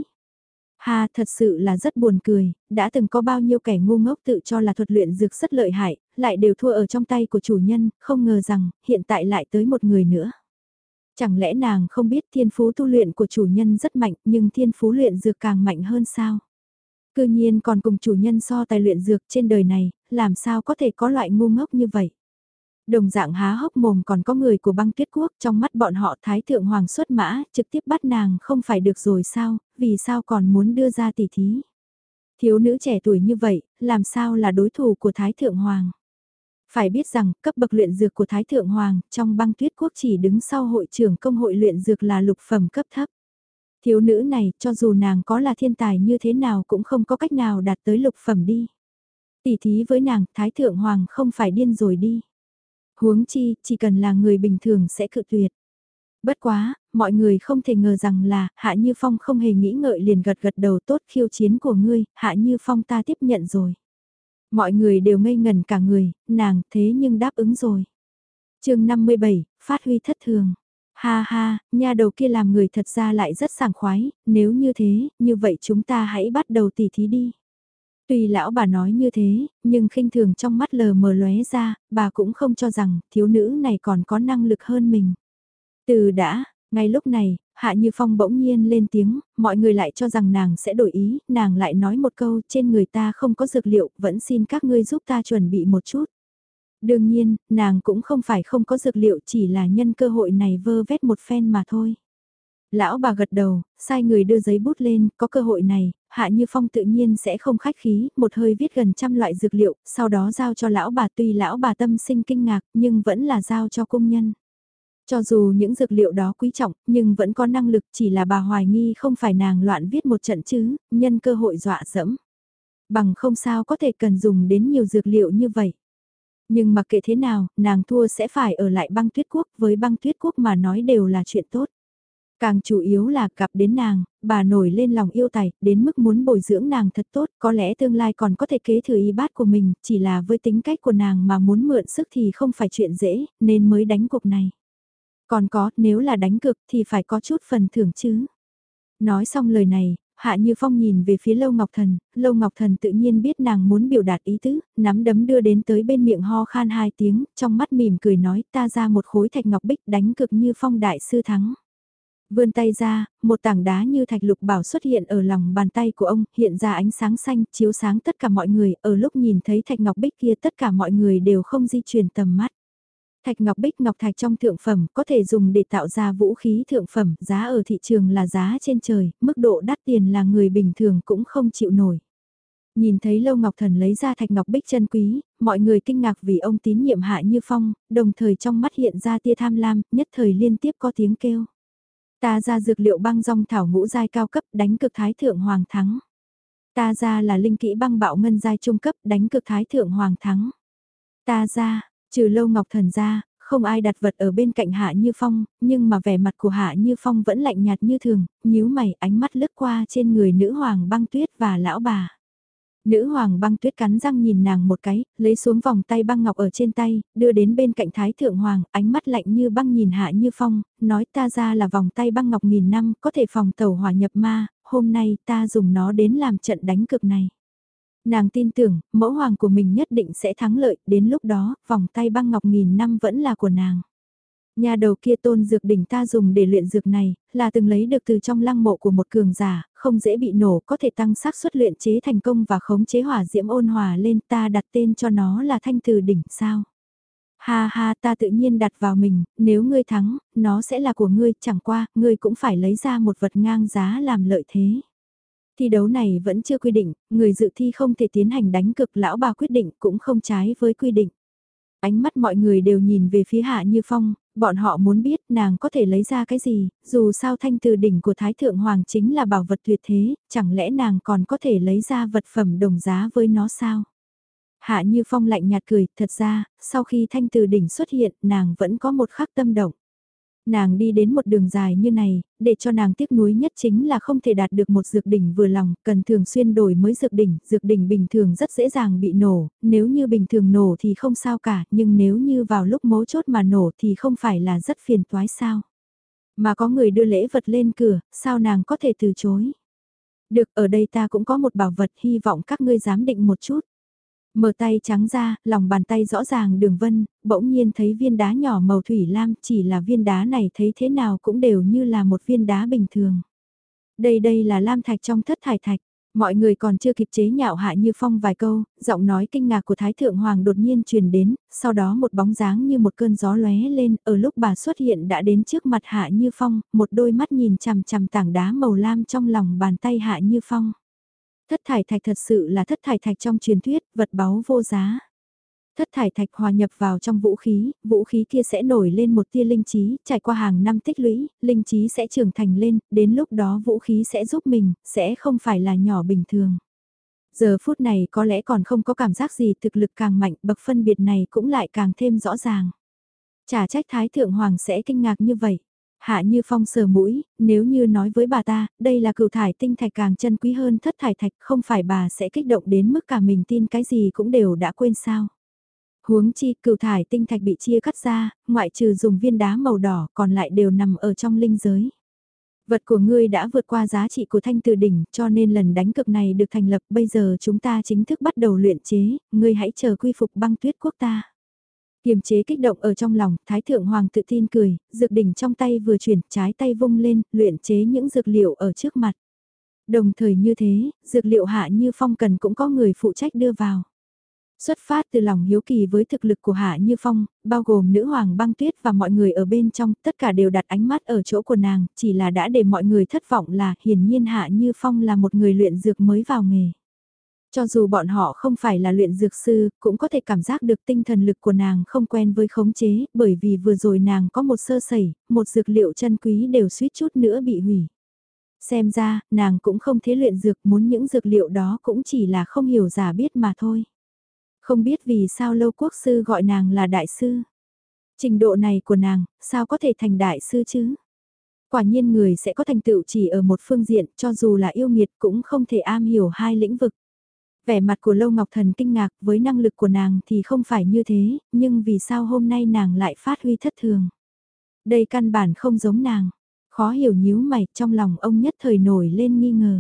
Ha, thật sự là rất buồn cười, đã từng có bao nhiêu kẻ ngu ngốc tự cho là thuật luyện dược rất lợi hại, lại đều thua ở trong tay của chủ nhân, không ngờ rằng, hiện tại lại tới một người nữa. Chẳng lẽ nàng không biết thiên phú tu luyện của chủ nhân rất mạnh, nhưng thiên phú luyện dược càng mạnh hơn sao? Cư nhiên còn cùng chủ nhân so tài luyện dược trên đời này, làm sao có thể có loại ngu ngốc như vậy? Đồng dạng há hốc mồm còn có người của băng tuyết quốc, trong mắt bọn họ thái thượng hoàng xuất mã, trực tiếp bắt nàng không phải được rồi sao, vì sao còn muốn đưa ra tỉ thí. Thiếu nữ trẻ tuổi như vậy, làm sao là đối thủ của thái thượng hoàng. Phải biết rằng, cấp bậc luyện dược của thái thượng hoàng, trong băng tuyết quốc chỉ đứng sau hội trưởng công hội luyện dược là lục phẩm cấp thấp. Thiếu nữ này, cho dù nàng có là thiên tài như thế nào cũng không có cách nào đạt tới lục phẩm đi. Tỉ thí với nàng, thái thượng hoàng không phải điên rồi đi. Huống chi, chỉ cần là người bình thường sẽ cự tuyệt. Bất quá, mọi người không thể ngờ rằng là, Hạ Như Phong không hề nghĩ ngợi liền gật gật đầu, tốt, khiêu chiến của ngươi, Hạ Như Phong ta tiếp nhận rồi. Mọi người đều ngây ngần cả người, nàng thế nhưng đáp ứng rồi. chương năm mươi bảy, phát huy thất thường. Ha ha, nha đầu kia làm người thật ra lại rất sảng khoái, nếu như thế, như vậy chúng ta hãy bắt đầu tỉ thí đi. Tuy lão bà nói như thế, nhưng khinh thường trong mắt lờ mờ lóe ra, bà cũng không cho rằng thiếu nữ này còn có năng lực hơn mình. Từ đã, ngay lúc này, Hạ Như Phong bỗng nhiên lên tiếng, mọi người lại cho rằng nàng sẽ đổi ý, nàng lại nói một câu, trên người ta không có dược liệu, vẫn xin các ngươi giúp ta chuẩn bị một chút. Đương nhiên, nàng cũng không phải không có dược liệu, chỉ là nhân cơ hội này vơ vét một phen mà thôi. Lão bà gật đầu, sai người đưa giấy bút lên, có cơ hội này, Hạ Như Phong tự nhiên sẽ không khách khí, một hơi viết gần trăm loại dược liệu, sau đó giao cho lão bà, tuy lão bà tâm sinh kinh ngạc, nhưng vẫn là giao cho công nhân. Cho dù những dược liệu đó quý trọng, nhưng vẫn có năng lực, chỉ là bà hoài nghi không phải nàng loạn viết một trận chứ, nhân cơ hội dọa dẫm. Bằng không sao có thể cần dùng đến nhiều dược liệu như vậy. Nhưng mặc kệ thế nào, nàng thua sẽ phải ở lại băng tuyết quốc, với băng tuyết quốc mà nói đều là chuyện tốt. Càng chủ yếu là gặp đến nàng, bà nổi lên lòng yêu tài, đến mức muốn bồi dưỡng nàng thật tốt, có lẽ tương lai còn có thể kế thừa y bát của mình, chỉ là với tính cách của nàng mà muốn mượn sức thì không phải chuyện dễ, nên mới đánh cuộc này. Còn có, nếu là đánh cực thì phải có chút phần thưởng chứ. Nói xong lời này, Hạ Như Phong nhìn về phía Lâu Ngọc Thần, Lâu Ngọc Thần tự nhiên biết nàng muốn biểu đạt ý tứ, nắm đấm đưa đến tới bên miệng ho khan hai tiếng, trong mắt mỉm cười nói ta ra một khối thạch ngọc bích đánh cực Như Phong đại sư thắng. Vươn tay ra, một tảng đá như thạch lục bảo xuất hiện ở lòng bàn tay của ông, hiện ra ánh sáng xanh, chiếu sáng tất cả mọi người, ở lúc nhìn thấy thạch ngọc bích kia tất cả mọi người đều không di chuyển tầm mắt. Thạch ngọc bích ngọc thạch trong thượng phẩm có thể dùng để tạo ra vũ khí thượng phẩm, giá ở thị trường là giá trên trời, mức độ đắt tiền là người bình thường cũng không chịu nổi. Nhìn thấy Lâu Ngọc Thần lấy ra thạch ngọc bích chân quý, mọi người kinh ngạc vì ông tín nhiệm Hạ Như Phong, đồng thời trong mắt hiện ra tia tham lam, nhất thời liên tiếp có tiếng kêu. Ta ra dược liệu băng rong thảo ngũ giai cao cấp đánh cực thái thượng hoàng thắng. Ta ra là linh kỹ băng bạo ngân giai trung cấp đánh cực thái thượng hoàng thắng. Ta ra, trừ Lâu Ngọc Thần ra, không ai đặt vật ở bên cạnh Hạ Như Phong, nhưng mà vẻ mặt của Hạ Như Phong vẫn lạnh nhạt như thường, nhíu mày ánh mắt lướt qua trên người nữ hoàng băng tuyết và lão bà. Nữ hoàng băng tuyết cắn răng nhìn nàng một cái, lấy xuống vòng tay băng ngọc ở trên tay, đưa đến bên cạnh Thái Thượng Hoàng, ánh mắt lạnh như băng nhìn Hạ Như Phong, nói ta ra là vòng tay băng ngọc nghìn năm, có thể phòng tẩu hỏa nhập ma, hôm nay ta dùng nó đến làm trận đánh cực này. Nàng tin tưởng, mẫu hoàng của mình nhất định sẽ thắng lợi, đến lúc đó, vòng tay băng ngọc nghìn năm vẫn là của nàng. Nhà đầu kia tôn dược đỉnh ta dùng để luyện dược này, là từng lấy được từ trong lăng mộ của một cường giả, không dễ bị nổ, có thể tăng xác suất luyện chế thành công và khống chế hỏa diễm ôn hòa lên, ta đặt tên cho nó là thanh từ đỉnh sao. Ha ha, ta tự nhiên đặt vào mình, nếu ngươi thắng, nó sẽ là của ngươi, chẳng qua, ngươi cũng phải lấy ra một vật ngang giá làm lợi thế. Thi đấu này vẫn chưa quy định, người dự thi không thể tiến hành đánh cực, lão bà quyết định cũng không trái với quy định. Ánh mắt mọi người đều nhìn về phía Hạ Như Phong, bọn họ muốn biết nàng có thể lấy ra cái gì, dù sao thanh từ đỉnh của Thái Thượng Hoàng chính là bảo vật tuyệt thế, chẳng lẽ nàng còn có thể lấy ra vật phẩm đồng giá với nó sao? Hạ Như Phong lạnh nhạt cười, thật ra, sau khi thanh từ đỉnh xuất hiện, nàng vẫn có một khắc tâm động. Nàng đi đến một đường dài như này, để cho nàng tiếc nuối nhất chính là không thể đạt được một dược đỉnh vừa lòng, cần thường xuyên đổi mới dược đỉnh, dược đỉnh bình thường rất dễ dàng bị nổ, nếu như bình thường nổ thì không sao cả, nhưng nếu như vào lúc mấu chốt mà nổ thì không phải là rất phiền toái sao. Mà có người đưa lễ vật lên cửa, sao nàng có thể từ chối. Được, ở đây ta cũng có một bảo vật, hy vọng các ngươi giám định một chút. Mở tay trắng ra, lòng bàn tay rõ ràng đường vân, bỗng nhiên thấy viên đá nhỏ màu thủy lam, chỉ là viên đá này thấy thế nào cũng đều như là một viên đá bình thường. Đây đây là lam thạch trong thất thải thạch, mọi người còn chưa kịp chế nhạo Hạ Như Phong vài câu, giọng nói kinh ngạc của Thái Thượng Hoàng đột nhiên truyền đến, sau đó một bóng dáng như một cơn gió lóe lên, ở lúc bà xuất hiện đã đến trước mặt Hạ Như Phong, một đôi mắt nhìn chằm chằm tảng đá màu lam trong lòng bàn tay Hạ Như Phong. Thất thải thạch thật sự là thất thải thạch trong truyền thuyết, vật báu vô giá. Thất thải thạch hòa nhập vào trong vũ khí, vũ khí kia sẽ nổi lên một tia linh trí, trải qua hàng năm tích lũy, linh trí sẽ trưởng thành lên, đến lúc đó vũ khí sẽ giúp mình, sẽ không phải là nhỏ bình thường. Giờ phút này có lẽ còn không có cảm giác gì, thực lực càng mạnh, bậc phân biệt này cũng lại càng thêm rõ ràng. Chả trách Thái Thượng Hoàng sẽ kinh ngạc như vậy. Hạ Như Phong sờ mũi, nếu như nói với bà ta, đây là cửu thải tinh thạch càng chân quý hơn thất thải thạch, không phải bà sẽ kích động đến mức cả mình tin cái gì cũng đều đã quên sao. Huống chi cửu thải tinh thạch bị chia cắt ra, ngoại trừ dùng viên đá màu đỏ còn lại đều nằm ở trong linh giới. Vật của ngươi đã vượt qua giá trị của thanh từ đỉnh, cho nên lần đánh cực này được thành lập, bây giờ chúng ta chính thức bắt đầu luyện chế, ngươi hãy chờ quy phục băng tuyết quốc ta. Kiềm chế kích động ở trong lòng, Thái Thượng Hoàng tự tin cười, dược đỉnh trong tay vừa chuyển, trái tay vung lên, luyện chế những dược liệu ở trước mặt. Đồng thời như thế, dược liệu Hạ Như Phong cần cũng có người phụ trách đưa vào. Xuất phát từ lòng hiếu kỳ với thực lực của Hạ Như Phong, bao gồm nữ hoàng băng tuyết và mọi người ở bên trong, tất cả đều đặt ánh mắt ở chỗ của nàng, chỉ là đã để mọi người thất vọng là hiển nhiên Hạ Như Phong là một người luyện dược mới vào nghề. Cho dù bọn họ không phải là luyện dược sư, cũng có thể cảm giác được tinh thần lực của nàng không quen với khống chế, bởi vì vừa rồi nàng có một sơ sẩy, một dược liệu chân quý đều suýt chút nữa bị hủy. Xem ra, nàng cũng không thế luyện dược, muốn những dược liệu đó cũng chỉ là không hiểu giả biết mà thôi. Không biết vì sao Lâu Quốc sư gọi nàng là đại sư. Trình độ này của nàng, sao có thể thành đại sư chứ? Quả nhiên người sẽ có thành tựu chỉ ở một phương diện, cho dù là yêu nghiệt cũng không thể am hiểu hai lĩnh vực. Vẻ mặt của Lâu Ngọc Thần kinh ngạc, với năng lực của nàng thì không phải như thế, nhưng vì sao hôm nay nàng lại phát huy thất thường? Đây căn bản không giống nàng. Khó hiểu nhíu mày, trong lòng ông nhất thời nổi lên nghi ngờ.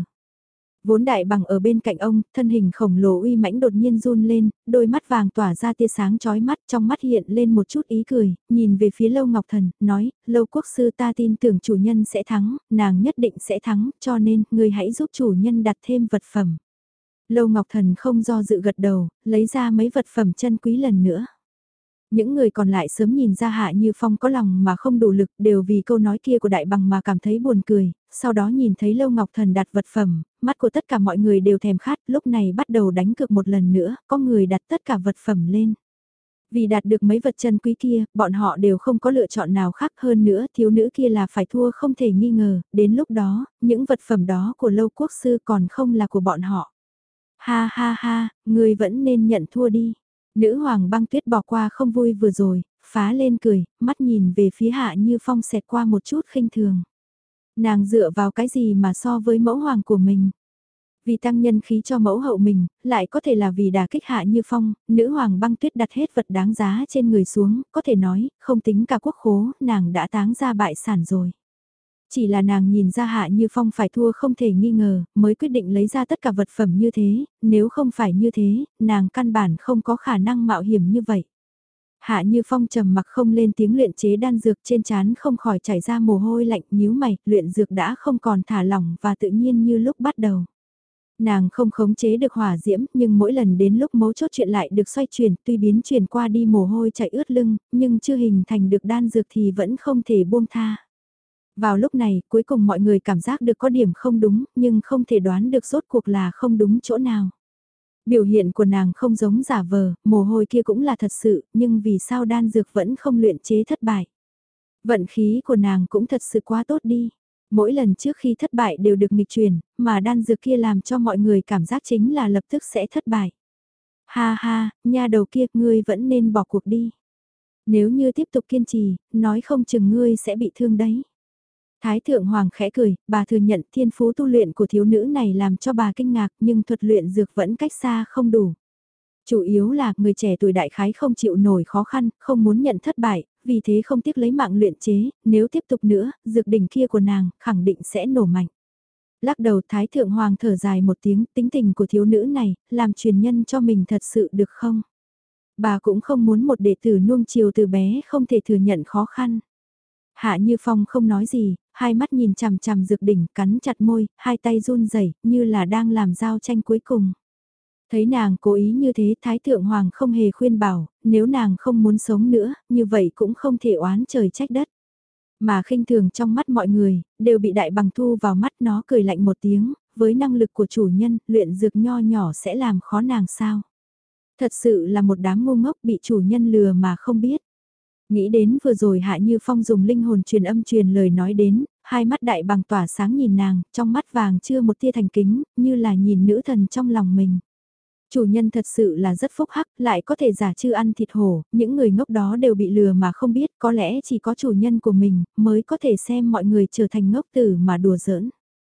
Vốn đại bằng ở bên cạnh ông, thân hình khổng lồ uy mãnh đột nhiên run lên, đôi mắt vàng tỏa ra tia sáng chói mắt, trong mắt hiện lên một chút ý cười, nhìn về phía Lâu Ngọc Thần, nói, Lâu Quốc sư ta tin tưởng chủ nhân sẽ thắng, nàng nhất định sẽ thắng, cho nên, người hãy giúp chủ nhân đặt thêm vật phẩm. Lâu Ngọc Thần không do dự gật đầu, lấy ra mấy vật phẩm chân quý lần nữa. Những người còn lại sớm nhìn ra Hạ Như Phong có lòng mà không đủ lực đều vì câu nói kia của đại bằng mà cảm thấy buồn cười, sau đó nhìn thấy Lâu Ngọc Thần đặt vật phẩm, mắt của tất cả mọi người đều thèm khát, lúc này bắt đầu đánh cược một lần nữa, có người đặt tất cả vật phẩm lên. Vì đạt được mấy vật chân quý kia, bọn họ đều không có lựa chọn nào khác hơn nữa, thiếu nữ kia là phải thua không thể nghi ngờ, đến lúc đó, những vật phẩm đó của Lâu Quốc Sư còn không là của bọn họ. Ha ha ha, người vẫn nên nhận thua đi. Nữ hoàng băng tuyết bỏ qua không vui vừa rồi, phá lên cười, mắt nhìn về phía Hạ Như Phong xẹt qua một chút khinh thường. Nàng dựa vào cái gì mà so với mẫu hoàng của mình? Vì tăng nhân khí cho mẫu hậu mình, lại có thể là vì đả kích Hạ Như Phong, nữ hoàng băng tuyết đặt hết vật đáng giá trên người xuống, có thể nói, không tính cả quốc khố, nàng đã táng ra bại sản rồi. Chỉ là nàng nhìn ra Hạ Như Phong phải thua không thể nghi ngờ, mới quyết định lấy ra tất cả vật phẩm như thế, nếu không phải như thế, nàng căn bản không có khả năng mạo hiểm như vậy. Hạ Như Phong trầm mặc không lên tiếng luyện chế đan dược trên trán không khỏi chảy ra mồ hôi lạnh nhíu mày, luyện dược đã không còn thả lỏng và tự nhiên như lúc bắt đầu. Nàng không khống chế được hỏa diễm, nhưng mỗi lần đến lúc mấu chốt chuyện lại được xoay chuyển, tuy biến chuyển qua đi mồ hôi chảy ướt lưng, nhưng chưa hình thành được đan dược thì vẫn không thể buông tha. Vào lúc này, cuối cùng mọi người cảm giác được có điểm không đúng, nhưng không thể đoán được rốt cuộc là không đúng chỗ nào. Biểu hiện của nàng không giống giả vờ, mồ hôi kia cũng là thật sự, nhưng vì sao đan dược vẫn không luyện chế thất bại. Vận khí của nàng cũng thật sự quá tốt đi. Mỗi lần trước khi thất bại đều được nghịch chuyển, mà đan dược kia làm cho mọi người cảm giác chính là lập tức sẽ thất bại. Ha ha, nha đầu kia, ngươi vẫn nên bỏ cuộc đi. Nếu như tiếp tục kiên trì, nói không chừng ngươi sẽ bị thương đấy. Thái thượng hoàng khẽ cười, bà thừa nhận thiên phú tu luyện của thiếu nữ này làm cho bà kinh ngạc nhưng thuật luyện dược vẫn cách xa không đủ. Chủ yếu là người trẻ tuổi đại khái không chịu nổi khó khăn, không muốn nhận thất bại, vì thế không tiếc lấy mạng luyện chế, nếu tiếp tục nữa, dược đỉnh kia của nàng khẳng định sẽ nổ mạnh. Lắc đầu Thái thượng hoàng thở dài một tiếng, tính tình của thiếu nữ này, làm truyền nhân cho mình thật sự được không? Bà cũng không muốn một đệ tử nuông chiều từ bé không thể thừa nhận khó khăn. Hạ Như Phong không nói gì, hai mắt nhìn chằm chằm dược đỉnh, cắn chặt môi, hai tay run rẩy như là đang làm giao tranh cuối cùng. Thấy nàng cố ý như thế, Thái Thượng Hoàng không hề khuyên bảo, nếu nàng không muốn sống nữa, như vậy cũng không thể oán trời trách đất. Mà khinh thường trong mắt mọi người, đều bị đại bằng thu vào mắt, nó cười lạnh một tiếng, với năng lực của chủ nhân, luyện dược nho nhỏ sẽ làm khó nàng sao. Thật sự là một đám ngu ngốc bị chủ nhân lừa mà không biết. Nghĩ đến vừa rồi Hạ Như Phong dùng linh hồn truyền âm truyền lời nói đến, hai mắt đại bằng tỏa sáng nhìn nàng, trong mắt vàng chưa một tia thành kính, như là nhìn nữ thần trong lòng mình. Chủ nhân thật sự là rất phúc hắc, lại có thể giả chư ăn thịt hổ, những người ngốc đó đều bị lừa mà không biết, có lẽ chỉ có chủ nhân của mình mới có thể xem mọi người trở thành ngốc tử mà đùa giỡn.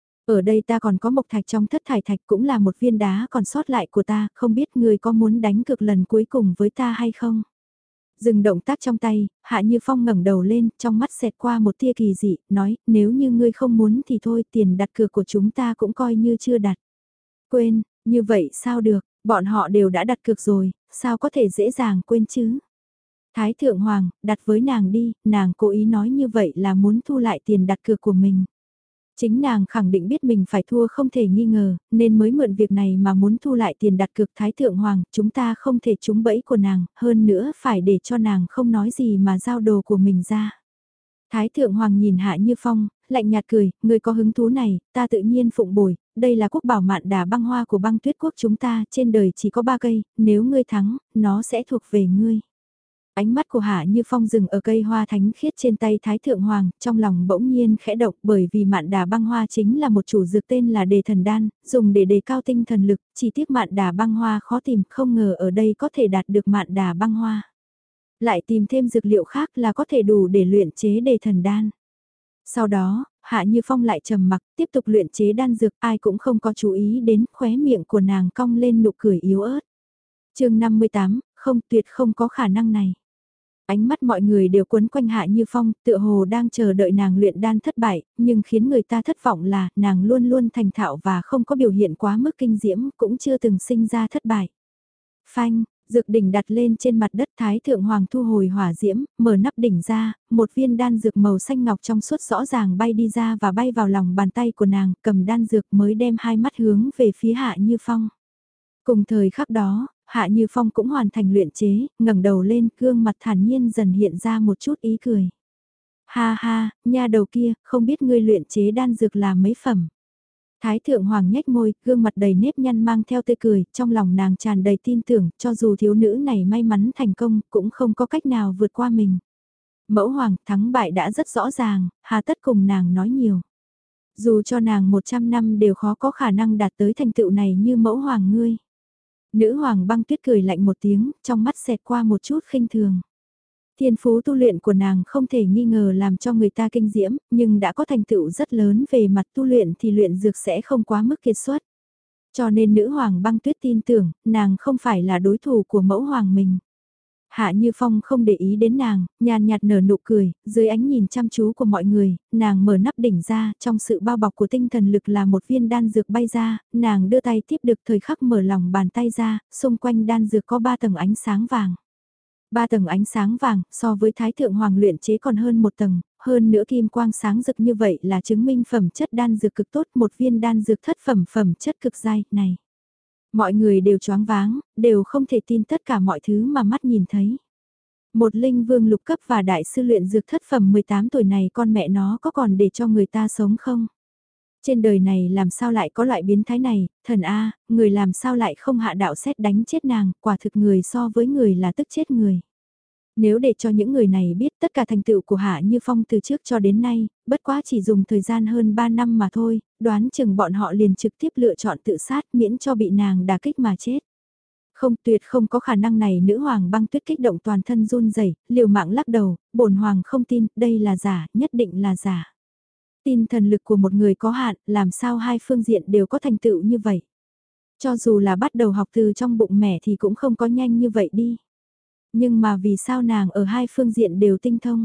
Ở đây ta còn có mộc thạch trong thất thải thạch cũng là một viên đá còn sót lại của ta, không biết người có muốn đánh cược lần cuối cùng với ta hay không? Dừng động tác trong tay, Hạ Như Phong ngẩng đầu lên, trong mắt xẹt qua một tia kỳ dị, nói, nếu như ngươi không muốn thì thôi, tiền đặt cược của chúng ta cũng coi như chưa đặt. Quên, như vậy sao được, bọn họ đều đã đặt cược rồi, sao có thể dễ dàng quên chứ? Thái Thượng Hoàng, đặt với nàng đi, nàng cố ý nói như vậy là muốn thu lại tiền đặt cược của mình. Chính nàng khẳng định biết mình phải thua không thể nghi ngờ, nên mới mượn việc này mà muốn thu lại tiền đặt cược Thái Thượng Hoàng, chúng ta không thể trúng bẫy của nàng, hơn nữa phải để cho nàng không nói gì mà giao đồ của mình ra. Thái Thượng Hoàng nhìn Hạ Như Phong, lạnh nhạt cười, người có hứng thú này, ta tự nhiên phụng bồi, đây là quốc bảo mạn đà băng hoa của băng tuyết quốc chúng ta, trên đời chỉ có ba cây, nếu ngươi thắng, nó sẽ thuộc về ngươi. Ánh mắt của Hạ Như Phong dừng ở cây hoa thánh khiết trên tay Thái Thượng Hoàng, trong lòng bỗng nhiên khẽ động bởi vì mạn đà băng hoa chính là một chủ dược tên là đề thần đan, dùng để đề cao tinh thần lực, chỉ tiếc mạn đà băng hoa khó tìm, không ngờ ở đây có thể đạt được mạn đà băng hoa. Lại tìm thêm dược liệu khác là có thể đủ để luyện chế đề thần đan. Sau đó, Hạ Như Phong lại trầm mặc, tiếp tục luyện chế đan dược, ai cũng không có chú ý đến khóe miệng của nàng cong lên nụ cười yếu ớt. chương năm mươi tám, không tuyệt không có khả năng này. Ánh mắt mọi người đều quấn quanh Hạ Như Phong, tựa hồ đang chờ đợi nàng luyện đan thất bại, nhưng khiến người ta thất vọng là nàng luôn luôn thành thạo và không có biểu hiện quá mức kinh diễm, cũng chưa từng sinh ra thất bại. Phanh, dược đỉnh đặt lên trên mặt đất Thái Thượng Hoàng thu hồi hỏa diễm, mở nắp đỉnh ra, một viên đan dược màu xanh ngọc trong suốt rõ ràng bay đi ra và bay vào lòng bàn tay của nàng, cầm đan dược mới đem hai mắt hướng về phía Hạ Như Phong. Cùng thời khắc đó, Hạ Như Phong cũng hoàn thành luyện chế, ngẩng đầu lên, gương mặt thản nhiên dần hiện ra một chút ý cười. Ha ha, nha đầu kia, không biết ngươi luyện chế đan dược là mấy phẩm. Thái thượng hoàng nhếch môi, gương mặt đầy nếp nhăn mang theo tươi cười, trong lòng nàng tràn đầy tin tưởng, cho dù thiếu nữ này may mắn thành công, cũng không có cách nào vượt qua mình. Mẫu hoàng, thắng bại đã rất rõ ràng, hà tất cùng nàng nói nhiều. Dù cho nàng một trăm năm đều khó có khả năng đạt tới thành tựu này như mẫu hoàng ngươi. Nữ hoàng băng tuyết cười lạnh một tiếng, trong mắt xẹt qua một chút khinh thường. Thiên phú tu luyện của nàng không thể nghi ngờ làm cho người ta kinh diễm, nhưng đã có thành tựu rất lớn về mặt tu luyện thì luyện dược sẽ không quá mức kiệt xuất. Cho nên nữ hoàng băng tuyết tin tưởng, nàng không phải là đối thủ của mẫu hoàng mình. Hạ Như Phong không để ý đến nàng, nhàn nhạt nở nụ cười, dưới ánh nhìn chăm chú của mọi người, nàng mở nắp đỉnh ra, trong sự bao bọc của tinh thần lực là một viên đan dược bay ra, nàng đưa tay tiếp được thời khắc mở lòng bàn tay ra, xung quanh đan dược có ba tầng ánh sáng vàng. Ba tầng ánh sáng vàng, so với Thái Thượng Hoàng luyện chế còn hơn một tầng, hơn nữa kim quang sáng rực như vậy là chứng minh phẩm chất đan dược cực tốt, một viên đan dược thất phẩm phẩm chất cực dai, này. Mọi người đều choáng váng, đều không thể tin tất cả mọi thứ mà mắt nhìn thấy. Một linh vương lục cấp và đại sư luyện dược thất phẩm mười tám tuổi này con mẹ nó có còn để cho người ta sống không? Trên đời này làm sao lại có loại biến thái này, thần A, người làm sao lại không hạ đạo xét đánh chết nàng, quả thực người so với người là tức chết người. Nếu để cho những người này biết tất cả thành tựu của Hạ Như Phong từ trước cho đến nay, bất quá chỉ dùng thời gian hơn ba năm mà thôi, đoán chừng bọn họ liền trực tiếp lựa chọn tự sát miễn cho bị nàng đả kích mà chết. Không, tuyệt không có khả năng này, nữ hoàng băng tuyết kích động toàn thân run rẩy, liều mạng lắc đầu, bổn hoàng không tin, đây là giả, nhất định là giả. Tin thần lực của một người có hạn, làm sao hai phương diện đều có thành tựu như vậy. Cho dù là bắt đầu học từ trong bụng mẹ thì cũng không có nhanh như vậy đi. Nhưng mà vì sao nàng ở hai phương diện đều tinh thông?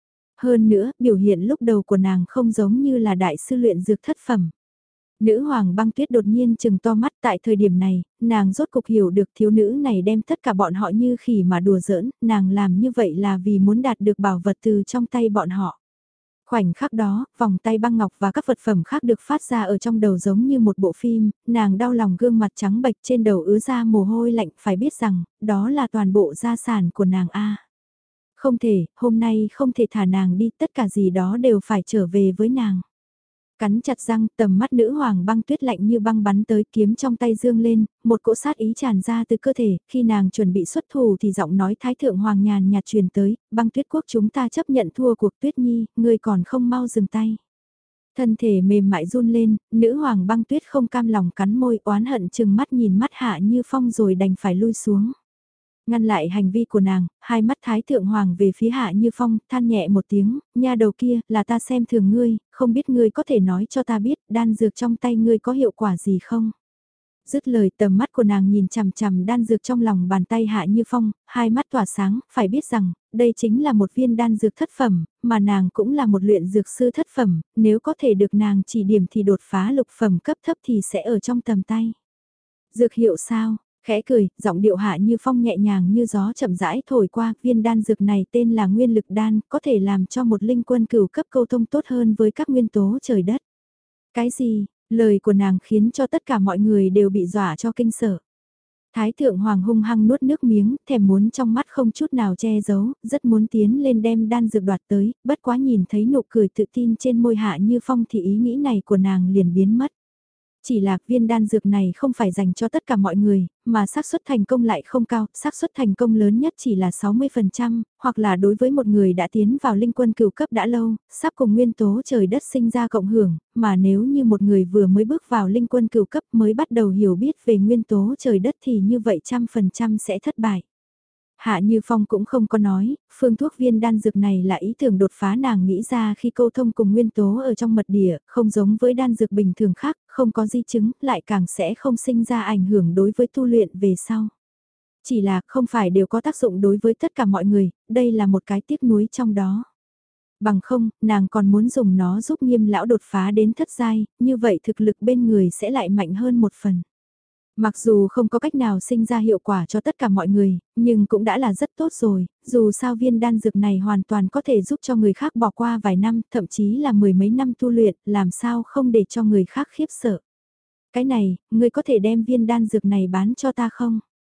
Hơn nữa, biểu hiện lúc đầu của nàng không giống như là đại sư luyện dược thất phẩm. Nữ hoàng băng tuyết đột nhiên chừng to mắt, tại thời điểm này, nàng rốt cục hiểu được thiếu nữ này đem tất cả bọn họ như khỉ mà đùa giỡn, nàng làm như vậy là vì muốn đạt được bảo vật từ trong tay bọn họ. Khoảnh khắc đó, vòng tay băng ngọc và các vật phẩm khác được phát ra ở trong đầu giống như một bộ phim, nàng đau lòng gương mặt trắng bệch, trên đầu ứa ra mồ hôi lạnh, phải biết rằng, đó là toàn bộ gia sản của nàng A. Không thể, hôm nay không thể thả nàng đi, tất cả gì đó đều phải trở về với nàng. Cắn chặt răng, tầm mắt nữ hoàng băng tuyết lạnh như băng bắn tới, kiếm trong tay dương lên, một cỗ sát ý tràn ra từ cơ thể, khi nàng chuẩn bị xuất thủ thì giọng nói thái thượng hoàng nhàn nhạt truyền tới, băng tuyết quốc chúng ta chấp nhận thua cuộc Tuyết Nhi, ngươi còn không mau dừng tay. Thân thể mềm mại run lên, nữ hoàng băng tuyết không cam lòng cắn môi oán hận chừng mắt nhìn mắt Hạ Như Phong rồi đành phải lui xuống. Ngăn lại hành vi của nàng, hai mắt thái thượng hoàng về phía Hạ Như Phong, than nhẹ một tiếng, nha đầu kia, là ta xem thường ngươi, không biết ngươi có thể nói cho ta biết, đan dược trong tay ngươi có hiệu quả gì không? Dứt lời, tầm mắt của nàng nhìn chằm chằm đan dược trong lòng bàn tay Hạ Như Phong, hai mắt tỏa sáng, phải biết rằng, đây chính là một viên đan dược thất phẩm, mà nàng cũng là một luyện dược sư thất phẩm, nếu có thể được nàng chỉ điểm thì đột phá lục phẩm cấp thấp thì sẽ ở trong tầm tay. Dược hiệu sao? Khẽ cười, giọng điệu Hạ Như Phong nhẹ nhàng như gió chậm rãi thổi qua, viên đan dược này tên là nguyên lực đan, có thể làm cho một linh quân cửu cấp câu thông tốt hơn với các nguyên tố trời đất. Cái gì? Lời của nàng khiến cho tất cả mọi người đều bị dọa cho kinh sợ. Thái thượng hoàng hung hăng nuốt nước miếng, thèm muốn trong mắt không chút nào che giấu, rất muốn tiến lên đem đan dược đoạt tới, bất quá nhìn thấy nụ cười tự tin trên môi Hạ Như Phong thì ý nghĩ này của nàng liền biến mất. Chỉ là viên đan dược này không phải dành cho tất cả mọi người, mà xác suất thành công lại không cao, xác suất thành công lớn nhất chỉ là sáu mươi phần trăm, hoặc là đối với một người đã tiến vào linh quân cửu cấp đã lâu, sắp cùng nguyên tố trời đất sinh ra cộng hưởng, mà nếu như một người vừa mới bước vào linh quân cửu cấp mới bắt đầu hiểu biết về nguyên tố trời đất thì như vậy trăm phần trăm sẽ thất bại. Hạ Như Phong cũng không có nói, phương thuốc viên đan dược này là ý tưởng đột phá nàng nghĩ ra khi câu thông cùng nguyên tố ở trong mật địa, không giống với đan dược bình thường khác, không có di chứng, lại càng sẽ không sinh ra ảnh hưởng đối với tu luyện về sau. Chỉ là không phải đều có tác dụng đối với tất cả mọi người, đây là một cái tiếc nuối trong đó. Bằng không, nàng còn muốn dùng nó giúp Nghiêm lão đột phá đến thất giai, như vậy thực lực bên người sẽ lại mạnh hơn một phần. Mặc dù không có cách nào sinh ra hiệu quả cho tất cả mọi người, nhưng cũng đã là rất tốt rồi, dù sao viên đan dược này hoàn toàn có thể giúp cho người khác bỏ qua vài năm, thậm chí là mười mấy năm tu luyện, làm sao không để cho người khác khiếp sợ. Cái này, ngươi có thể đem viên đan dược này bán cho ta không?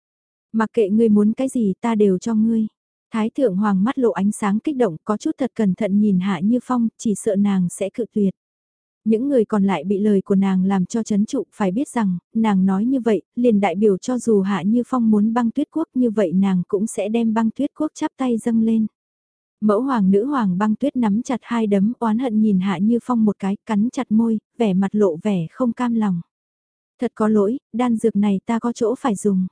Mặc kệ ngươi muốn cái gì ta đều cho ngươi. Thái thượng hoàng mắt lộ ánh sáng kích động có chút thật cẩn thận nhìn Hạ Như Phong, chỉ sợ nàng sẽ cự tuyệt. Những người còn lại bị lời của nàng làm cho chấn trụ, phải biết rằng, nàng nói như vậy, liền đại biểu cho dù Hạ Như Phong muốn băng tuyết quốc như vậy nàng cũng sẽ đem băng tuyết quốc chắp tay dâng lên. Mẫu hoàng nữ hoàng băng tuyết nắm chặt hai đấm oán hận nhìn Hạ Như Phong một cái, cắn chặt môi, vẻ mặt lộ vẻ không cam lòng. Thật có lỗi, đan dược này ta có chỗ phải dùng.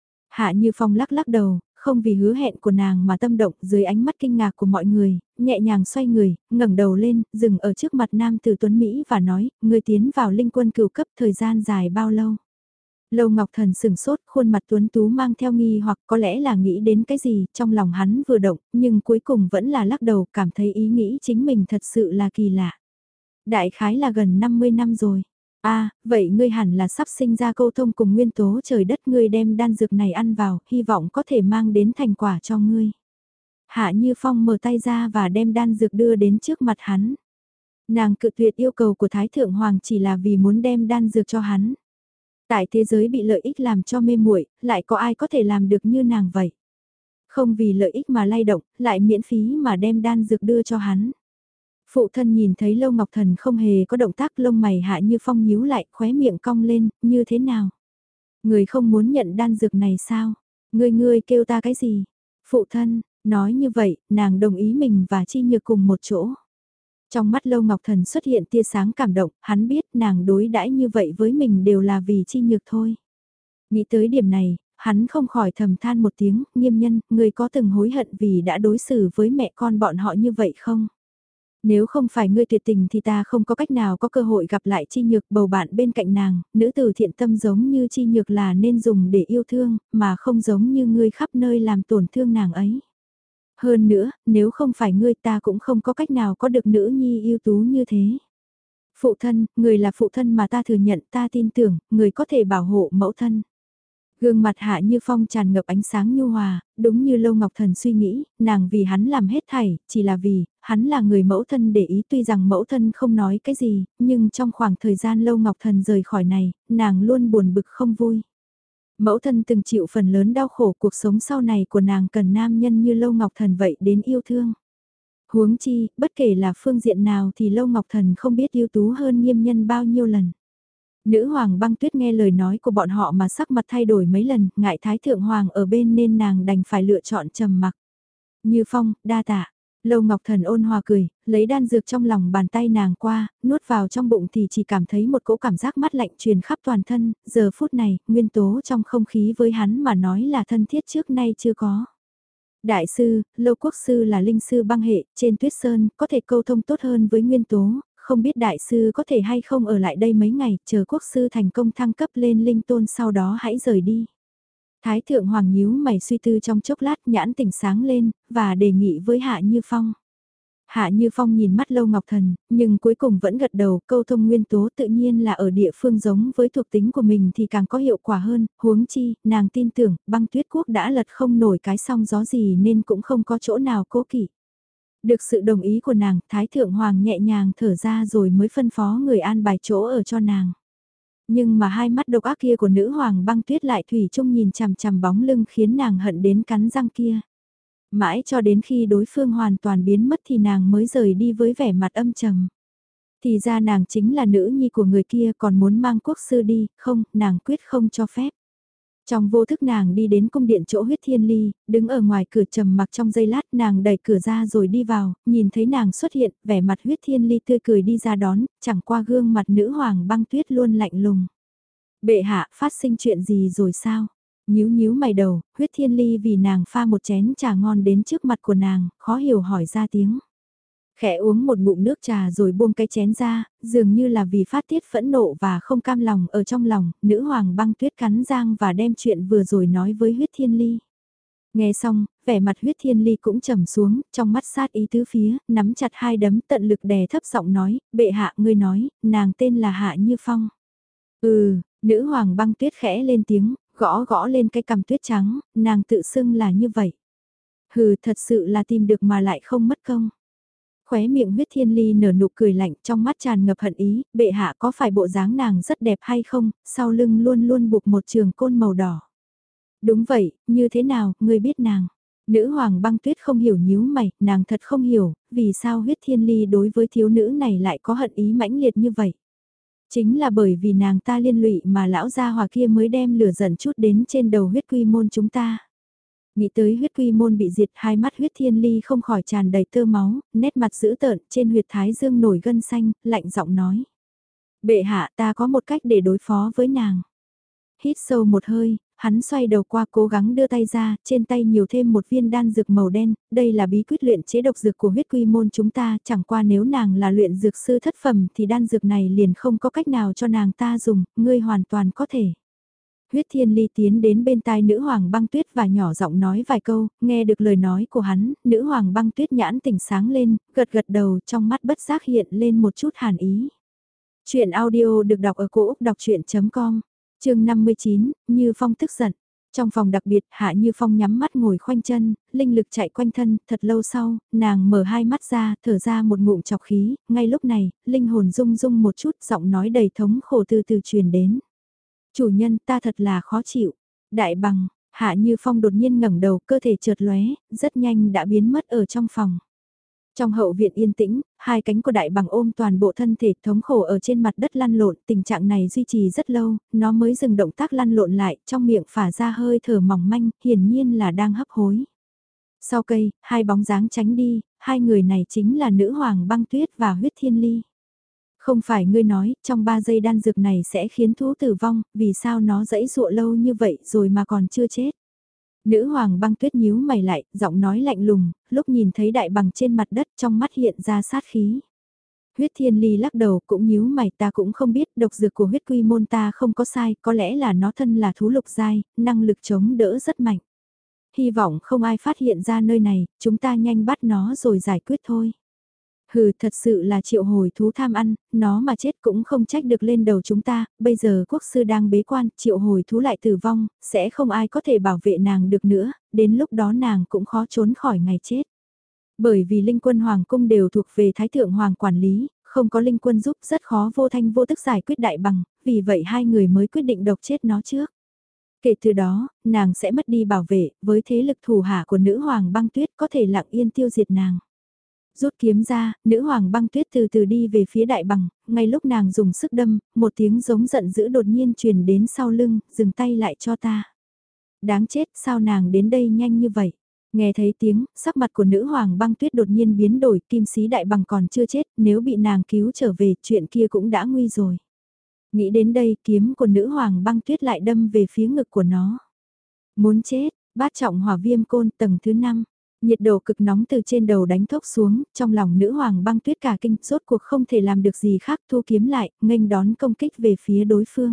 Hạ Như Phong lắc lắc đầu, không vì hứa hẹn của nàng mà tâm động dưới ánh mắt kinh ngạc của mọi người, nhẹ nhàng xoay người, ngẩng đầu lên, dừng ở trước mặt nam tử tuấn Mỹ và nói, người tiến vào linh quân cửu cấp thời gian dài bao lâu. Lâu Ngọc Thần sừng sốt, khuôn mặt tuấn tú mang theo nghi hoặc có lẽ là nghĩ đến cái gì, trong lòng hắn vừa động, nhưng cuối cùng vẫn là lắc đầu, cảm thấy ý nghĩ chính mình thật sự là kỳ lạ. Đại khái là gần năm mươi năm rồi. À, vậy ngươi hẳn là sắp sinh ra câu thông cùng nguyên tố trời đất, ngươi đem đan dược này ăn vào, hy vọng có thể mang đến thành quả cho ngươi. Hạ Như Phong mở tay ra và đem đan dược đưa đến trước mặt hắn. Nàng cự tuyệt yêu cầu của Thái Thượng Hoàng chỉ là vì muốn đem đan dược cho hắn. Tại thế giới bị lợi ích làm cho mê muội, lại có ai có thể làm được như nàng vậy? Không vì lợi ích mà lay động, lại miễn phí mà đem đan dược đưa cho hắn. Phụ thân nhìn thấy Lâu Ngọc Thần không hề có động tác, lông mày Hạ Như Phong nhíu lại, khóe miệng cong lên, như thế nào? Người không muốn nhận đan dược này sao? Ngươi ngươi kêu ta cái gì? Phụ thân, nói như vậy, nàng đồng ý mình và Chi Nhược cùng một chỗ. Trong mắt Lâu Ngọc Thần xuất hiện tia sáng cảm động, hắn biết nàng đối đãi như vậy với mình đều là vì Chi Nhược thôi. Nghĩ tới điểm này, hắn không khỏi thầm than một tiếng, Nghiêm Nhân, người có từng hối hận vì đã đối xử với mẹ con bọn họ như vậy không? Nếu không phải ngươi tuyệt tình thì ta không có cách nào có cơ hội gặp lại Chi Nhược, bầu bạn bên cạnh nàng, nữ tử thiện tâm giống như Chi Nhược là nên dùng để yêu thương, mà không giống như ngươi khắp nơi làm tổn thương nàng ấy. Hơn nữa, nếu không phải ngươi ta cũng không có cách nào có được nữ nhi ưu tú như thế. Phụ thân, người là phụ thân mà ta thừa nhận, ta tin tưởng, người có thể bảo hộ mẫu thân. Gương mặt Hạ Như Phong tràn ngập ánh sáng nhu hòa, đúng như Lâu Ngọc Thần suy nghĩ, nàng vì hắn làm hết thảy, chỉ là vì, hắn là người mẫu thân để ý, tuy rằng mẫu thân không nói cái gì, nhưng trong khoảng thời gian Lâu Ngọc Thần rời khỏi này, nàng luôn buồn bực không vui. Mẫu thân từng chịu phần lớn đau khổ, cuộc sống sau này của nàng cần nam nhân như Lâu Ngọc Thần vậy đến yêu thương. Huống chi, bất kể là phương diện nào thì Lâu Ngọc Thần không biết ưu tú hơn Nghiêm Nhân bao nhiêu lần. Nữ hoàng băng tuyết nghe lời nói của bọn họ mà sắc mặt thay đổi mấy lần, ngại Thái Thượng Hoàng ở bên nên nàng đành phải lựa chọn trầm mặc. Như Phong, đa tạ. Lâu Ngọc Thần ôn hòa cười, lấy đan dược trong lòng bàn tay nàng qua, nuốt vào trong bụng thì chỉ cảm thấy một cỗ cảm giác mát lạnh truyền khắp toàn thân, giờ phút này, nguyên tố trong không khí với hắn mà nói là thân thiết trước nay chưa có. Đại sư, Lâu Quốc sư là linh sư băng hệ, trên tuyết sơn, có thể câu thông tốt hơn với nguyên tố, không biết đại sư có thể hay không ở lại đây mấy ngày, chờ quốc sư thành công thăng cấp lên linh tôn sau đó hãy rời đi. Thái thượng hoàng nhíu mày suy tư trong chốc lát, nhãn tỉnh sáng lên, và đề nghị với Hạ Như Phong. Hạ Như Phong nhìn mắt Lâu Ngọc Thần, nhưng cuối cùng vẫn gật đầu, câu thông nguyên tố tự nhiên là ở địa phương giống với thuộc tính của mình thì càng có hiệu quả hơn, huống chi, nàng tin tưởng, băng tuyết quốc đã lật không nổi cái sóng gió gì nên cũng không có chỗ nào cố kỵ. Được sự đồng ý của nàng, Thái Thượng Hoàng nhẹ nhàng thở ra rồi mới phân phó người an bài chỗ ở cho nàng. Nhưng mà hai mắt độc ác kia của nữ hoàng băng tuyết lại thủy chung nhìn chằm chằm bóng lưng khiến nàng hận đến cắn răng kia. Mãi cho đến khi đối phương hoàn toàn biến mất thì nàng mới rời đi với vẻ mặt âm trầm. Thì ra nàng chính là nữ nhi của người kia còn muốn mang quốc sư đi, không, nàng quyết không cho phép. Trong vô thức nàng đi đến cung điện chỗ huyết thiên ly, đứng ở ngoài cửa trầm mặc trong giây lát nàng đẩy cửa ra rồi đi vào, nhìn thấy nàng xuất hiện, vẻ mặt huyết thiên ly tươi cười đi ra đón, chẳng qua gương mặt nữ hoàng băng tuyết luôn lạnh lùng. Bệ hạ, phát sinh chuyện gì rồi sao? Nhíu nhíu mày đầu, huyết thiên ly vì nàng pha một chén trà ngon đến trước mặt của nàng, khó hiểu hỏi ra tiếng. Khẽ uống một ngụm nước trà rồi buông cái chén ra, dường như là vì phát tiết phẫn nộ và không cam lòng ở trong lòng, nữ hoàng băng tuyết cắn răng và đem chuyện vừa rồi nói với huyết thiên ly. Nghe xong, vẻ mặt huyết thiên ly cũng trầm xuống, trong mắt sát ý tứ phía, nắm chặt hai đấm tận lực đè thấp giọng nói, bệ hạ ngươi nói, nàng tên là Hạ Như Phong. Ừ, nữ hoàng băng tuyết khẽ lên tiếng, gõ gõ lên cái cằm tuyết trắng, nàng tự xưng là như vậy. Hừ, thật sự là tìm được mà lại không mất công. Khóe miệng huyết thiên ly nở nụ cười lạnh trong mắt tràn ngập hận ý, bệ hạ có phải bộ dáng nàng rất đẹp hay không, sau lưng luôn luôn buộc một trường côn màu đỏ. Đúng vậy, như thế nào, ngươi biết nàng? Nữ hoàng băng tuyết không hiểu nhíu mày, nàng thật không hiểu, vì sao huyết thiên ly đối với thiếu nữ này lại có hận ý mãnh liệt như vậy. Chính là bởi vì nàng ta liên lụy mà lão gia hòa kia mới đem lửa giận chút đến trên đầu huyết quy môn chúng ta. Nghĩ tới huyết quy môn bị diệt, hai mắt huyết thiên ly không khỏi tràn đầy tơ máu, nét mặt dữ tợn, trên huyệt thái dương nổi gân xanh, lạnh giọng nói. Bệ hạ, ta có một cách để đối phó với nàng. Hít sâu một hơi, hắn xoay đầu qua cố gắng đưa tay ra, trên tay nhiều thêm một viên đan dược màu đen, đây là bí quyết luyện chế độc dược của huyết quy môn chúng ta, chẳng qua nếu nàng là luyện dược sư thất phẩm thì đan dược này liền không có cách nào cho nàng ta dùng, ngươi hoàn toàn có thể. Huyết thiên ly tiến đến bên tai nữ hoàng băng tuyết và nhỏ giọng nói vài câu, nghe được lời nói của hắn, nữ hoàng băng tuyết nhãn tỉnh sáng lên, gật gật đầu trong mắt bất giác hiện lên một chút hàn ý. Chuyện audio được đọc ở cổ Úc đọc chuyện com, chương năm mươi chín, Như Phong tức giận. Trong phòng đặc biệt, Hạ Như Phong nhắm mắt ngồi khoanh chân, linh lực chạy quanh thân, thật lâu sau, nàng mở hai mắt ra, thở ra một ngụm chọc khí, ngay lúc này, linh hồn rung rung một chút, giọng nói đầy thống khổ từ từ truyền đến. Chủ nhân ta thật là khó chịu. Đại bằng, Hạ Như Phong đột nhiên ngẩng đầu, cơ thể chợt lóe, rất nhanh đã biến mất ở trong phòng. Trong hậu viện yên tĩnh, hai cánh của đại bằng ôm toàn bộ thân thể thống khổ ở trên mặt đất lăn lộn, tình trạng này duy trì rất lâu, nó mới dừng động tác lăn lộn lại, trong miệng phả ra hơi thở mỏng manh, hiển nhiên là đang hấp hối. Sau cây, hai bóng dáng tránh đi, hai người này chính là nữ hoàng băng tuyết và huyết thiên ly. Không phải ngươi nói, trong ba giây đan dược này sẽ khiến thú tử vong, vì sao nó dẫy dụa lâu như vậy rồi mà còn chưa chết. Nữ hoàng băng tuyết nhíu mày lại, giọng nói lạnh lùng, lúc nhìn thấy đại bằng trên mặt đất trong mắt hiện ra sát khí. Huyết thiên ly lắc đầu cũng nhíu mày, ta cũng không biết độc dược của huyết quy môn ta không có sai, có lẽ là nó thân là thú lục giai, năng lực chống đỡ rất mạnh. Hy vọng không ai phát hiện ra nơi này, chúng ta nhanh bắt nó rồi giải quyết thôi. Hừ, thật sự là triệu hồi thú tham ăn, nó mà chết cũng không trách được lên đầu chúng ta, bây giờ quốc sư đang bế quan, triệu hồi thú lại tử vong, sẽ không ai có thể bảo vệ nàng được nữa, đến lúc đó nàng cũng khó trốn khỏi ngày chết. Bởi vì linh quân hoàng cung đều thuộc về thái thượng hoàng quản lý, không có linh quân giúp rất khó vô thanh vô tức giải quyết đại bằng, vì vậy hai người mới quyết định độc chết nó trước. Kể từ đó, nàng sẽ mất đi bảo vệ, với thế lực thủ hạ của nữ hoàng băng tuyết có thể lặng yên tiêu diệt nàng. Rút kiếm ra, nữ hoàng băng tuyết từ từ đi về phía đại bằng, ngay lúc nàng dùng sức đâm, một tiếng giống giận dữ đột nhiên truyền đến sau lưng, dừng tay lại cho ta. Đáng chết, sao nàng đến đây nhanh như vậy? Nghe thấy tiếng, sắc mặt của nữ hoàng băng tuyết đột nhiên biến đổi, kim sĩ đại bằng còn chưa chết, nếu bị nàng cứu trở về, chuyện kia cũng đã nguy rồi. Nghĩ đến đây, kiếm của nữ hoàng băng tuyết lại đâm về phía ngực của nó. Muốn chết, bát trọng hỏa viêm côn tầng thứ năm. Nhiệt độ cực nóng từ trên đầu đánh thốc xuống, trong lòng nữ hoàng băng tuyết cả kinh, rốt cuộc không thể làm được gì khác, thu kiếm lại, nghênh đón công kích về phía đối phương.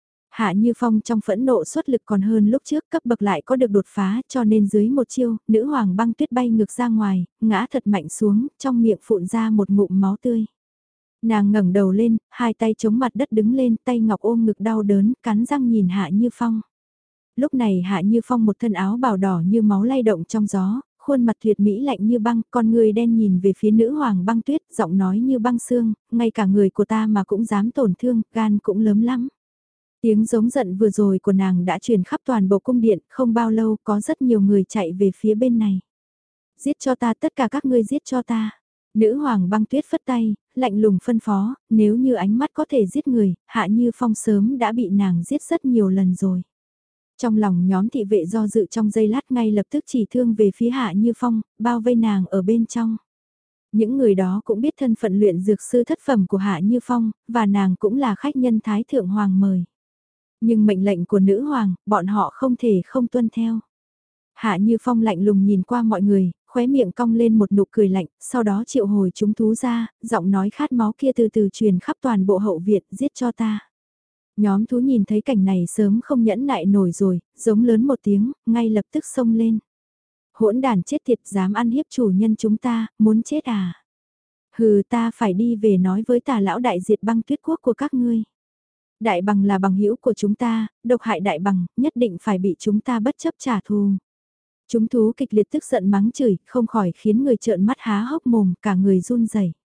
Hạ Như Phong trong phẫn nộ xuất lực còn hơn lúc trước, cấp bậc lại có được đột phá, cho nên dưới một chiêu, nữ hoàng băng tuyết bay ngược ra ngoài, ngã thật mạnh xuống, trong miệng phụn ra một ngụm máu tươi. Nàng ngẩng đầu lên, hai tay chống mặt đất đứng lên, tay ngọc ôm ngực đau đớn, cắn răng nhìn Hạ Như Phong. Lúc này Hạ Như Phong một thân áo bào đỏ như máu lay động trong gió, khuôn mặt tuyệt mỹ lạnh như băng, con người đen nhìn về phía nữ hoàng băng tuyết, giọng nói như băng xương, ngay cả người của ta mà cũng dám tổn thương, gan cũng lớn lắm. Tiếng giống giận vừa rồi của nàng đã truyền khắp toàn bộ cung điện, không bao lâu có rất nhiều người chạy về phía bên này. Giết cho ta, tất cả các ngươi giết cho ta. Nữ hoàng băng tuyết phất tay, lạnh lùng phân phó, nếu như ánh mắt có thể giết người, Hạ Như Phong sớm đã bị nàng giết rất nhiều lần rồi. Trong lòng nhóm thị vệ do dự trong giây lát ngay lập tức chỉ thương về phía Hạ Như Phong, bao vây nàng ở bên trong. Những người đó cũng biết thân phận luyện dược sư thất phẩm của Hạ Như Phong, và nàng cũng là khách nhân Thái Thượng Hoàng mời. Nhưng mệnh lệnh của nữ hoàng, bọn họ không thể không tuân theo. Hạ Như Phong lạnh lùng nhìn qua mọi người, khóe miệng cong lên một nụ cười lạnh, sau đó triệu hồi chúng thú ra, giọng nói khát máu kia từ từ truyền khắp toàn bộ hậu viện, giết cho ta. Nhóm thú nhìn thấy cảnh này sớm không nhẫn nại nổi rồi, giống lớn một tiếng, ngay lập tức xông lên. Hỗn đàn chết tiệt, dám ăn hiếp chủ nhân chúng ta, muốn chết à? Hừ, ta phải đi về nói với Tà lão đại diệt băng tuyết quốc của các ngươi. Đại bằng là bằng hữu của chúng ta, độc hại đại bằng, nhất định phải bị chúng ta bất chấp trả thù. Chúng thú kịch liệt tức giận mắng chửi, không khỏi khiến người trợn mắt há hốc mồm, cả người run rẩy.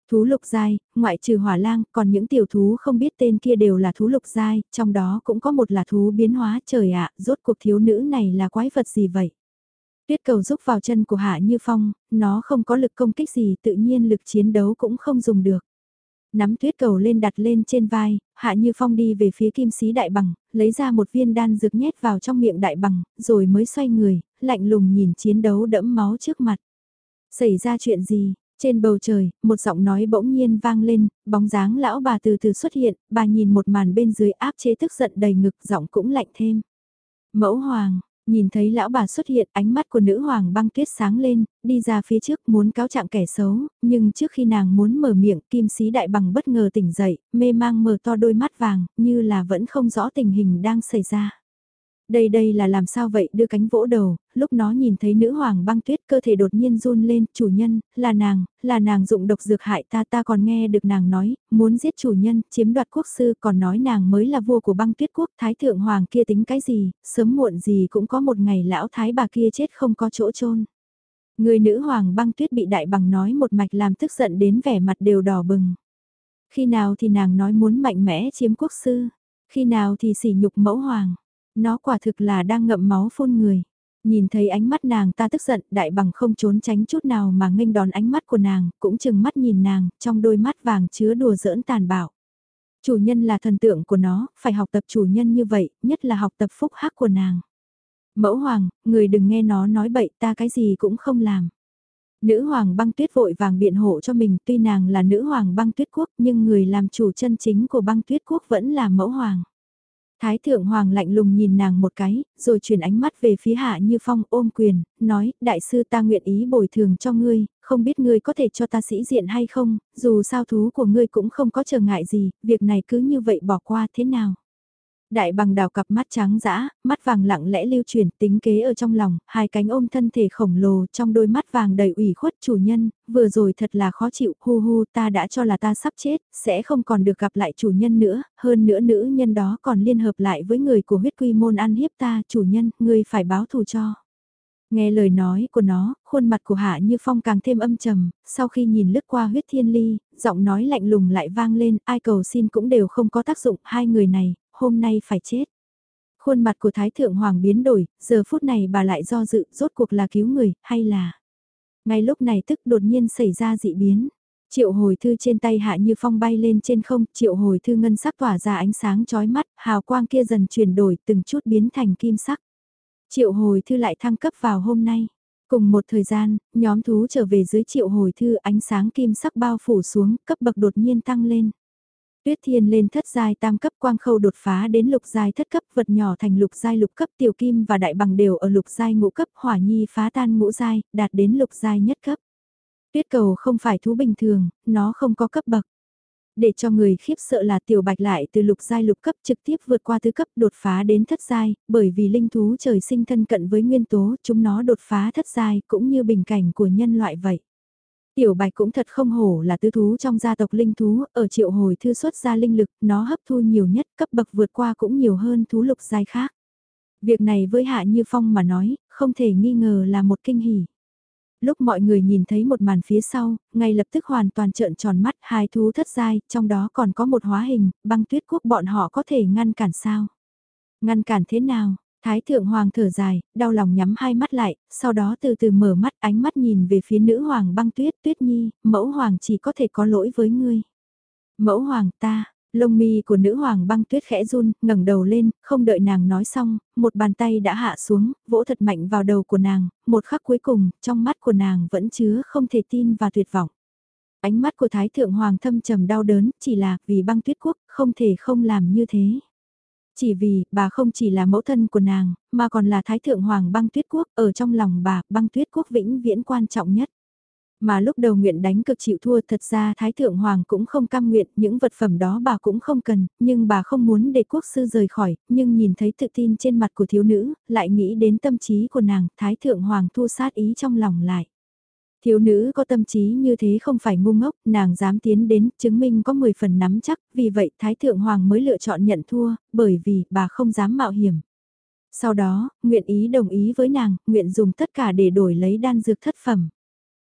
Thú lục giai, ngoại trừ hỏa lang, còn những tiểu thú không biết tên kia đều là thú lục giai, trong đó cũng có một là thú biến hóa. Trời ạ, rốt cuộc thiếu nữ này là quái vật gì vậy? Tuyết cầu rúc vào chân của Hạ Như Phong, nó không có lực công kích gì, tự nhiên lực chiến đấu cũng không dùng được. Nắm tuyết cầu lên đặt lên trên vai, Hạ Như Phong đi về phía kim sĩ đại bằng, lấy ra một viên đan dược nhét vào trong miệng đại bằng, rồi mới xoay người, lạnh lùng nhìn chiến đấu đẫm máu trước mặt. Xảy ra chuyện gì? Trên bầu trời, một giọng nói bỗng nhiên vang lên, bóng dáng lão bà từ từ xuất hiện, bà nhìn một màn bên dưới áp chế tức giận đầy ngực, giọng cũng lạnh thêm. Mẫu hoàng, nhìn thấy lão bà xuất hiện, ánh mắt của nữ hoàng băng tuyết sáng lên, đi ra phía trước muốn cáo trạng kẻ xấu, nhưng trước khi nàng muốn mở miệng, kim sĩ đại bằng bất ngờ tỉnh dậy, mê mang mở to đôi mắt vàng, như là vẫn không rõ tình hình đang xảy ra. Đây đây là làm sao vậy, đưa cánh vỗ đầu, lúc nó nhìn thấy nữ hoàng băng tuyết cơ thể đột nhiên run lên, chủ nhân, là nàng, là nàng dụng độc dược hại ta, ta còn nghe được nàng nói, muốn giết chủ nhân, chiếm đoạt quốc sư, còn nói nàng mới là vua của băng tuyết quốc, thái thượng hoàng kia tính cái gì, sớm muộn gì cũng có một ngày lão thái bà kia chết không có chỗ chôn. Người nữ hoàng băng tuyết bị đại bằng nói một mạch làm tức giận đến vẻ mặt đều đỏ bừng. Khi nào thì nàng nói muốn mạnh mẽ chiếm quốc sư, khi nào thì sỉ nhục mẫu hoàng. Nó quả thực là đang ngậm máu phun người. Nhìn thấy ánh mắt nàng ta tức giận, đại bằng không trốn tránh chút nào mà nghênh đón ánh mắt của nàng, cũng chừng mắt nhìn nàng, trong đôi mắt vàng chứa đùa giỡn tàn bạo. Chủ nhân là thần tượng của nó, phải học tập chủ nhân như vậy, nhất là học tập phúc hắc của nàng. Mẫu hoàng, người đừng nghe nó nói bậy, ta cái gì cũng không làm. Nữ hoàng băng tuyết vội vàng biện hộ cho mình, tuy nàng là nữ hoàng băng tuyết quốc nhưng người làm chủ chân chính của băng tuyết quốc vẫn là mẫu hoàng. Thái thượng hoàng lạnh lùng nhìn nàng một cái, rồi chuyển ánh mắt về phía Hạ Như Phong ôm quyền, nói, đại sư ta nguyện ý bồi thường cho ngươi, không biết ngươi có thể cho ta sĩ diện hay không, dù sao thú của ngươi cũng không có trở ngại gì, việc này cứ như vậy bỏ qua thế nào. Đại bằng đào cặp mắt trắng dã, mắt vàng lặng lẽ lưu chuyển tính kế ở trong lòng, hai cánh ôm thân thể khổng lồ trong đôi mắt vàng đầy ủy khuất chủ nhân, vừa rồi thật là khó chịu, hu hu ta đã cho là ta sắp chết, sẽ không còn được gặp lại chủ nhân nữa, hơn nữa nữ nhân đó còn liên hợp lại với người của huyết quy môn ăn hiếp ta, chủ nhân, ngươi phải báo thù cho. Nghe lời nói của nó, khuôn mặt của Hạ Như Phong càng thêm âm trầm, sau khi nhìn lướt qua huyết thiên ly, giọng nói lạnh lùng lại vang lên, ai cầu xin cũng đều không có tác dụng, hai người này, hôm nay phải chết. Khuôn mặt của Thái Thượng Hoàng biến đổi, giờ phút này bà lại do dự, rốt cuộc là cứu người, hay là... Ngay lúc này tức đột nhiên xảy ra dị biến. Triệu hồi thư trên tay Hạ Như Phong bay lên trên không, triệu hồi thư ngân sắc tỏa ra ánh sáng chói mắt, hào quang kia dần chuyển đổi từng chút biến thành kim sắc. Triệu hồi thư lại thăng cấp vào hôm nay. Cùng một thời gian, nhóm thú trở về dưới triệu hồi thư ánh sáng kim sắc bao phủ xuống, cấp bậc đột nhiên tăng lên. Tuyết Thiên lên thất giai tam cấp, Quang Khâu đột phá đến lục giai thất cấp, vật nhỏ thành lục giai lục cấp, Tiểu Kim và Đại Bằng đều ở lục giai ngũ cấp, Hỏa Nhi phá tan ngũ giai, đạt đến lục giai nhất cấp. Tuyết Cầu không phải thú bình thường, nó không có cấp bậc. Để cho người khiếp sợ là Tiểu Bạch lại từ lục giai lục cấp trực tiếp vượt qua tứ cấp đột phá đến thất giai, bởi vì linh thú trời sinh thân cận với nguyên tố, chúng nó đột phá thất giai cũng như bình cảnh của nhân loại vậy. Tiểu Bạch cũng thật không hổ là tứ thú trong gia tộc linh thú, ở triệu hồi thư xuất ra linh lực, nó hấp thu nhiều nhất, cấp bậc vượt qua cũng nhiều hơn thú lục giai khác. Việc này với Hạ Như Phong mà nói, không thể nghi ngờ là một kinh hỉ. Lúc mọi người nhìn thấy một màn phía sau, ngay lập tức hoàn toàn trợn tròn mắt, hai thú thất giai, trong đó còn có một hóa hình, băng tuyết quốc bọn họ có thể ngăn cản sao? Ngăn cản thế nào? Thái thượng hoàng thở dài, đau lòng nhắm hai mắt lại, sau đó từ từ mở mắt, ánh mắt nhìn về phía nữ hoàng băng tuyết, Tuyết Nhi, mẫu hoàng chỉ có thể có lỗi với ngươi. Mẫu hoàng ta, lông mi của nữ hoàng băng tuyết khẽ run, ngẩng đầu lên, không đợi nàng nói xong, một bàn tay đã hạ xuống, vỗ thật mạnh vào đầu của nàng, một khắc cuối cùng, trong mắt của nàng vẫn chứa không thể tin và tuyệt vọng. Ánh mắt của Thái thượng hoàng thâm trầm đau đớn, chỉ là vì băng tuyết quốc, không thể không làm như thế. Chỉ vì, bà không chỉ là mẫu thân của nàng, mà còn là Thái Thượng Hoàng băng tuyết quốc, ở trong lòng bà, băng tuyết quốc vĩnh viễn quan trọng nhất. Mà lúc đầu nguyện đánh cực chịu thua, thật ra Thái Thượng Hoàng cũng không cam nguyện, những vật phẩm đó bà cũng không cần, nhưng bà không muốn để quốc sư rời khỏi, nhưng nhìn thấy tự tin trên mặt của thiếu nữ, lại nghĩ đến tâm trí của nàng, Thái Thượng Hoàng thu sát ý trong lòng lại. Thiếu nữ có tâm trí như thế không phải ngu ngốc, nàng dám tiến đến, chứng minh có mười phần nắm chắc, vì vậy Thái Thượng Hoàng mới lựa chọn nhận thua, bởi vì bà không dám mạo hiểm. Sau đó, nguyện ý đồng ý với nàng, nguyện dùng tất cả để đổi lấy đan dược thất phẩm.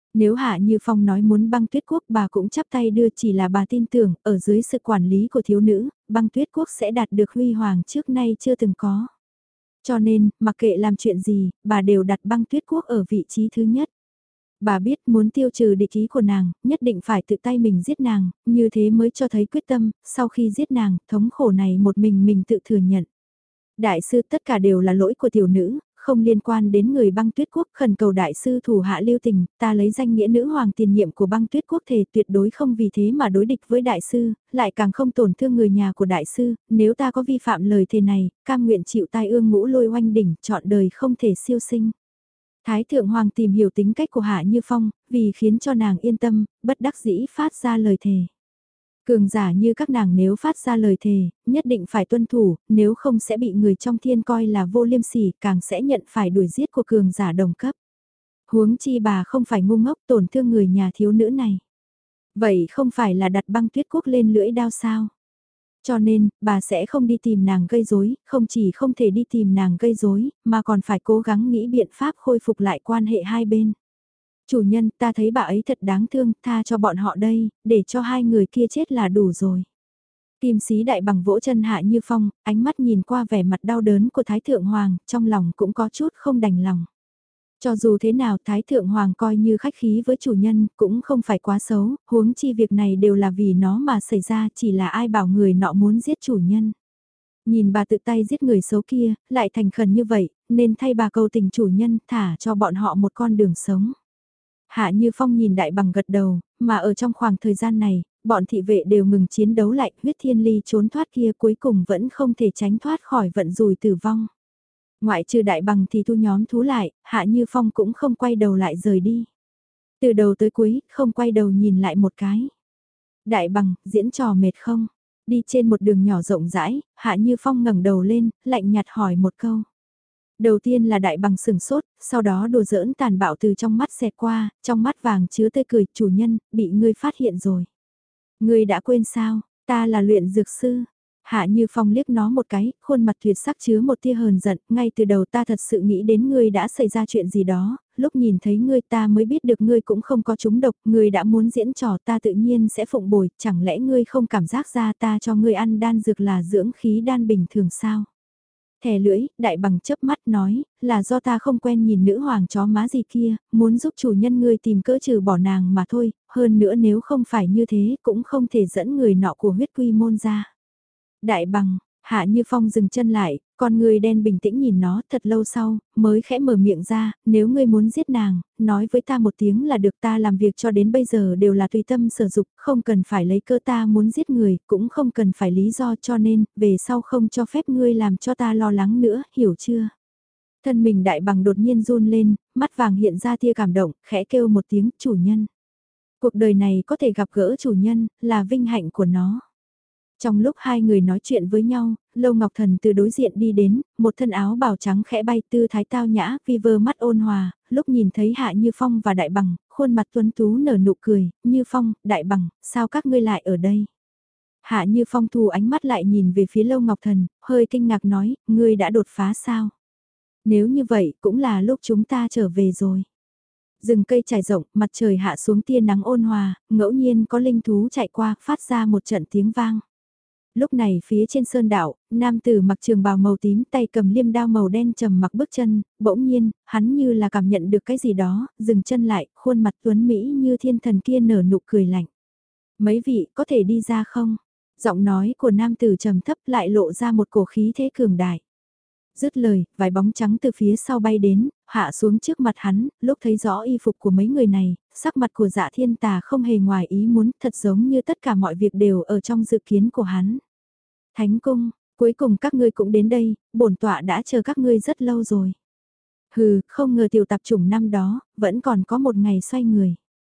Nếu Hạ Như Phong nói muốn băng tuyết quốc bà cũng chắp tay đưa, chỉ là bà tin tưởng ở dưới sự quản lý của thiếu nữ, băng tuyết quốc sẽ đạt được huy hoàng trước nay chưa từng có. Cho nên, mặc kệ làm chuyện gì, bà đều đặt băng tuyết quốc ở vị trí thứ nhất. Bà biết muốn tiêu trừ địch ý của nàng, nhất định phải tự tay mình giết nàng, như thế mới cho thấy quyết tâm, sau khi giết nàng, thống khổ này một mình mình tự thừa nhận. Đại sư, tất cả đều là lỗi của tiểu nữ, không liên quan đến người băng tuyết quốc, khẩn cầu đại sư thủ hạ lưu tình, ta lấy danh nghĩa nữ hoàng tiền nhiệm của băng tuyết quốc thề tuyệt đối không vì thế mà đối địch với đại sư, lại càng không tổn thương người nhà của đại sư, nếu ta có vi phạm lời thề này, cam nguyện chịu tai ương ngũ lôi oanh đỉnh, chọn đời không thể siêu sinh. Thái thượng hoàng tìm hiểu tính cách của Hạ Như Phong, vì khiến cho nàng yên tâm, bất đắc dĩ phát ra lời thề. Cường giả như các nàng nếu phát ra lời thề, nhất định phải tuân thủ, nếu không sẽ bị người trong thiên coi là vô liêm sỉ, càng sẽ nhận phải đuổi giết của cường giả đồng cấp. Huống chi bà không phải ngu ngốc tổn thương người nhà thiếu nữ này. Vậy không phải là đặt băng tuyết quốc lên lưỡi đao sao? Cho nên, bà sẽ không đi tìm nàng gây rối, không chỉ không thể đi tìm nàng gây rối, mà còn phải cố gắng nghĩ biện pháp khôi phục lại quan hệ hai bên. Chủ nhân, ta thấy bà ấy thật đáng thương, tha cho bọn họ đây, để cho hai người kia chết là đủ rồi. Kim sĩ đại bằng vỗ chân Hạ Như Phong, ánh mắt nhìn qua vẻ mặt đau đớn của Thái Thượng Hoàng, trong lòng cũng có chút không đành lòng. Cho dù thế nào Thái Thượng Hoàng coi như khách khí với chủ nhân cũng không phải quá xấu, huống chi việc này đều là vì nó mà xảy ra, chỉ là ai bảo người nọ muốn giết chủ nhân. Nhìn bà tự tay giết người xấu kia, lại thành khẩn như vậy, nên thay bà cầu tình chủ nhân thả cho bọn họ một con đường sống. Hạ Như Phong nhìn đại bằng gật đầu, mà ở trong khoảng thời gian này, bọn thị vệ đều ngừng chiến đấu lại, huyết thiên ly trốn thoát kia cuối cùng vẫn không thể tránh thoát khỏi vận rủi tử vong. Ngoại trừ đại bằng thì thu nhóm thú lại, Hạ Như Phong cũng không quay đầu lại rời đi. Từ đầu tới cuối, không quay đầu nhìn lại một cái. Đại bằng, diễn trò mệt không? Đi trên một đường nhỏ rộng rãi, Hạ Như Phong ngẩng đầu lên, lạnh nhạt hỏi một câu. Đầu tiên là đại bằng sừng sốt, sau đó đùa giỡn tàn bạo từ trong mắt xẹt qua, trong mắt vàng chứa tươi cười, chủ nhân, bị ngươi phát hiện rồi. Ngươi đã quên sao, ta là luyện dược sư. Hạ Như Phong liếc nó một cái, khuôn mặt tuyệt sắc chứa một tia hờn giận, ngay từ đầu ta thật sự nghĩ đến ngươi đã xảy ra chuyện gì đó, lúc nhìn thấy ngươi ta mới biết được ngươi cũng không có trúng độc, ngươi đã muốn diễn trò ta tự nhiên sẽ phụng bồi, chẳng lẽ ngươi không cảm giác ra ta cho ngươi ăn đan dược là dưỡng khí đan bình thường sao? Thè lưỡi, đại bằng chớp mắt nói, là do ta không quen nhìn nữ hoàng chó má gì kia, muốn giúp chủ nhân ngươi tìm cỡ trừ bỏ nàng mà thôi, hơn nữa nếu không phải như thế cũng không thể dẫn người nọ của huyết quy môn ra. Đại bằng, Hạ Như Phong dừng chân lại, con người đen bình tĩnh nhìn nó thật lâu sau, mới khẽ mở miệng ra, nếu ngươi muốn giết nàng, nói với ta một tiếng là được, ta làm việc cho đến bây giờ đều là tùy tâm sở dục, không cần phải lấy cơ ta muốn giết người, cũng không cần phải lý do cho nên, về sau không cho phép ngươi làm cho ta lo lắng nữa, hiểu chưa? Thân mình đại bằng đột nhiên run lên, mắt vàng hiện ra tia cảm động, khẽ kêu một tiếng chủ nhân. Cuộc đời này có thể gặp gỡ chủ nhân, là vinh hạnh của nó. Trong lúc hai người nói chuyện với nhau, Lâu Ngọc Thần từ đối diện đi đến, một thân áo bào trắng khẽ bay tư thái tao nhã, vi vơ mắt ôn hòa, lúc nhìn thấy Hạ Như Phong và Đại Bằng, khuôn mặt tuấn tú nở nụ cười, Như Phong, Đại Bằng, sao các ngươi lại ở đây? Hạ Như Phong thu ánh mắt lại nhìn về phía Lâu Ngọc Thần, hơi kinh ngạc nói, ngươi đã đột phá sao? Nếu như vậy, cũng là lúc chúng ta trở về rồi. Rừng cây trải rộng, mặt trời hạ xuống tia nắng ôn hòa, ngẫu nhiên có linh thú chạy qua, phát ra một trận tiếng vang. Lúc này phía trên sơn đảo, nam tử mặc trường bào màu tím tay cầm liêm đao màu đen trầm mặc bước chân, bỗng nhiên, hắn như là cảm nhận được cái gì đó, dừng chân lại, khuôn mặt tuấn Mỹ như thiên thần kia nở nụ cười lạnh. Mấy vị có thể đi ra không? Giọng nói của nam tử trầm thấp lại lộ ra một cổ khí thế cường đại. Dứt lời, vài bóng trắng từ phía sau bay đến, hạ xuống trước mặt hắn, lúc thấy rõ y phục của mấy người này, sắc mặt của Dạ Thiên Tà không hề ngoài ý muốn, thật giống như tất cả mọi việc đều ở trong dự kiến của hắn. Thánh cung, cuối cùng các ngươi cũng đến đây, bổn tọa đã chờ các ngươi rất lâu rồi. Hừ, không ngờ tiểu tạp chủng năm đó, vẫn còn có một ngày xoay người.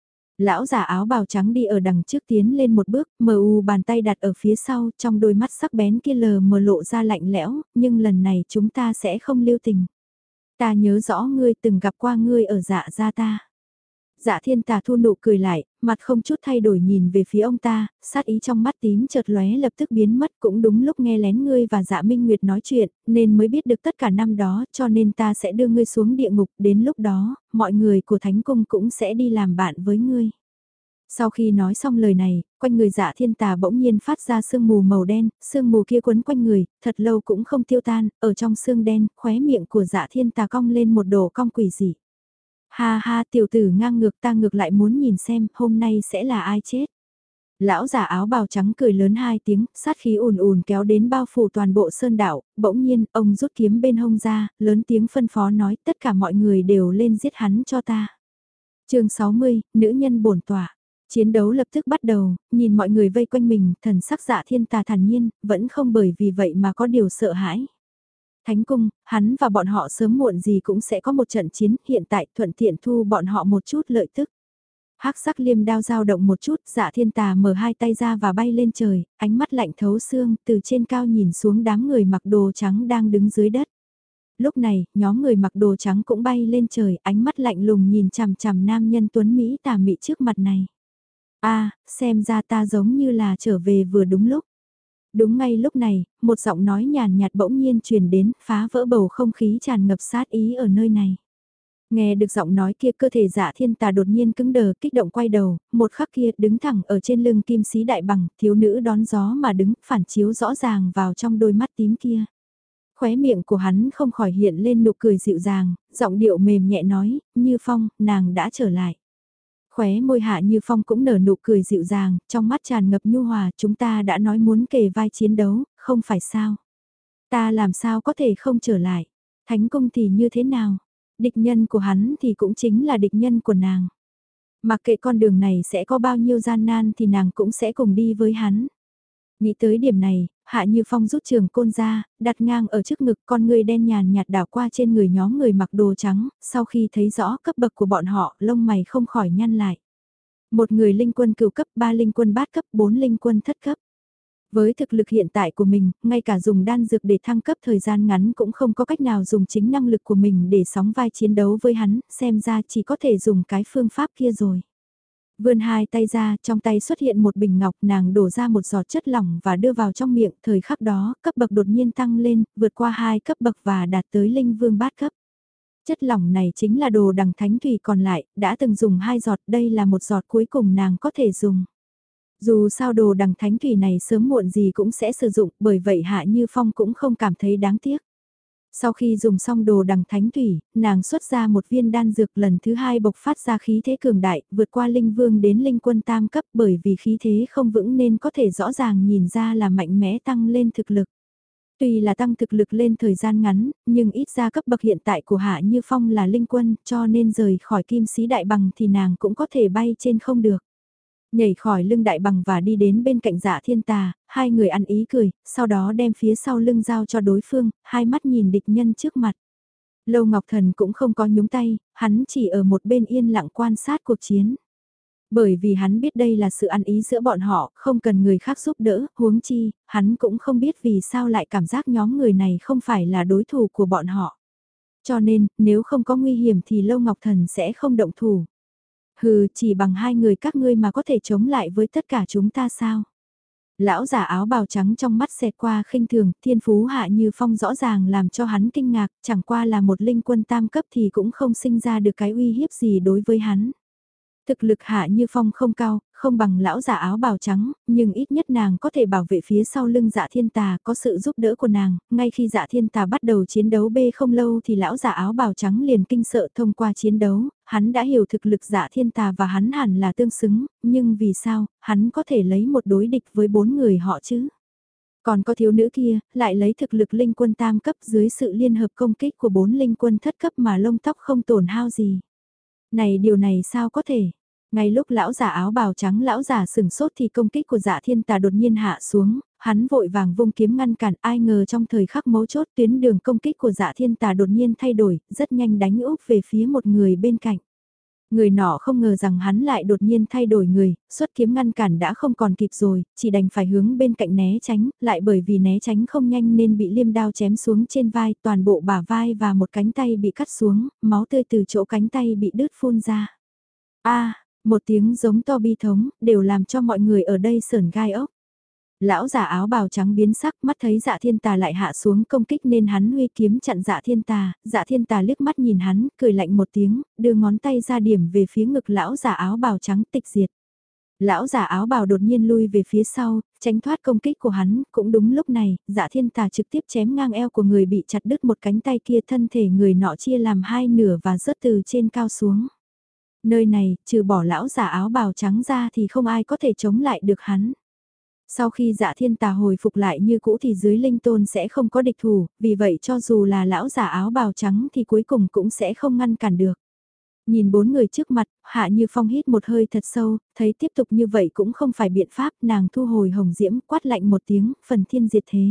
Lão giả áo bào trắng đi ở đằng trước tiến lên một bước, mờ u bàn tay đặt ở phía sau, trong đôi mắt sắc bén kia lờ mờ lộ ra lạnh lẽo, nhưng lần này chúng ta sẽ không lưu tình. Ta nhớ rõ ngươi từng gặp qua ngươi ở dạ gia ta. Dạ thiên tà thu nụ cười lại, mặt không chút thay đổi nhìn về phía ông ta, sát ý trong mắt tím chợt lóe lập tức biến mất, cũng đúng lúc nghe lén ngươi và dạ Minh Nguyệt nói chuyện, nên mới biết được tất cả năm đó, cho nên ta sẽ đưa ngươi xuống địa ngục, đến lúc đó, mọi người của Thánh Cung cũng sẽ đi làm bạn với ngươi. Sau khi nói xong lời này, quanh người dạ thiên tà bỗng nhiên phát ra sương mù màu đen, sương mù kia quấn quanh người, thật lâu cũng không tiêu tan, ở trong sương đen, khóe miệng của dạ thiên tà cong lên một độ cong quỷ dị. Ha ha, tiểu tử ngang ngược, ta ngược lại muốn nhìn xem hôm nay sẽ là ai chết. Lão giả áo bào trắng cười lớn hai tiếng, sát khí ùn ùn kéo đến bao phủ toàn bộ sơn đảo, bỗng nhiên ông rút kiếm bên hông ra, lớn tiếng phân phó nói tất cả mọi người đều lên giết hắn cho ta. chương sáu mươi, nữ nhân bổn tỏa. Chiến đấu lập tức bắt đầu, nhìn mọi người vây quanh mình, thần sắc dạ thiên tà thản nhiên, vẫn không bởi vì vậy mà có điều sợ hãi. Thánh cung, hắn và bọn họ sớm muộn gì cũng sẽ có một trận chiến, hiện tại thuận tiện thu bọn họ một chút lợi tức. Hắc sắc liêm đao dao động một chút, dạ thiên tà mở hai tay ra và bay lên trời, ánh mắt lạnh thấu xương, từ trên cao nhìn xuống đám người mặc đồ trắng đang đứng dưới đất. Lúc này, nhóm người mặc đồ trắng cũng bay lên trời, ánh mắt lạnh lùng nhìn chằm chằm nam nhân tuấn Mỹ tà mị trước mặt này. A, xem ra ta giống như là trở về vừa đúng lúc. Đúng ngay lúc này, một giọng nói nhàn nhạt bỗng nhiên truyền đến, phá vỡ bầu không khí tràn ngập sát ý ở nơi này. Nghe được giọng nói kia, cơ thể dạ thiên tà đột nhiên cứng đờ, kích động quay đầu, một khắc kia đứng thẳng ở trên lưng kim sĩ đại bằng, thiếu nữ đón gió mà đứng, phản chiếu rõ ràng vào trong đôi mắt tím kia. Khóe miệng của hắn không khỏi hiện lên nụ cười dịu dàng, giọng điệu mềm nhẹ nói, Như Phong, nàng đã trở lại. Khóe môi Hạ Như Phong cũng nở nụ cười dịu dàng, trong mắt tràn ngập nhu hòa, chúng ta đã nói muốn kề vai chiến đấu, không phải sao. Ta làm sao có thể không trở lại, Thánh Cung thì như thế nào, địch nhân của hắn thì cũng chính là địch nhân của nàng. Mặc kệ con đường này sẽ có bao nhiêu gian nan thì nàng cũng sẽ cùng đi với hắn. Nghĩ tới điểm này, Hạ Như Phong rút trường côn ra, đặt ngang ở trước ngực, con người đen nhàn nhạt đảo qua trên người nhóm người mặc đồ trắng, sau khi thấy rõ cấp bậc của bọn họ, lông mày không khỏi nhăn lại. Một người linh quân cửu cấp, ba linh quân bát cấp, bốn linh quân thất cấp. Với thực lực hiện tại của mình, ngay cả dùng đan dược để thăng cấp thời gian ngắn cũng không có cách nào dùng chính năng lực của mình để sóng vai chiến đấu với hắn, xem ra chỉ có thể dùng cái phương pháp kia rồi. Vươn hai tay ra, trong tay xuất hiện một bình ngọc, nàng đổ ra một giọt chất lỏng và đưa vào trong miệng, thời khắc đó, cấp bậc đột nhiên tăng lên, vượt qua hai cấp bậc và đạt tới linh vương bát cấp. Chất lỏng này chính là đồ đằng thánh thủy còn lại, đã từng dùng hai giọt, đây là một giọt cuối cùng nàng có thể dùng. Dù sao đồ đằng thánh thủy này sớm muộn gì cũng sẽ sử dụng, bởi vậy Hạ Như Phong cũng không cảm thấy đáng tiếc. Sau khi dùng xong đồ đằng thánh thủy, nàng xuất ra một viên đan dược lần thứ hai bộc phát ra khí thế cường đại, vượt qua linh vương đến linh quân tam cấp bởi vì khí thế không vững nên có thể rõ ràng nhìn ra là mạnh mẽ tăng lên thực lực. Tuy là tăng thực lực lên thời gian ngắn, nhưng ít ra cấp bậc hiện tại của Hạ Như Phong là linh quân cho nên rời khỏi kim sĩ đại bằng thì nàng cũng có thể bay trên không được. Nhảy khỏi lưng đại bằng và đi đến bên cạnh dạ thiên tà, hai người ăn ý cười, sau đó đem phía sau lưng giao cho đối phương, hai mắt nhìn địch nhân trước mặt. Lâu Ngọc Thần cũng không có nhúng tay, hắn chỉ ở một bên yên lặng quan sát cuộc chiến. Bởi vì hắn biết đây là sự ăn ý giữa bọn họ, không cần người khác giúp đỡ, huống chi, hắn cũng không biết vì sao lại cảm giác nhóm người này không phải là đối thủ của bọn họ. Cho nên, nếu không có nguy hiểm thì Lâu Ngọc Thần sẽ không động thủ. Hừ, chỉ bằng hai người các ngươi mà có thể chống lại với tất cả chúng ta sao? Lão giả áo bào trắng trong mắt xẹt qua khinh thường, thiên phú Hạ Như Phong rõ ràng làm cho hắn kinh ngạc, chẳng qua là một linh quân tam cấp thì cũng không sinh ra được cái uy hiếp gì đối với hắn. Thực lực Hạ Như Phong không cao, không bằng lão giả áo bào trắng, nhưng ít nhất nàng có thể bảo vệ phía sau lưng dạ thiên tà, có sự giúp đỡ của nàng, ngay khi dạ thiên tà bắt đầu chiến đấu B không lâu thì lão giả áo bào trắng liền kinh sợ thông qua chiến đấu, hắn đã hiểu thực lực dạ thiên tà và hắn hẳn là tương xứng, nhưng vì sao, hắn có thể lấy một đối địch với bốn người họ chứ? Còn có thiếu nữ kia, lại lấy thực lực linh quân tam cấp dưới sự liên hợp công kích của bốn linh quân thất cấp mà lông tóc không tổn hao gì. Này điều này sao có thể? Ngay lúc lão giả áo bào trắng lão giả sừng sốt thì công kích của dạ thiên tà đột nhiên hạ xuống, hắn vội vàng vung kiếm ngăn cản, ai ngờ trong thời khắc mấu chốt tuyến đường công kích của dạ thiên tà đột nhiên thay đổi, rất nhanh đánh úp về phía một người bên cạnh. Người nọ không ngờ rằng hắn lại đột nhiên thay đổi người, xuất kiếm ngăn cản đã không còn kịp rồi, chỉ đành phải hướng bên cạnh né tránh, lại bởi vì né tránh không nhanh nên bị liêm đao chém xuống trên vai, toàn bộ bả vai và một cánh tay bị cắt xuống, máu tươi từ chỗ cánh tay bị đứt phun ra. A, một tiếng giống to bi thống, đều làm cho mọi người ở đây sởn gai ốc. Lão giả áo bào trắng biến sắc, mắt thấy Dạ Thiên Tà lại hạ xuống công kích nên hắn huy kiếm chặn Dạ Thiên Tà, Dạ Thiên Tà liếc mắt nhìn hắn, cười lạnh một tiếng, đưa ngón tay ra điểm về phía ngực lão giả áo bào trắng tịch diệt. Lão giả áo bào đột nhiên lui về phía sau, tránh thoát công kích của hắn, cũng đúng lúc này, Dạ Thiên Tà trực tiếp chém ngang eo của người bị chặt đứt một cánh tay kia, thân thể người nọ chia làm hai nửa và rớt từ trên cao xuống. Nơi này, trừ bỏ lão giả áo bào trắng ra thì không ai có thể chống lại được hắn. Sau khi Dạ Thiên Tà hồi phục lại như cũ thì dưới linh tôn sẽ không có địch thủ, vì vậy cho dù là lão giả áo bào trắng thì cuối cùng cũng sẽ không ngăn cản được. Nhìn bốn người trước mặt, Hạ Như Phong hít một hơi thật sâu, thấy tiếp tục như vậy cũng không phải biện pháp, nàng thu hồi hồng diễm, quát lạnh một tiếng, phần thiên diệt thế.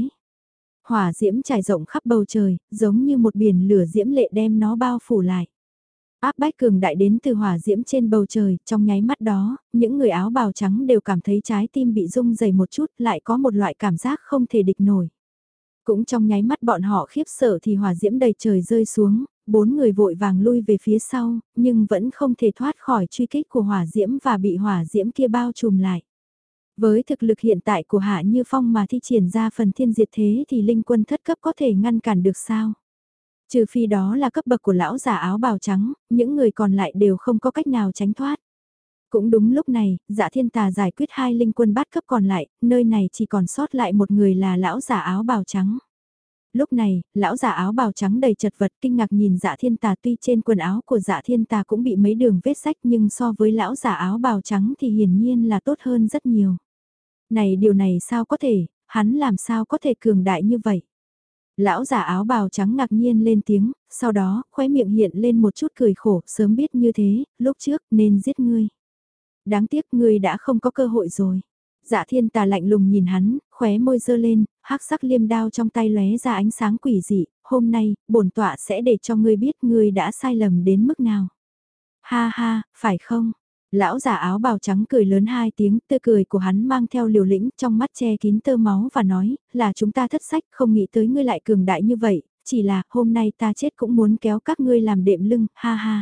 Hỏa diễm trải rộng khắp bầu trời, giống như một biển lửa diễm lệ đem nó bao phủ lại. Áp bách cường đại đến từ hỏa diễm trên bầu trời, trong nháy mắt đó, những người áo bào trắng đều cảm thấy trái tim bị rung dày một chút, lại có một loại cảm giác không thể địch nổi. Cũng trong nháy mắt bọn họ khiếp sợ thì hỏa diễm đầy trời rơi xuống, bốn người vội vàng lui về phía sau, nhưng vẫn không thể thoát khỏi truy kích của hỏa diễm và bị hỏa diễm kia bao trùm lại. Với thực lực hiện tại của Hạ Như Phong mà thi triển ra phần thiên diệt thế thì linh quân thất cấp có thể ngăn cản được sao? Trừ phi đó là cấp bậc của lão giả áo bào trắng, những người còn lại đều không có cách nào tránh thoát. Cũng đúng lúc này, Dạ Thiên Tà giải quyết hai linh quân bát cấp còn lại, nơi này chỉ còn sót lại một người là lão giả áo bào trắng. Lúc này, lão giả áo bào trắng đầy chật vật kinh ngạc nhìn Dạ Thiên Tà, tuy trên quần áo của Dạ Thiên Tà cũng bị mấy đường vết rách nhưng so với lão giả áo bào trắng thì hiển nhiên là tốt hơn rất nhiều. Này điều này sao có thể, hắn làm sao có thể cường đại như vậy? Lão giả áo bào trắng ngạc nhiên lên tiếng, sau đó, khóe miệng hiện lên một chút cười khổ, sớm biết như thế, lúc trước nên giết ngươi. Đáng tiếc ngươi đã không có cơ hội rồi. Dạ Thiên Tà lạnh lùng nhìn hắn, khóe môi dơ lên, hắc sắc liêm đao trong tay lóe ra ánh sáng quỷ dị, hôm nay, bổn tọa sẽ để cho ngươi biết ngươi đã sai lầm đến mức nào. Ha ha, phải không? Lão giả áo bào trắng cười lớn hai tiếng, tươi cười của hắn mang theo liều lĩnh, trong mắt che kín tơ máu và nói, là chúng ta thất sách, không nghĩ tới ngươi lại cường đại như vậy, chỉ là, hôm nay ta chết cũng muốn kéo các ngươi làm đệm lưng, ha ha.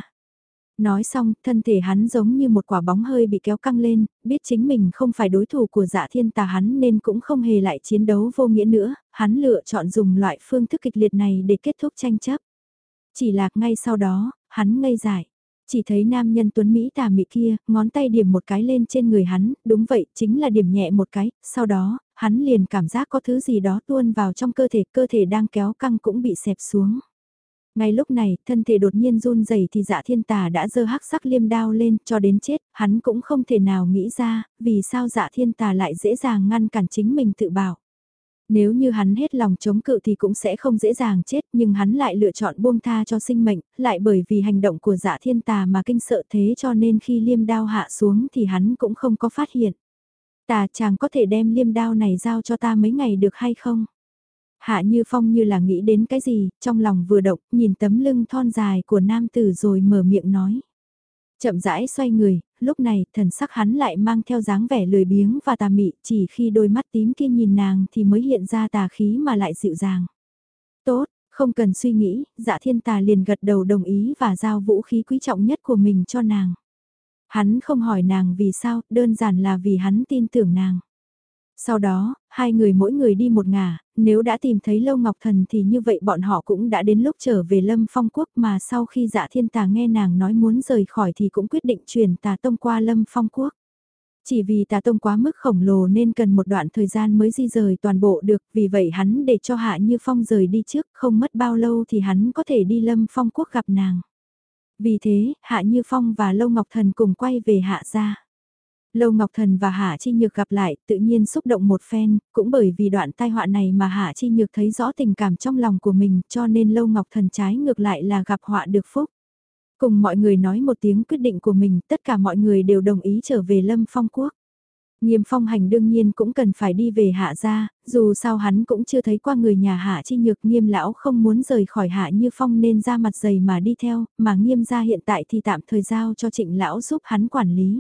Nói xong, thân thể hắn giống như một quả bóng hơi bị kéo căng lên, biết chính mình không phải đối thủ của Dạ Thiên Tà hắn nên cũng không hề lại chiến đấu vô nghĩa nữa, hắn lựa chọn dùng loại phương thức kịch liệt này để kết thúc tranh chấp. Chỉ là ngay sau đó, hắn ngây dại. Chỉ thấy nam nhân tuấn Mỹ tà mị kia, ngón tay điểm một cái lên trên người hắn, đúng vậy, chính là điểm nhẹ một cái, sau đó, hắn liền cảm giác có thứ gì đó tuôn vào trong cơ thể, cơ thể đang kéo căng cũng bị xẹp xuống. Ngay lúc này, thân thể đột nhiên run rẩy thì Dạ Thiên Tà đã giơ hắc sắc liêm đao lên, cho đến chết, hắn cũng không thể nào nghĩ ra, vì sao Dạ Thiên Tà lại dễ dàng ngăn cản chính mình tự bảo. Nếu như hắn hết lòng chống cự thì cũng sẽ không dễ dàng chết, nhưng hắn lại lựa chọn buông tha cho sinh mệnh, lại bởi vì hành động của Dạ Thiên Tà mà kinh sợ thế cho nên khi liêm đao hạ xuống thì hắn cũng không có phát hiện. Tà chàng có thể đem liêm đao này giao cho ta mấy ngày được hay không? Hạ Như Phong như là nghĩ đến cái gì, trong lòng vừa động, nhìn tấm lưng thon dài của nam tử rồi mở miệng nói. Chậm rãi xoay người, lúc này thần sắc hắn lại mang theo dáng vẻ lười biếng và tà mị, chỉ khi đôi mắt tím kia nhìn nàng thì mới hiện ra tà khí mà lại dịu dàng. Tốt, không cần suy nghĩ, Dạ Thiên Tà liền gật đầu đồng ý và giao vũ khí quý trọng nhất của mình cho nàng. Hắn không hỏi nàng vì sao, đơn giản là vì hắn tin tưởng nàng. Sau đó, hai người mỗi người đi một ngả, nếu đã tìm thấy Lâu Ngọc Thần thì như vậy bọn họ cũng đã đến lúc trở về Lâm Phong Quốc, mà sau khi Dạ Thiên Tà nghe nàng nói muốn rời khỏi thì cũng quyết định chuyển Tà Tông qua Lâm Phong Quốc. Chỉ vì Tà Tông quá mức khổng lồ nên cần một đoạn thời gian mới di rời toàn bộ được, vì vậy hắn để cho Hạ Như Phong rời đi trước, không mất bao lâu thì hắn có thể đi Lâm Phong Quốc gặp nàng. Vì thế, Hạ Như Phong và Lâu Ngọc Thần cùng quay về Hạ gia. Lâu Ngọc Thần và Hạ Chi Nhược gặp lại, tự nhiên xúc động một phen, cũng bởi vì đoạn tai họa này mà Hạ Chi Nhược thấy rõ tình cảm trong lòng của mình, cho nên Lâu Ngọc Thần trái ngược lại là gặp họa được phúc. Cùng mọi người nói một tiếng quyết định của mình, tất cả mọi người đều đồng ý trở về Lâm Phong Quốc. Nghiêm Phong Hành đương nhiên cũng cần phải đi về Hạ gia, dù sao hắn cũng chưa thấy qua người nhà Hạ Chi Nhược, Nghiêm lão không muốn rời khỏi Hạ Như Phong nên ra mặt dày mà đi theo, mà Nghiêm gia hiện tại thì tạm thời giao cho Trịnh lão giúp hắn quản lý.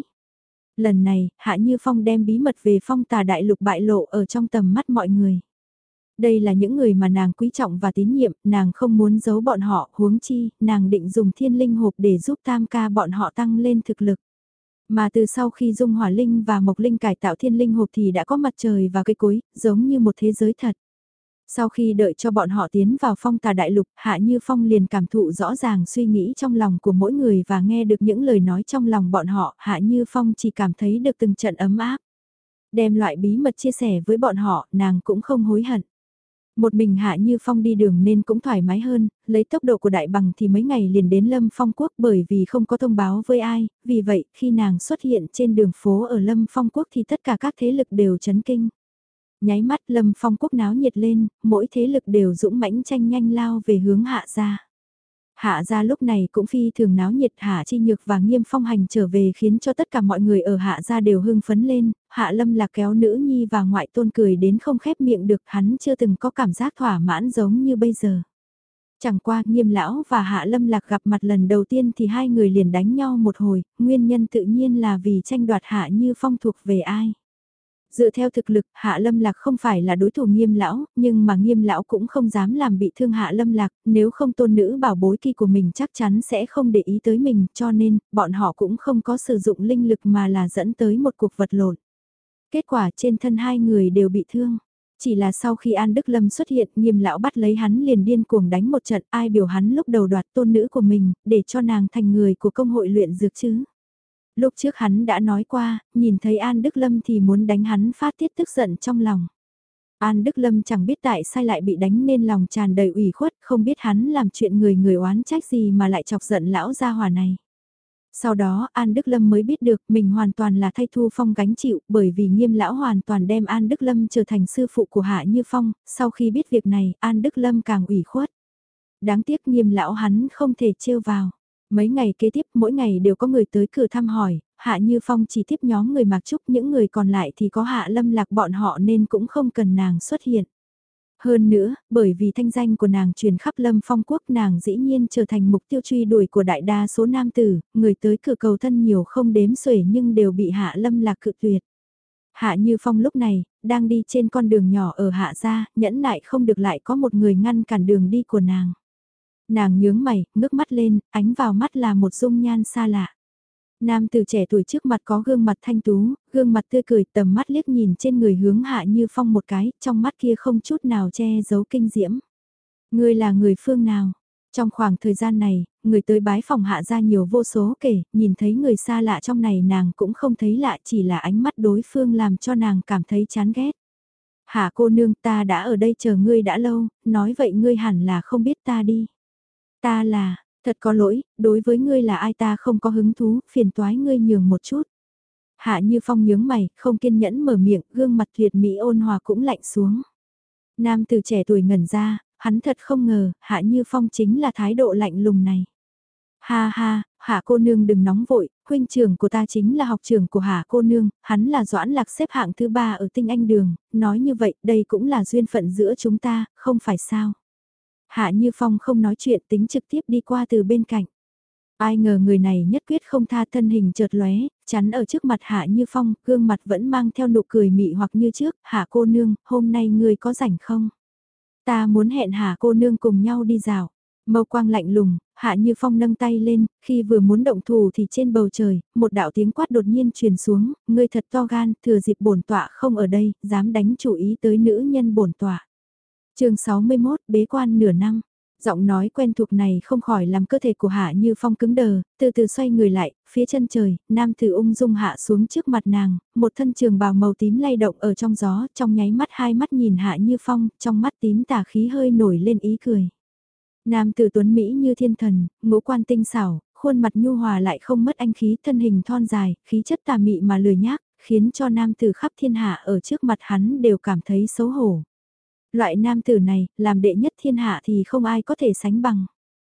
Lần này, Hạ Như Phong đem bí mật về Phong Tà Đại Lục bại lộ ở trong tầm mắt mọi người. Đây là những người mà nàng quý trọng và tín nhiệm, nàng không muốn giấu bọn họ, huống chi, nàng định dùng thiên linh hộp để giúp tam ca bọn họ tăng lên thực lực. Mà từ sau khi Dung Hỏa Linh và Mộc Linh cải tạo thiên linh hộp thì đã có mặt trời và cây cối, giống như một thế giới thật. Sau khi đợi cho bọn họ tiến vào phong tà đại lục, Hạ Như Phong liền cảm thụ rõ ràng suy nghĩ trong lòng của mỗi người và nghe được những lời nói trong lòng bọn họ, Hạ Như Phong chỉ cảm thấy được từng trận ấm áp. Đem loại bí mật chia sẻ với bọn họ, nàng cũng không hối hận. Một mình Hạ Như Phong đi đường nên cũng thoải mái hơn, lấy tốc độ của đại bằng thì mấy ngày liền đến Lâm Phong Quốc bởi vì không có thông báo với ai, vì vậy khi nàng xuất hiện trên đường phố ở Lâm Phong Quốc thì tất cả các thế lực đều chấn kinh. Nháy mắt Lâm Phong Quốc náo nhiệt lên, mỗi thế lực đều dũng mãnh tranh nhanh lao về hướng Hạ gia. Hạ gia lúc này cũng phi thường náo nhiệt, Hạ Chi Nhược và Nghiêm Phong Hành trở về khiến cho tất cả mọi người ở Hạ gia đều hưng phấn lên, Hạ Lâm Lạc kéo nữ nhi và ngoại tôn cười đến không khép miệng được, hắn chưa từng có cảm giác thỏa mãn giống như bây giờ. Chẳng qua Nghiêm lão và Hạ Lâm Lạc gặp mặt lần đầu tiên thì hai người liền đánh nhau một hồi, nguyên nhân tự nhiên là vì tranh đoạt Hạ Như Phong thuộc về ai. Dựa theo thực lực, Hạ Lâm Lạc không phải là đối thủ Nghiêm lão, nhưng mà Nghiêm lão cũng không dám làm bị thương Hạ Lâm Lạc, nếu không tôn nữ bảo bối kỳ của mình chắc chắn sẽ không để ý tới mình, cho nên, bọn họ cũng không có sử dụng linh lực mà là dẫn tới một cuộc vật lộn. Kết quả trên thân hai người đều bị thương. Chỉ là sau khi An Đức Lâm xuất hiện, Nghiêm lão bắt lấy hắn liền điên cuồng đánh một trận, ai biểu hắn lúc đầu đoạt tôn nữ của mình, để cho nàng thành người của công hội luyện dược chứ. Lúc trước hắn đã nói qua, nhìn thấy An Đức Lâm thì muốn đánh hắn phát tiết tức giận trong lòng. An Đức Lâm chẳng biết tại sao lại bị đánh nên lòng tràn đầy ủy khuất, không biết hắn làm chuyện người người oán trách gì mà lại chọc giận lão gia hỏa này. Sau đó An Đức Lâm mới biết được mình hoàn toàn là thay Thu Phong gánh chịu bởi vì Nghiêm lão hoàn toàn đem An Đức Lâm trở thành sư phụ của Hạ Như Phong, sau khi biết việc này An Đức Lâm càng ủy khuất. Đáng tiếc Nghiêm lão hắn không thể trêu vào. Mấy ngày kế tiếp mỗi ngày đều có người tới cửa thăm hỏi, Hạ Như Phong chỉ tiếp nhóm người Mạc Trúc, những người còn lại thì có Hạ Lâm Lạc bọn họ nên cũng không cần nàng xuất hiện. Hơn nữa, bởi vì thanh danh của nàng truyền khắp Lâm Phong Quốc, nàng dĩ nhiên trở thành mục tiêu truy đuổi của đại đa số nam tử, người tới cửa cầu thân nhiều không đếm xuể nhưng đều bị Hạ Lâm Lạc cự tuyệt. Hạ Như Phong lúc này, đang đi trên con đường nhỏ ở Hạ gia, nhẫn nại không được lại có một người ngăn cản đường đi của nàng. Nàng nhướng mày, ngước mắt lên, ánh vào mắt là một dung nhan xa lạ. Nam từ trẻ tuổi trước mặt có gương mặt thanh tú, gương mặt tươi cười, tầm mắt liếc nhìn trên người hướng Hạ Như Phong một cái, trong mắt kia không chút nào che giấu kinh diễm. Ngươi là người phương nào? Trong khoảng thời gian này, người tới bái phòng Hạ gia nhiều vô số kể, nhìn thấy người xa lạ trong này nàng cũng không thấy lạ, chỉ là ánh mắt đối phương làm cho nàng cảm thấy chán ghét. Hạ cô nương, ta đã ở đây chờ ngươi đã lâu, nói vậy ngươi hẳn là không biết ta đi. Ta là, thật có lỗi, đối với ngươi là ai ta không có hứng thú, phiền toái ngươi nhường một chút. Hạ Như Phong nhướng mày, không kiên nhẫn mở miệng, gương mặt tuyệt mỹ ôn hòa cũng lạnh xuống. Nam từ trẻ tuổi ngẩn ra, hắn thật không ngờ, Hạ Như Phong chính là thái độ lạnh lùng này. Ha ha, Hạ cô nương đừng nóng vội, huynh trưởng của ta chính là học trưởng của Hạ cô nương, hắn là Doãn Lạc xếp hạng thứ ba ở Tinh Anh Đường, nói như vậy đây cũng là duyên phận giữa chúng ta, không phải sao. Hạ Như Phong không nói chuyện tính trực tiếp đi qua từ bên cạnh. Ai ngờ người này nhất quyết không tha, thân hình chợt lóe, chắn ở trước mặt Hạ Như Phong, gương mặt vẫn mang theo nụ cười mị hoặc như trước, Hạ cô nương, hôm nay ngươi có rảnh không? Ta muốn hẹn Hạ cô nương cùng nhau đi dạo. Mâu quang lạnh lùng, Hạ Như Phong nâng tay lên, khi vừa muốn động thủ thì trên bầu trời, một đạo tiếng quát đột nhiên truyền xuống, ngươi thật to gan, thừa dịp bổn tọa không ở đây, dám đánh chủ ý tới nữ nhân bổn tọa. Chương sáu mươi mốt, bế quan nửa năm. Giọng nói quen thuộc này không khỏi làm cơ thể của Hạ Như Phong cứng đờ, từ từ xoay người lại, phía chân trời, nam tử ung dung hạ xuống trước mặt nàng, một thân trường bào màu tím lay động ở trong gió, trong nháy mắt hai mắt nhìn Hạ Như Phong, trong mắt tím tà khí hơi nổi lên ý cười. Nam tử tuấn Mỹ như thiên thần, ngũ quan tinh xảo, khuôn mặt nhu hòa lại không mất anh khí, thân hình thon dài, khí chất tà mị mà lười nhác, khiến cho nam tử khắp thiên hạ ở trước mặt hắn đều cảm thấy xấu hổ. Loại nam tử này, làm đệ nhất thiên hạ thì không ai có thể sánh bằng.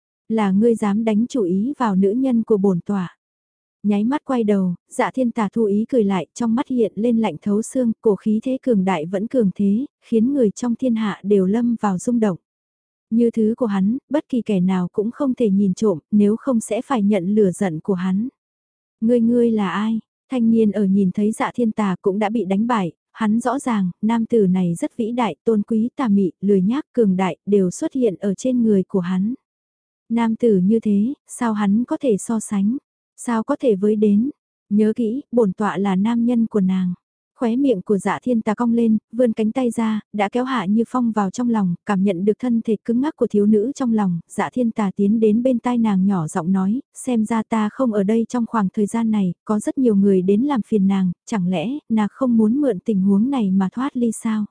Là ngươi dám đánh chủ ý vào nữ nhân của bổn tọa. Nháy mắt quay đầu, Dạ Thiên Tà thu ý cười lại, trong mắt hiện lên lạnh thấu xương, cổ khí thế cường đại vẫn cường thế, khiến người trong thiên hạ đều lâm vào rung động. Như thứ của hắn, bất kỳ kẻ nào cũng không thể nhìn trộm, nếu không sẽ phải nhận lửa giận của hắn. Ngươi ngươi là ai? Thanh niên ở nhìn thấy Dạ Thiên Tà cũng đã bị đánh bại. Hắn rõ ràng, nam tử này rất vĩ đại, tôn quý, tà mị, lười nhác, cường đại, đều xuất hiện ở trên người của hắn. Nam tử như thế, sao hắn có thể so sánh? Sao có thể với đến? Nhớ kỹ, bổn tọa là nam nhân của nàng. Khóe miệng của Dạ Thiên Tà cong lên, vươn cánh tay ra, đã kéo Hạ Như Phong vào trong lòng, cảm nhận được thân thể cứng ngắc của thiếu nữ trong lòng, Dạ Thiên Tà tiến đến bên tai nàng nhỏ giọng nói, xem ra ta không ở đây trong khoảng thời gian này, có rất nhiều người đến làm phiền nàng, chẳng lẽ nàng không muốn mượn tình huống này mà thoát ly sao?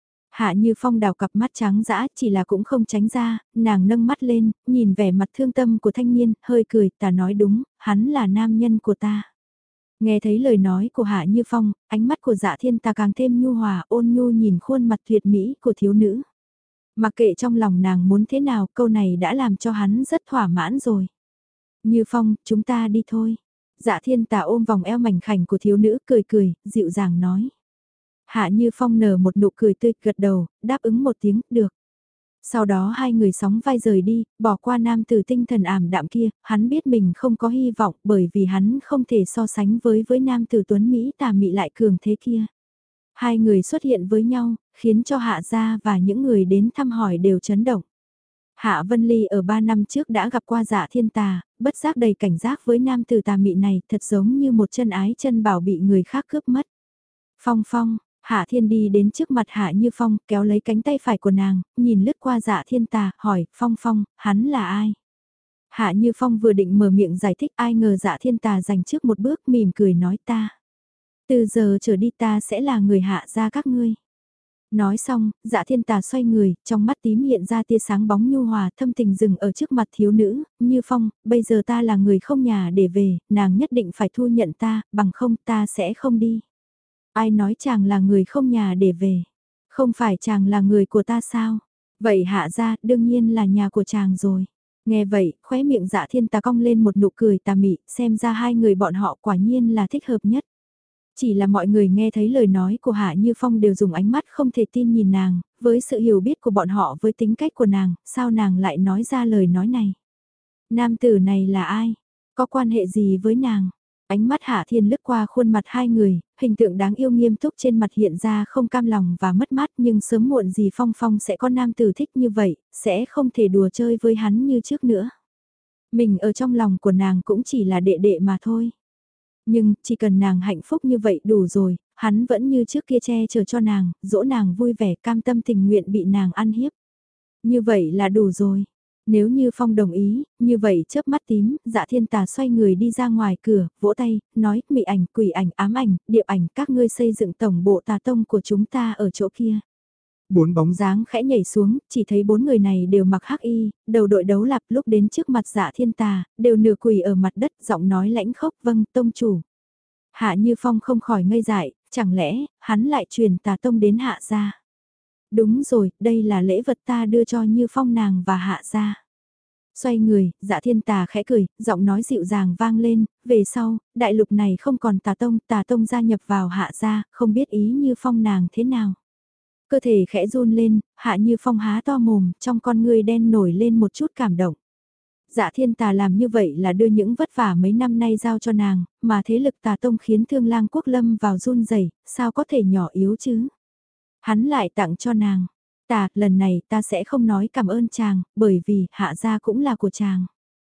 Hạ Như Phong đào cặp mắt trắng dã, chỉ là cũng không tránh ra, nàng nâng mắt lên, nhìn vẻ mặt thương tâm của thanh niên, hơi cười, ta nói đúng, hắn là nam nhân của ta. Nghe thấy lời nói của Hạ Như Phong, ánh mắt của Dạ Thiên Tà càng thêm nhu hòa, ôn nhu nhìn khuôn mặt tuyệt mỹ của thiếu nữ. Mặc kệ trong lòng nàng muốn thế nào, câu này đã làm cho hắn rất thỏa mãn rồi. Như Phong, chúng ta đi thôi. Dạ Thiên Tà ôm vòng eo mảnh khảnh của thiếu nữ, cười cười, dịu dàng nói. Hạ Như Phong nở một nụ cười tươi, gật đầu, đáp ứng một tiếng, được. Sau đó hai người sóng vai rời đi, bỏ qua nam tử tinh thần ảm đạm kia, hắn biết mình không có hy vọng bởi vì hắn không thể so sánh với với nam tử tuấn Mỹ tà mị lại cường thế kia. Hai người xuất hiện với nhau, khiến cho Hạ gia và những người đến thăm hỏi đều chấn động. Hạ Vân Ly ở ba năm trước đã gặp qua Dạ Thiên Tà, bất giác đầy cảnh giác với nam tử tà mị này, thật giống như một chân ái chân bảo bị người khác cướp mất. Phong Phong, Hạ Thiên đi đến trước mặt Hạ Như Phong, kéo lấy cánh tay phải của nàng, nhìn lướt qua Dạ Thiên Tà, hỏi, Phong Phong, hắn là ai? Hạ Như Phong vừa định mở miệng giải thích, ai ngờ Dạ Thiên Tà giành trước một bước, mỉm cười nói ta. Từ giờ trở đi ta sẽ là người hạ gia các ngươi. Nói xong, Dạ Thiên Tà xoay người, trong mắt tím hiện ra tia sáng bóng nhu hòa, thâm tình dừng ở trước mặt thiếu nữ, Như Phong, bây giờ ta là người không nhà để về, nàng nhất định phải thu nhận ta, bằng không ta sẽ không đi. Ai nói chàng là người không nhà để về? Không phải chàng là người của ta sao? Vậy Hạ gia đương nhiên là nhà của chàng rồi. Nghe vậy, khóe miệng Dạ Thiên Tà cong lên một nụ cười tà mị, xem ra hai người bọn họ quả nhiên là thích hợp nhất. Chỉ là mọi người nghe thấy lời nói của Hạ Như Phong đều dùng ánh mắt không thể tin nhìn nàng, với sự hiểu biết của bọn họ với tính cách của nàng, sao nàng lại nói ra lời nói này? Nam tử này là ai? Có quan hệ gì với nàng? Ánh mắt Hạ Thiên lướt qua khuôn mặt hai người, hình tượng đáng yêu nghiêm túc trên mặt hiện ra không cam lòng và mất mát, nhưng sớm muộn gì Phong Phong sẽ có nam tử thích như vậy, sẽ không thể đùa chơi với hắn như trước nữa. Mình ở trong lòng của nàng cũng chỉ là đệ đệ mà thôi. Nhưng, chỉ cần nàng hạnh phúc như vậy đủ rồi, hắn vẫn như trước kia che chở cho nàng, dỗ nàng vui vẻ cam tâm tình nguyện bị nàng ăn hiếp. Như vậy là đủ rồi. Nếu như Phong đồng ý, như vậy chớp mắt tím, Dạ Thiên Tà xoay người đi ra ngoài cửa, vỗ tay, nói, mị ảnh, quỷ ảnh, ám ảnh, điệp ảnh, các ngươi xây dựng tổng bộ tà tông của chúng ta ở chỗ kia. Bốn bóng dáng khẽ nhảy xuống, chỉ thấy bốn người này đều mặc hắc y, đầu đội đấu lạp lúc đến trước mặt Dạ Thiên Tà, đều nửa quỳ ở mặt đất, giọng nói lãnh khốc, vâng, tông chủ. Hạ Như Phong không khỏi ngây dại, chẳng lẽ, hắn lại truyền tà tông đến Hạ gia? Đúng rồi, đây là lễ vật ta đưa cho Như Phong nàng và Hạ gia. Xoay người, Dạ Thiên Tà khẽ cười, giọng nói dịu dàng vang lên, về sau, đại lục này không còn tà tông, tà tông gia nhập vào Hạ gia, không biết ý Như Phong nàng thế nào. Cơ thể khẽ run lên, Hạ Như Phong há to mồm, trong con ngươi đen nổi lên một chút cảm động. Dạ Thiên Tà làm như vậy là đưa những vất vả mấy năm nay giao cho nàng, mà thế lực tà tông khiến Thương Lang Quốc lâm vào run rẩy, sao có thể nhỏ yếu chứ? Hắn lại tặng cho nàng. Tà, lần này ta sẽ không nói cảm ơn chàng, bởi vì Hạ gia cũng là của chàng.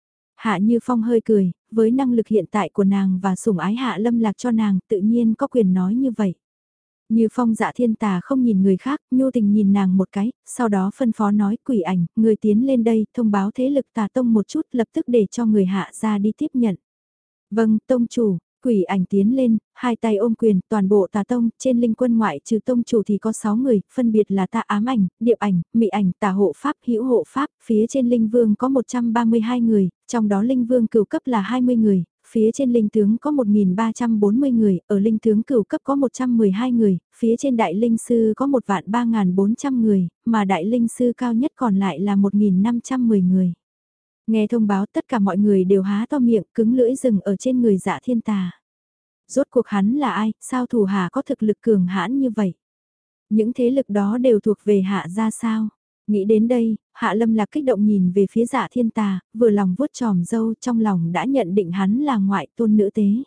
Hạ Như Phong hơi cười, với năng lực hiện tại của nàng và sủng ái Hạ Lâm Lạc cho nàng, tự nhiên có quyền nói như vậy. Như Phong Dạ Thiên Tà không nhìn người khác, nhu tình nhìn nàng một cái, sau đó phân phó nói, quỷ ảnh, người tiến lên đây, thông báo thế lực tà tông một chút, lập tức để cho người Hạ gia đi tiếp nhận. Vâng, tông chủ. Quỷ ảnh tiến lên, hai tay ôm quyền, toàn bộ tà tông, trên linh quân ngoại trừ tông chủ thì có sáu người, phân biệt là tà ám ảnh, điệp ảnh, mị ảnh, tà hộ pháp, hữu hộ pháp, phía trên linh vương có một trăm ba mươi hai người, trong đó linh vương cửu cấp là hai mươi người, phía trên linh tướng có một nghìn ba trăm bốn mươi người, ở linh tướng cửu cấp có một trăm mười hai người, phía trên đại linh sư có một vạn ba nghìn bốn trăm người, mà đại linh sư cao nhất còn lại là một nghìn năm trăm mười người. Nghe thông báo tất cả mọi người đều há to miệng cứng lưỡi rừng ở trên người Dạ Thiên Tà. Rốt cuộc hắn là ai, sao thủ hạ có thực lực cường hãn như vậy? Những thế lực đó đều thuộc về Hạ gia sao? Nghĩ đến đây, Hạ Lâm Lạc kích động nhìn về phía Dạ Thiên Tà, vừa lòng vuốt tròm dâu trong lòng đã nhận định hắn là ngoại tôn nữ tế.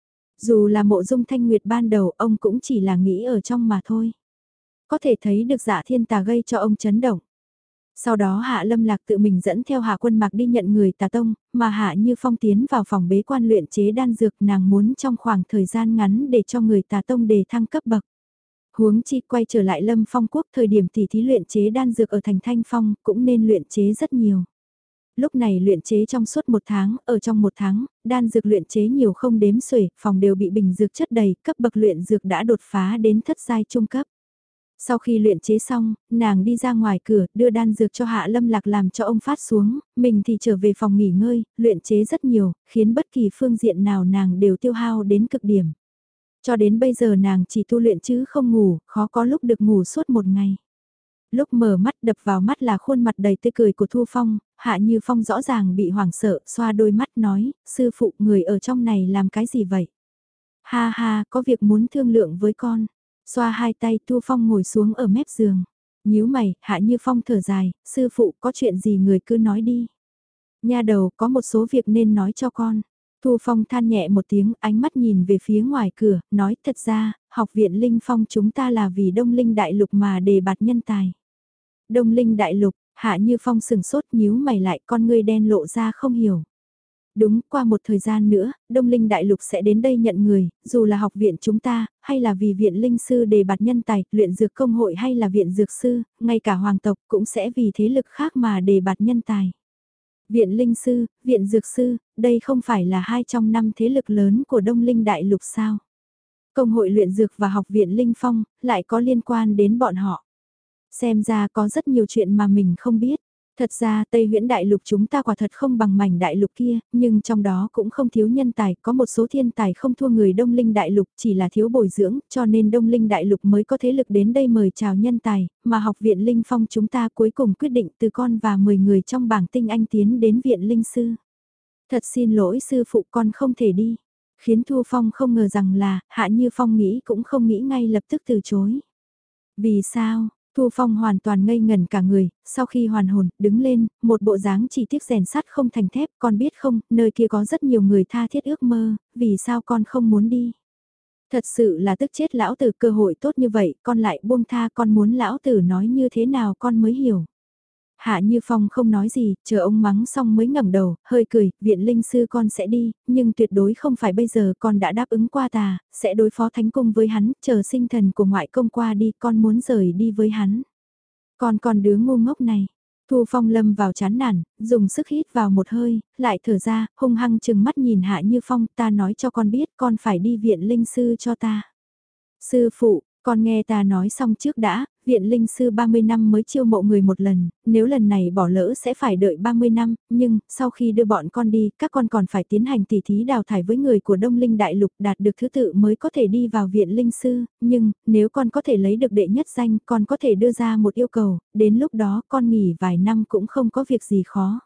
Dù là mộ dung thanh nguyệt ban đầu ông cũng chỉ là nghĩ ở trong mà thôi. Có thể thấy được Dạ Thiên Tà gây cho ông chấn động. Sau đó Hạ Lâm Lạc tự mình dẫn theo Hạ Quân Mạc đi nhận người Tà Tông, mà Hạ Như Phong tiến vào phòng bế quan luyện chế đan dược, nàng muốn trong khoảng thời gian ngắn để cho người Tà Tông đề thăng cấp bậc. Huống chi quay trở lại Lâm Phong quốc thời điểm tỉ thí luyện chế đan dược ở thành Thanh Phong cũng nên luyện chế rất nhiều. Lúc này luyện chế trong suốt một tháng, ở trong một tháng, đan dược luyện chế nhiều không đếm xuể, phòng đều bị bình dược chất đầy, cấp bậc luyện dược đã đột phá đến thất giai trung cấp. Sau khi luyện chế xong, nàng đi ra ngoài cửa, đưa đan dược cho Hạ Lâm Lạc làm cho ông phát xuống, mình thì trở về phòng nghỉ ngơi, luyện chế rất nhiều, khiến bất kỳ phương diện nào nàng đều tiêu hao đến cực điểm. Cho đến bây giờ nàng chỉ tu luyện chứ không ngủ, khó có lúc được ngủ suốt một ngày. Lúc mở mắt đập vào mắt là khuôn mặt đầy tươi cười của Thu Phong, Hạ Như Phong rõ ràng bị hoảng sợ, xoa đôi mắt nói, sư phụ người ở trong này làm cái gì vậy? Ha ha, có việc muốn thương lượng với con. Xoa hai tay Thu Phong ngồi xuống ở mép giường. Nhíu mày, Hạ Như Phong thở dài, sư phụ có chuyện gì người cứ nói đi. Nha đầu có một số việc nên nói cho con. Thu Phong than nhẹ một tiếng, ánh mắt nhìn về phía ngoài cửa, nói thật ra, học viện Linh Phong chúng ta là vì Đông Linh Đại Lục mà đề bạt nhân tài. Đông Linh Đại Lục, Hạ Như Phong sừng sốt nhíu mày lại con ngươi đen lộ ra không hiểu. Đúng, qua một thời gian nữa, Đông Linh Đại Lục sẽ đến đây nhận người, dù là học viện chúng ta, hay là vì viện linh sư đề bạt nhân tài, luyện dược công hội hay là viện dược sư, ngay cả hoàng tộc cũng sẽ vì thế lực khác mà đề bạt nhân tài. Viện linh sư, viện dược sư, đây không phải là hai trong năm thế lực lớn của Đông Linh Đại Lục sao? Công hội luyện dược và học viện Linh Phong, lại có liên quan đến bọn họ. Xem ra có rất nhiều chuyện mà mình không biết. Thật ra Tây Huyễn Đại Lục chúng ta quả thật không bằng mảnh đại lục kia, nhưng trong đó cũng không thiếu nhân tài, có một số thiên tài không thua người Đông Linh Đại Lục, chỉ là thiếu bồi dưỡng, cho nên Đông Linh Đại Lục mới có thế lực đến đây mời chào nhân tài, mà học viện Linh Phong chúng ta cuối cùng quyết định từ con và mười người trong bảng tinh anh tiến đến viện Linh Sư. Thật xin lỗi sư phụ con không thể đi, khiến Thu Phong không ngờ rằng là, Hạ Như Phong nghĩ cũng không nghĩ ngay lập tức từ chối. Vì sao? Thu Phong hoàn toàn ngây ngẩn cả người, sau khi hoàn hồn, đứng lên, một bộ dáng chỉ tiếc rèn sắt không thành thép, con biết không, nơi kia có rất nhiều người tha thiết ước mơ, vì sao con không muốn đi? Thật sự là tức chết lão tử, cơ hội tốt như vậy, con lại buông tha, con muốn lão tử nói như thế nào con mới hiểu. Hạ Như Phong không nói gì, chờ ông mắng xong mới ngẩng đầu, hơi cười, viện linh sư con sẽ đi, nhưng tuyệt đối không phải bây giờ con đã đáp ứng qua tà, sẽ đối phó thánh cung với hắn, chờ sinh thần của ngoại công qua đi, con muốn rời đi với hắn. Con còn đứa ngu ngốc này. Thu Phong lâm vào chán nản, dùng sức hít vào một hơi, lại thở ra, hung hăng chừng mắt nhìn Hạ Như Phong, ta nói cho con biết con phải đi viện linh sư cho ta. Sư phụ, con nghe ta nói xong trước đã, viện linh sư ba mươi năm mới chiêu mộ người một lần, nếu lần này bỏ lỡ sẽ phải đợi ba mươi năm, nhưng sau khi đưa bọn con đi, các con còn phải tiến hành tỉ thí đào thải với người của Đông Linh Đại Lục đạt được thứ tự mới có thể đi vào viện linh sư, nhưng nếu con có thể lấy được đệ nhất danh, con có thể đưa ra một yêu cầu, đến lúc đó con nghỉ vài năm cũng không có việc gì khó.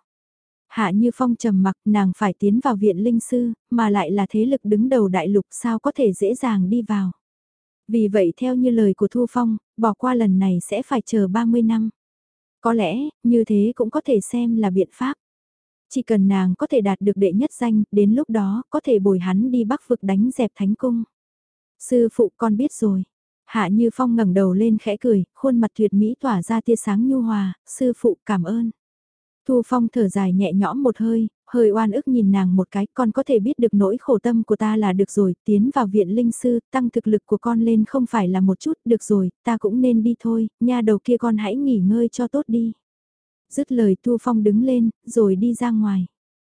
Hạ Như Phong trầm mặc, nàng phải tiến vào viện linh sư, mà lại là thế lực đứng đầu đại lục sao có thể dễ dàng đi vào. Vì vậy theo như lời của Thu Phong, bỏ qua lần này sẽ phải chờ ba mươi năm. Có lẽ, như thế cũng có thể xem là biện pháp. Chỉ cần nàng có thể đạt được đệ nhất danh, đến lúc đó có thể bồi hắn đi Bắc vực đánh dẹp thánh cung. Sư phụ con biết rồi. Hạ Như Phong ngẩng đầu lên khẽ cười, khuôn mặt tuyệt mỹ tỏa ra tia sáng nhu hòa, sư phụ cảm ơn. Thu Phong thở dài nhẹ nhõm một hơi, hơi oan ức nhìn nàng một cái, con có thể biết được nỗi khổ tâm của ta là được rồi, tiến vào viện linh sư, tăng thực lực của con lên không phải là một chút, được rồi, ta cũng nên đi thôi, nha đầu kia con hãy nghỉ ngơi cho tốt đi. Dứt lời Thu Phong đứng lên, rồi đi ra ngoài.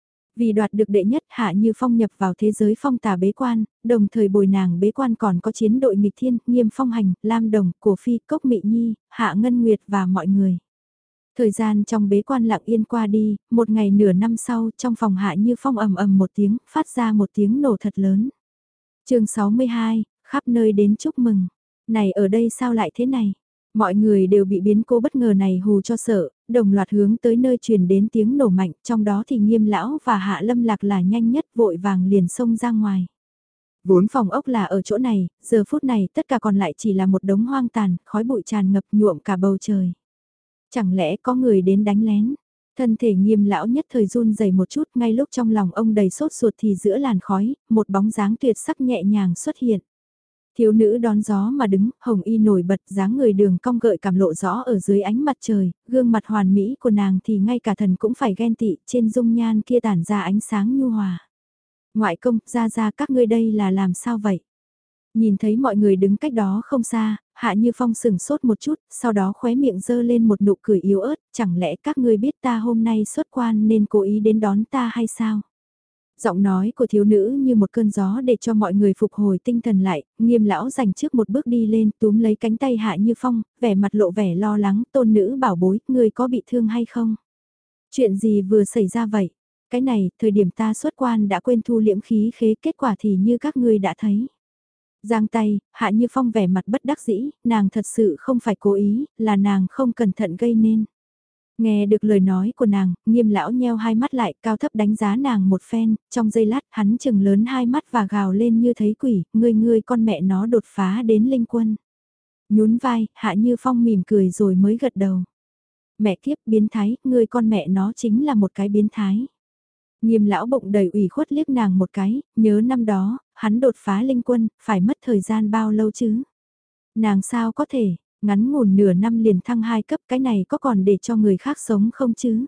Vì đoạt được đệ nhất Hạ Như Phong nhập vào thế giới phong tà bế quan, đồng thời bồi nàng bế quan còn có chiến đội nghịch thiên, Nghiêm Phong Hành, Lam Đồng, Cổ Phi, Cốc Mị Nhi, Hạ Ngân Nguyệt và mọi người. Thời gian trong bế quan lặng yên qua đi, một ngày nửa năm sau trong phòng Hạ Như Phong ầm ầm một tiếng, phát ra một tiếng nổ thật lớn. chương sáu mươi hai, khắp nơi đến chúc mừng. Này ở đây sao lại thế này? Mọi người đều bị biến cố bất ngờ này hù cho sợ, đồng loạt hướng tới nơi truyền đến tiếng nổ mạnh, trong đó thì Nghiêm Lão và Hạ Lâm Lạc là nhanh nhất vội vàng liền xông ra ngoài. Vốn phòng ốc là ở chỗ này, giờ phút này tất cả còn lại chỉ là một đống hoang tàn, khói bụi tràn ngập nhuộm cả bầu trời. Chẳng lẽ có người đến đánh lén? Thân thể Nghiêm Lão nhất thời run rẩy một chút, ngay lúc trong lòng ông đầy sốt ruột thì giữa làn khói, một bóng dáng tuyệt sắc nhẹ nhàng xuất hiện. Thiếu nữ đón gió mà đứng, hồng y nổi bật, dáng người đường cong gợi cảm lộ rõ ở dưới ánh mặt trời, gương mặt hoàn mỹ của nàng thì ngay cả thần cũng phải ghen tị, trên dung nhan kia tản ra ánh sáng nhu hòa. Ngoại công, ra ra các ngươi đây là làm sao vậy? Nhìn thấy mọi người đứng cách đó không xa, Hạ Như Phong sừng sốt một chút, sau đó khóe miệng dơ lên một nụ cười yếu ớt, chẳng lẽ các ngươi biết ta hôm nay xuất quan nên cố ý đến đón ta hay sao? Giọng nói của thiếu nữ như một cơn gió để cho mọi người phục hồi tinh thần lại, Nghiêm lão dành trước một bước đi lên túm lấy cánh tay Hạ Như Phong, vẻ mặt lộ vẻ lo lắng, tôn nữ bảo bối, ngươi có bị thương hay không? Chuyện gì vừa xảy ra vậy? Cái này, thời điểm ta xuất quan đã quên thu liễm khí khế, kết quả thì như các ngươi đã thấy. Giang tay, Hạ Như Phong vẻ mặt bất đắc dĩ, nàng thật sự không phải cố ý, là nàng không cẩn thận gây nên. Nghe được lời nói của nàng, Nghiêm lão nheo hai mắt lại, cao thấp đánh giá nàng một phen, trong giây lát hắn chừng lớn hai mắt và gào lên như thấy quỷ, ngươi ngươi con mẹ nó đột phá đến linh quân. Nhún vai, Hạ Như Phong mỉm cười rồi mới gật đầu. Mẹ kiếp biến thái, ngươi con mẹ nó chính là một cái biến thái. Nghiêm lão bụng đầy ủy khuất liếc nàng một cái, nhớ năm đó, hắn đột phá linh quân, phải mất thời gian bao lâu chứ? Nàng sao có thể, ngắn ngủn nửa năm liền thăng hai cấp, cái này có còn để cho người khác sống không chứ?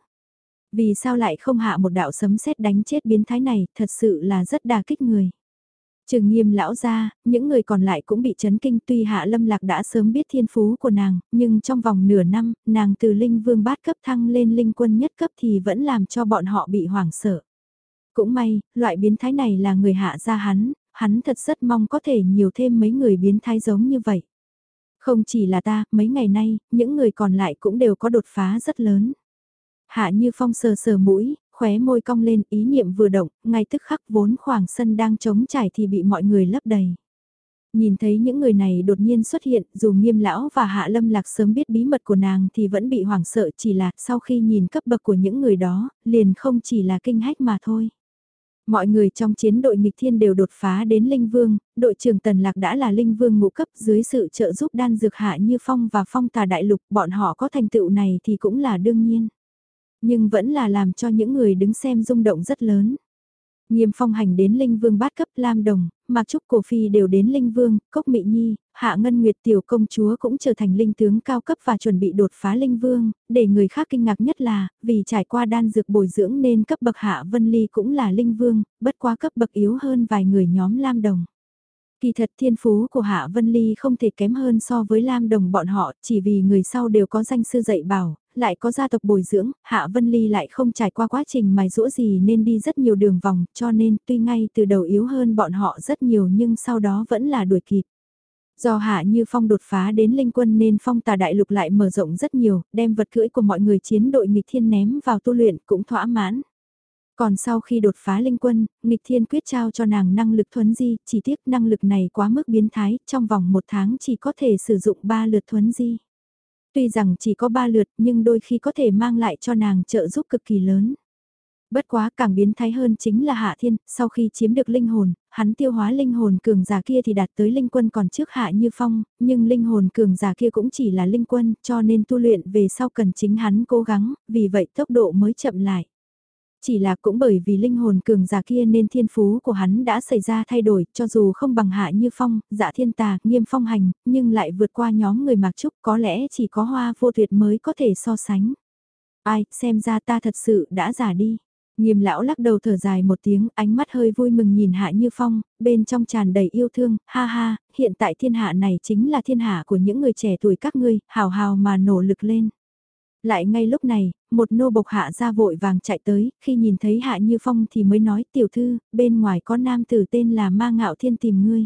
Vì sao lại không hạ một đạo sấm sét đánh chết biến thái này, thật sự là rất đà kích người. Trừ Nghiêm lão ra, những người còn lại cũng bị chấn kinh, tuy Hạ Lâm Lạc đã sớm biết thiên phú của nàng, nhưng trong vòng nửa năm, nàng từ linh vương bát cấp thăng lên linh quân nhất cấp thì vẫn làm cho bọn họ bị hoảng sợ. Cũng may, loại biến thái này là người Hạ gia hắn, hắn thật rất mong có thể nhiều thêm mấy người biến thái giống như vậy. Không chỉ là ta, mấy ngày nay, những người còn lại cũng đều có đột phá rất lớn. Hạ Như Phong sờ sờ mũi, khóe môi cong lên, ý niệm vừa động, ngay tức khắc vốn khoảng sân đang trống trải thì bị mọi người lấp đầy. Nhìn thấy những người này đột nhiên xuất hiện, dù Nghiêm lão và Hạ Lâm Lạc sớm biết bí mật của nàng thì vẫn bị hoảng sợ, chỉ là sau khi nhìn cấp bậc của những người đó, liền không chỉ là kinh hách mà thôi. Mọi người trong chiến đội nghịch thiên đều đột phá đến Linh Vương, đội trưởng Tần Lạc đã là Linh Vương ngũ cấp, dưới sự trợ giúp đan dược Hạ Như Phong và Phong Tà Đại Lục, bọn họ có thành tựu này thì cũng là đương nhiên. Nhưng vẫn là làm cho những người đứng xem rung động rất lớn. Nghiêm Phong hành đến Linh Vương bát cấp, Lam Đồng, Mạc Trúc Cổ Phi đều đến Linh Vương, Cốc Mị Nhi, Hạ Ngân Nguyệt tiểu công chúa cũng trở thành linh tướng cao cấp và chuẩn bị đột phá Linh Vương, để người khác kinh ngạc nhất là, vì trải qua đan dược bồi dưỡng nên cấp bậc Hạ Vân Ly cũng là Linh Vương, bất quá cấp bậc yếu hơn vài người nhóm Lam Đồng. Kỳ thật thiên phú của Hạ Vân Ly không thể kém hơn so với Lam Đồng bọn họ, chỉ vì người sau đều có danh sư dạy bảo, lại có gia tộc bồi dưỡng, Hạ Vân Ly lại không trải qua quá trình mài rũa gì nên đi rất nhiều đường vòng, cho nên tuy ngay từ đầu yếu hơn bọn họ rất nhiều nhưng sau đó vẫn là đuổi kịp. Do Hạ Như Phong đột phá đến linh quân nên Phong Tà Đại Lục lại mở rộng rất nhiều, đem vật cưỡi của mọi người chiến đội nghịch thiên ném vào tu luyện cũng thỏa mãn. Còn sau khi đột phá linh quân, nghịch thiên quyết trao cho nàng năng lực thuấn di, chỉ tiếc năng lực này quá mức biến thái, trong vòng một tháng chỉ có thể sử dụng ba lượt thuấn di. Tuy rằng chỉ có ba lượt nhưng đôi khi có thể mang lại cho nàng trợ giúp cực kỳ lớn. Bất quá càng biến thái hơn chính là Hạ Thiên, sau khi chiếm được linh hồn, hắn tiêu hóa linh hồn cường giả kia thì đạt tới linh quân còn trước Hạ Như Phong, nhưng linh hồn cường giả kia cũng chỉ là linh quân cho nên tu luyện về sau cần chính hắn cố gắng, vì vậy tốc độ mới chậm lại. Chỉ là cũng bởi vì linh hồn cường giả kia nên thiên phú của hắn đã xảy ra thay đổi, cho dù không bằng Hạ Như Phong, Dạ Thiên Tà, Nghiêm Phong Hành, nhưng lại vượt qua nhóm người Mạc Trúc, có lẽ chỉ có Hoa Vô Tuyệt mới có thể so sánh. Ai, xem ra ta thật sự đã già đi. Nghiêm lão lắc đầu thở dài một tiếng, ánh mắt hơi vui mừng nhìn Hạ Như Phong, bên trong tràn đầy yêu thương, ha ha, hiện tại thiên hạ này chính là thiên hạ của những người trẻ tuổi các ngươi, hào hào mà nỗ lực lên. Lại ngay lúc này, một nô bộc Hạ ra vội vàng chạy tới, khi nhìn thấy Hạ Như Phong thì mới nói tiểu thư, bên ngoài có nam tử tên là Ma Ngạo Thiên tìm ngươi.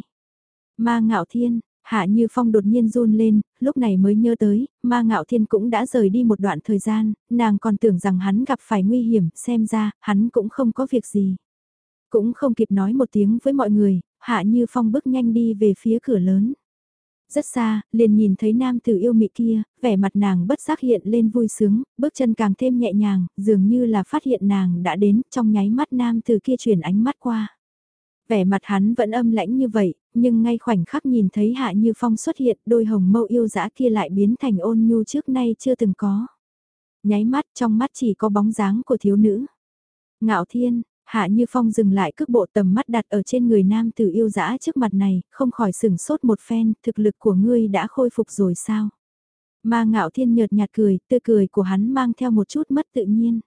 Ma Ngạo Thiên, Hạ Như Phong đột nhiên run lên, lúc này mới nhớ tới, Ma Ngạo Thiên cũng đã rời đi một đoạn thời gian, nàng còn tưởng rằng hắn gặp phải nguy hiểm, xem ra, hắn cũng không có việc gì. Cũng không kịp nói một tiếng với mọi người, Hạ Như Phong bước nhanh đi về phía cửa lớn. Rất xa, liền nhìn thấy nam tử yêu mị kia, vẻ mặt nàng bất giác hiện lên vui sướng, bước chân càng thêm nhẹ nhàng, dường như là phát hiện nàng đã đến, trong nháy mắt nam tử kia chuyển ánh mắt qua. Vẻ mặt hắn vẫn âm lãnh như vậy, nhưng ngay khoảnh khắc nhìn thấy Hạ Như Phong xuất hiện, đôi hồng mâu yêu dã kia lại biến thành ôn nhu trước nay chưa từng có. Nháy mắt trong mắt chỉ có bóng dáng của thiếu nữ. Ngạo Thiên, Hạ Như Phong dừng lại cước bộ, tầm mắt đặt ở trên người nam tử yêu dã trước mặt này, không khỏi sửng sốt một phen, thực lực của ngươi đã khôi phục rồi sao? Ma Ngạo Thiên nhợt nhạt cười, tươi cười của hắn mang theo một chút mất tự nhiên.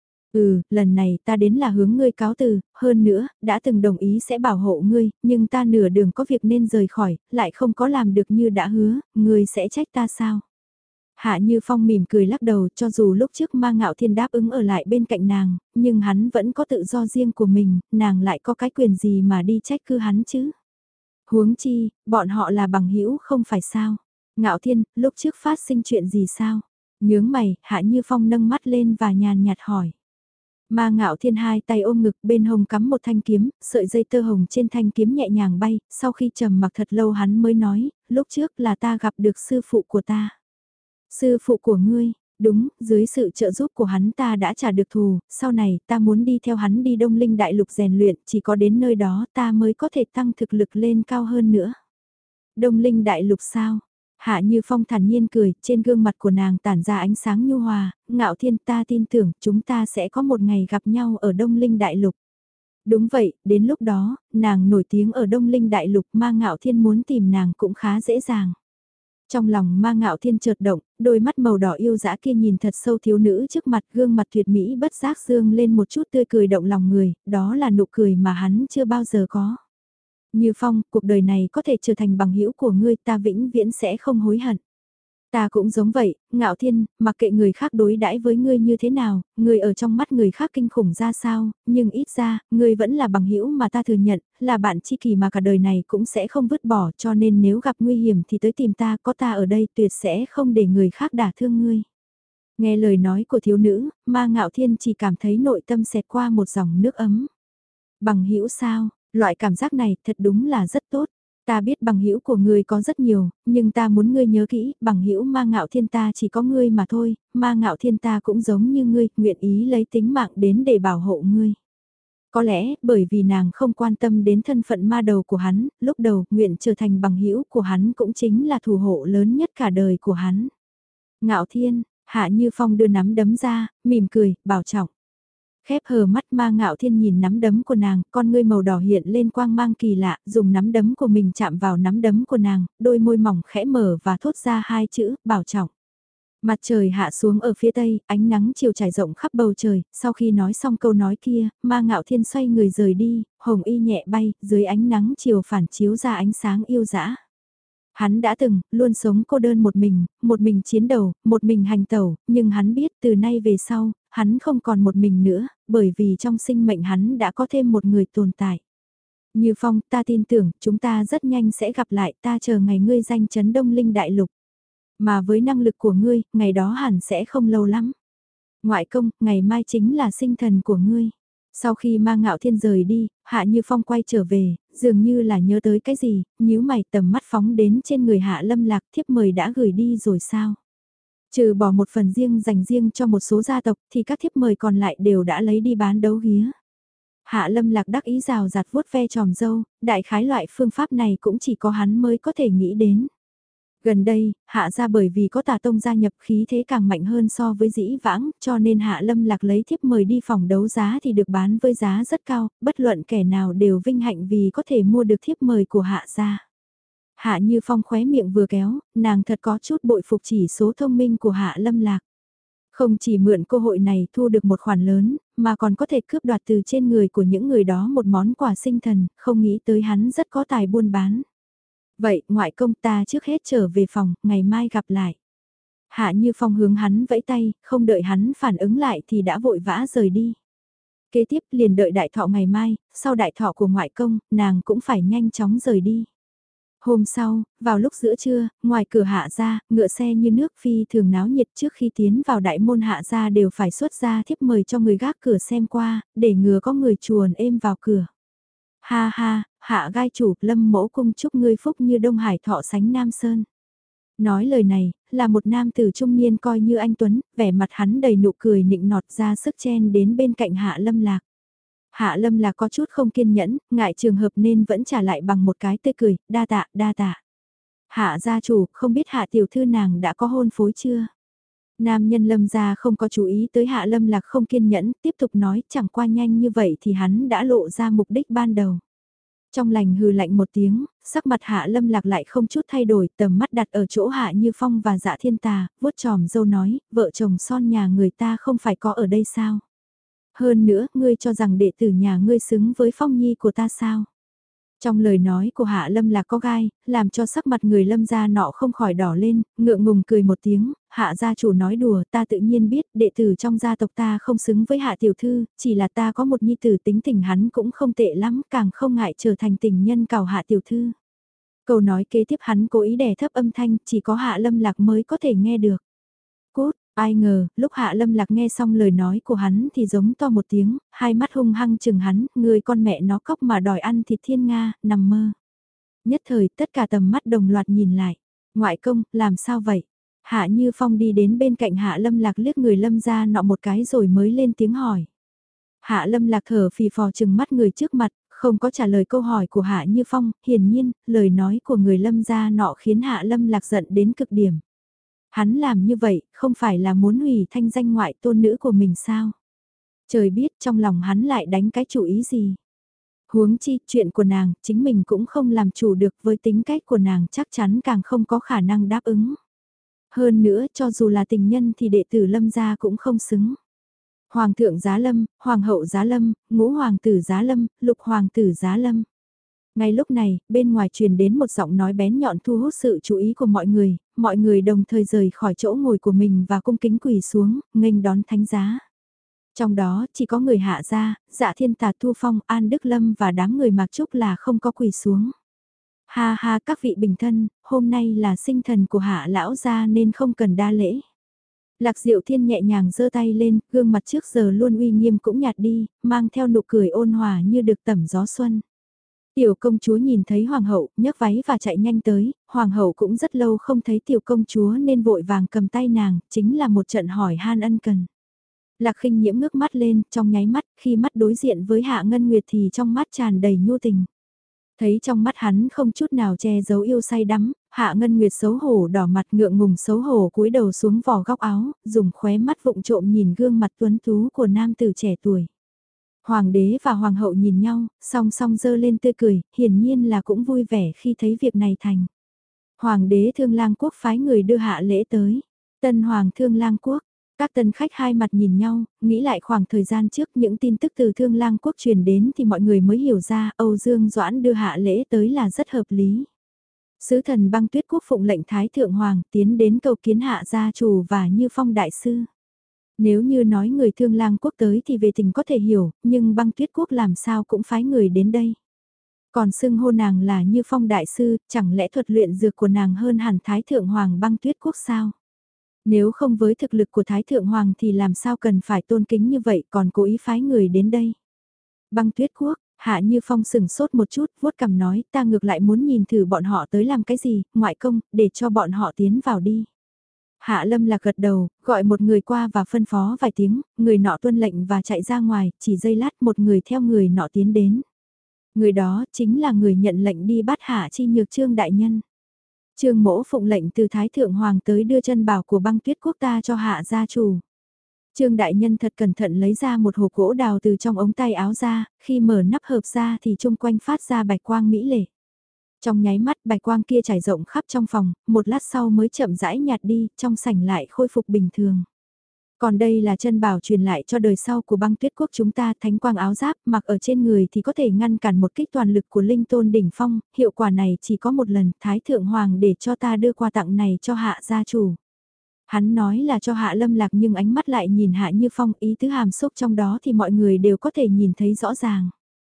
Ừ, lần này ta đến là hướng ngươi cáo từ, hơn nữa, đã từng đồng ý sẽ bảo hộ ngươi, nhưng ta nửa đường có việc nên rời khỏi, lại không có làm được như đã hứa, ngươi sẽ trách ta sao? Hạ Như Phong mỉm cười lắc đầu, cho dù lúc trước Ma Ngạo Thiên đáp ứng ở lại bên cạnh nàng, nhưng hắn vẫn có tự do riêng của mình, nàng lại có cái quyền gì mà đi trách cứ hắn chứ? Huống chi, bọn họ là bằng hữu không phải sao? Ngạo Thiên, lúc trước phát sinh chuyện gì sao? Nhướng mày, Hạ Như Phong nâng mắt lên và nhàn nhạt hỏi. Ma Ngạo Thiên hai tay ôm ngực, bên hông cắm một thanh kiếm, sợi dây tơ hồng trên thanh kiếm nhẹ nhàng bay, sau khi trầm mặc thật lâu hắn mới nói, lúc trước là ta gặp được sư phụ của ta. Sư phụ của ngươi, đúng, dưới sự trợ giúp của hắn ta đã trả được thù, sau này ta muốn đi theo hắn đi Đông Linh Đại Lục rèn luyện, chỉ có đến nơi đó ta mới có thể tăng thực lực lên cao hơn nữa. Đông Linh Đại Lục sao? Hạ Như Phong thản nhiên cười, trên gương mặt của nàng tản ra ánh sáng nhu hòa, Ngạo Thiên, ta tin tưởng chúng ta sẽ có một ngày gặp nhau ở Đông Linh Đại Lục. Đúng vậy, đến lúc đó, nàng nổi tiếng ở Đông Linh Đại Lục, Ma Ngạo Thiên muốn tìm nàng cũng khá dễ dàng. Trong lòng Ma Ngạo Thiên chợt động, đôi mắt màu đỏ yêu dã kia nhìn thật sâu thiếu nữ trước mặt, gương mặt tuyệt mỹ bất giác dương lên một chút tươi cười động lòng người, đó là nụ cười mà hắn chưa bao giờ có. Như Phong, cuộc đời này có thể trở thành bằng hữu của ngươi, ta vĩnh viễn sẽ không hối hận. Ta cũng giống vậy, Ngạo Thiên, mặc kệ người khác đối đãi với ngươi như thế nào, ngươi ở trong mắt người khác kinh khủng ra sao, nhưng ít ra, ngươi vẫn là bằng hữu mà ta thừa nhận, là bạn tri kỷ mà cả đời này cũng sẽ không vứt bỏ, cho nên nếu gặp nguy hiểm thì tới tìm ta, có ta ở đây tuyệt sẽ không để người khác đả thương ngươi. Nghe lời nói của thiếu nữ, Ma Ngạo Thiên chỉ cảm thấy nội tâm xẹt qua một dòng nước ấm. Bằng hữu sao? Loại cảm giác này thật đúng là rất tốt. Ta biết bằng hữu của ngươi có rất nhiều, nhưng ta muốn ngươi nhớ kỹ, bằng hữu Ma Ngạo Thiên ta chỉ có ngươi mà thôi, Ma Ngạo Thiên ta cũng giống như ngươi, nguyện ý lấy tính mạng đến để bảo hộ ngươi. Có lẽ, bởi vì nàng không quan tâm đến thân phận ma đầu của hắn, lúc đầu, nguyện trở thành bằng hữu của hắn cũng chính là thủ hộ lớn nhất cả đời của hắn. Ngạo Thiên, Hạ Như Phong đưa nắm đấm ra, mỉm cười, bảo trọng. Khép hờ mắt Ma Ngạo Thiên nhìn nắm đấm của nàng, con ngươi màu đỏ hiện lên quang mang kỳ lạ, dùng nắm đấm của mình chạm vào nắm đấm của nàng, đôi môi mỏng khẽ mở và thốt ra hai chữ, bảo trọng. Mặt trời hạ xuống ở phía tây, ánh nắng chiều trải rộng khắp bầu trời, sau khi nói xong câu nói kia, Ma Ngạo Thiên xoay người rời đi, hồng y nhẹ bay, dưới ánh nắng chiều phản chiếu ra ánh sáng yêu dã. Hắn đã từng, luôn sống cô đơn một mình, một mình chiến đấu, một mình hành tẩu, nhưng hắn biết từ nay về sau, hắn không còn một mình nữa, bởi vì trong sinh mệnh hắn đã có thêm một người tồn tại. Như Phong, ta tin tưởng, chúng ta rất nhanh sẽ gặp lại, ta chờ ngày ngươi danh chấn Đông Linh Đại Lục. Mà với năng lực của ngươi, ngày đó hẳn sẽ không lâu lắm. Ngoại công, ngày mai chính là sinh thần của ngươi. Sau khi Ma Ngạo Thiên rời đi, Hạ Như Phong quay trở về, dường như là nhớ tới cái gì, nhíu mày tầm mắt phóng đến trên người Hạ Lâm Lạc, thiếp mời đã gửi đi rồi sao? Trừ bỏ một phần riêng dành riêng cho một số gia tộc thì các thiếp mời còn lại đều đã lấy đi bán đấu ghía. Hạ Lâm Lạc đắc ý rào rạt vuốt ve tròm dâu, đại khái loại phương pháp này cũng chỉ có hắn mới có thể nghĩ đến. Gần đây, Hạ gia bởi vì có Tà Tông gia nhập khí thế càng mạnh hơn so với dĩ vãng, cho nên Hạ Lâm Lạc lấy thiếp mời đi phòng đấu giá thì được bán với giá rất cao, bất luận kẻ nào đều vinh hạnh vì có thể mua được thiếp mời của Hạ gia. Hạ Như Phong khóe miệng vừa kéo, nàng thật có chút bội phục chỉ số thông minh của Hạ Lâm Lạc. Không chỉ mượn cơ hội này thu được một khoản lớn, mà còn có thể cướp đoạt từ trên người của những người đó một món quà sinh thần, không nghĩ tới hắn rất có tài buôn bán. Vậy, ngoại công ta trước hết trở về phòng, ngày mai gặp lại. Hạ Như Phong hướng hắn vẫy tay, không đợi hắn phản ứng lại thì đã vội vã rời đi. Kế tiếp liền đợi đại thọ ngày mai, sau đại thọ của ngoại công, nàng cũng phải nhanh chóng rời đi. Hôm sau, vào lúc giữa trưa, ngoài cửa Hạ gia, ngựa xe như nước phi thường náo nhiệt trước khi tiến vào đại môn Hạ gia đều phải xuất ra thiếp mời cho người gác cửa xem qua, để ngừa có người chuồn êm vào cửa. Ha ha, Hạ gai chủ, Lâm mẫu cung chúc ngươi phúc như Đông Hải thọ sánh Nam Sơn. Nói lời này, là một nam tử trung niên coi như anh Tuấn, vẻ mặt hắn đầy nụ cười nịnh nọt ra sức chen đến bên cạnh Hạ Lâm Lạc. Hạ Lâm Lạc có chút không kiên nhẫn, ngại trường hợp nên vẫn trả lại bằng một cái tươi cười, đa tạ, đa tạ. Hạ gia chủ, không biết Hạ tiểu thư nàng đã có hôn phối chưa? Nam nhân Lâm gia không có chú ý tới Hạ Lâm Lạc không kiên nhẫn, tiếp tục nói chẳng qua nhanh như vậy thì hắn đã lộ ra mục đích ban đầu. Trong lành hừ lạnh một tiếng, sắc mặt Hạ Lâm Lạc lại không chút thay đổi, tầm mắt đặt ở chỗ Hạ Như Phong và Dạ Thiên Tà, vuốt tròm dâu nói, vợ chồng son nhà người ta không phải có ở đây sao? Hơn nữa, ngươi cho rằng đệ tử nhà ngươi xứng với Phong Nhi của ta sao? Trong lời nói của Hạ Lâm Lạc có gai, làm cho sắc mặt người Lâm gia nọ không khỏi đỏ lên, ngượng ngùng cười một tiếng, Hạ gia chủ nói đùa, ta tự nhiên biết, đệ tử trong gia tộc ta không xứng với Hạ tiểu thư, chỉ là ta có một nhi tử tính tình hắn cũng không tệ lắm, càng không ngại trở thành tình nhân cào Hạ tiểu thư. Câu nói kế tiếp hắn cố ý đè thấp âm thanh, chỉ có Hạ Lâm Lạc mới có thể nghe được. Cút, ai ngờ, lúc Hạ Lâm Lạc nghe xong lời nói của hắn thì giống to một tiếng, hai mắt hung hăng chừng hắn, người con mẹ nó cóc mà đòi ăn thịt thiên Nga, nằm mơ. Nhất thời tất cả tầm mắt đồng loạt nhìn lại, ngoại công, làm sao vậy? Hạ Như Phong đi đến bên cạnh Hạ Lâm Lạc liếc người Lâm ra nọ một cái rồi mới lên tiếng hỏi. Hạ Lâm Lạc thở phì phò chừng mắt người trước mặt, không có trả lời câu hỏi của Hạ Như Phong, hiển nhiên, lời nói của người Lâm ra nọ khiến Hạ Lâm Lạc giận đến cực điểm. Hắn làm như vậy, không phải là muốn hủy thanh danh ngoại tôn nữ của mình sao? Trời biết trong lòng hắn lại đánh cái chủ ý gì? Huống chi, chuyện của nàng, chính mình cũng không làm chủ được với tính cách của nàng chắc chắn càng không có khả năng đáp ứng. Hơn nữa, cho dù là tình nhân thì đệ tử Lâm gia cũng không xứng. Hoàng thượng Giá Lâm, Hoàng hậu Giá Lâm, ngũ hoàng tử Giá Lâm, lục hoàng tử Giá Lâm. Ngay lúc này, bên ngoài truyền đến một giọng nói bén nhọn thu hút sự chú ý của mọi người, mọi người đồng thời rời khỏi chỗ ngồi của mình và cung kính quỳ xuống, nghênh đón thánh giá. Trong đó, chỉ có người Hạ gia, Dạ Thiên Tà Thu Phong, An Đức Lâm và đám người Mạc Trúc là không có quỳ xuống. Ha ha các vị bình thân, hôm nay là sinh thần của Hạ lão gia nên không cần đa lễ. Lạc Diệu Thiên nhẹ nhàng giơ tay lên, gương mặt trước giờ luôn uy nghiêm cũng nhạt đi, mang theo nụ cười ôn hòa như được tẩm gió xuân. Tiểu công chúa nhìn thấy hoàng hậu, nhấc váy và chạy nhanh tới, hoàng hậu cũng rất lâu không thấy tiểu công chúa nên vội vàng cầm tay nàng, chính là một trận hỏi han ân cần. Lạc Khinh Nhiễm ngước mắt lên, trong nháy mắt, khi mắt đối diện với Hạ Ngân Nguyệt thì trong mắt tràn đầy nhu tình. Thấy trong mắt hắn không chút nào che giấu yêu say đắm, Hạ Ngân Nguyệt xấu hổ đỏ mặt ngượng ngùng xấu hổ cúi đầu xuống vỏ góc áo, dùng khóe mắt vụng trộm nhìn gương mặt tuấn tú của nam tử trẻ tuổi. Hoàng đế và hoàng hậu nhìn nhau, song song dơ lên tươi cười, hiển nhiên là cũng vui vẻ khi thấy việc này thành. Hoàng đế Thương Lang Quốc phái người đưa hạ lễ tới. Tân Hoàng Thương Lang Quốc, các tân khách hai mặt nhìn nhau, nghĩ lại khoảng thời gian trước những tin tức từ Thương Lang Quốc truyền đến thì mọi người mới hiểu ra Âu Dương Doãn đưa hạ lễ tới là rất hợp lý. Sứ thần Băng Tuyết Quốc phụng lệnh Thái Thượng Hoàng tiến đến cầu kiến hạ gia chủ và Như Phong đại sư. Nếu như nói người Thương Lang Quốc tới thì về tình có thể hiểu, nhưng Băng Tuyết Quốc làm sao cũng phái người đến đây. Còn xưng hô nàng là Như Phong đại sư, chẳng lẽ thuật luyện dược của nàng hơn hẳn Thái Thượng Hoàng Băng Tuyết Quốc sao? Nếu không với thực lực của Thái Thượng Hoàng thì làm sao cần phải tôn kính như vậy còn cố ý phái người đến đây? Băng Tuyết Quốc, Hạ Như Phong sừng sốt một chút, vuốt cằm nói, ta ngược lại muốn nhìn thử bọn họ tới làm cái gì, ngoại công, để cho bọn họ tiến vào đi. Hạ Lâm Lạc gật đầu, gọi một người qua và phân phó vài tiếng, người nọ tuân lệnh và chạy ra ngoài, chỉ giây lát một người theo người nọ tiến đến. Người đó chính là người nhận lệnh đi bắt Hạ Chi Nhược Trương đại nhân. Trương Mỗ phụng lệnh từ Thái Thượng Hoàng tới đưa chân bảo của Băng Tuyết Quốc ta cho Hạ gia chủ. Trương đại nhân thật cẩn thận lấy ra một hộp gỗ đào từ trong ống tay áo ra, khi mở nắp hộp ra thì chung quanh phát ra bạch quang mỹ lệ. Trong nháy mắt bạch quang kia trải rộng khắp trong phòng, một lát sau mới chậm rãi nhạt đi, trong sảnh lại khôi phục bình thường. Còn đây là chân bảo truyền lại cho đời sau của Băng Tuyết Quốc chúng ta, thánh quang áo giáp mặc ở trên người thì có thể ngăn cản một kích toàn lực của linh tôn đỉnh phong, hiệu quả này chỉ có một lần, Thái Thượng Hoàng để cho ta đưa quà tặng này cho Hạ gia chủ. Hắn nói là cho Hạ Lâm Lạc nhưng ánh mắt lại nhìn Hạ Như Phong, ý tứ hàm xúc trong đó thì mọi người đều có thể nhìn thấy rõ ràng.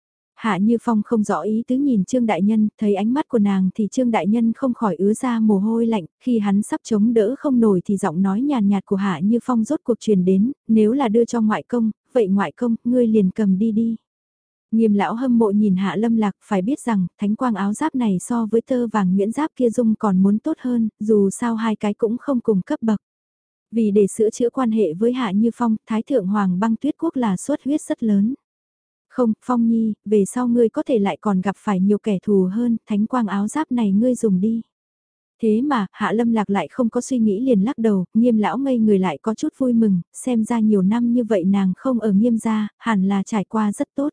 Hạ Như Phong không rõ ý tứ nhìn Trương Đại Nhân, thấy ánh mắt của nàng thì Trương Đại Nhân không khỏi ứa ra mồ hôi lạnh, khi hắn sắp chống đỡ không nổi thì giọng nói nhàn nhạt của Hạ Như Phong rốt cuộc truyền đến, nếu là đưa cho ngoại công, vậy ngoại công, ngươi liền cầm đi đi. Nghiêm lão hâm mộ nhìn Hạ Lâm Lạc, phải biết rằng, thánh quang áo giáp này so với tơ vàng nhuyễn giáp kia dung còn muốn tốt hơn, dù sao hai cái cũng không cùng cấp bậc. Vì để sửa chữa quan hệ với Hạ Như Phong, Thái Thượng Hoàng Băng Tuyết Quốc là suất huyết rất lớn. Không, Phong Nhi, về sau ngươi có thể lại còn gặp phải nhiều kẻ thù hơn, thánh quang áo giáp này ngươi dùng đi. Thế mà, Hạ Lâm Lạc lại không có suy nghĩ liền lắc đầu, Nghiêm lão ngây người lại có chút vui mừng, xem ra nhiều năm như vậy nàng không ở Nghiêm gia, hẳn là trải qua rất tốt.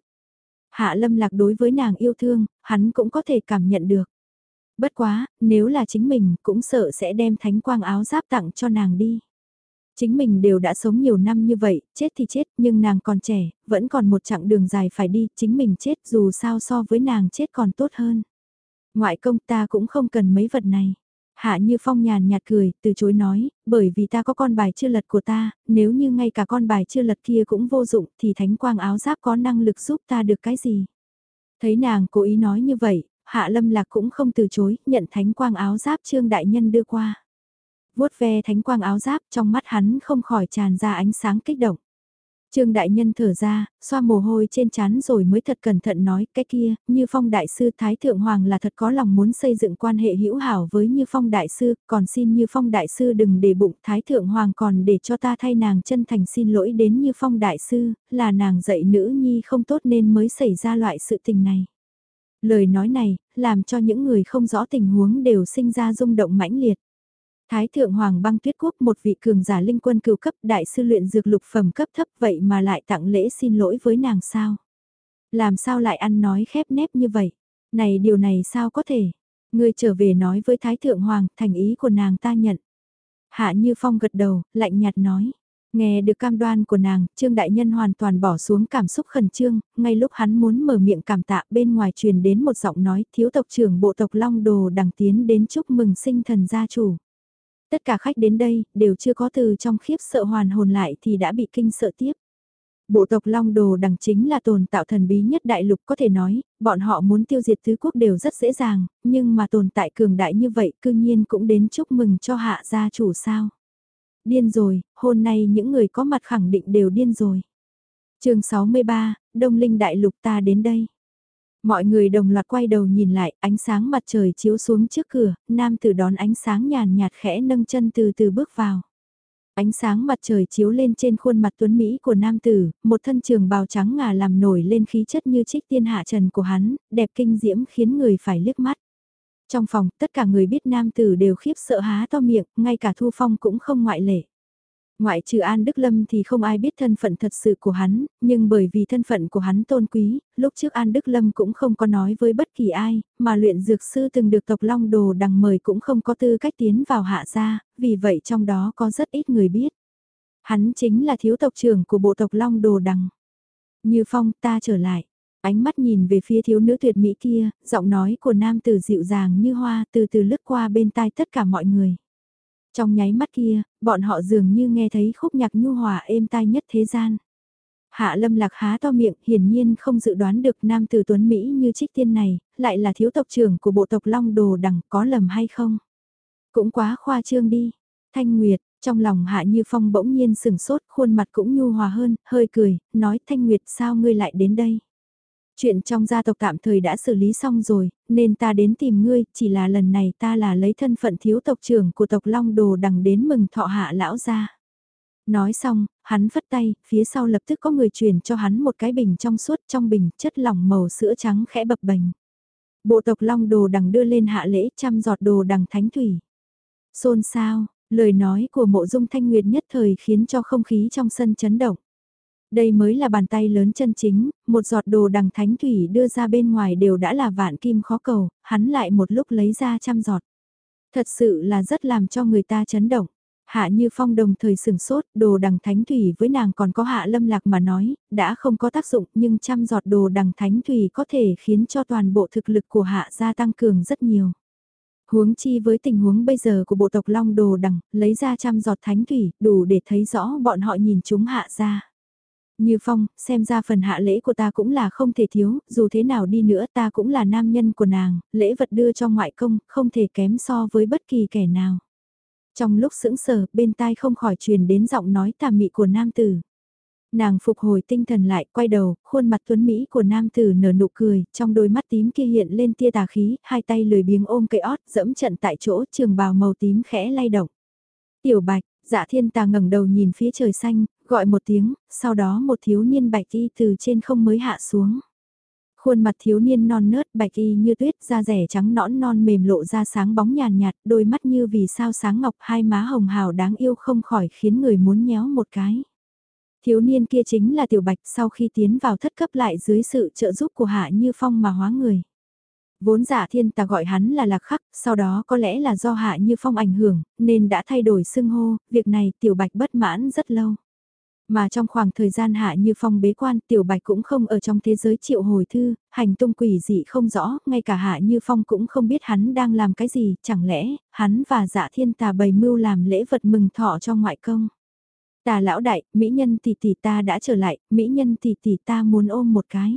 Hạ Lâm Lạc đối với nàng yêu thương, hắn cũng có thể cảm nhận được. Bất quá, nếu là chính mình cũng sợ sẽ đem thánh quang áo giáp tặng cho nàng đi. Chính mình đều đã sống nhiều năm như vậy, chết thì chết, nhưng nàng còn trẻ, vẫn còn một chặng đường dài phải đi, chính mình chết dù sao so với nàng chết còn tốt hơn. Ngoại công ta cũng không cần mấy vật này. Hạ Như Phong nhàn nhạt cười, từ chối nói, bởi vì ta có con bài chưa lật của ta, nếu như ngay cả con bài chưa lật kia cũng vô dụng thì thánh quang áo giáp có năng lực giúp ta được cái gì. Thấy nàng cố ý nói như vậy, Hạ Lâm Lạc cũng không từ chối, nhận thánh quang áo giáp Trương Đại Nhân đưa qua. Vuốt ve thánh quang áo giáp trong mắt hắn không khỏi tràn ra ánh sáng kích động. Trương Đại Nhân thở ra, xoa mồ hôi trên trán rồi mới thật cẩn thận nói, cái kia, Như Phong Đại Sư Thái Thượng Hoàng là thật có lòng muốn xây dựng quan hệ hữu hảo với Như Phong Đại Sư, còn xin Như Phong Đại Sư đừng để bụng Thái Thượng Hoàng còn để cho ta thay nàng chân thành xin lỗi đến Như Phong Đại Sư, là nàng dạy nữ nhi không tốt nên mới xảy ra loại sự tình này. Lời nói này, làm cho những người không rõ tình huống đều sinh ra rung động mãnh liệt. Thái thượng hoàng băng tuyết quốc một vị cường giả linh quân cửu cấp đại sư luyện dược lục phẩm cấp thấp vậy mà lại tặng lễ xin lỗi với nàng sao? Làm sao lại ăn nói khép nép như vậy? Này điều này sao có thể? Ngươi trở về nói với Thái thượng hoàng, thành ý của nàng ta nhận. Hạ Như Phong gật đầu, lạnh nhạt nói. Nghe được cam đoan của nàng, Trương Đại Nhân hoàn toàn bỏ xuống cảm xúc khẩn trương, ngay lúc hắn muốn mở miệng cảm tạ bên ngoài truyền đến một giọng nói thiếu tộc trưởng bộ tộc Long Đồ đằng tiến đến chúc mừng sinh thần gia chủ. Tất cả khách đến đây, đều chưa có từ trong khiếp sợ hoàn hồn lại thì đã bị kinh sợ tiếp. Bộ tộc Long Đồ đằng chính là tồn tạo thần bí nhất đại lục có thể nói, bọn họ muốn tiêu diệt tứ quốc đều rất dễ dàng, nhưng mà tồn tại cường đại như vậy cư nhiên cũng đến chúc mừng cho hạ gia chủ sao. Điên rồi, hôm nay những người có mặt khẳng định đều điên rồi. chương sáu mươi ba, Đông Linh đại lục ta đến đây. Mọi người đồng loạt quay đầu nhìn lại, ánh sáng mặt trời chiếu xuống trước cửa, nam tử đón ánh sáng nhàn nhạt khẽ nâng chân từ từ bước vào. Ánh sáng mặt trời chiếu lên trên khuôn mặt tuấn Mỹ của nam tử, một thân trường bào trắng ngà làm nổi lên khí chất như trích tiên hạ trần của hắn, đẹp kinh diễm khiến người phải liếc mắt. Trong phòng, tất cả người biết nam tử đều khiếp sợ há to miệng, ngay cả Thu Phong cũng không ngoại lệ. Ngoại trừ An Đức Lâm thì không ai biết thân phận thật sự của hắn, nhưng bởi vì thân phận của hắn tôn quý, lúc trước An Đức Lâm cũng không có nói với bất kỳ ai, mà luyện dược sư từng được tộc Long Đồ đằng mời cũng không có tư cách tiến vào hạ gia, vì vậy trong đó có rất ít người biết. Hắn chính là thiếu tộc trưởng của bộ tộc Long Đồ đằng. Như Phong ta trở lại, ánh mắt nhìn về phía thiếu nữ tuyệt mỹ kia, giọng nói của nam tử dịu dàng như hoa từ từ lướt qua bên tai tất cả mọi người. Trong nháy mắt kia, bọn họ dường như nghe thấy khúc nhạc nhu hòa êm tai nhất thế gian. Hạ Lâm Lạc há to miệng, hiển nhiên không dự đoán được nam tử tuấn Mỹ như trích tiên này, lại là thiếu tộc trưởng của bộ tộc Long Đồ đằng có lầm hay không? Cũng quá khoa trương đi. Thanh Nguyệt, trong lòng Hạ Như Phong bỗng nhiên sừng sốt, khuôn mặt cũng nhu hòa hơn, hơi cười, nói Thanh Nguyệt sao ngươi lại đến đây? Chuyện trong gia tộc tạm thời đã xử lý xong rồi, nên ta đến tìm ngươi, chỉ là lần này ta là lấy thân phận thiếu tộc trưởng của tộc Long Đồ đằng đến mừng thọ hạ lão gia. Nói xong, hắn phất tay, phía sau lập tức có người truyền cho hắn một cái bình trong suốt, trong bình chất lỏng màu sữa trắng khẽ bập bềnh. Bộ tộc Long Đồ đằng đưa lên hạ lễ trăm giọt đồ đằng thánh thủy. Xôn xao, lời nói của Mộ Dung Thanh Nguyệt nhất thời khiến cho không khí trong sân chấn động. Đây mới là bàn tay lớn chân chính, một giọt đồ đằng thánh thủy đưa ra bên ngoài đều đã là vạn kim khó cầu, hắn lại một lúc lấy ra trăm giọt. Thật sự là rất làm cho người ta chấn động. Hạ Như Phong đồng thời sừng sốt, đồ đằng thánh thủy với nàng còn có Hạ Lâm Lạc mà nói, đã không có tác dụng nhưng trăm giọt đồ đằng thánh thủy có thể khiến cho toàn bộ thực lực của Hạ gia tăng cường rất nhiều. Huống chi với tình huống bây giờ của bộ tộc Long Đồ đằng, lấy ra trăm giọt thánh thủy, đủ để thấy rõ bọn họ nhìn chúng Hạ gia. Như Phong, xem ra phần hạ lễ của ta cũng là không thể thiếu, dù thế nào đi nữa ta cũng là nam nhân của nàng, lễ vật đưa cho ngoại công, không thể kém so với bất kỳ kẻ nào. Trong lúc sững sờ, bên tai không khỏi truyền đến giọng nói tà mị của nam tử. Nàng phục hồi tinh thần lại, quay đầu, khuôn mặt tuấn Mỹ của nam tử nở nụ cười, trong đôi mắt tím kia hiện lên tia tà khí, hai tay lười biếng ôm cây ót, dẫm trận tại chỗ, trường bào màu tím khẽ lay động. Tiểu Bạch, Dạ Thiên Tà ngẩng đầu nhìn phía trời xanh, gọi một tiếng, sau đó một thiếu niên bạch y từ trên không mới hạ xuống. Khuôn mặt thiếu niên non nớt bạch y như tuyết, da rẻ trắng nõn non mềm lộ ra sáng bóng nhàn nhạt, đôi mắt như vì sao sáng ngọc, hai má hồng hào đáng yêu không khỏi khiến người muốn nhéo một cái. Thiếu niên kia chính là Tiểu Bạch, sau khi tiến vào thất cấp lại dưới sự trợ giúp của Hạ Như Phong mà hóa người. Vốn Dạ Thiên Tà gọi hắn là Lạc Khắc, sau đó có lẽ là do Hạ Như Phong ảnh hưởng, nên đã thay đổi xưng hô, việc này Tiểu Bạch bất mãn rất lâu. Mà trong khoảng thời gian Hạ Như Phong bế quan, Tiểu Bạch cũng không ở trong thế giới triệu hồi thư, hành tung quỷ dị không rõ, ngay cả Hạ Như Phong cũng không biết hắn đang làm cái gì, chẳng lẽ, hắn và Dạ Thiên Tà bày mưu làm lễ vật mừng thọ cho ngoại công. Tà lão đại, mỹ nhân tỷ tỷ ta đã trở lại, mỹ nhân tỷ tỷ ta muốn ôm một cái.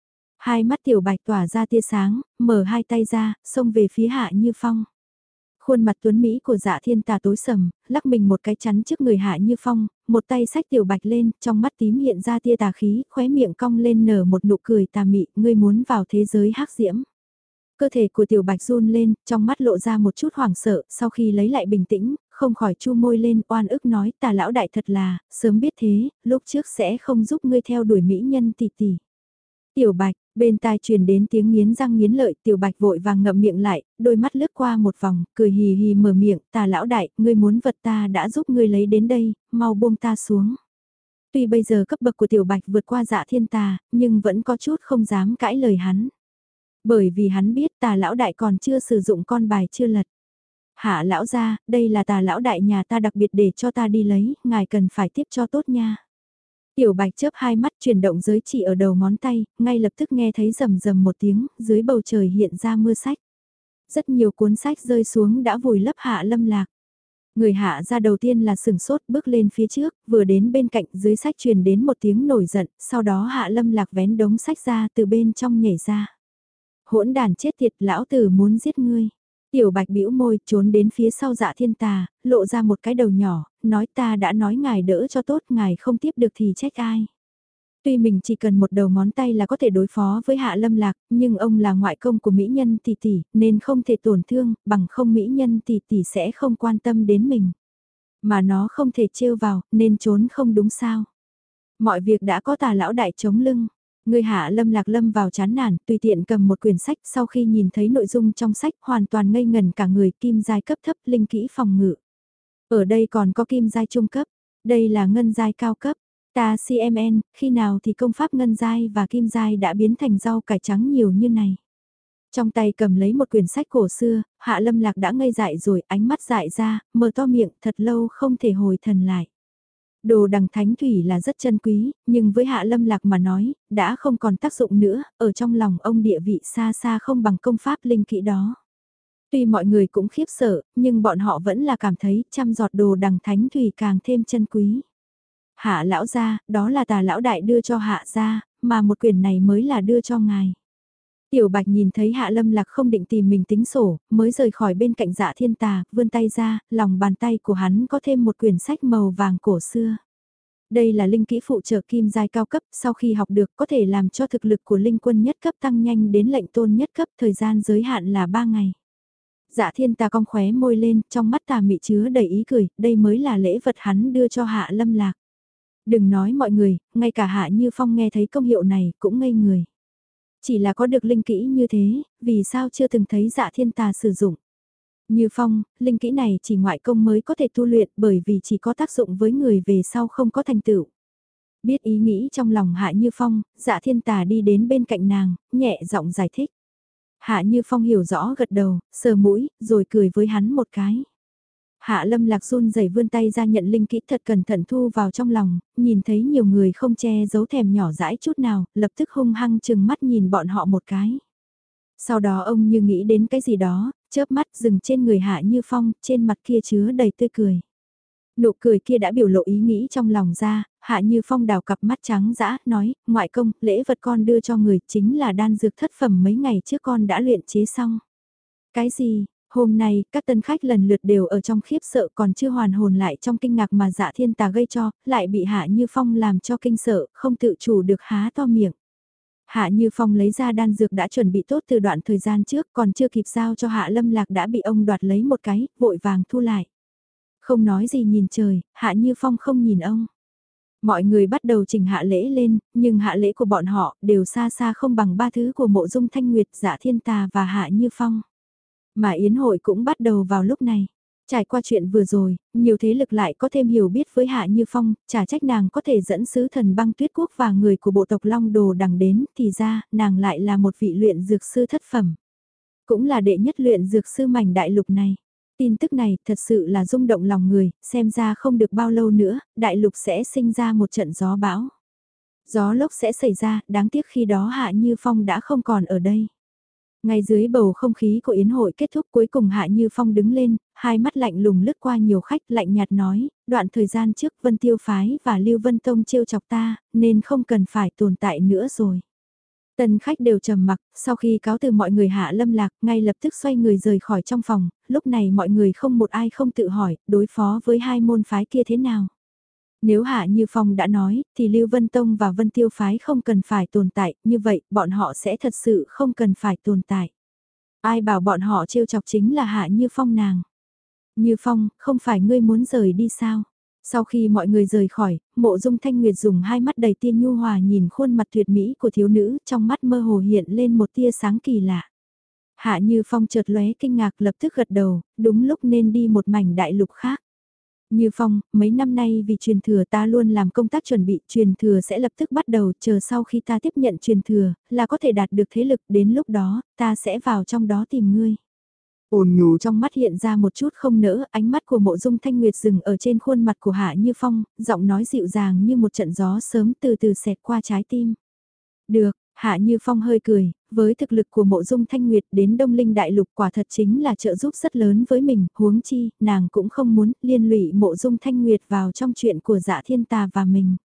Hai mắt Tiểu Bạch tỏa ra tia sáng, mở hai tay ra, xông về phía Hạ Như Phong. Khuôn mặt tuấn Mỹ của Dạ Thiên Tà tối sầm, lắc mình một cái chắn trước người Hạ Như Phong, một tay xách Tiểu Bạch lên, trong mắt tím hiện ra tia tà khí, khóe miệng cong lên nở một nụ cười tà mị, ngươi muốn vào thế giới hắc diễm. Cơ thể của Tiểu Bạch run lên, trong mắt lộ ra một chút hoảng sợ, sau khi lấy lại bình tĩnh, không khỏi chu môi lên oan ức nói Tà lão đại thật là, sớm biết thế, lúc trước sẽ không giúp ngươi theo đuổi mỹ nhân tỷ tỷ. Tiểu Bạch, bên tai truyền đến tiếng nghiến răng nghiến lợi, Tiểu Bạch vội vàng ngậm miệng lại, đôi mắt lướt qua một vòng, cười hì hì mở miệng, Tà lão đại, ngươi muốn vật ta đã giúp ngươi lấy đến đây, mau buông ta xuống. Tuy bây giờ cấp bậc của Tiểu Bạch vượt qua Dạ Thiên Tà, nhưng vẫn có chút không dám cãi lời hắn. Bởi vì hắn biết Tà lão đại còn chưa sử dụng con bài chưa lật. Hạ lão gia, đây là Tà lão đại nhà ta đặc biệt để cho ta đi lấy, ngài cần phải tiếp cho tốt nha. Tiểu Bạch chớp hai mắt chuyển động giới chỉ ở đầu ngón tay, ngay lập tức nghe thấy rầm rầm một tiếng, dưới bầu trời hiện ra mưa sách. Rất nhiều cuốn sách rơi xuống đã vùi lấp Hạ Lâm Lạc. Người Hạ ra đầu tiên là sừng sốt bước lên phía trước, vừa đến bên cạnh dưới sách truyền đến một tiếng nổi giận, sau đó Hạ Lâm Lạc vén đống sách ra từ bên trong nhảy ra. Hỗn đàn chết tiệt, lão tử muốn giết ngươi. Tiểu Bạch bĩu môi trốn đến phía sau Dạ Thiên Tà, lộ ra một cái đầu nhỏ, nói ta đã nói ngài đỡ cho tốt, ngài không tiếp được thì trách ai. Tuy mình chỉ cần một đầu ngón tay là có thể đối phó với Hạ Lâm Lạc, nhưng ông là ngoại công của mỹ nhân tỷ tỷ, nên không thể tổn thương, bằng không mỹ nhân tỷ tỷ sẽ không quan tâm đến mình. Mà nó không thể trêu vào, nên trốn không đúng sao. Mọi việc đã có Tà lão đại chống lưng. Người Hạ Lâm Lạc lâm vào chán nản, tùy tiện cầm một quyển sách, sau khi nhìn thấy nội dung trong sách hoàn toàn ngây ngần cả người, kim giai cấp thấp, linh kỹ phòng ngự. Ở đây còn có kim giai trung cấp, đây là ngân giai cao cấp. Ta xê em en, khi nào thì công pháp ngân giai và kim giai đã biến thành rau cải trắng nhiều như này. Trong tay cầm lấy một quyển sách cổ xưa, Hạ Lâm Lạc đã ngây dại rồi, ánh mắt dại ra, mở to miệng, thật lâu không thể hồi thần lại. Đồ đằng thánh thủy là rất chân quý, nhưng với Hạ Lâm Lạc mà nói, đã không còn tác dụng nữa, ở trong lòng ông địa vị xa xa không bằng công pháp linh kỹ đó. Tuy mọi người cũng khiếp sợ, nhưng bọn họ vẫn là cảm thấy trăm giọt đồ đằng thánh thủy càng thêm chân quý. Hạ lão gia, đó là Tà lão đại đưa cho Hạ gia, mà một quyển này mới là đưa cho ngài. Tiểu Bạch nhìn thấy Hạ Lâm Lạc không định tìm mình tính sổ, mới rời khỏi bên cạnh Dạ Thiên Tà, vươn tay ra, lòng bàn tay của hắn có thêm một quyển sách màu vàng cổ xưa. Đây là linh kỹ phụ trợ kim giai cao cấp, sau khi học được có thể làm cho thực lực của linh quân nhất cấp tăng nhanh đến lệnh tôn nhất cấp, thời gian giới hạn là ba ngày. Dạ Thiên Tà cong khóe môi lên, trong mắt tà mị chứa đầy ý cười, đây mới là lễ vật hắn đưa cho Hạ Lâm Lạc. Đừng nói mọi người, ngay cả Hạ Như Phong nghe thấy công hiệu này cũng ngây người. Chỉ là có được linh kỹ như thế, vì sao chưa từng thấy Dạ Thiên Tà sử dụng. Như Phong, linh kỹ này chỉ ngoại công mới có thể tu luyện bởi vì chỉ có tác dụng với người về sau không có thành tựu. Biết ý nghĩ trong lòng Hạ Như Phong, Dạ Thiên Tà đi đến bên cạnh nàng, nhẹ giọng giải thích. Hạ Như Phong hiểu rõ gật đầu, sờ mũi, rồi cười với hắn một cái. Hạ Lâm Lạc run rẩy vươn tay ra nhận linh kỹ thật cẩn thận thu vào trong lòng, nhìn thấy nhiều người không che giấu thèm nhỏ dãi chút nào, lập tức hung hăng chừng mắt nhìn bọn họ một cái. Sau đó ông như nghĩ đến cái gì đó, chớp mắt dừng trên người Hạ Như Phong, trên mặt kia chứa đầy tươi cười. Nụ cười kia đã biểu lộ ý nghĩ trong lòng ra, Hạ Như Phong đào cặp mắt trắng dã, nói, ngoại công, lễ vật con đưa cho người chính là đan dược thất phẩm mấy ngày trước con đã luyện chế xong. Cái gì? Hôm nay, các tân khách lần lượt đều ở trong khiếp sợ còn chưa hoàn hồn lại trong kinh ngạc mà Dạ Thiên Tà gây cho, lại bị Hạ Như Phong làm cho kinh sợ, không tự chủ được há to miệng. Hạ Như Phong lấy ra đan dược đã chuẩn bị tốt từ đoạn thời gian trước, còn chưa kịp giao cho Hạ Lâm Lạc đã bị ông đoạt lấy một cái, vội vàng thu lại. Không nói gì nhìn trời, Hạ Như Phong không nhìn ông. Mọi người bắt đầu trình hạ lễ lên, nhưng hạ lễ của bọn họ đều xa xa không bằng ba thứ của Mộ Dung Thanh Nguyệt, Dạ Thiên Tà và Hạ Như Phong. Mà yến hội cũng bắt đầu vào lúc này. Trải qua chuyện vừa rồi, nhiều thế lực lại có thêm hiểu biết với Hạ Như Phong, chả trách nàng có thể dẫn sứ thần băng tuyết quốc và người của bộ tộc Long Đồ đằng đến, thì ra, nàng lại là một vị luyện dược sư thất phẩm. Cũng là đệ nhất luyện dược sư mảnh đại lục này. Tin tức này thật sự là rung động lòng người, xem ra không được bao lâu nữa, đại lục sẽ sinh ra một trận gió bão. Gió lốc sẽ xảy ra, đáng tiếc khi đó Hạ Như Phong đã không còn ở đây. Ngay dưới bầu không khí của yến hội kết thúc cuối cùng Hạ Như Phong đứng lên, hai mắt lạnh lùng lướt qua nhiều khách lạnh nhạt nói, đoạn thời gian trước Vân Tiêu Phái và Lưu Vân Tông trêu chọc ta, nên không cần phải tồn tại nữa rồi. Tân khách đều trầm mặc, sau khi cáo từ mọi người Hạ Lâm Lạc, ngay lập tức xoay người rời khỏi trong phòng, lúc này mọi người không một ai không tự hỏi, đối phó với hai môn phái kia thế nào. Nếu Hạ Như Phong đã nói, thì Lưu Vân Tông và Vân Tiêu Phái không cần phải tồn tại, như vậy, bọn họ sẽ thật sự không cần phải tồn tại. Ai bảo bọn họ trêu chọc chính là Hạ Như Phong nàng. Như Phong, không phải ngươi muốn rời đi sao? Sau khi mọi người rời khỏi, Mộ Dung Thanh Nguyệt dùng hai mắt đầy tia nhu hòa nhìn khuôn mặt tuyệt mỹ của thiếu nữ, trong mắt mơ hồ hiện lên một tia sáng kỳ lạ. Hạ Như Phong chợt lóe kinh ngạc lập tức gật đầu, đúng lúc nên đi một mảnh đại lục khác. Như Phong, mấy năm nay vì truyền thừa ta luôn làm công tác chuẩn bị, truyền thừa sẽ lập tức bắt đầu, chờ sau khi ta tiếp nhận truyền thừa, là có thể đạt được thế lực, đến lúc đó, ta sẽ vào trong đó tìm ngươi. Ôn nhu trong mắt hiện ra một chút không nỡ, ánh mắt của Mộ Dung Thanh Nguyệt dừng ở trên khuôn mặt của Hạ Như Phong, giọng nói dịu dàng như một trận gió sớm từ từ xẹt qua trái tim. Được, Hạ Như Phong hơi cười, với thực lực của Mộ Dung Thanh Nguyệt đến Đông Linh Đại Lục quả thật chính là trợ giúp rất lớn với mình, huống chi, nàng cũng không muốn liên lụy Mộ Dung Thanh Nguyệt vào trong chuyện của Dạ Thiên Tà và mình.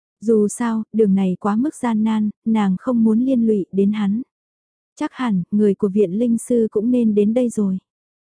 Dù sao, đường này quá mức gian nan, nàng không muốn liên lụy đến hắn. Chắc hẳn, người của viện linh sư cũng nên đến đây rồi.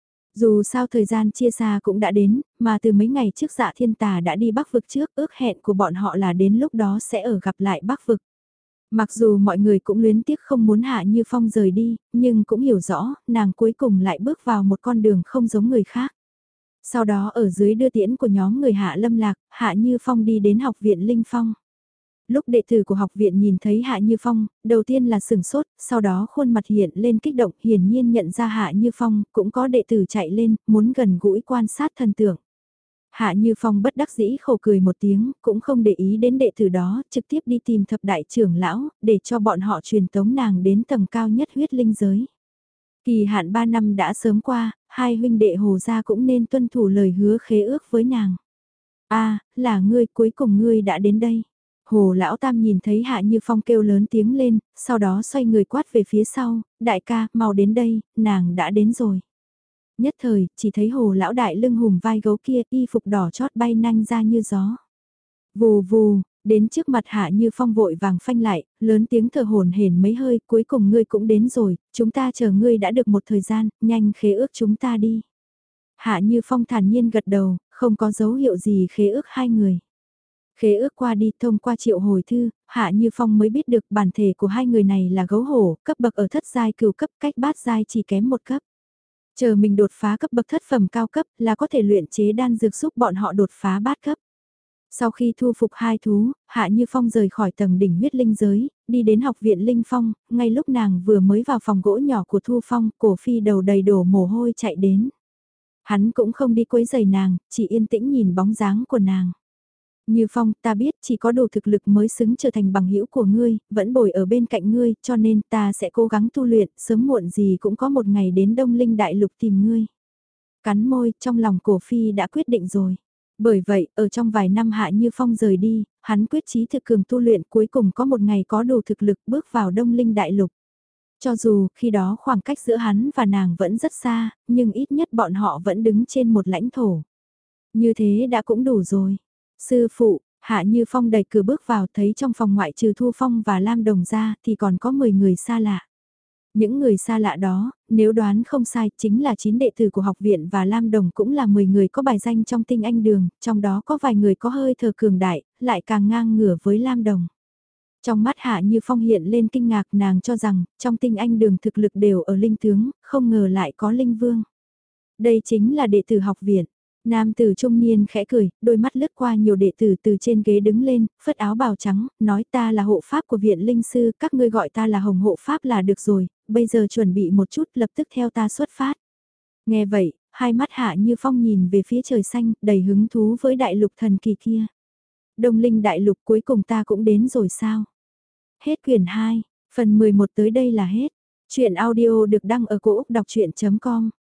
Dù sao thời gian chia xa cũng đã đến, mà từ mấy ngày trước Dạ Thiên Tà đã đi Bắc vực trước, ước hẹn của bọn họ là đến lúc đó sẽ ở gặp lại Bắc vực. Mặc dù mọi người cũng luyến tiếc không muốn Hạ Như Phong rời đi, nhưng cũng hiểu rõ, nàng cuối cùng lại bước vào một con đường không giống người khác. Sau đó ở dưới đưa tiễn của nhóm người Hạ Lâm Lạc, Hạ Như Phong đi đến học viện Linh Phong. Lúc đệ tử của học viện nhìn thấy Hạ Như Phong, đầu tiên là sừng sốt, sau đó khuôn mặt hiện lên kích động, hiển nhiên nhận ra Hạ Như Phong, cũng có đệ tử chạy lên, muốn gần gũi quan sát thần tượng. Hạ Như Phong bất đắc dĩ khổ cười một tiếng, cũng không để ý đến đệ tử đó, trực tiếp đi tìm thập đại trưởng lão, để cho bọn họ truyền tống nàng đến tầng cao nhất huyết linh giới. Kỳ hạn ba năm đã sớm qua, hai huynh đệ Hồ gia cũng nên tuân thủ lời hứa khế ước với nàng. A, là ngươi, cuối cùng ngươi đã đến đây. Hồ lão tam nhìn thấy Hạ Như Phong kêu lớn tiếng lên, sau đó xoay người quát về phía sau, đại ca, mau đến đây, nàng đã đến rồi. Nhất thời, chỉ thấy hồ lão đại lưng hùm vai gấu kia, y phục đỏ chót bay nanh ra như gió. Vù vù, đến trước mặt Hạ Như Phong vội vàng phanh lại, lớn tiếng thở hổn hển mấy hơi, cuối cùng ngươi cũng đến rồi, chúng ta chờ ngươi đã được một thời gian, nhanh khế ước chúng ta đi. Hạ Như Phong thản nhiên gật đầu, không có dấu hiệu gì khế ước hai người. Khế ước qua đi thông qua triệu hồi thư, Hạ Như Phong mới biết được bản thể của hai người này là gấu hổ, cấp bậc ở thất giai cửu cấp, cách bát giai chỉ kém một cấp. Chờ mình đột phá cấp bậc thất phẩm cao cấp là có thể luyện chế đan dược giúp bọn họ đột phá bát cấp. Sau khi thu phục hai thú, Hạ Như Phong rời khỏi tầng đỉnh huyết linh giới, đi đến học viện Linh Phong, ngay lúc nàng vừa mới vào phòng gỗ nhỏ của Thu Phong, Cổ Phi đầu đầy đổ mồ hôi chạy đến. Hắn cũng không đi quấy giày nàng, chỉ yên tĩnh nhìn bóng dáng của nàng. Như Phong, ta biết chỉ có đủ thực lực mới xứng trở thành bằng hữu của ngươi, vẫn bồi ở bên cạnh ngươi, cho nên ta sẽ cố gắng tu luyện, sớm muộn gì cũng có một ngày đến Đông Linh Đại Lục tìm ngươi. Cắn môi, trong lòng Cổ Phi đã quyết định rồi. Bởi vậy, ở trong vài năm Hạ Như Phong rời đi, hắn quyết chí thực cường tu luyện cuối cùng có một ngày có đủ thực lực bước vào Đông Linh Đại Lục. Cho dù khi đó khoảng cách giữa hắn và nàng vẫn rất xa, nhưng ít nhất bọn họ vẫn đứng trên một lãnh thổ. Như thế đã cũng đủ rồi. Sư phụ, Hạ Như Phong đẩy cửa bước vào thấy trong phòng ngoại trừ Thu Phong và Lam Đồng ra thì còn có mười người xa lạ. Những người xa lạ đó, nếu đoán không sai, chính là chín đệ tử của học viện và Lam Đồng cũng là mười người có bài danh trong tinh anh đường, trong đó có vài người có hơi thở cường đại, lại càng ngang ngửa với Lam Đồng. Trong mắt Hạ Như Phong hiện lên kinh ngạc, nàng cho rằng, trong tinh anh đường thực lực đều ở linh tướng, không ngờ lại có linh vương. Đây chính là đệ tử học viện. Nam tử trung niên khẽ cười, đôi mắt lướt qua nhiều đệ tử từ trên ghế đứng lên, phất áo bào trắng, nói ta là hộ pháp của viện linh sư, các ngươi gọi ta là hồng hộ pháp là được rồi, bây giờ chuẩn bị một chút lập tức theo ta xuất phát. Nghe vậy, hai mắt Hạ Như Phong nhìn về phía trời xanh, đầy hứng thú với đại lục thần kỳ kia. Đông Linh đại lục cuối cùng ta cũng đến rồi sao? Hết quyển hai, phần mười một tới đây là hết. Chuyện audio được đăng ở cổ Úc đọc chuyện chấm com